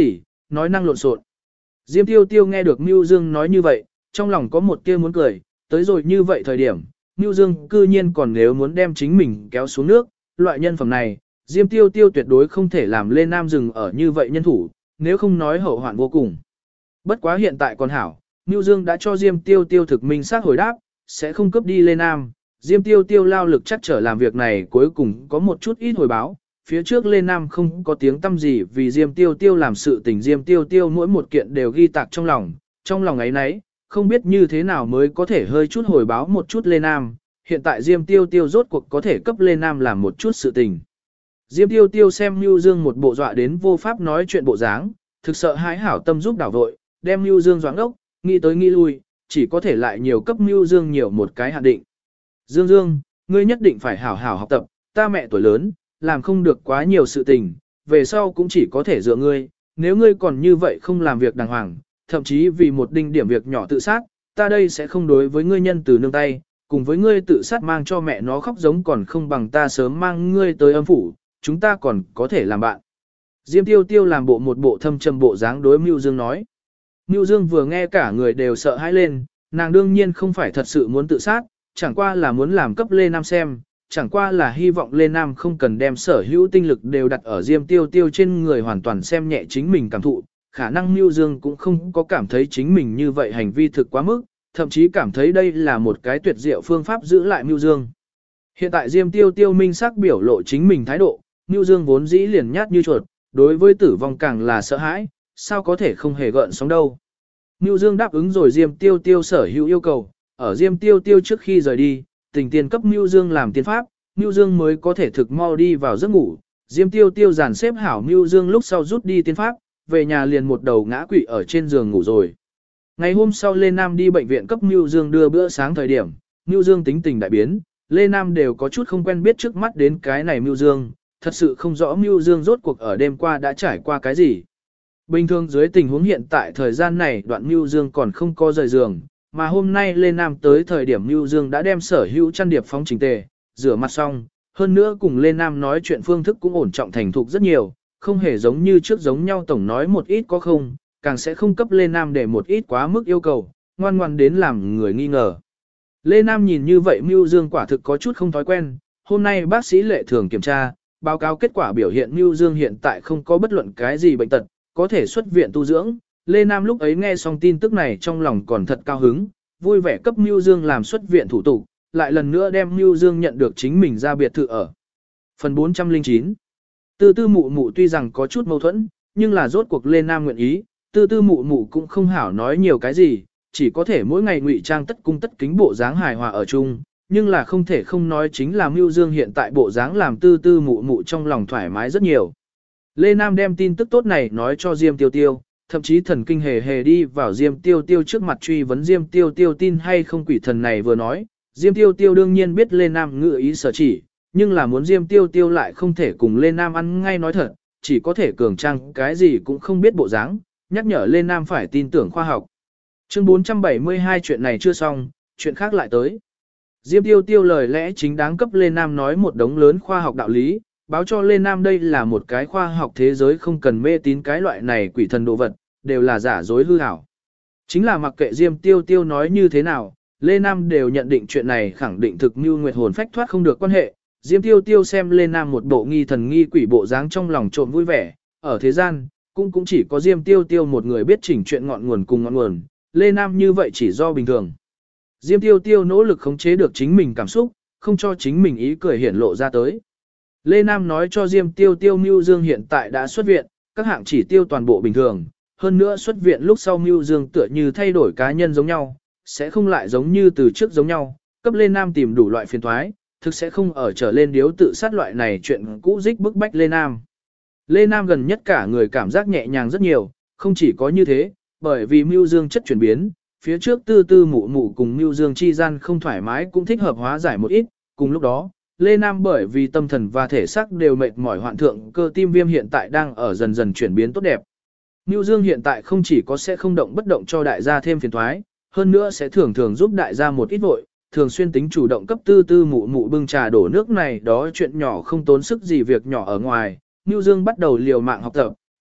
nói năng lộn xộn. Diêm Tiêu Tiêu nghe được Mưu Dương nói như vậy, trong lòng có một tia muốn cười, tới rồi như vậy thời điểm, Mưu Dương cư nhiên còn nếu muốn đem chính mình kéo xuống nước, loại nhân phẩm này, Diêm Tiêu Tiêu tuyệt đối không thể làm Lê Nam dừng ở như vậy nhân thủ, nếu không nói hậu hoạn vô cùng. Bất quá hiện tại còn hảo, Mưu Dương đã cho Diêm Tiêu Tiêu thực minh xác hồi đáp, sẽ không cướp đi Lê Nam. Diêm Tiêu Tiêu lao lực chắc trở làm việc này cuối cùng có một chút ít hồi báo. Phía trước Lê Nam không có tiếng tâm gì vì Diêm Tiêu Tiêu làm sự tình, Diêm Tiêu Tiêu mỗi một kiện đều ghi tạc trong lòng ấy nấy, không biết như thế nào mới có thể hơi chút hồi báo một chút Lê Nam. Hiện tại Diêm Tiêu Tiêu rốt cuộc có thể cấp Lê Nam làm một chút sự tình. Diêm Tiêu Tiêu xem Mưu Dương một bộ dọa đến vô pháp nói chuyện bộ dáng, thực sợ hãi hảo tâm giúp đảo vội, đem Mưu Dương doãn ốc, nghĩ tới nghĩ lui, chỉ có thể lại nhiều cấp Mưu Dương nhiều một cái hạn định. Dương Dương, ngươi nhất định phải hảo hảo học tập, ta mẹ tuổi lớn, làm không được quá nhiều sự tình, về sau cũng chỉ có thể dựa ngươi, nếu ngươi còn như vậy không làm việc đàng hoàng, thậm chí vì một đinh điểm việc nhỏ tự sát, ta đây sẽ không đối với ngươi nhân từ nương tay, cùng với ngươi tự sát mang cho mẹ nó khóc giống còn không bằng ta sớm mang ngươi tới âm phủ, chúng ta còn có thể làm bạn. Diêm Tiêu Tiêu làm một bộ thâm trầm bộ dáng đối Mưu Dương nói. Mưu Dương vừa nghe cả người đều sợ hãi lên, nàng đương nhiên không phải thật sự muốn tự sát, chẳng qua là muốn làm cấp Lê Nam xem, chẳng qua là hy vọng Lê Nam không cần đem sở hữu tinh lực đều đặt ở Diêm Tiêu Tiêu trên người hoàn toàn xem nhẹ chính mình cảm thụ, khả năng Mưu Dương cũng không có cảm thấy chính mình như vậy hành vi thực quá mức, thậm chí cảm thấy đây là một cái tuyệt diệu phương pháp giữ lại Mưu Dương. Hiện tại Diêm Tiêu Tiêu minh xác biểu lộ chính mình thái độ, Mưu Dương vốn dĩ liền nhát như chuột, đối với tử vong càng là sợ hãi, sao có thể không hề gợn sóng đâu. Mưu Dương đáp ứng rồi Diêm Tiêu Tiêu sở hữu yêu cầu, ở Diêm Tiêu Tiêu trước khi rời đi, Tình Tiên cấp Mưu Dương làm tiên pháp, Mưu Dương mới có thể thực mau đi vào giấc ngủ. Diêm Tiêu Tiêu dàn xếp hảo Mưu Dương lúc sau rút đi tiên pháp, về nhà liền một đầu ngã quỵ ở trên giường ngủ rồi. Ngày hôm sau Lê Nam đi bệnh viện cấp Mưu Dương đưa bữa sáng thời điểm, Mưu Dương tính tình đại biến, Lê Nam đều có chút không quen biết trước mắt đến cái này Mưu Dương, thật sự không rõ Mưu Dương rốt cuộc ở đêm qua đã trải qua cái gì. Bình thường dưới tình huống hiện tại thời gian này đoạn Mưu Dương còn không có rời giường, mà hôm nay Lê Nam tới thời điểm Mưu Dương đã đem sở hữu chăn điệp phóng chỉnh tề, rửa mặt xong, hơn nữa cùng Lê Nam nói chuyện phương thức cũng ổn trọng thành thục rất nhiều, không hề giống như trước giống nhau tổng nói một ít có không, càng sẽ không cấp Lê Nam để một ít quá mức yêu cầu, ngoan ngoan đến làm người nghi ngờ. Lê Nam nhìn như vậy Mưu Dương quả thực có chút không thói quen, hôm nay bác sĩ lệ thường kiểm tra, báo cáo kết quả biểu hiện Mưu Dương hiện tại không có bất luận cái gì bệnh tật, có thể xuất viện tu dưỡng. Lê Nam lúc ấy nghe xong tin tức này trong lòng còn thật cao hứng, vui vẻ cấp Mưu Dương làm xuất viện thủ tục, lại lần nữa đem Mưu Dương nhận được chính mình ra biệt thự ở. Phần 409 Tư tư mụ mụ tuy rằng có chút mâu thuẫn, nhưng là rốt cuộc Lê Nam nguyện ý, tư tư mụ mụ cũng không hảo nói nhiều cái gì, chỉ có thể mỗi ngày ngụy trang tất cung tất kính bộ dáng hài hòa ở chung, nhưng là không thể không nói chính là Mưu Dương hiện tại bộ dáng làm tư tư mụ mụ trong lòng thoải mái rất nhiều. Lê Nam đem tin tức tốt này nói cho Diêm Tiêu Tiêu, thậm chí thần kinh hề hề đi vào Diêm Tiêu Tiêu trước mặt truy vấn Diêm Tiêu Tiêu tin hay không quỷ thần này vừa nói. Diêm Tiêu Tiêu đương nhiên biết Lê Nam ngự ý sở chỉ, nhưng là muốn Diêm Tiêu Tiêu lại không thể cùng Lê Nam ăn ngay nói thật, chỉ có thể cường trang cái gì cũng không biết bộ dáng, nhắc nhở Lê Nam phải tin tưởng khoa học. Chương 472 chuyện này chưa xong, chuyện khác lại tới. Diêm Tiêu Tiêu lời lẽ chính đáng cấp Lê Nam nói một đống lớn khoa học đạo lý, báo cho Lê Nam đây là một cái khoa học thế giới không cần mê tín cái loại này quỷ thần đồ vật, đều là giả dối hư ảo. Chính là mặc kệ Diêm Tiêu Tiêu nói như thế nào, Lê Nam đều nhận định chuyện này khẳng định thực mưu nguyệt hồn phách thoát không được quan hệ. Diêm Tiêu Tiêu xem Lê Nam một bộ nghi thần nghi quỷ bộ dáng trong lòng trộm vui vẻ, ở thế gian, cũng chỉ có Diêm Tiêu Tiêu một người biết chỉnh chuyện ngọn nguồn cùng ngọn nguồn, Lê Nam như vậy chỉ do bình thường. Diêm Tiêu Tiêu nỗ lực khống chế được chính mình cảm xúc, không cho chính mình ý cười hiển lộ ra tới. Lê Nam nói cho Diêm Tiêu Tiêu Mưu Dương hiện tại đã xuất viện, các hạng chỉ tiêu toàn bộ bình thường, hơn nữa xuất viện lúc sau Mưu Dương tựa như thay đổi cá nhân giống nhau, sẽ không lại giống như từ trước giống nhau, cấp Lê Nam tìm đủ loại phiền toái, thực sẽ không ở trở lên điếu tự sát loại này chuyện cũ dích bức bách Lê Nam. Lê Nam gần nhất cả người cảm giác nhẹ nhàng rất nhiều, không chỉ có như thế, bởi vì Mưu Dương chất chuyển biến, phía trước tư tư mụ mụ cùng Mưu Dương chi gian không thoải mái cũng thích hợp hóa giải một ít, cùng lúc đó, Lê Nam bởi vì tâm thần và thể xác đều mệt mỏi hoạn thượng cơ tim viêm hiện tại đang ở dần dần chuyển biến tốt đẹp. Mưu Dương hiện tại không chỉ có sẽ không động bất động cho đại gia thêm phiền toái, hơn nữa sẽ thường thường giúp đại gia một ít vội, thường xuyên tính chủ động cấp tư tư mụ mụ bưng trà đổ nước này đó chuyện nhỏ không tốn sức gì việc nhỏ ở ngoài. Mưu Dương bắt đầu liều mạng học tập,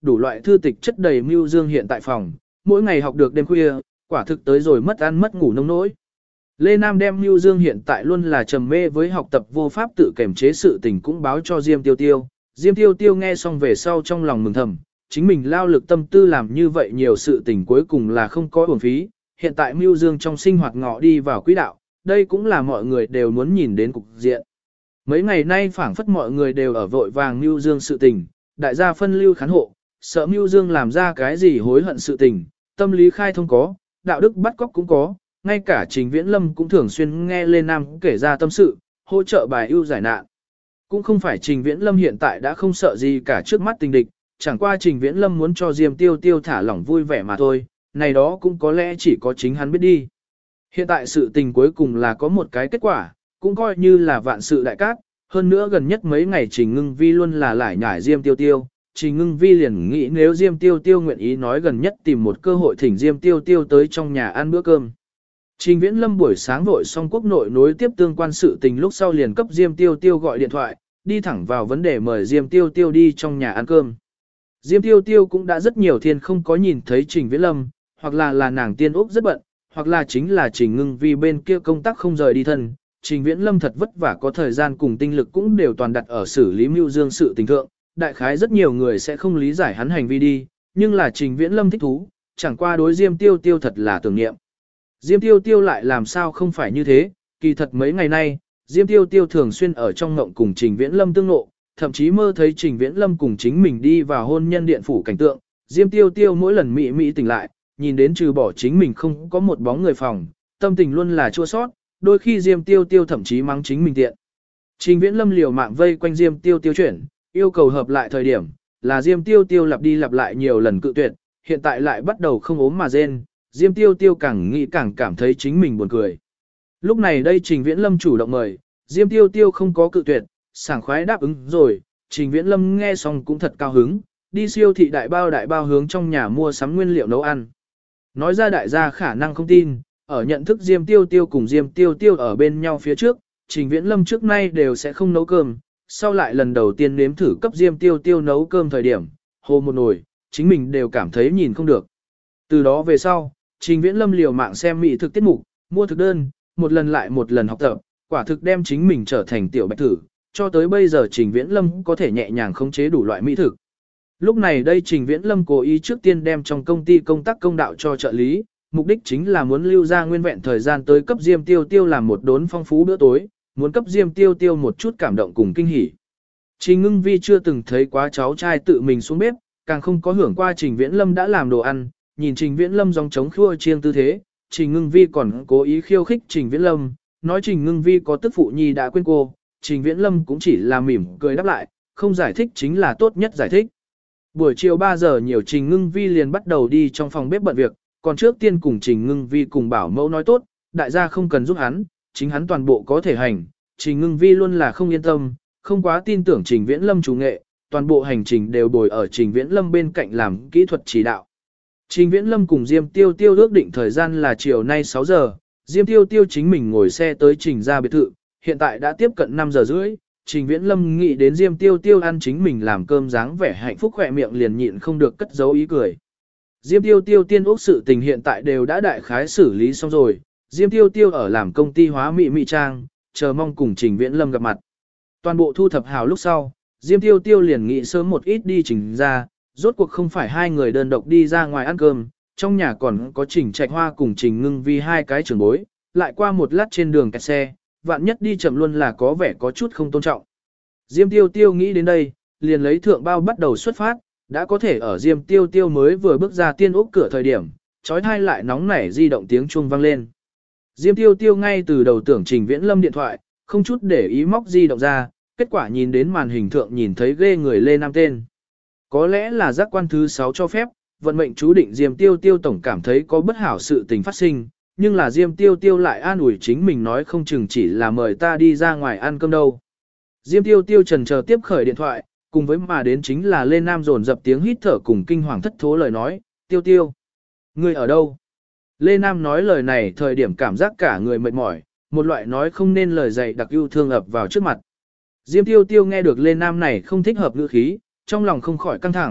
đủ loại thư tịch chất đầy Mưu Dương hiện tại phòng, mỗi ngày học được đêm khuya, quả thực tới rồi mất ăn mất ngủ nông nỗi. Lê Nam đem Mưu Dương hiện tại luôn là trầm mê với học tập vô pháp tự kiểm chế sự tình cũng báo cho Diêm Tiêu Tiêu. Diêm Tiêu Tiêu nghe xong về sau trong lòng mừng thầm, chính mình lao lực tâm tư làm như vậy nhiều sự tình cuối cùng là không có uổng phí. Hiện tại Mưu Dương trong sinh hoạt ngọ đi vào quỹ đạo, đây cũng là mọi người đều muốn nhìn đến cục diện. Mấy ngày nay phảng phất mọi người đều ở vội vàng Mưu Dương sự tình, đại gia phân lưu khán hộ, sợ Mưu Dương làm ra cái gì hối hận sự tình, tâm lý khai thông có, đạo đức bắt cóc cũng có, ngay cả Trình Viễn Lâm cũng thường xuyên nghe Lê Nam kể ra tâm sự, hỗ trợ bài ưu giải nạn. Cũng không phải Trình Viễn Lâm hiện tại đã không sợ gì cả trước mắt tình địch, chẳng qua Trình Viễn Lâm muốn cho Diêm Tiêu Tiêu thả lỏng vui vẻ mà thôi, này đó cũng có lẽ chỉ có chính hắn biết đi. Hiện tại sự tình cuối cùng là có một cái kết quả, cũng coi như là vạn sự đại cát, hơn nữa gần nhất mấy ngày Trình Ngưng Vi luôn là lải nhải Diêm Tiêu Tiêu, Trình Ngưng Vi liền nghĩ nếu Diêm Tiêu Tiêu nguyện ý nói gần nhất tìm một cơ hội thỉnh Diêm Tiêu Tiêu tới trong nhà ăn bữa cơm. Trình Viễn Lâm buổi sáng vội xong quốc nội nối tiếp tương quan sự tình lúc sau liền cấp Diêm Tiêu Tiêu gọi điện thoại, đi thẳng vào vấn đề mời Diêm Tiêu Tiêu đi trong nhà ăn cơm. Diêm Tiêu Tiêu cũng đã rất nhiều thiên không có nhìn thấy Trình Viễn Lâm, hoặc là nàng tiên úc rất bận, hoặc là chính là Trình Ngưng Vi bên kia công tác không rời đi thân. Trình Viễn Lâm thật vất vả có thời gian cùng tinh lực cũng đều toàn đặt ở xử lý Mưu Dương sự tình thượng, đại khái rất nhiều người sẽ không lý giải hắn hành vi đi, nhưng là Trình Viễn Lâm thích thú, chẳng qua đối Diêm Tiêu Tiêu thật là tưởng niệm. Diêm Tiêu Tiêu lại làm sao không phải như thế, kỳ thật mấy ngày nay, Diêm Tiêu Tiêu thường xuyên ở trong ngộng cùng Trình Viễn Lâm tương ngộ, thậm chí mơ thấy Trình Viễn Lâm cùng chính mình đi vào hôn nhân điện phủ cảnh tượng. Diêm Tiêu Tiêu mỗi lần mị tỉnh lại, nhìn đến trừ bỏ chính mình không có một bóng người phòng, tâm tình luôn là chua sót, đôi khi Diêm Tiêu Tiêu thậm chí mắng chính mình tiện. Trình Viễn Lâm liều mạng vây quanh Diêm Tiêu Tiêu chuyển, yêu cầu hợp lại thời điểm, là Diêm Tiêu Tiêu lặp đi lặp lại nhiều lần cự tuyệt, hiện tại lại bắt đầu không ốm mà rên, Diêm Tiêu Tiêu càng nghĩ càng cảm thấy chính mình buồn cười. Lúc này đây Trình Viễn Lâm chủ động mời, Diêm Tiêu Tiêu không có cự tuyệt, sảng khoái đáp ứng rồi, Trình Viễn Lâm nghe xong cũng thật cao hứng, đi siêu thị đại bao hướng trong nhà mua sắm nguyên liệu nấu ăn. Nói ra đại gia khả năng không tin, ở nhận thức Diêm Tiêu Tiêu cùng Diêm Tiêu Tiêu ở bên nhau phía trước, Trình Viễn Lâm trước nay đều sẽ không nấu cơm, sau lại lần đầu tiên nếm thử cấp Diêm Tiêu Tiêu nấu cơm thời điểm, hồ một nồi, chính mình đều cảm thấy nhìn không được. Từ đó về sau, Trình Viễn Lâm liều mạng xem mỹ thực tiết mục, mua thực đơn, một lần lại một lần học tập, quả thực đem chính mình trở thành tiểu bạch thử, cho tới bây giờ Trình Viễn Lâm có thể nhẹ nhàng khống chế đủ loại mỹ thực. Lúc này đây Trình Viễn Lâm cố ý trước tiên đem trong công ty công tác công đạo cho trợ lý, mục đích chính là muốn lưu ra nguyên vẹn thời gian tới cấp Diêm Tiêu Tiêu làm một đốn phong phú bữa tối, muốn cấp Diêm Tiêu Tiêu một chút cảm động cùng kinh hỉ. Trình Ngưng Vi chưa từng thấy quá cháu trai tự mình xuống bếp, càng không có hưởng qua Trình Viễn Lâm đã làm đồ ăn, nhìn Trình Viễn Lâm dòng trống khua chiêng tư thế, Trình Ngưng Vi còn cố ý khiêu khích Trình Viễn Lâm, nói Trình Ngưng Vi có tức phụ nhi đã quên cô, Trình Viễn Lâm cũng chỉ là mỉm cười đáp lại, không giải thích chính là tốt nhất giải thích. Buổi chiều 3 giờ nhiều Trình Ngưng Vi liền bắt đầu đi trong phòng bếp bận việc, còn trước tiên cùng Trình Ngưng Vi cùng bảo mẫu nói tốt, đại gia không cần giúp hắn, chính hắn toàn bộ có thể hành. Trình Ngưng Vi luôn là không yên tâm, không quá tin tưởng Trình Viễn Lâm chủ nghệ, toàn bộ hành trình đều bồi ở Trình Viễn Lâm bên cạnh làm kỹ thuật chỉ đạo. Trình Viễn Lâm cùng Diêm Tiêu Tiêu ước định thời gian là chiều nay 6 giờ, Diêm Tiêu Tiêu chính mình ngồi xe tới Trình ra biệt thự, hiện tại đã tiếp cận 5 giờ rưỡi. Trình Viễn Lâm nghĩ đến Diêm Tiêu Tiêu ăn chính mình làm cơm dáng vẻ hạnh phúc khỏe miệng liền nhịn không được cất giấu ý cười. Diêm Tiêu Tiêu tiên ốc sự tình hiện tại đều đã đại khái xử lý xong rồi, Diêm Tiêu Tiêu ở làm công ty hóa mỹ trang, chờ mong cùng Trình Viễn Lâm gặp mặt. Toàn bộ thu thập hào lúc sau, Diêm Tiêu Tiêu liền nghĩ sớm một ít đi Trình ra, rốt cuộc không phải hai người đơn độc đi ra ngoài ăn cơm, trong nhà còn có Trình Trạch Hoa cùng Trình Ngưng Vi hai cái trưởng bối, lại qua một lát trên đường kẹt xe, vạn nhất đi chậm luôn là có vẻ có chút không tôn trọng. Diêm Tiêu Tiêu nghĩ đến đây, liền lấy thượng bao bắt đầu xuất phát, đã có thể ở Diêm Tiêu Tiêu mới vừa bước ra tiên ốc cửa thời điểm, chói tai lại nóng nảy di động tiếng chuông vang lên. Diêm Tiêu Tiêu ngay từ đầu tưởng Trình Viễn Lâm điện thoại, không chút để ý móc di động ra, kết quả nhìn đến màn hình thượng nhìn thấy ghê người Lê Nam tên. Có lẽ là giác quan thứ 6 cho phép, vận mệnh chú định Diêm Tiêu Tiêu tổng cảm thấy có bất hảo sự tình phát sinh, nhưng là Diêm Tiêu Tiêu lại an ủi chính mình nói không chừng chỉ là mời ta đi ra ngoài ăn cơm đâu. Diêm Tiêu Tiêu trần chờ tiếp khởi điện thoại, cùng với mà đến chính là Lê Nam dồn dập tiếng hít thở cùng kinh hoàng thất thố lời nói, Tiêu Tiêu, ngươi ở đâu? Lê Nam nói lời này thời điểm cảm giác cả người mệt mỏi, một loại nói không nên lời dày đặc yêu thương ập vào trước mặt. Diêm Tiêu Tiêu nghe được Lê Nam này không thích hợp ngữ khí, trong lòng không khỏi căng thẳng,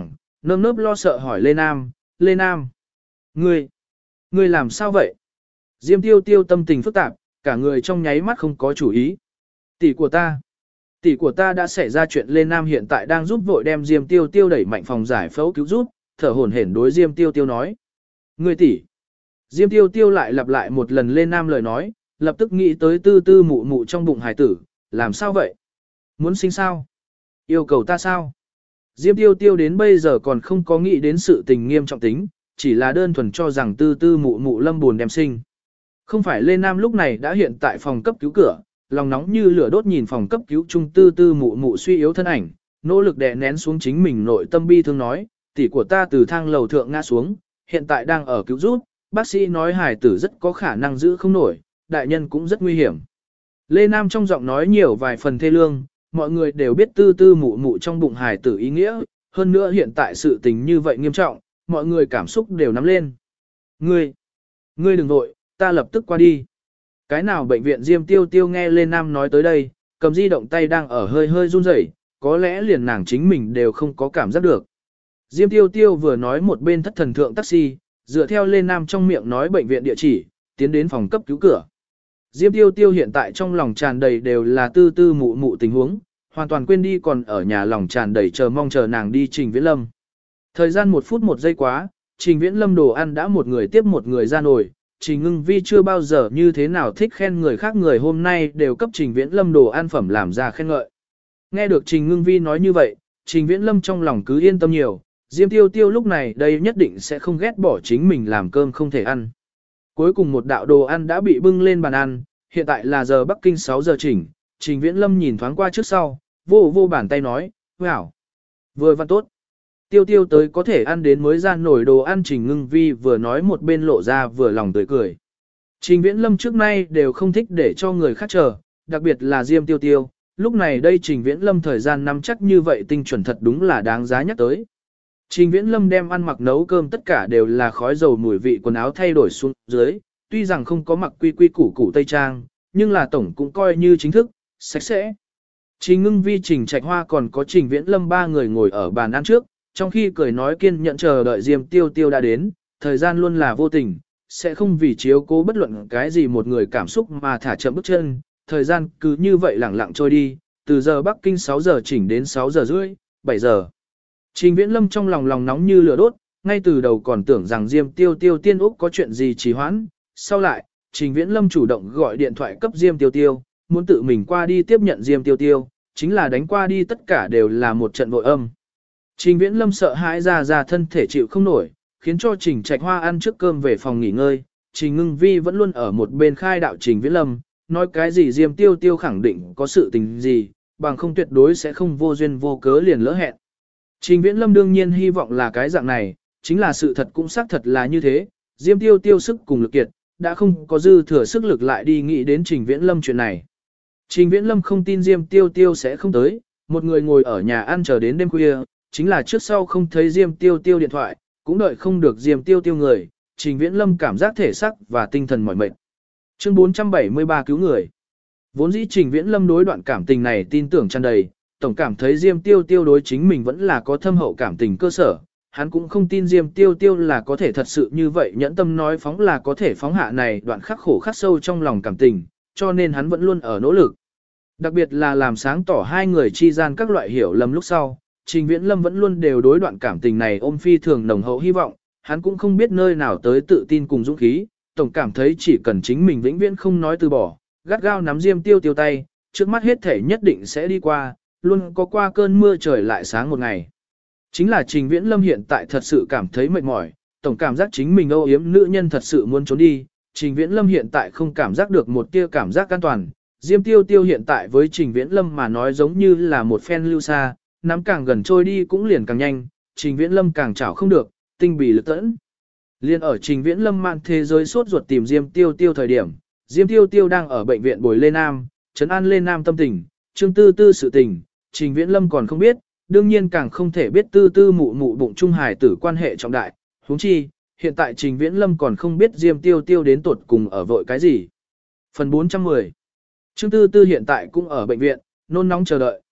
nơm nớp lo sợ hỏi Lê Nam, ngươi làm sao vậy? Diêm Tiêu Tiêu tâm tình phức tạp, cả người trong nháy mắt không có chủ ý. Tỷ của ta đã xảy ra chuyện. Lê Nam hiện tại đang giúp vội đem Diêm Tiêu Tiêu đẩy mạnh phòng giải phẫu cứu giúp, thở hổn hển đối Diêm Tiêu Tiêu nói. Ngươi tỷ. Diêm Tiêu Tiêu lại lặp lại một lần Lê Nam lời nói, lập tức nghĩ tới tư tư mụ mụ trong bụng hải tử, làm sao vậy? Muốn sinh sao? Yêu cầu ta sao? Diêm Tiêu Tiêu đến bây giờ còn không có nghĩ đến sự tình nghiêm trọng tính, chỉ là đơn thuần cho rằng tư tư mụ mụ lâm buồn đem sinh. Không phải Lê Nam lúc này đã hiện tại phòng cấp cứu cửa, lòng nóng như lửa đốt nhìn phòng cấp cứu trung tư tư mụ mụ suy yếu thân ảnh, nỗ lực đè nén xuống chính mình nội tâm bi thương nói, tỷ của ta từ thang lầu thượng ngã xuống, hiện tại đang ở cứu giúp, bác sĩ nói hài tử rất có khả năng giữ không nổi, đại nhân cũng rất nguy hiểm. Lê Nam trong giọng nói nhiều vài phần thê lương, mọi người đều biết tư tư mụ mụ trong bụng hài tử ý nghĩa, hơn nữa hiện tại sự tình như vậy nghiêm trọng, mọi người cảm xúc đều nắm lên. Ngươi đừng vội, ta lập tức qua đi. Cái nào bệnh viện? Diêm Tiêu Tiêu nghe Lê Nam nói tới đây, cầm di động tay đang ở hơi hơi run rẩy, có lẽ liền nàng chính mình đều không có cảm giác được. Diêm Tiêu Tiêu vừa nói một bên thất thần thượng taxi, dựa theo Lê Nam trong miệng nói bệnh viện địa chỉ, tiến đến phòng cấp cứu cửa. Diêm Tiêu Tiêu hiện tại trong lòng tràn đầy đều là tư tư mụ mụ tình huống, hoàn toàn quên đi còn ở nhà lòng tràn đầy chờ mong chờ nàng đi Trình Viễn Lâm. Thời gian 1 phút 1 giây quá, Trình Viễn Lâm đồ ăn đã một người tiếp một người ra nồi. Trình Ngưng Vi chưa bao giờ như thế nào thích khen người khác, người hôm nay đều cấp Trình Viễn Lâm đồ ăn phẩm làm ra khen ngợi. Nghe được Trình Ngưng Vi nói như vậy, Trình Viễn Lâm trong lòng cứ yên tâm nhiều, Diêm Tiêu Tiêu lúc này đây nhất định sẽ không ghét bỏ chính mình làm cơm không thể ăn. Cuối cùng một đạo đồ ăn đã bị bưng lên bàn ăn, hiện tại là giờ Bắc Kinh 6 giờ chỉnh, Trình Viễn Lâm nhìn thoáng qua trước sau, vô bàn tay nói, wow, vừa văn tốt. Tiêu Tiêu tới có thể ăn đến mới ra nổi đồ ăn. Trình Ngưng Vi vừa nói một bên lộ ra vừa lòng tươi cười. Trình Viễn Lâm trước nay đều không thích để cho người khác chờ, đặc biệt là Diêm Tiêu Tiêu, lúc này đây Trình Viễn Lâm thời gian nắm chắc như vậy tinh chuẩn thật đúng là đáng giá nhắc tới. Trình Viễn Lâm đem ăn mặc nấu cơm tất cả đều là khói dầu mùi vị quần áo thay đổi xuống dưới, tuy rằng không có mặc quy củ tây trang, nhưng là tổng cũng coi như chính thức, sạch sẽ. Trình Ngưng Vi, Trình Trạch Hoa còn có Trình Viễn Lâm 3 người ngồi ở bàn ăn trước, trong khi cười nói kiên nhẫn chờ đợi Diêm Tiêu Tiêu đã đến, thời gian luôn là vô tình, sẽ không vì chiếu cố bất luận cái gì một người cảm xúc mà thả chậm bước chân, thời gian cứ như vậy lẳng lặng trôi đi, từ giờ Bắc Kinh 6 giờ chỉnh đến 6 giờ rưỡi, 7 giờ. Trình Viễn Lâm trong lòng nóng như lửa đốt, ngay từ đầu còn tưởng rằng Diêm Tiêu Tiêu tiên Úc có chuyện gì trì hoãn, sau lại, Trình Viễn Lâm chủ động gọi điện thoại cấp Diêm Tiêu Tiêu, muốn tự mình qua đi tiếp nhận Diêm Tiêu Tiêu, chính là đánh qua đi tất cả đều là một trận vội âm. Trình Viễn Lâm sợ hãi ra thân thể chịu không nổi, khiến cho Trình Trạch Hoa ăn trước cơm về phòng nghỉ ngơi, Trình Ngưng Vi vẫn luôn ở một bên khai đạo Trình Viễn Lâm, nói cái gì Diêm Tiêu Tiêu khẳng định có sự tình gì, bằng không tuyệt đối sẽ không vô duyên vô cớ liền lỡ hẹn. Trình Viễn Lâm đương nhiên hy vọng là cái dạng này, chính là sự thật cũng xác thật là như thế, Diêm Tiêu Tiêu sức cùng lực kiệt, đã không có dư thừa sức lực lại đi nghĩ đến Trình Viễn Lâm chuyện này. Trình Viễn Lâm không tin Diêm Tiêu Tiêu sẽ không tới, một người ngồi ở nhà ăn chờ đến đêm khuya, chính là trước sau không thấy Diêm Tiêu Tiêu điện thoại, cũng đợi không được Diêm Tiêu Tiêu người, Trình Viễn Lâm cảm giác thể xác và tinh thần mỏi mệt. Chương 473 cứu người. Vốn dĩ Trình Viễn Lâm đối đoạn cảm tình này tin tưởng tràn đầy, tổng cảm thấy Diêm Tiêu Tiêu đối chính mình vẫn là có thâm hậu cảm tình cơ sở, hắn cũng không tin Diêm Tiêu Tiêu là có thể thật sự như vậy nhẫn tâm nói phóng là có thể phóng hạ này đoạn khắc khổ khắc sâu trong lòng cảm tình, cho nên hắn vẫn luôn ở nỗ lực. Đặc biệt là làm sáng tỏ hai người chi gian các loại hiểu lầm lúc sau, Trình Viễn Lâm vẫn luôn đều đối đoạn cảm tình này ôm phi thường nồng hậu hy vọng, hắn cũng không biết nơi nào tới tự tin cùng dũng khí, tổng cảm thấy chỉ cần chính mình vĩnh viễn không nói từ bỏ, gắt gao nắm Diêm Tiêu Tiêu tay, trước mắt hết thể nhất định sẽ đi qua, luôn có qua cơn mưa trời lại sáng một ngày. Chính là Trình Viễn Lâm hiện tại thật sự cảm thấy mệt mỏi, tổng cảm giác chính mình âu yếm nữ nhân thật sự muốn trốn đi, Trình Viễn Lâm hiện tại không cảm giác được một tia cảm giác an toàn. Diêm Tiêu Tiêu hiện tại với Trình Viễn Lâm mà nói giống như là một phen lưu xa, nắm càng gần trôi đi cũng liền càng nhanh, Trình Viễn Lâm càng chảo không được, tinh bì lực tẫn. Liên ở Trình Viễn Lâm mạn thế giới sốt ruột tìm Diêm Tiêu Tiêu thời điểm, Diêm Tiêu Tiêu đang ở bệnh viện bồi Lê Nam, trấn an Lê Nam tâm tình, Trương Tư Tư sự tình, Trình Viễn Lâm còn không biết, đương nhiên càng không thể biết Tư Tư mụ mụ bụng trung hài tử quan hệ trọng đại, huống chi, hiện tại Trình Viễn Lâm còn không biết Diêm Tiêu Tiêu đến tuột cùng ở vội cái gì. Phần 410. Trương Tư Tư hiện tại cũng ở bệnh viện, nôn nóng chờ đợi,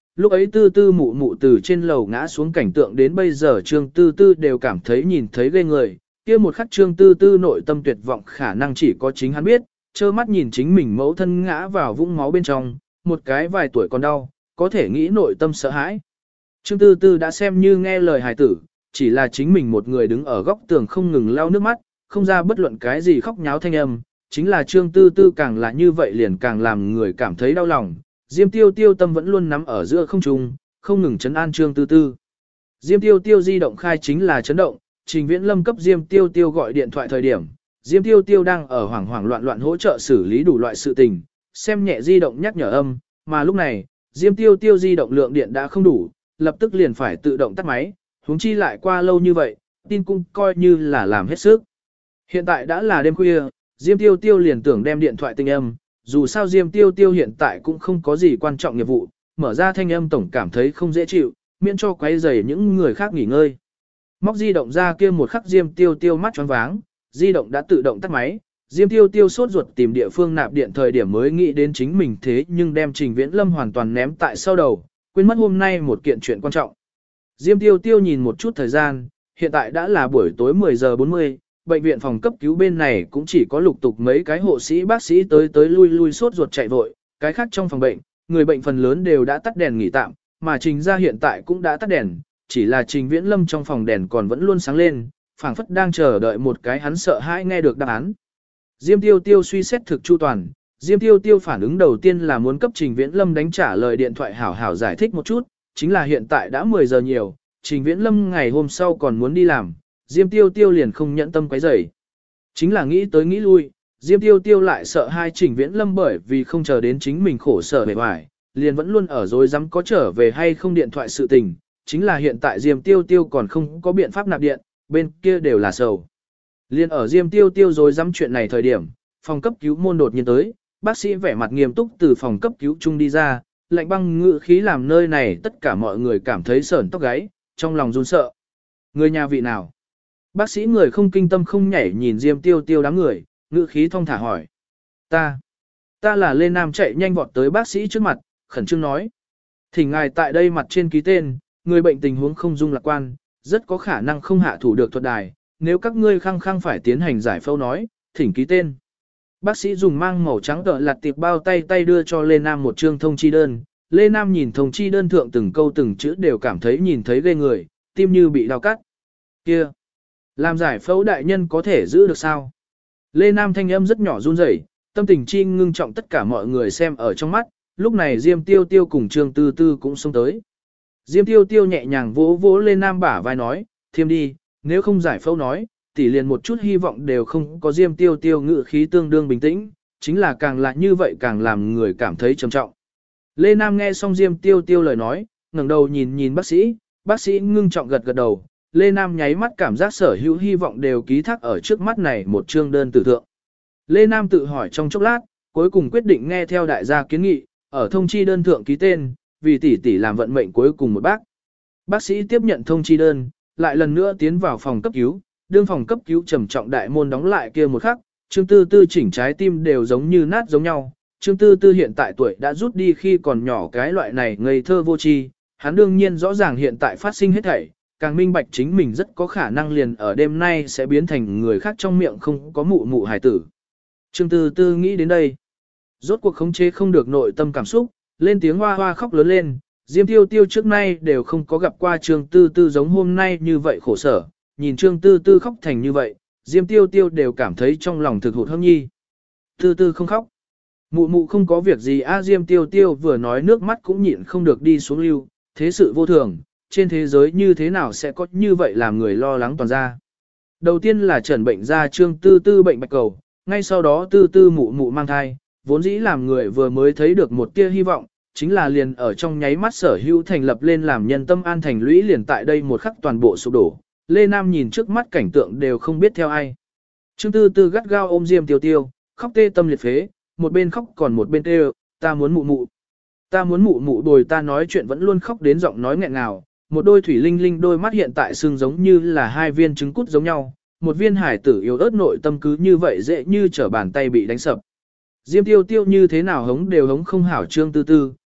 lúc ấy tư tư mụ mụ từ trên lầu ngã xuống cảnh tượng đến bây giờ Trương Tư Tư đều cảm thấy nhìn thấy ghê người, kia một khắc Trương Tư Tư nội tâm tuyệt vọng khả năng chỉ có chính hắn biết, trơ mắt nhìn chính mình mẫu thân ngã vào vũng máu bên trong, một cái vài tuổi còn đau, có thể nghĩ nội tâm sợ hãi. Trương Tư Tư đã xem như nghe lời hài tử, chỉ là chính mình một người đứng ở góc tường không ngừng lau nước mắt, không ra bất luận cái gì khóc nháo thanh âm, chính là Trương Tư Tư càng là như vậy liền càng làm người cảm thấy đau lòng. Diêm Tiêu Tiêu tâm vẫn luôn nắm ở giữa không trung, không ngừng trấn an Trương Tư Tư. Diêm Tiêu Tiêu di động khai chính là chấn động, Trình Viễn Lâm cấp Diêm Tiêu Tiêu gọi điện thoại thời điểm, Diêm Tiêu Tiêu đang ở hoảng hoảng loạn loạn hỗ trợ xử lý đủ loại sự tình, xem nhẹ di động nhắc nhở âm, mà lúc này, Diêm Tiêu Tiêu di động lượng điện đã không đủ, lập tức liền phải tự động tắt máy, huống chi lại qua lâu như vậy, tin cũng coi như là làm hết sức. Hiện tại đã là đêm khuya, Diêm Tiêu Tiêu liền tưởng đem điện thoại tinh âm, dù sao Diêm Tiêu Tiêu hiện tại cũng không có gì quan trọng nghiệp vụ, mở ra thanh âm tổng cảm thấy không dễ chịu, miễn cho quấy rầy những người khác nghỉ ngơi. Móc di động ra kia một khắc Diêm Tiêu Tiêu mắt choáng váng, di động đã tự động tắt máy, Diêm Tiêu Tiêu sốt ruột tìm địa phương nạp điện thời điểm mới nghĩ đến chính mình thế nhưng đem Trình Viễn Lâm hoàn toàn ném tại sau đầu, quên mất hôm nay một kiện chuyện quan trọng. Diêm Tiêu Tiêu nhìn một chút thời gian, hiện tại đã là buổi tối 10 giờ 40, bệnh viện phòng cấp cứu bên này cũng chỉ có lục tục mấy cái hộ sĩ bác sĩ tới lui lui sốt ruột chạy vội, cái khác trong phòng bệnh, người bệnh phần lớn đều đã tắt đèn nghỉ tạm, mà Trình gia hiện tại cũng đã tắt đèn, chỉ là Trình Viễn Lâm trong phòng đèn còn vẫn luôn sáng lên, phảng phất đang chờ đợi một cái hắn sợ hãi nghe được đáp án. Diêm Tiêu Tiêu suy xét thực chu toàn, Diêm Tiêu Tiêu phản ứng đầu tiên là muốn cấp Trình Viễn Lâm đánh trả lời điện thoại hảo hảo giải thích một chút, chính là hiện tại đã 10 giờ nhiều, Trình Viễn Lâm ngày hôm sau còn muốn đi làm, Diêm Tiêu Tiêu liền không nhẫn tâm quấy rầy. Chính là nghĩ tới nghĩ lui, Diêm Tiêu Tiêu lại sợ hai Trình Viễn Lâm bởi vì không chờ đến chính mình khổ sở bề ngoài, liền vẫn luôn ở dối dám có trở về hay không điện thoại sự tình, chính là hiện tại Diêm Tiêu Tiêu còn không có biện pháp nạp điện, bên kia đều là sầu. Liên ở Diêm Tiêu Tiêu dối dám chuyện này thời điểm, phòng cấp cứu môn đột nhiên tới, bác sĩ vẻ mặt nghiêm túc từ phòng cấp cứu chung đi ra, lạnh băng ngữ khí làm nơi này tất cả mọi người cảm thấy sởn tóc gáy, trong lòng run sợ. Người nhà vị nào? Bác sĩ người không kinh tâm không nhảy nhìn Diêm Tiêu Tiêu đám người, ngữ khí thong thả hỏi. Ta là Lê Nam chạy nhanh vọt tới bác sĩ trước mặt, khẩn trương nói. Thỉnh ngài tại đây mặt trên ký tên, người bệnh tình huống không dung lạc quan, rất có khả năng không hạ thủ được thuật đài, nếu các ngươi khăng khăng phải tiến hành giải phẫu nói, thỉnh ký tên. Bác sĩ dùng mang màu trắng tợ lặt tiệp bao tay đưa cho Lê Nam một chương thông chi đơn. Lê Nam nhìn thông chi đơn thượng từng câu từng chữ đều cảm thấy nhìn thấy ghê người, tim như bị đau cắt. Kia! Làm giải phẫu đại nhân có thể giữ được sao? Lê Nam thanh âm rất nhỏ run rẩy, tâm tình chi ngưng trọng tất cả mọi người xem ở trong mắt, lúc này Diêm Tiêu Tiêu cùng Trương Tư Tư cũng xông tới. Diêm Tiêu Tiêu nhẹ nhàng vỗ vỗ Lê Nam bả vai nói, thiêm đi, nếu không giải phẫu nói, tỷ liền một chút hy vọng đều không có. Diêm Tiêu Tiêu ngự khí tương đương bình tĩnh, chính là càng là như vậy càng làm người cảm thấy trầm trọng. Lê Nam nghe xong Diêm Tiêu Tiêu lời nói, ngẩng đầu nhìn bác sĩ ngưng trọng gật đầu. Lê Nam nháy mắt cảm giác sở hữu hy vọng đều ký thác ở trước mắt này một chương đơn tử thượng. Lê Nam tự hỏi trong chốc lát, cuối cùng quyết định nghe theo đại gia kiến nghị, ở thông chi đơn thượng ký tên, vì tỷ làm vận mệnh cuối cùng một bác. Bác sĩ tiếp nhận thông chi đơn, lại lần nữa tiến vào phòng cấp cứu, đương phòng cấp cứu trầm trọng đại môn đóng lại kia một khắc, Trương Tư Tư chỉnh trái tim đều giống như nát giống nhau. Trương Tư Tư hiện tại tuổi đã rút đi khi còn nhỏ cái loại này ngây thơ vô tri, hắn đương nhiên rõ ràng hiện tại phát sinh hết thảy, càng minh bạch chính mình rất có khả năng liền ở đêm nay sẽ biến thành người khác trong miệng không có mụ hài tử. Trương Tư Tư nghĩ đến đây, rốt cuộc khống chế không được nội tâm cảm xúc, lên tiếng hoa hoa khóc lớn lên. Diêm Tiêu Tiêu trước nay đều không có gặp qua Trương Tư Tư giống hôm nay như vậy khổ sở, nhìn Trương Tư Tư khóc thành như vậy, Diêm Tiêu Tiêu đều cảm thấy trong lòng thực hụt hẫng nhi. Tư Tư không khóc. Mụ không có việc gì a. Diêm Tiêu Tiêu vừa nói nước mắt cũng nhịn không được đi xuống lưu, thế sự vô thường, trên thế giới như thế nào sẽ có như vậy làm người lo lắng toàn ra. Đầu tiên là trần bệnh ra Trương Tư Tư bệnh bạch cầu, ngay sau đó Tư Tư mụ mang thai, vốn dĩ làm người vừa mới thấy được một tia hy vọng, chính là liền ở trong nháy mắt sở hữu thành lập lên làm nhân tâm an thành lũy liền tại đây một khắc toàn bộ sụp đổ. Lê Nam nhìn trước mắt cảnh tượng đều không biết theo ai. Trương Tư Tư gắt gao ôm Diêm Tiêu Tiêu, khóc tê tâm liệt phế, một bên khóc còn một bên kêu, ta muốn mụ. Ta muốn mụ đồi. Ta nói chuyện vẫn luôn khóc đến giọng nói nghẹn ngào, một đôi thủy linh linh đôi mắt hiện tại sưng giống như là hai viên trứng cút giống nhau, một viên hải tử yếu ớt nội tâm cứ như vậy dễ như trở bàn tay bị đánh sập. Diêm Tiêu Tiêu như thế nào hống đều hống không hảo Trương Tư Tư,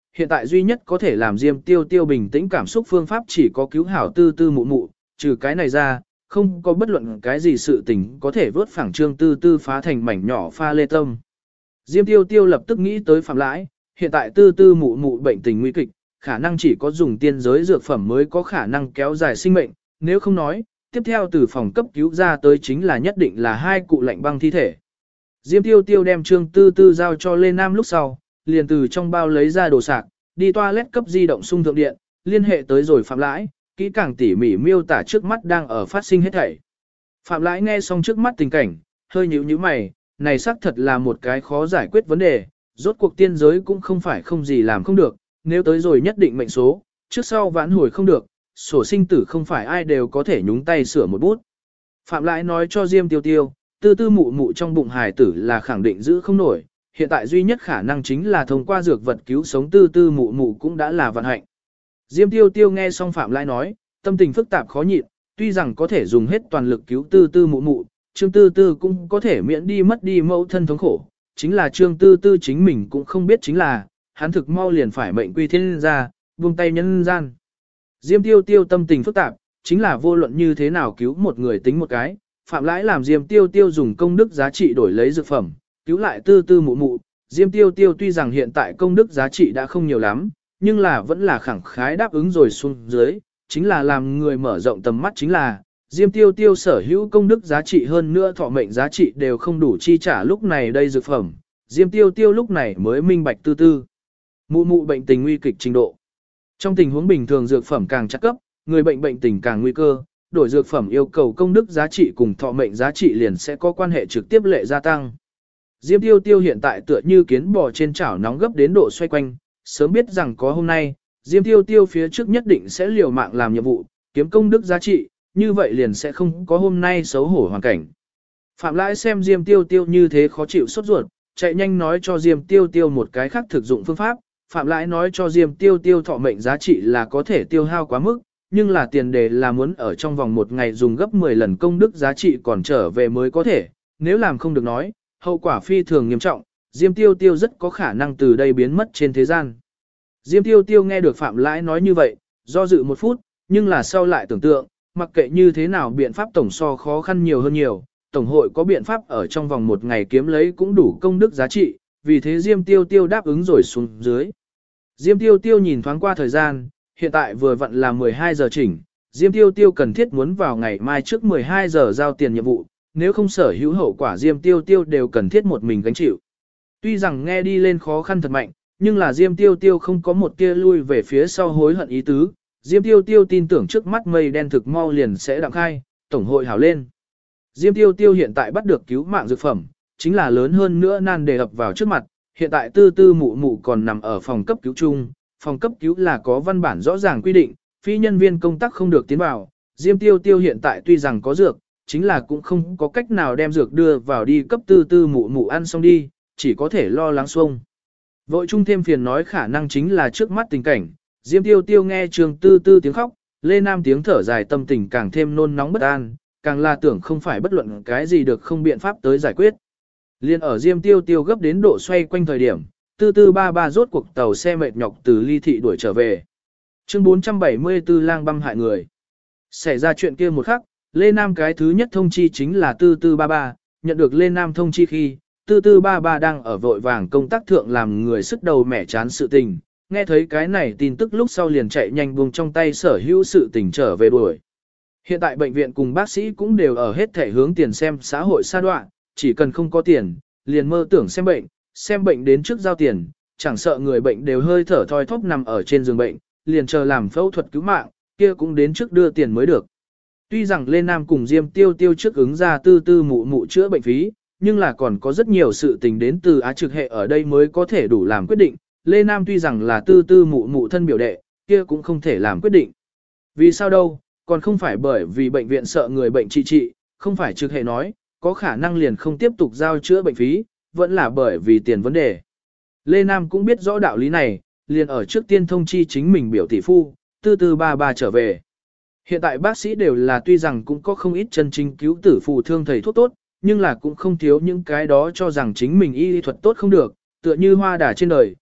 hiện tại duy nhất có thể làm Diêm Tiêu Tiêu bình tĩnh cảm xúc phương pháp chỉ có cứu hảo tư tư mụ mụ, trừ cái này ra, không có bất luận cái gì sự tình có thể vớt phẳng trương tư tư phá thành mảnh nhỏ pha lê tâm. Diêm Tiêu Tiêu lập tức nghĩ tới Phạm Lãi, hiện tại tư tư mụ mụ bệnh tình nguy kịch, khả năng chỉ có dùng tiên giới dược phẩm mới có khả năng kéo dài sinh mệnh, nếu không nói, tiếp theo từ phòng cấp cứu ra tới chính là nhất định là hai cụ lạnh băng thi thể. Diêm Tiêu Tiêu đem trương tư tư giao cho Lê Nam lúc sau, liền từ trong bao lấy ra đồ sạc, đi toilet cấp di động xung thượng điện, liên hệ tới rồi Phạm Lãi, kỹ càng tỉ mỉ miêu tả trước mắt đang ở phát sinh hết thảy. Phạm Lãi nghe xong trước mắt tình cảnh, hơi nhíu nhíu mày, này xác thật là một cái khó giải quyết vấn đề, rốt cuộc tiên giới cũng không phải không gì làm không được, nếu tới rồi nhất định mệnh số, trước sau vãn hồi không được, sổ sinh tử không phải ai đều có thể nhúng tay sửa một bút. Phạm Lãi nói cho Diêm Tiêu Tiêu, tư tư mụ mụ trong bụng hài tử là khẳng định giữ không nổi, hiện tại duy nhất khả năng chính là thông qua dược vật cứu sống tư tư mụ mụ cũng đã là vận hạnh. Diêm Tiêu Tiêu nghe xong Phạm Lãi nói, tâm tình phức tạp khó nhịn, tuy rằng có thể dùng hết toàn lực cứu tư tư mụ mụ, Trương Tư Tư cũng có thể miễn đi mất đi mẫu thân thống khổ, chính là Trương Tư Tư chính mình cũng không biết chính là, hắn thực mau liền phải mệnh quy thiên ra, buông tay nhân gian. Diêm Tiêu Tiêu tâm tình phức tạp, chính là vô luận như thế nào cứu một người tính một cái, Phạm Lãi làm Diêm Tiêu Tiêu dùng công đức giá trị đổi lấy dược phẩm, cứu lại tư tư mụ mụ, Diêm Tiêu Tiêu tuy rằng hiện tại công đức giá trị đã không nhiều lắm, nhưng là vẫn là khẳng khái đáp ứng rồi xuống dưới, chính là làm người mở rộng tầm mắt chính là, Diêm Tiêu Tiêu sở hữu công đức giá trị hơn nữa thọ mệnh giá trị đều không đủ chi trả lúc này đây dược phẩm, Diêm Tiêu Tiêu lúc này mới minh bạch tư tư. Mụ mụ bệnh tình nguy kịch trình độ. Trong tình huống bình thường dược phẩm càng chắc cấp, người bệnh bệnh tình càng nguy cơ, đổi dược phẩm yêu cầu công đức giá trị cùng thọ mệnh giá trị liền sẽ có quan hệ trực tiếp lệ gia tăng. Diêm Tiêu Tiêu hiện tại tựa như kiến bò trên chảo nóng gấp đến độ xoay quanh, sớm biết rằng có hôm nay, Diêm Tiêu Tiêu phía trước nhất định sẽ liều mạng làm nhiệm vụ, kiếm công đức giá trị, như vậy liền sẽ không có hôm nay xấu hổ hoàn cảnh. Phạm Lãi xem Diêm Tiêu Tiêu như thế khó chịu sốt ruột, chạy nhanh nói cho Diêm Tiêu Tiêu một cái khác thực dụng phương pháp. Phạm Lãi nói cho Diêm Tiêu Tiêu thọ mệnh giá trị là có thể tiêu hao quá mức, nhưng là tiền đề là muốn ở trong vòng một ngày dùng gấp 10 lần công đức giá trị còn trở về mới có thể, nếu làm không được nói, hậu quả phi thường nghiêm trọng, Diêm Tiêu Tiêu rất có khả năng từ đây biến mất trên thế gian. Diêm Tiêu Tiêu nghe được Phạm Lãi nói như vậy, do dự một phút, nhưng là sau lại tưởng tượng, mặc kệ như thế nào biện pháp tổng so khó khăn nhiều hơn nhiều, tổng hội có biện pháp ở trong vòng một ngày kiếm lấy cũng đủ công đức giá trị, vì thế Diêm Tiêu Tiêu đáp ứng rồi xuống dưới. Diêm Tiêu Tiêu nhìn thoáng qua thời gian, hiện tại vừa vặn là 12 giờ chỉnh, Diêm Tiêu Tiêu cần thiết muốn vào ngày mai trước 12 giờ giao tiền nhiệm vụ, nếu không sở hữu hậu quả Diêm Tiêu Tiêu đều cần thiết một mình gánh chịu. Tuy rằng nghe đi lên khó khăn thật mạnh, nhưng là Diêm Tiêu Tiêu không có một tia lui về phía sau hối hận ý tứ, Diêm Tiêu Tiêu tin tưởng trước mắt mây đen thực mau liền sẽ đặng khai, tổng hội hảo lên. Diêm Tiêu Tiêu hiện tại bắt được cứu mạng dược phẩm, chính là lớn hơn nữa nan đề ập vào trước mặt, hiện tại tư tư mụ mụ còn nằm ở phòng cấp cứu chung, phòng cấp cứu là có văn bản rõ ràng quy định, phi nhân viên công tác không được tiến vào, Diêm Tiêu Tiêu hiện tại tuy rằng có dược, chính là cũng không có cách nào đem dược đưa vào đi cấp tư tư mụ mụ ăn xong đi, chỉ có thể lo lắng xuông. Vội chung thêm phiền nói khả năng chính là trước mắt tình cảnh, Diêm Tiêu Tiêu nghe Trường Tư Tư tiếng khóc, Lê Nam tiếng thở dài tâm tình càng thêm nôn nóng bất an, càng là tưởng không phải bất luận cái gì được không biện pháp tới giải quyết. Liên ở Diêm Tiêu Tiêu gấp đến độ xoay quanh thời điểm, Tư Tư ba ba rốt cuộc tàu xe mệt nhọc từ Ly Thị đuổi trở về. Chương 474 lang băm hại người. Xảy ra chuyện kia một khắc, Lê Nam cái thứ nhất thông chi chính là Tư Tư ba ba, nhận được Lê Nam thông chi khi, Tư Tư ba ba đang ở vội vàng công tác thượng làm người sức đầu mẻ chán sự tình, nghe thấy cái này tin tức lúc sau liền chạy nhanh buông trong tay sở hữu sự tình trở về đuổi. Hiện tại bệnh viện cùng bác sĩ cũng đều ở hết thể hướng tiền xem xã hội sa đoạn, chỉ cần không có tiền, liền mơ tưởng xem bệnh đến trước giao tiền, chẳng sợ người bệnh đều hơi thở thoi thóp nằm ở trên giường bệnh, liền chờ làm phẫu thuật cứu mạng, kia cũng đến trước đưa tiền mới được. Tuy rằng Lê Nam cùng Diêm Tiêu Tiêu trước ứng ra tư tư mụ mụ chữa bệnh phí, nhưng là còn có rất nhiều sự tình đến từ á trực hệ ở đây mới có thể đủ làm quyết định. Lê Nam tuy rằng là tư tư mụ mụ thân biểu đệ, kia cũng không thể làm quyết định. Vì sao đâu, còn không phải bởi vì bệnh viện sợ người bệnh trị, không phải trực hệ nói, có khả năng liền không tiếp tục giao chữa bệnh phí, vẫn là bởi vì tiền vấn đề. Lê Nam cũng biết rõ đạo lý này, liền ở trước tiên thông chi chính mình biểu tỷ phu, tư tư ba ba trở về. Hiện tại bác sĩ đều là tuy rằng cũng có không ít chân chính cứu tử phù thương thầy thuốc tốt, nhưng là cũng không thiếu những cái đó cho rằng chính mình y thuật tốt không được, tựa như hoa đà trên đời,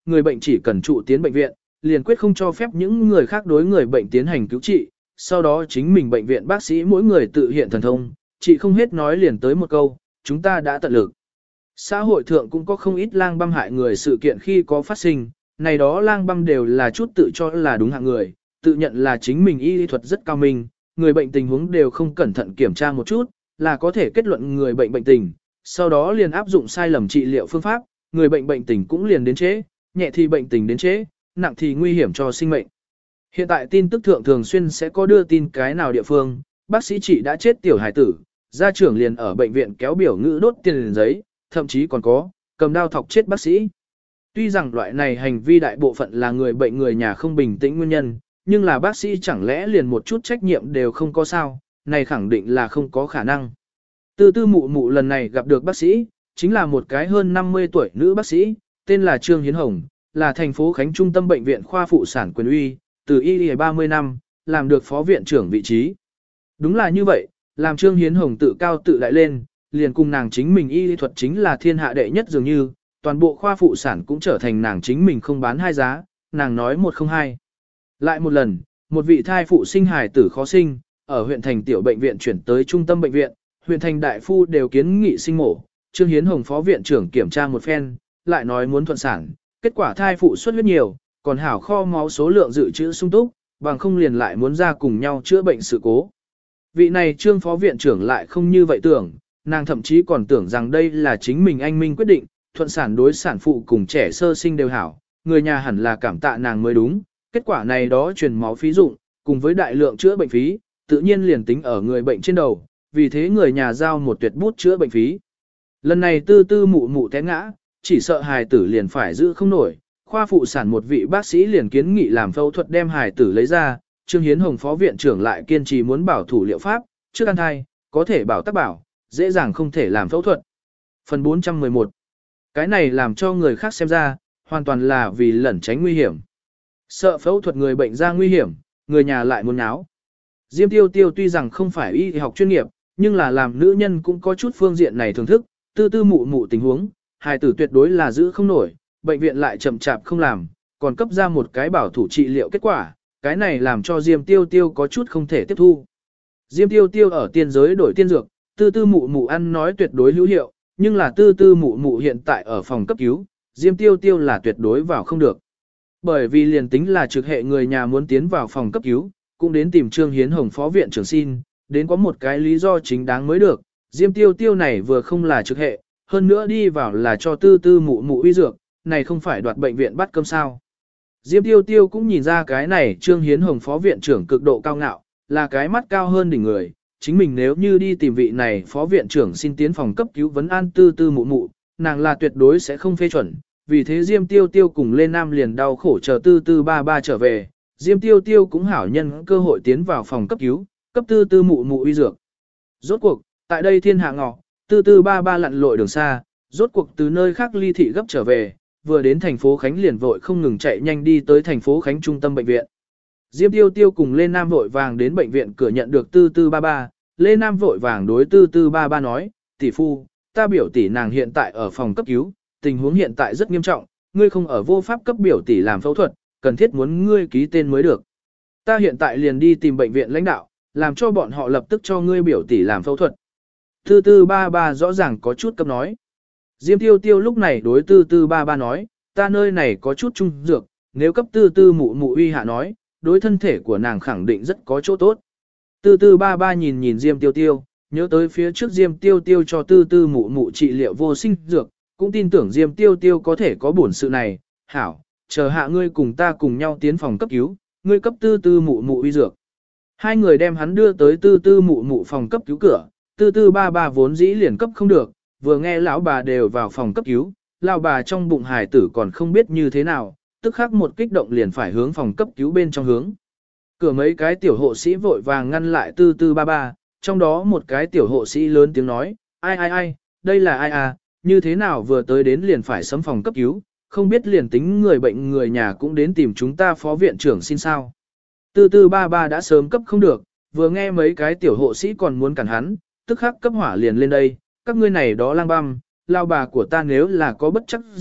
người bệnh chỉ cần trụ tiến bệnh viện, liền quyết không cho phép những người khác đối người bệnh tiến hành cứu trị, sau đó chính mình bệnh viện bác sĩ mỗi người tự hiện thần thông, chị không hết nói liền tới một câu, chúng ta đã tận lực. Xã hội thượng cũng có không ít lang băm hại người sự kiện khi có phát sinh, này đó lang băm đều là chút tự cho là đúng hạng người, tự nhận là chính mình y lý thuật rất cao minh, người bệnh tình huống đều không cẩn thận kiểm tra một chút, là có thể kết luận người bệnh bệnh tình, sau đó liền áp dụng sai lầm trị liệu phương pháp, người bệnh bệnh tình cũng liền đến trễ, nhẹ thì bệnh tình đến trễ, nặng thì nguy hiểm cho sinh mệnh. Hiện tại tin tức thượng thường xuyên sẽ có đưa tin cái nào địa phương, bác sĩ chỉ đã chết tiểu hải tử, gia trưởng liền ở bệnh viện kéo biểu ngữ đốt tiền giấy, thậm chí còn có, cầm đao thọc chết bác sĩ. Tuy rằng loại này hành vi đại bộ phận là người bệnh người nhà không bình tĩnh nguyên nhân, nhưng là bác sĩ chẳng lẽ liền một chút trách nhiệm đều không có sao, này khẳng định là không có khả năng. Tư tư mụ mụ lần này gặp được bác sĩ, chính là một cái hơn 50 tuổi nữ bác sĩ, tên là Trương Hiến Hồng, là thành phố Khánh Trung tâm Bệnh viện Khoa Phụ sản Quyền uy, từ y 30 năm, làm được phó viện trưởng vị trí. Đúng là như vậy, làm Trương Hiến Hồng tự cao tự đại lên, liền cùng nàng chính mình y lý thuật chính là thiên hạ đệ nhất dường như, toàn bộ khoa phụ sản cũng trở thành nàng chính mình không bán hai giá, nàng nói một không hai. Lại một lần, một vị thai phụ sinh hài tử khó sinh, ở huyện thành tiểu bệnh viện chuyển tới trung tâm bệnh viện, huyện thành đại phu đều kiến nghị sinh mổ, Trương Hiến Hồng phó viện trưởng kiểm tra một phen, lại nói muốn thuận sản, kết quả thai phụ xuất huyết nhiều, còn hảo kho máu số lượng dự trữ sung túc, bằng không liền lại muốn ra cùng nhau chữa bệnh sự cố. Vị này Trương phó viện trưởng lại không như vậy tưởng, nàng thậm chí còn tưởng rằng đây là chính mình anh minh quyết định, thuận sản đối sản phụ cùng trẻ sơ sinh đều hảo, người nhà hẳn là cảm tạ nàng mới đúng, kết quả này đó truyền máu phí dụng, cùng với đại lượng chữa bệnh phí, tự nhiên liền tính ở người bệnh trên đầu, vì thế người nhà giao một tuyệt bút chữa bệnh phí. Lần này tư tư mụ mụ té ngã, chỉ sợ hài tử liền phải giữ không nổi, khoa phụ sản một vị bác sĩ liền kiến nghị làm phẫu thuật đem hài tử lấy ra, Trương Hiến Hồng phó viện trưởng lại kiên trì muốn bảo thủ liệu pháp, trước ăn thai, có thể bảo tác bảo, dễ dàng không thể làm phẫu thuật. Phần 411. Cái này làm cho người khác xem ra, hoàn toàn là vì lẩn tránh nguy hiểm. Sợ phẫu thuật người bệnh ra nguy hiểm, người nhà lại muốn náo. Diêm Tiêu Tiêu tuy rằng không phải y học chuyên nghiệp, nhưng là làm nữ nhân cũng có chút phương diện này thưởng thức, tư tư mụ mụ tình huống, hài tử tuyệt đối là giữ không nổi, bệnh viện lại chậm chạp không làm, còn cấp ra một cái bảo thủ trị liệu kết quả, cái này làm cho Diêm Tiêu Tiêu có chút không thể tiếp thu. Diêm Tiêu Tiêu ở tiên giới đổi tiên dược, tư tư mụ mụ ăn nói tuyệt đối hữu hiệu, nhưng là tư tư mụ mụ hiện tại ở phòng cấp cứu, Diêm Tiêu Tiêu là tuyệt đối vào không được. Bởi vì liền tính là trực hệ người nhà muốn tiến vào phòng cấp cứu, cũng đến tìm Trương Hiến Hồng phó viện trưởng xin, đến có một cái lý do chính đáng mới được. Diêm Tiêu Tiêu này vừa không là trực hệ, hơn nữa đi vào là cho tư tư mụ mụ uy dược, này không phải đoạt bệnh viện bắt cơm sao. Diêm Tiêu Tiêu cũng nhìn ra cái này Trương Hiến Hồng phó viện trưởng cực độ cao ngạo, là cái mắt cao hơn đỉnh người, chính mình nếu như đi tìm vị này phó viện trưởng xin tiến phòng cấp cứu vấn an tư tư mụ mụ, nàng là tuyệt đối sẽ không phê chuẩn, vì thế Diêm Tiêu Tiêu cùng Lê Nam liền đau khổ chờ tư tư ba ba trở về, Diêm Tiêu Tiêu cũng hảo nhân cơ hội tiến vào phòng cấp cứu, cấp tư tư mụ mụ uy dược. Rốt cuộc, tại đây thiên hạ ngọ, tư tư ba ba lặn lội đường xa, rốt cuộc từ nơi khác ly thị gấp trở về, vừa đến thành phố Khánh liền vội không ngừng chạy nhanh đi tới thành phố Khánh trung tâm bệnh viện. Diêm Tiêu Tiêu cùng Lê Nam vội vàng đến bệnh viện cửa nhận được tư tư ba ba, Lê Nam vội vàng đối tư tư ba ba nói, tỷ phu, ta biểu tỷ nàng hiện tại ở phòng cấp cứu, tình huống hiện tại rất nghiêm trọng, ngươi không ở vô pháp cấp biểu tỷ làm phẫu thuật, cần thiết muốn ngươi ký tên mới được. Ta hiện tại liền đi tìm bệnh viện lãnh đạo, làm cho bọn họ lập tức cho ngươi biểu tỷ làm phẫu thuật. Tư tư ba ba rõ ràng có chút cấp nói. Diêm Tiêu Tiêu lúc này đối tư tư ba ba nói, ta nơi này có chút trung dược, nếu cấp tư tư mụ mụ uy hạ nói, đối thân thể của nàng khẳng định rất có chỗ tốt. Tư tư ba ba nhìn nhìn Diêm Tiêu Tiêu, nhớ tới phía trước Diêm Tiêu Tiêu cho tư tư mụ mụ trị liệu vô sinh dược, cũng tin tưởng Diêm Tiêu Tiêu có thể có bổn sự này, hảo, chờ hạ ngươi cùng ta cùng nhau tiến phòng cấp cứu, ngươi cấp tư tư mụ mụ uy dược. Hai người đem hắn đưa tới tư tư mụ mụ phòng cấp cứu cửa, tư tư ba ba vốn dĩ liền cấp không được, vừa nghe lão bà đều vào phòng cấp cứu, lão bà trong bụng hài tử còn không biết như thế nào, tức khắc một kích động liền phải hướng phòng cấp cứu bên trong hướng. Cửa mấy cái tiểu hộ sĩ vội vàng ngăn lại tư tư ba ba, trong đó một cái tiểu hộ sĩ lớn tiếng nói, ai, đây là ai à, như thế nào vừa tới đến liền phải sấm phòng cấp cứu, không biết liền tính người bệnh người nhà cũng đến tìm chúng ta phó viện trưởng xin sao. Tư tư ba ba đã sớm cấp không được, vừa nghe mấy cái tiểu hộ sĩ còn muốn cản hắn, tức khắc cấp hỏa liền lên đây, các ngươi này đó lang băm, lao bà của ta nếu là có bất chắc gì,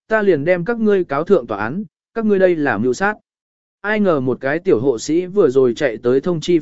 ta liền đem các ngươi cáo thượng tòa án, các ngươi đây là mưu sát. Ai ngờ một cái tiểu hộ sĩ vừa rồi chạy tới thông chi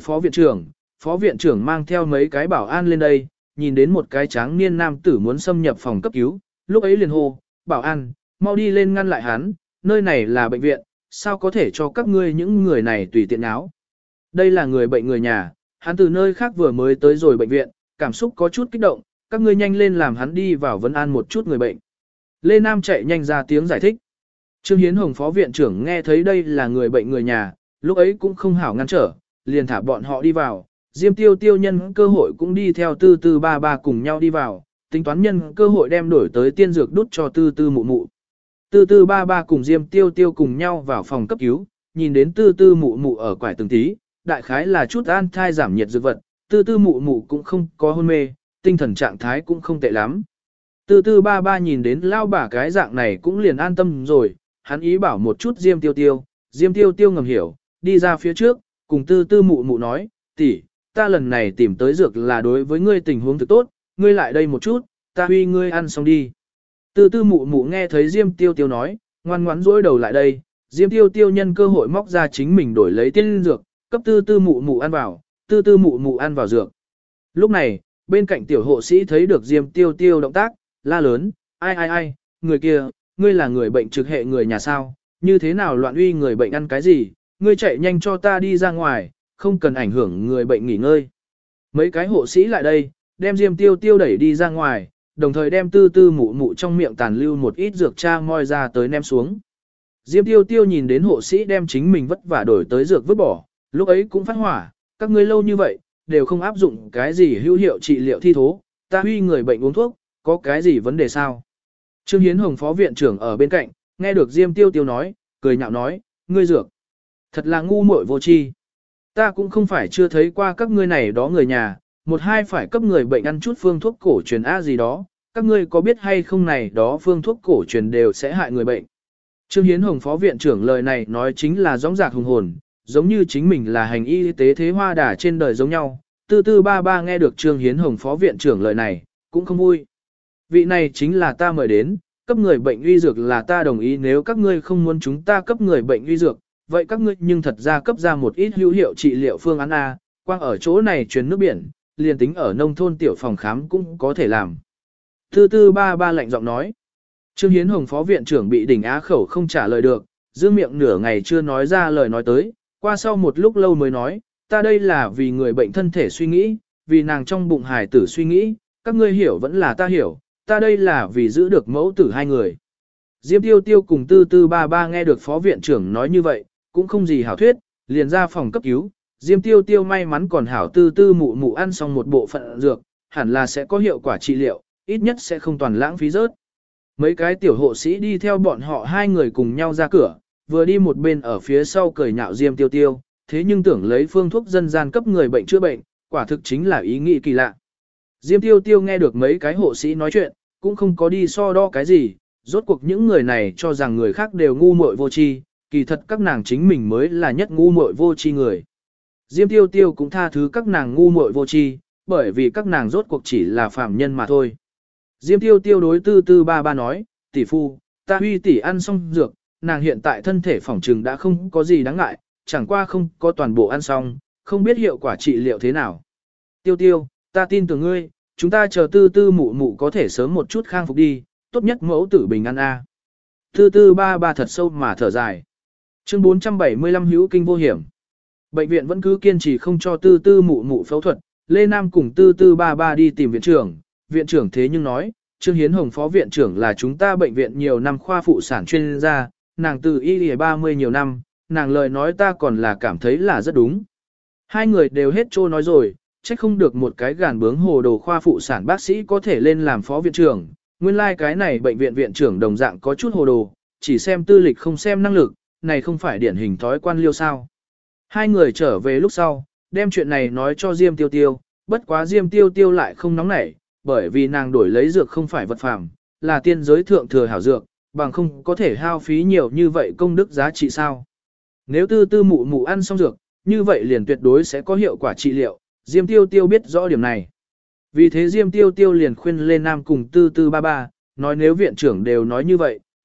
phó viện trưởng mang theo mấy cái bảo an lên đây, nhìn đến một cái tráng niên nam tử muốn xâm nhập phòng cấp cứu, lúc ấy liền hô, bảo an, mau đi lên ngăn lại hắn, nơi này là bệnh viện, sao có thể cho các ngươi những người này tùy tiện áo. Đây là người bệnh người nhà, hắn từ nơi khác vừa mới tới rồi bệnh viện, cảm xúc có chút kích động, các ngươi nhanh lên làm hắn đi vào vấn an một chút người bệnh. Lê Nam chạy nhanh ra tiếng giải thích. Trương Hiến Hồng phó viện trưởng nghe thấy đây là người bệnh người nhà, lúc ấy cũng không hảo ngăn trở, liền thả bọn họ đi vào. Diêm Tiêu Tiêu nhân cơ hội cũng đi theo Tư Tư Ba Ba cùng nhau đi vào, tính toán nhân cơ hội đem đổi tới tiên dược đút cho Tư Tư Mụ Mụ. Tư Tư Ba Ba cùng Diêm Tiêu Tiêu cùng nhau vào phòng cấp cứu, nhìn đến Tư Tư Mụ Mụ ở quải từng tí, đại khái là chút an thai giảm nhiệt dược vật, Tư Tư Mụ Mụ cũng không có hôn mê, tinh thần trạng thái cũng không tệ lắm. Tư Tư Ba Ba nhìn đến lao bà cái dạng này cũng liền an tâm rồi, hắn ý bảo một chút Diêm Tiêu Tiêu, Diêm Tiêu Tiêu ngầm hiểu, đi ra phía trước, cùng Tư Tư Mụ Mụ nói, tỷ, ta lần này tìm tới dược là đối với ngươi tình huống thực tốt, ngươi lại đây một chút, ta huy ngươi ăn xong đi. Tư Tư Mụ Mụ nghe thấy Diêm Tiêu Tiêu nói, ngoan ngoãn dỗi đầu lại đây, Diêm Tiêu Tiêu nhân cơ hội móc ra chính mình đổi lấy tiên dược, cấp Tư Tư Mụ Mụ ăn vào, Tư Tư Mụ Mụ ăn vào dược. Lúc này, bên cạnh tiểu hộ sĩ thấy được Diêm Tiêu Tiêu động tác, la lớn, ai, người kia, ngươi là người bệnh trực hệ người nhà sao, như thế nào loạn uy người bệnh ăn cái gì, ngươi chạy nhanh cho ta đi ra ngoài, không cần ảnh hưởng người bệnh nghỉ ngơi. Mấy cái hộ sĩ lại đây, đem Diêm Tiêu Tiêu đẩy đi ra ngoài, đồng thời đem Tư Tư Mụ Mụ trong miệng tàn lưu một ít dược cha moi ra tới ném xuống. Diêm Tiêu Tiêu nhìn đến hộ sĩ đem chính mình vất vả đổi tới dược vứt bỏ, lúc ấy cũng phát hỏa, các ngươi lâu như vậy, đều không áp dụng cái gì hữu hiệu trị liệu thi thố, ta huy người bệnh uống thuốc, có cái gì vấn đề sao? Trương Hiến Hồng phó viện trưởng ở bên cạnh, nghe được Diêm Tiêu Tiêu nói, cười nhạo nói, ngươi dược, thật là ngu muội vô tri. Ta cũng không phải chưa thấy qua các ngươi này đó người nhà, một hai phải cấp người bệnh ăn chút phương thuốc cổ truyền A gì đó, các ngươi có biết hay không này đó phương thuốc cổ truyền đều sẽ hại người bệnh. Trương Hiến Hồng phó viện trưởng lời này nói chính là dõng dạc hùng hồn, giống như chính mình là hành y tế thế hoa đà trên đời giống nhau. Tư Tư Ba Ba nghe được Trương Hiến Hồng phó viện trưởng lời này, cũng không vui. Vị này chính là ta mời đến, cấp người bệnh uy dược là ta đồng ý, nếu các ngươi không muốn chúng ta cấp người bệnh uy dược, vậy các ngươi nhưng thật ra cấp ra một ít hữu hiệu trị liệu phương án A, quang ở chỗ này truyền nước biển, liền tính ở nông thôn tiểu phòng khám cũng có thể làm. Tư Tư Ba Ba lạnh giọng nói. Trương Hiến Hồng phó viện trưởng bị đỉnh á khẩu không trả lời được, giữ miệng nửa ngày chưa nói ra lời nói tới, qua sau một lúc lâu mới nói, ta đây là vì người bệnh thân thể suy nghĩ, vì nàng trong bụng hài tử suy nghĩ, các ngươi hiểu vẫn là ta hiểu, ta đây là vì giữ được mẫu tử hai người. Diêm Tiêu Tiêu cùng Tư Tư Ba Ba nghe được phó viện trưởng nói như vậy, cũng không gì hảo thuyết, liền ra phòng cấp cứu. Diêm Tiêu Tiêu may mắn còn hảo Tư Tư Mụ Mụ ăn xong một bộ phận dược, hẳn là sẽ có hiệu quả trị liệu, ít nhất sẽ không toàn lãng phí rớt. Mấy cái tiểu hộ sĩ đi theo bọn họ hai người cùng nhau ra cửa, vừa đi một bên ở phía sau cười nhạo Diêm Tiêu Tiêu, thế nhưng tưởng lấy phương thuốc dân gian cấp người bệnh chữa bệnh, quả thực chính là ý nghĩ kỳ lạ. Diêm Tiêu Tiêu nghe được mấy cái hộ sĩ nói chuyện, cũng không có đi so đo cái gì, rốt cuộc những người này cho rằng người khác đều ngu muội vô tri, kỳ thật các nàng chính mình mới là nhất ngu muội vô tri người. Diêm Tiêu Tiêu cũng tha thứ các nàng ngu muội vô tri, bởi vì các nàng rốt cuộc chỉ là phàm nhân mà thôi. Diêm Tiêu Tiêu đối Tư Tư Ba Ba nói, tỷ phu, ta huy tỷ ăn xong dược, nàng hiện tại thân thể phỏng trừng đã không có gì đáng ngại, chẳng qua không có toàn bộ ăn xong, không biết hiệu quả trị liệu thế nào. Tiêu Tiêu, ta tin tưởng ngươi, chúng ta chờ Tư Tư Mụ Mụ có thể sớm một chút khang phục đi, tốt nhất mẫu tử bình an a. Tư Tư Ba Ba thật sâu mà thở dài. Chương 475 hữu kinh vô hiểm. Bệnh viện vẫn cứ kiên trì không cho Tư Tư Mụ Mụ phẫu thuật, Lê Nam cùng Tư Tư Ba Ba đi tìm viện trưởng thế nhưng nói, Trương Hiến Hồng phó viện trưởng là chúng ta bệnh viện nhiều năm khoa phụ sản chuyên gia, nàng từ y 30 nhiều năm, nàng lời nói ta còn là cảm thấy là rất đúng. Hai người đều hết trô nói rồi, trách không được một cái gàn bướng hồ đồ khoa phụ sản bác sĩ có thể lên làm phó viện trưởng, nguyên lai like cái này bệnh viện viện trưởng đồng dạng có chút hồ đồ, chỉ xem tư lịch không xem năng lực, này không phải điển hình thói quan liêu sao. Hai người trở về lúc sau, đem chuyện này nói cho Diêm Tiêu Tiêu, bất quá Diêm Tiêu Tiêu lại không nóng nảy, bởi vì nàng đổi lấy dược không phải vật phàm, là tiên giới thượng thừa hảo dược, bằng không có thể hao phí nhiều như vậy công đức giá trị sao. Nếu Tư Tư Mụ Mụ ăn xong dược, như vậy liền tuyệt đối sẽ có hiệu quả trị liệu, Diêm Tiêu Tiêu biết rõ điểm này. Vì thế Diêm Tiêu Tiêu liền khuyên lên Nam cùng Tư Tư Ba Ba, nói nếu viện trưởng đều nói như vậy,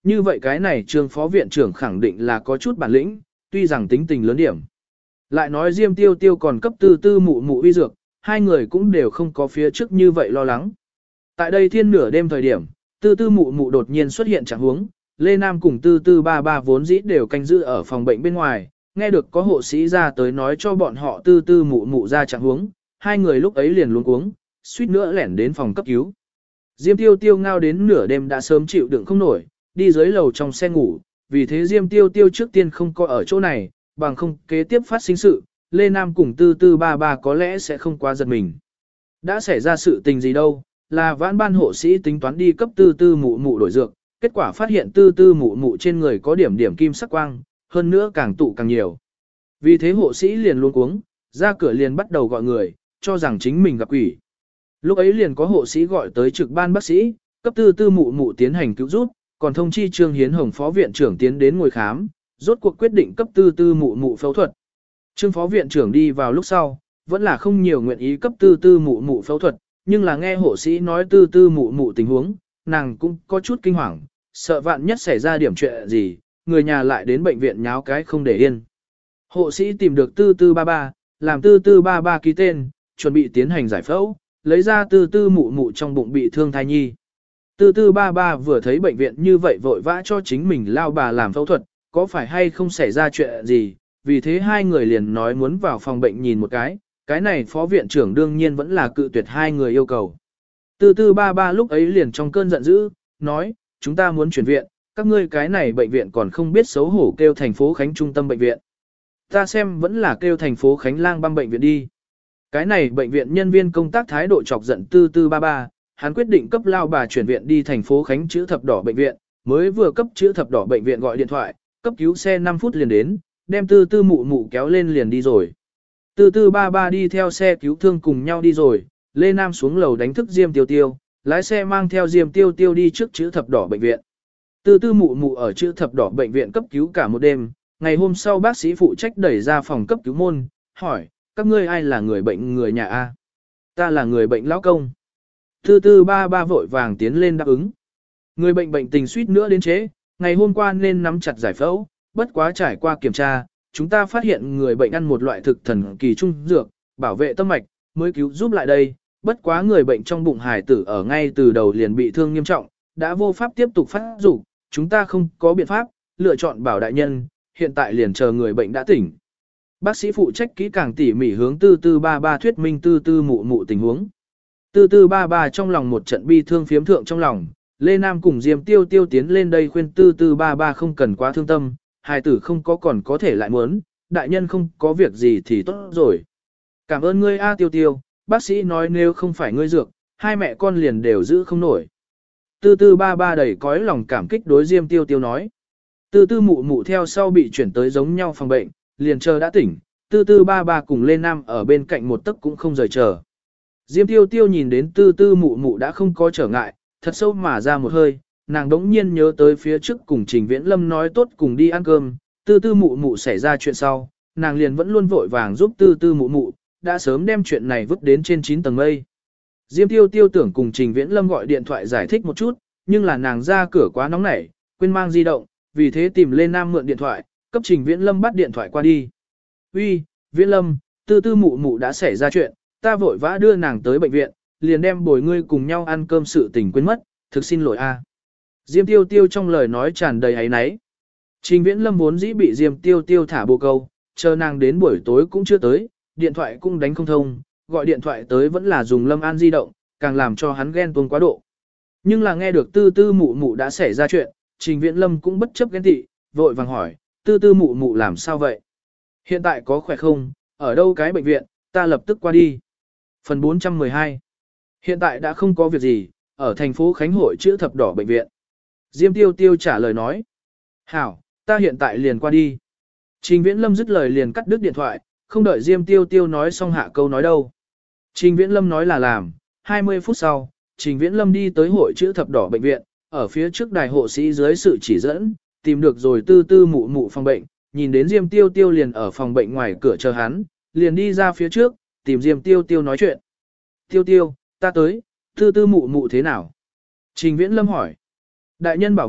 như vậy cái này Trương phó viện trưởng khẳng định là có chút bản lĩnh, tuy rằng tính tình lớn điểm. Lại nói Diêm Tiêu Tiêu còn cấp tư tư mụ mụ uy dược, hai người cũng đều không có phía trước như vậy lo lắng. Tại đây thiên nửa đêm thời điểm, tư tư mụ mụ đột nhiên xuất hiện trạng huống, Lê Nam cùng tư tư ba ba vốn dĩ đều canh giữ ở phòng bệnh bên ngoài, nghe được có hộ sĩ ra tới nói cho bọn họ tư tư mụ mụ ra trạng huống, hai người lúc ấy liền luống cuống, suýt nữa lẻn đến phòng cấp cứu. Diêm Tiêu Tiêu ngao đến nửa đêm đã sớm chịu đựng không nổi, đi dưới lầu trong xe ngủ, vì thế Diêm Tiêu Tiêu trước tiên không có ở chỗ này, bằng không kế tiếp phát sinh sự, Lê Nam cùng tư tư ba ba có lẽ sẽ không quá giật mình. Đã xảy ra sự tình gì đâu, là vãn ban hộ sĩ tính toán đi cấp tư tư mụ mụ đổi dược, kết quả phát hiện tư tư mụ mụ trên người có điểm điểm kim sắc quang, hơn nữa càng tụ càng nhiều. Vì thế hộ sĩ liền luống cuống, ra cửa liền bắt đầu gọi người, cho rằng chính mình gặp quỷ. Lúc ấy liền có hộ sĩ gọi tới trực ban bác sĩ, cấp tư tư mụ mụ tiến hành cứu giúp, còn thông chi Trương Hiến Hồng phó viện trưởng tiến đến ngồi khám, rốt cuộc quyết định cấp tư tư mụ mụ phẫu thuật. Trương phó viện trưởng đi vào lúc sau, vẫn là không nhiều nguyện ý cấp tư tư mụ mụ phẫu thuật, nhưng là nghe hộ sĩ nói tư tư mụ mụ tình huống, nàng cũng có chút kinh hoàng, sợ vạn nhất xảy ra điểm chuyện gì, người nhà lại đến bệnh viện nháo cái không để yên. Hộ sĩ tìm được tư tư ba ba, làm tư tư ba ba ký tên, chuẩn bị tiến hành giải phẫu, lấy ra tư tư mụ mụ trong bụng bị thương thai nhi. Tư tư ba ba vừa thấy bệnh viện như vậy vội vã cho chính mình lao bà làm phẫu thuật, có phải hay không xảy ra chuyện gì, vì thế hai người liền nói muốn vào phòng bệnh nhìn một cái này phó viện trưởng đương nhiên vẫn là cự tuyệt hai người yêu cầu. Tư tư ba ba lúc ấy liền trong cơn giận dữ, nói, chúng ta muốn chuyển viện, các ngươi cái này bệnh viện còn không biết xấu hổ kêu thành phố Khánh trung tâm bệnh viện. Ta xem vẫn là kêu thành phố Khánh lang băm bệnh viện đi. Cái này bệnh viện nhân viên công tác thái độ chọc giận tư tư ba ba, hắn quyết định cấp lao bà chuyển viện đi thành phố Khánh chữ thập đỏ bệnh viện, mới vừa cấp chữ thập đỏ bệnh viện gọi điện thoại, cấp cứu xe 5 phút liền đến, đem tư tư mụ mụ kéo lên liền đi rồi. Tư tư ba ba đi theo xe cứu thương cùng nhau đi rồi, Lê Nam xuống lầu đánh thức Diêm Tiêu Tiêu, lái xe mang theo Diêm Tiêu Tiêu đi trước chữ thập đỏ bệnh viện. Tư tư mụ mụ ở chữ thập đỏ bệnh viện cấp cứu cả một đêm, ngày hôm sau bác sĩ phụ trách đẩy ra phòng cấp cứu môn, hỏi, các ngươi ai là người bệnh người nhà A? Ta là người bệnh lão công. Tư tư ba ba vội vàng tiến lên đáp ứng. Người bệnh bệnh tình suýt nữa đến chế, ngày hôm qua nên nắm chặt giải phẫu, bất quá trải qua kiểm tra, chúng ta phát hiện người bệnh ăn một loại thực thần kỳ trung dược, bảo vệ tâm mạch, mới cứu giúp lại đây, bất quá người bệnh trong bụng hài tử ở ngay từ đầu liền bị thương nghiêm trọng, đã vô pháp tiếp tục phát dục, chúng ta không có biện pháp, lựa chọn bảo đại nhân, hiện tại liền chờ người bệnh đã tỉnh. Bác sĩ phụ trách kỹ càng tỉ mỉ hướng tư tư ba ba thuyết minh tư tư mụ mụ tình huống. Tư tư ba ba trong lòng một trận bi thương phiếm thượng trong lòng, Lê Nam cùng Diêm Tiêu Tiêu tiến lên đây khuyên tư tư ba ba không cần quá thương tâm, hài tử không có còn có thể lại muốn, đại nhân không có việc gì thì tốt rồi. Cảm ơn ngươi A Tiêu Tiêu, bác sĩ nói nếu không phải ngươi dược, hai mẹ con liền đều giữ không nổi. Tư tư ba ba đầy cõi lòng cảm kích đối Diêm Tiêu Tiêu nói. Tư tư mụ mụ theo sau bị chuyển tới giống nhau phòng bệnh, liền chờ đã tỉnh, tư tư ba ba cùng Lê Nam ở bên cạnh một tấc cũng không rời chờ. Diêm Tiêu Tiêu nhìn đến tư tư mụ mụ đã không có trở ngại, thật sâu mà ra một hơi, nàng đống nhiên nhớ tới phía trước cùng Trình Viễn Lâm nói tốt cùng đi ăn cơm, tư tư mụ mụ xảy ra chuyện sau, nàng liền vẫn luôn vội vàng giúp tư tư mụ mụ, đã sớm đem chuyện này vứt đến trên 9 tầng mây. Diêm Tiêu Tiêu tưởng cùng Trình Viễn Lâm gọi điện thoại giải thích một chút, nhưng là nàng ra cửa quá nóng nảy, quên mang di động, vì thế tìm Lê Nam mượn điện thoại, cấp Trình Viễn Lâm bắt điện thoại qua đi. Uy, Viễn Lâm, tư tư mụ mụ đã xảy ra chuyện, ta vội vã đưa nàng tới bệnh viện, liền đem bồi ngươi cùng nhau ăn cơm sự tình quên mất, thực xin lỗi a. Diêm Tiêu Tiêu trong lời nói tràn đầy áy náy. Trình Viễn Lâm vốn dĩ bị Diêm Tiêu Tiêu thả bồ câu, chờ nàng đến buổi tối cũng chưa tới, điện thoại cũng đánh không thông, gọi điện thoại tới vẫn là dùng Lâm An di động, càng làm cho hắn ghen tuông quá độ. Nhưng là nghe được tư tư mụ mụ đã xảy ra chuyện, Trình Viễn Lâm cũng bất chấp ghen tị, vội vàng hỏi, tư tư mụ mụ làm sao vậy? Hiện tại có khỏe không? Ở đâu cái bệnh viện? Ta lập tức qua đi. Phần 412. Hiện tại đã không có việc gì, ở thành phố Khánh Hội chữ thập đỏ bệnh viện. Diêm Tiêu Tiêu trả lời nói. Hảo, ta hiện tại liền qua đi. Trình Viễn Lâm dứt lời liền cắt đứt điện thoại, không đợi Diêm Tiêu Tiêu nói xong hạ câu nói đâu. Trình Viễn Lâm nói là làm, 20 phút sau, Trình Viễn Lâm đi tới hội chữ thập đỏ bệnh viện, ở phía trước đài hộ sĩ dưới sự chỉ dẫn, tìm được rồi tư tư mụ mụ phòng bệnh, nhìn đến Diêm Tiêu Tiêu liền ở phòng bệnh ngoài cửa chờ hắn, liền đi ra phía trước, tìm Diêm Tiêu Tiêu nói chuyện. Tiêu Tiêu, ta tới, tư tư mụ mụ thế nào? Trình Viễn Lâm hỏi. Đại nhân bảo vệ,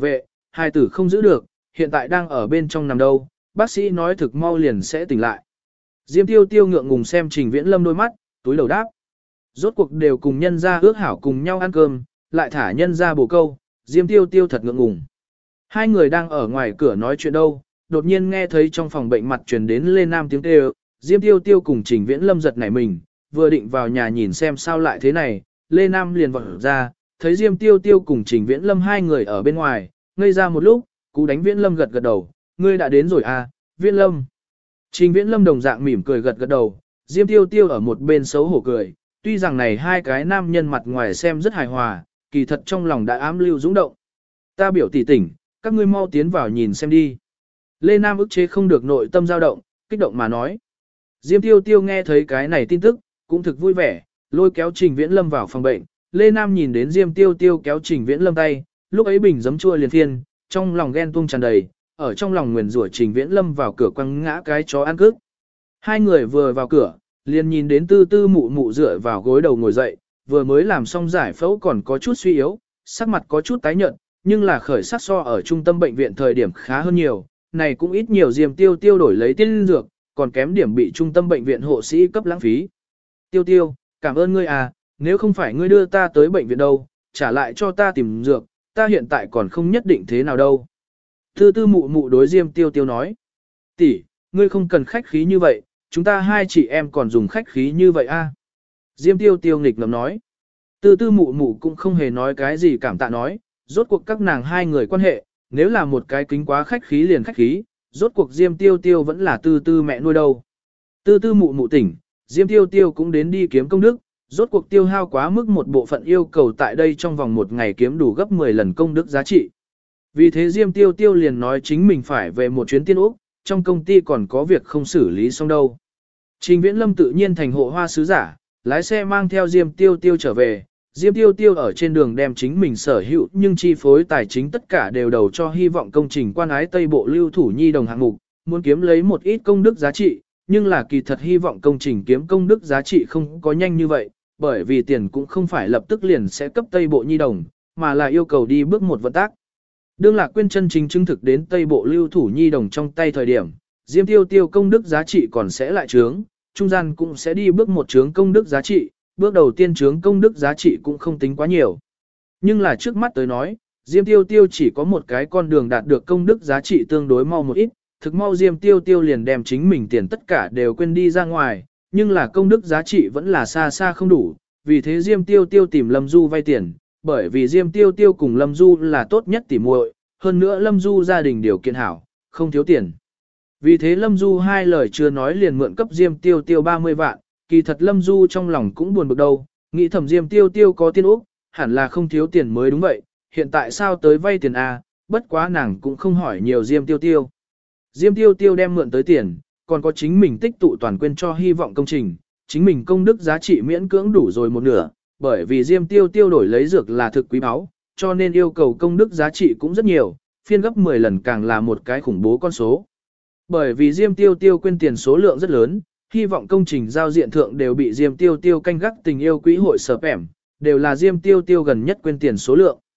hai tử không giữ được, hiện tại đang ở bên trong nằm đâu, bác sĩ nói thực mau liền sẽ tỉnh lại. Diêm Tiêu Tiêu ngượng ngùng xem Trình Viễn Lâm đôi mắt, túi đầu đáp. Rốt cuộc đều cùng nhân ra ước hảo cùng nhau ăn cơm, lại thả nhân ra bổ câu, Diêm Tiêu Tiêu thật ngượng ngùng. Hai người đang ở ngoài cửa nói chuyện đâu, đột nhiên nghe thấy trong phòng bệnh mặt truyền đến Lê Nam tiếng kêu, Diêm Tiêu Tiêu cùng Trình Viễn Lâm giật nảy mình, vừa định vào nhà nhìn xem sao lại thế này, Lê Nam liền vọt ra, thấy Diêm Tiêu Tiêu cùng Trình Viễn Lâm hai người ở bên ngoài, ngây ra một lúc, cú đánh Viễn Lâm gật gật đầu, ngươi đã đến rồi à, Viễn Lâm. Trình Viễn Lâm đồng dạng mỉm cười gật gật đầu, Diêm Tiêu Tiêu ở một bên xấu hổ cười, tuy rằng này hai cái nam nhân mặt ngoài xem rất hài hòa, kỳ thật trong lòng đã ám lưu dũng động. Ta biểu tỷ tỉnh, các ngươi mau tiến vào nhìn xem đi. Lê Nam ức chế không được nội tâm dao động, kích động mà nói. Diêm Tiêu Tiêu nghe thấy cái này tin tức, cũng thực vui vẻ, lôi kéo Trình Viễn Lâm vào phòng bệnh. Lê Nam nhìn đến Diêm Tiêu Tiêu kéo Trình Viễn Lâm tay, lúc ấy bình giấm chua liền thiên, trong lòng ghen tuông tràn đầy, ở trong lòng nguyền rủa Trình Viễn Lâm vào cửa quăng ngã cái chó ăn cướp. Hai người vừa vào cửa, liền nhìn đến tư tư mụ mụ dựa vào gối đầu ngồi dậy, vừa mới làm xong giải phẫu còn có chút suy yếu, sắc mặt có chút tái nhợt, nhưng là khởi sắc so ở trung tâm bệnh viện thời điểm khá hơn nhiều, này cũng ít nhiều Diêm Tiêu Tiêu đổi lấy tiên dược, còn kém điểm bị trung tâm bệnh viện hộ sĩ cấp lãng phí. Tiêu Tiêu, cảm ơn ngươi à, nếu không phải ngươi đưa ta tới bệnh viện đâu, trả lại cho ta tìm dược, ta hiện tại còn không nhất định thế nào đâu. Tư tư mụ mụ đối Diêm Tiêu Tiêu nói, tỷ, ngươi không cần khách khí như vậy, chúng ta hai chị em còn dùng khách khí như vậy à. Diêm Tiêu Tiêu nghịch ngợm nói, tư tư mụ mụ cũng không hề nói cái gì cảm tạ nói, rốt cuộc các nàng hai người quan hệ, nếu là một cái kính quá khách khí liền khách khí, rốt cuộc Diêm Tiêu Tiêu vẫn là tư tư mẹ nuôi đâu. Tư tư mụ mụ tỉnh, Diêm Tiêu Tiêu cũng đến đi kiếm công đức, rốt cuộc tiêu hao quá mức một bộ phận yêu cầu tại đây trong vòng một ngày kiếm đủ gấp 10 lần công đức giá trị. Vì thế Diêm Tiêu Tiêu liền nói chính mình phải về một chuyến tiên Úc, trong công ty còn có việc không xử lý xong đâu. Trình Viễn Lâm tự nhiên thành hộ hoa sứ giả, lái xe mang theo Diêm Tiêu Tiêu trở về. Diêm Tiêu Tiêu ở trên đường đem chính mình sở hữu nhưng chi phối tài chính tất cả đều đầu cho hy vọng công trình quan ái Tây Bộ lưu thủ nhi đồng hạng mục, muốn kiếm lấy một ít công đức giá trị, nhưng là kỳ thật hy vọng công trình kiếm công đức giá trị không có nhanh như vậy, bởi vì tiền cũng không phải lập tức liền sẽ cấp Tây Bộ nhi đồng, mà là yêu cầu đi bước một vận tác. Đương Lạc Quyên chân chính chứng thực đến Tây Bộ lưu thủ nhi đồng trong tay thời điểm, Diêm Tiêu Tiêu công đức giá trị còn sẽ lại trướng, trung gian cũng sẽ đi bước một trướng công đức giá trị, bước đầu tiên trướng công đức giá trị cũng không tính quá nhiều. Nhưng là trước mắt tới nói, Diêm Tiêu Tiêu chỉ có một cái con đường đạt được công đức giá trị tương đối mau một ít, thực mau Diêm Tiêu Tiêu liền đem chính mình tiền tất cả đều quên đi ra ngoài, nhưng là công đức giá trị vẫn là xa xa không đủ, vì thế Diêm Tiêu Tiêu tìm Lâm Du vay tiền, bởi vì Diêm Tiêu Tiêu cùng Lâm Du là tốt nhất tỉ muội, hơn nữa Lâm Du gia đình điều kiện hảo, không thiếu tiền. Vì thế Lâm Du hai lời chưa nói liền mượn cấp Diêm Tiêu Tiêu 30 vạn, kỳ thật Lâm Du trong lòng cũng buồn bực đâu, nghĩ thầm Diêm Tiêu Tiêu có tiên Úc, hẳn là không thiếu tiền mới đúng vậy, hiện tại sao tới vay tiền A, bất quá nàng cũng không hỏi nhiều Diêm Tiêu Tiêu. Diêm Tiêu Tiêu đem mượn tới tiền, còn có chính mình tích tụ toàn quên cho hy vọng công trình, chính mình công đức giá trị miễn cưỡng đủ rồi một nửa, bởi vì Diêm Tiêu Tiêu đổi lấy dược là thực quý báu, cho nên yêu cầu công đức giá trị cũng rất nhiều, phiên gấp 10 lần càng là một cái khủng bố con số. Bởi vì Diêm Tiêu Tiêu quên tiền số lượng rất lớn, hy vọng công trình giao diện thượng đều bị Diêm Tiêu Tiêu canh gác tình yêu quỹ hội sở ẻm, đều là Diêm Tiêu Tiêu gần nhất quên tiền số lượng.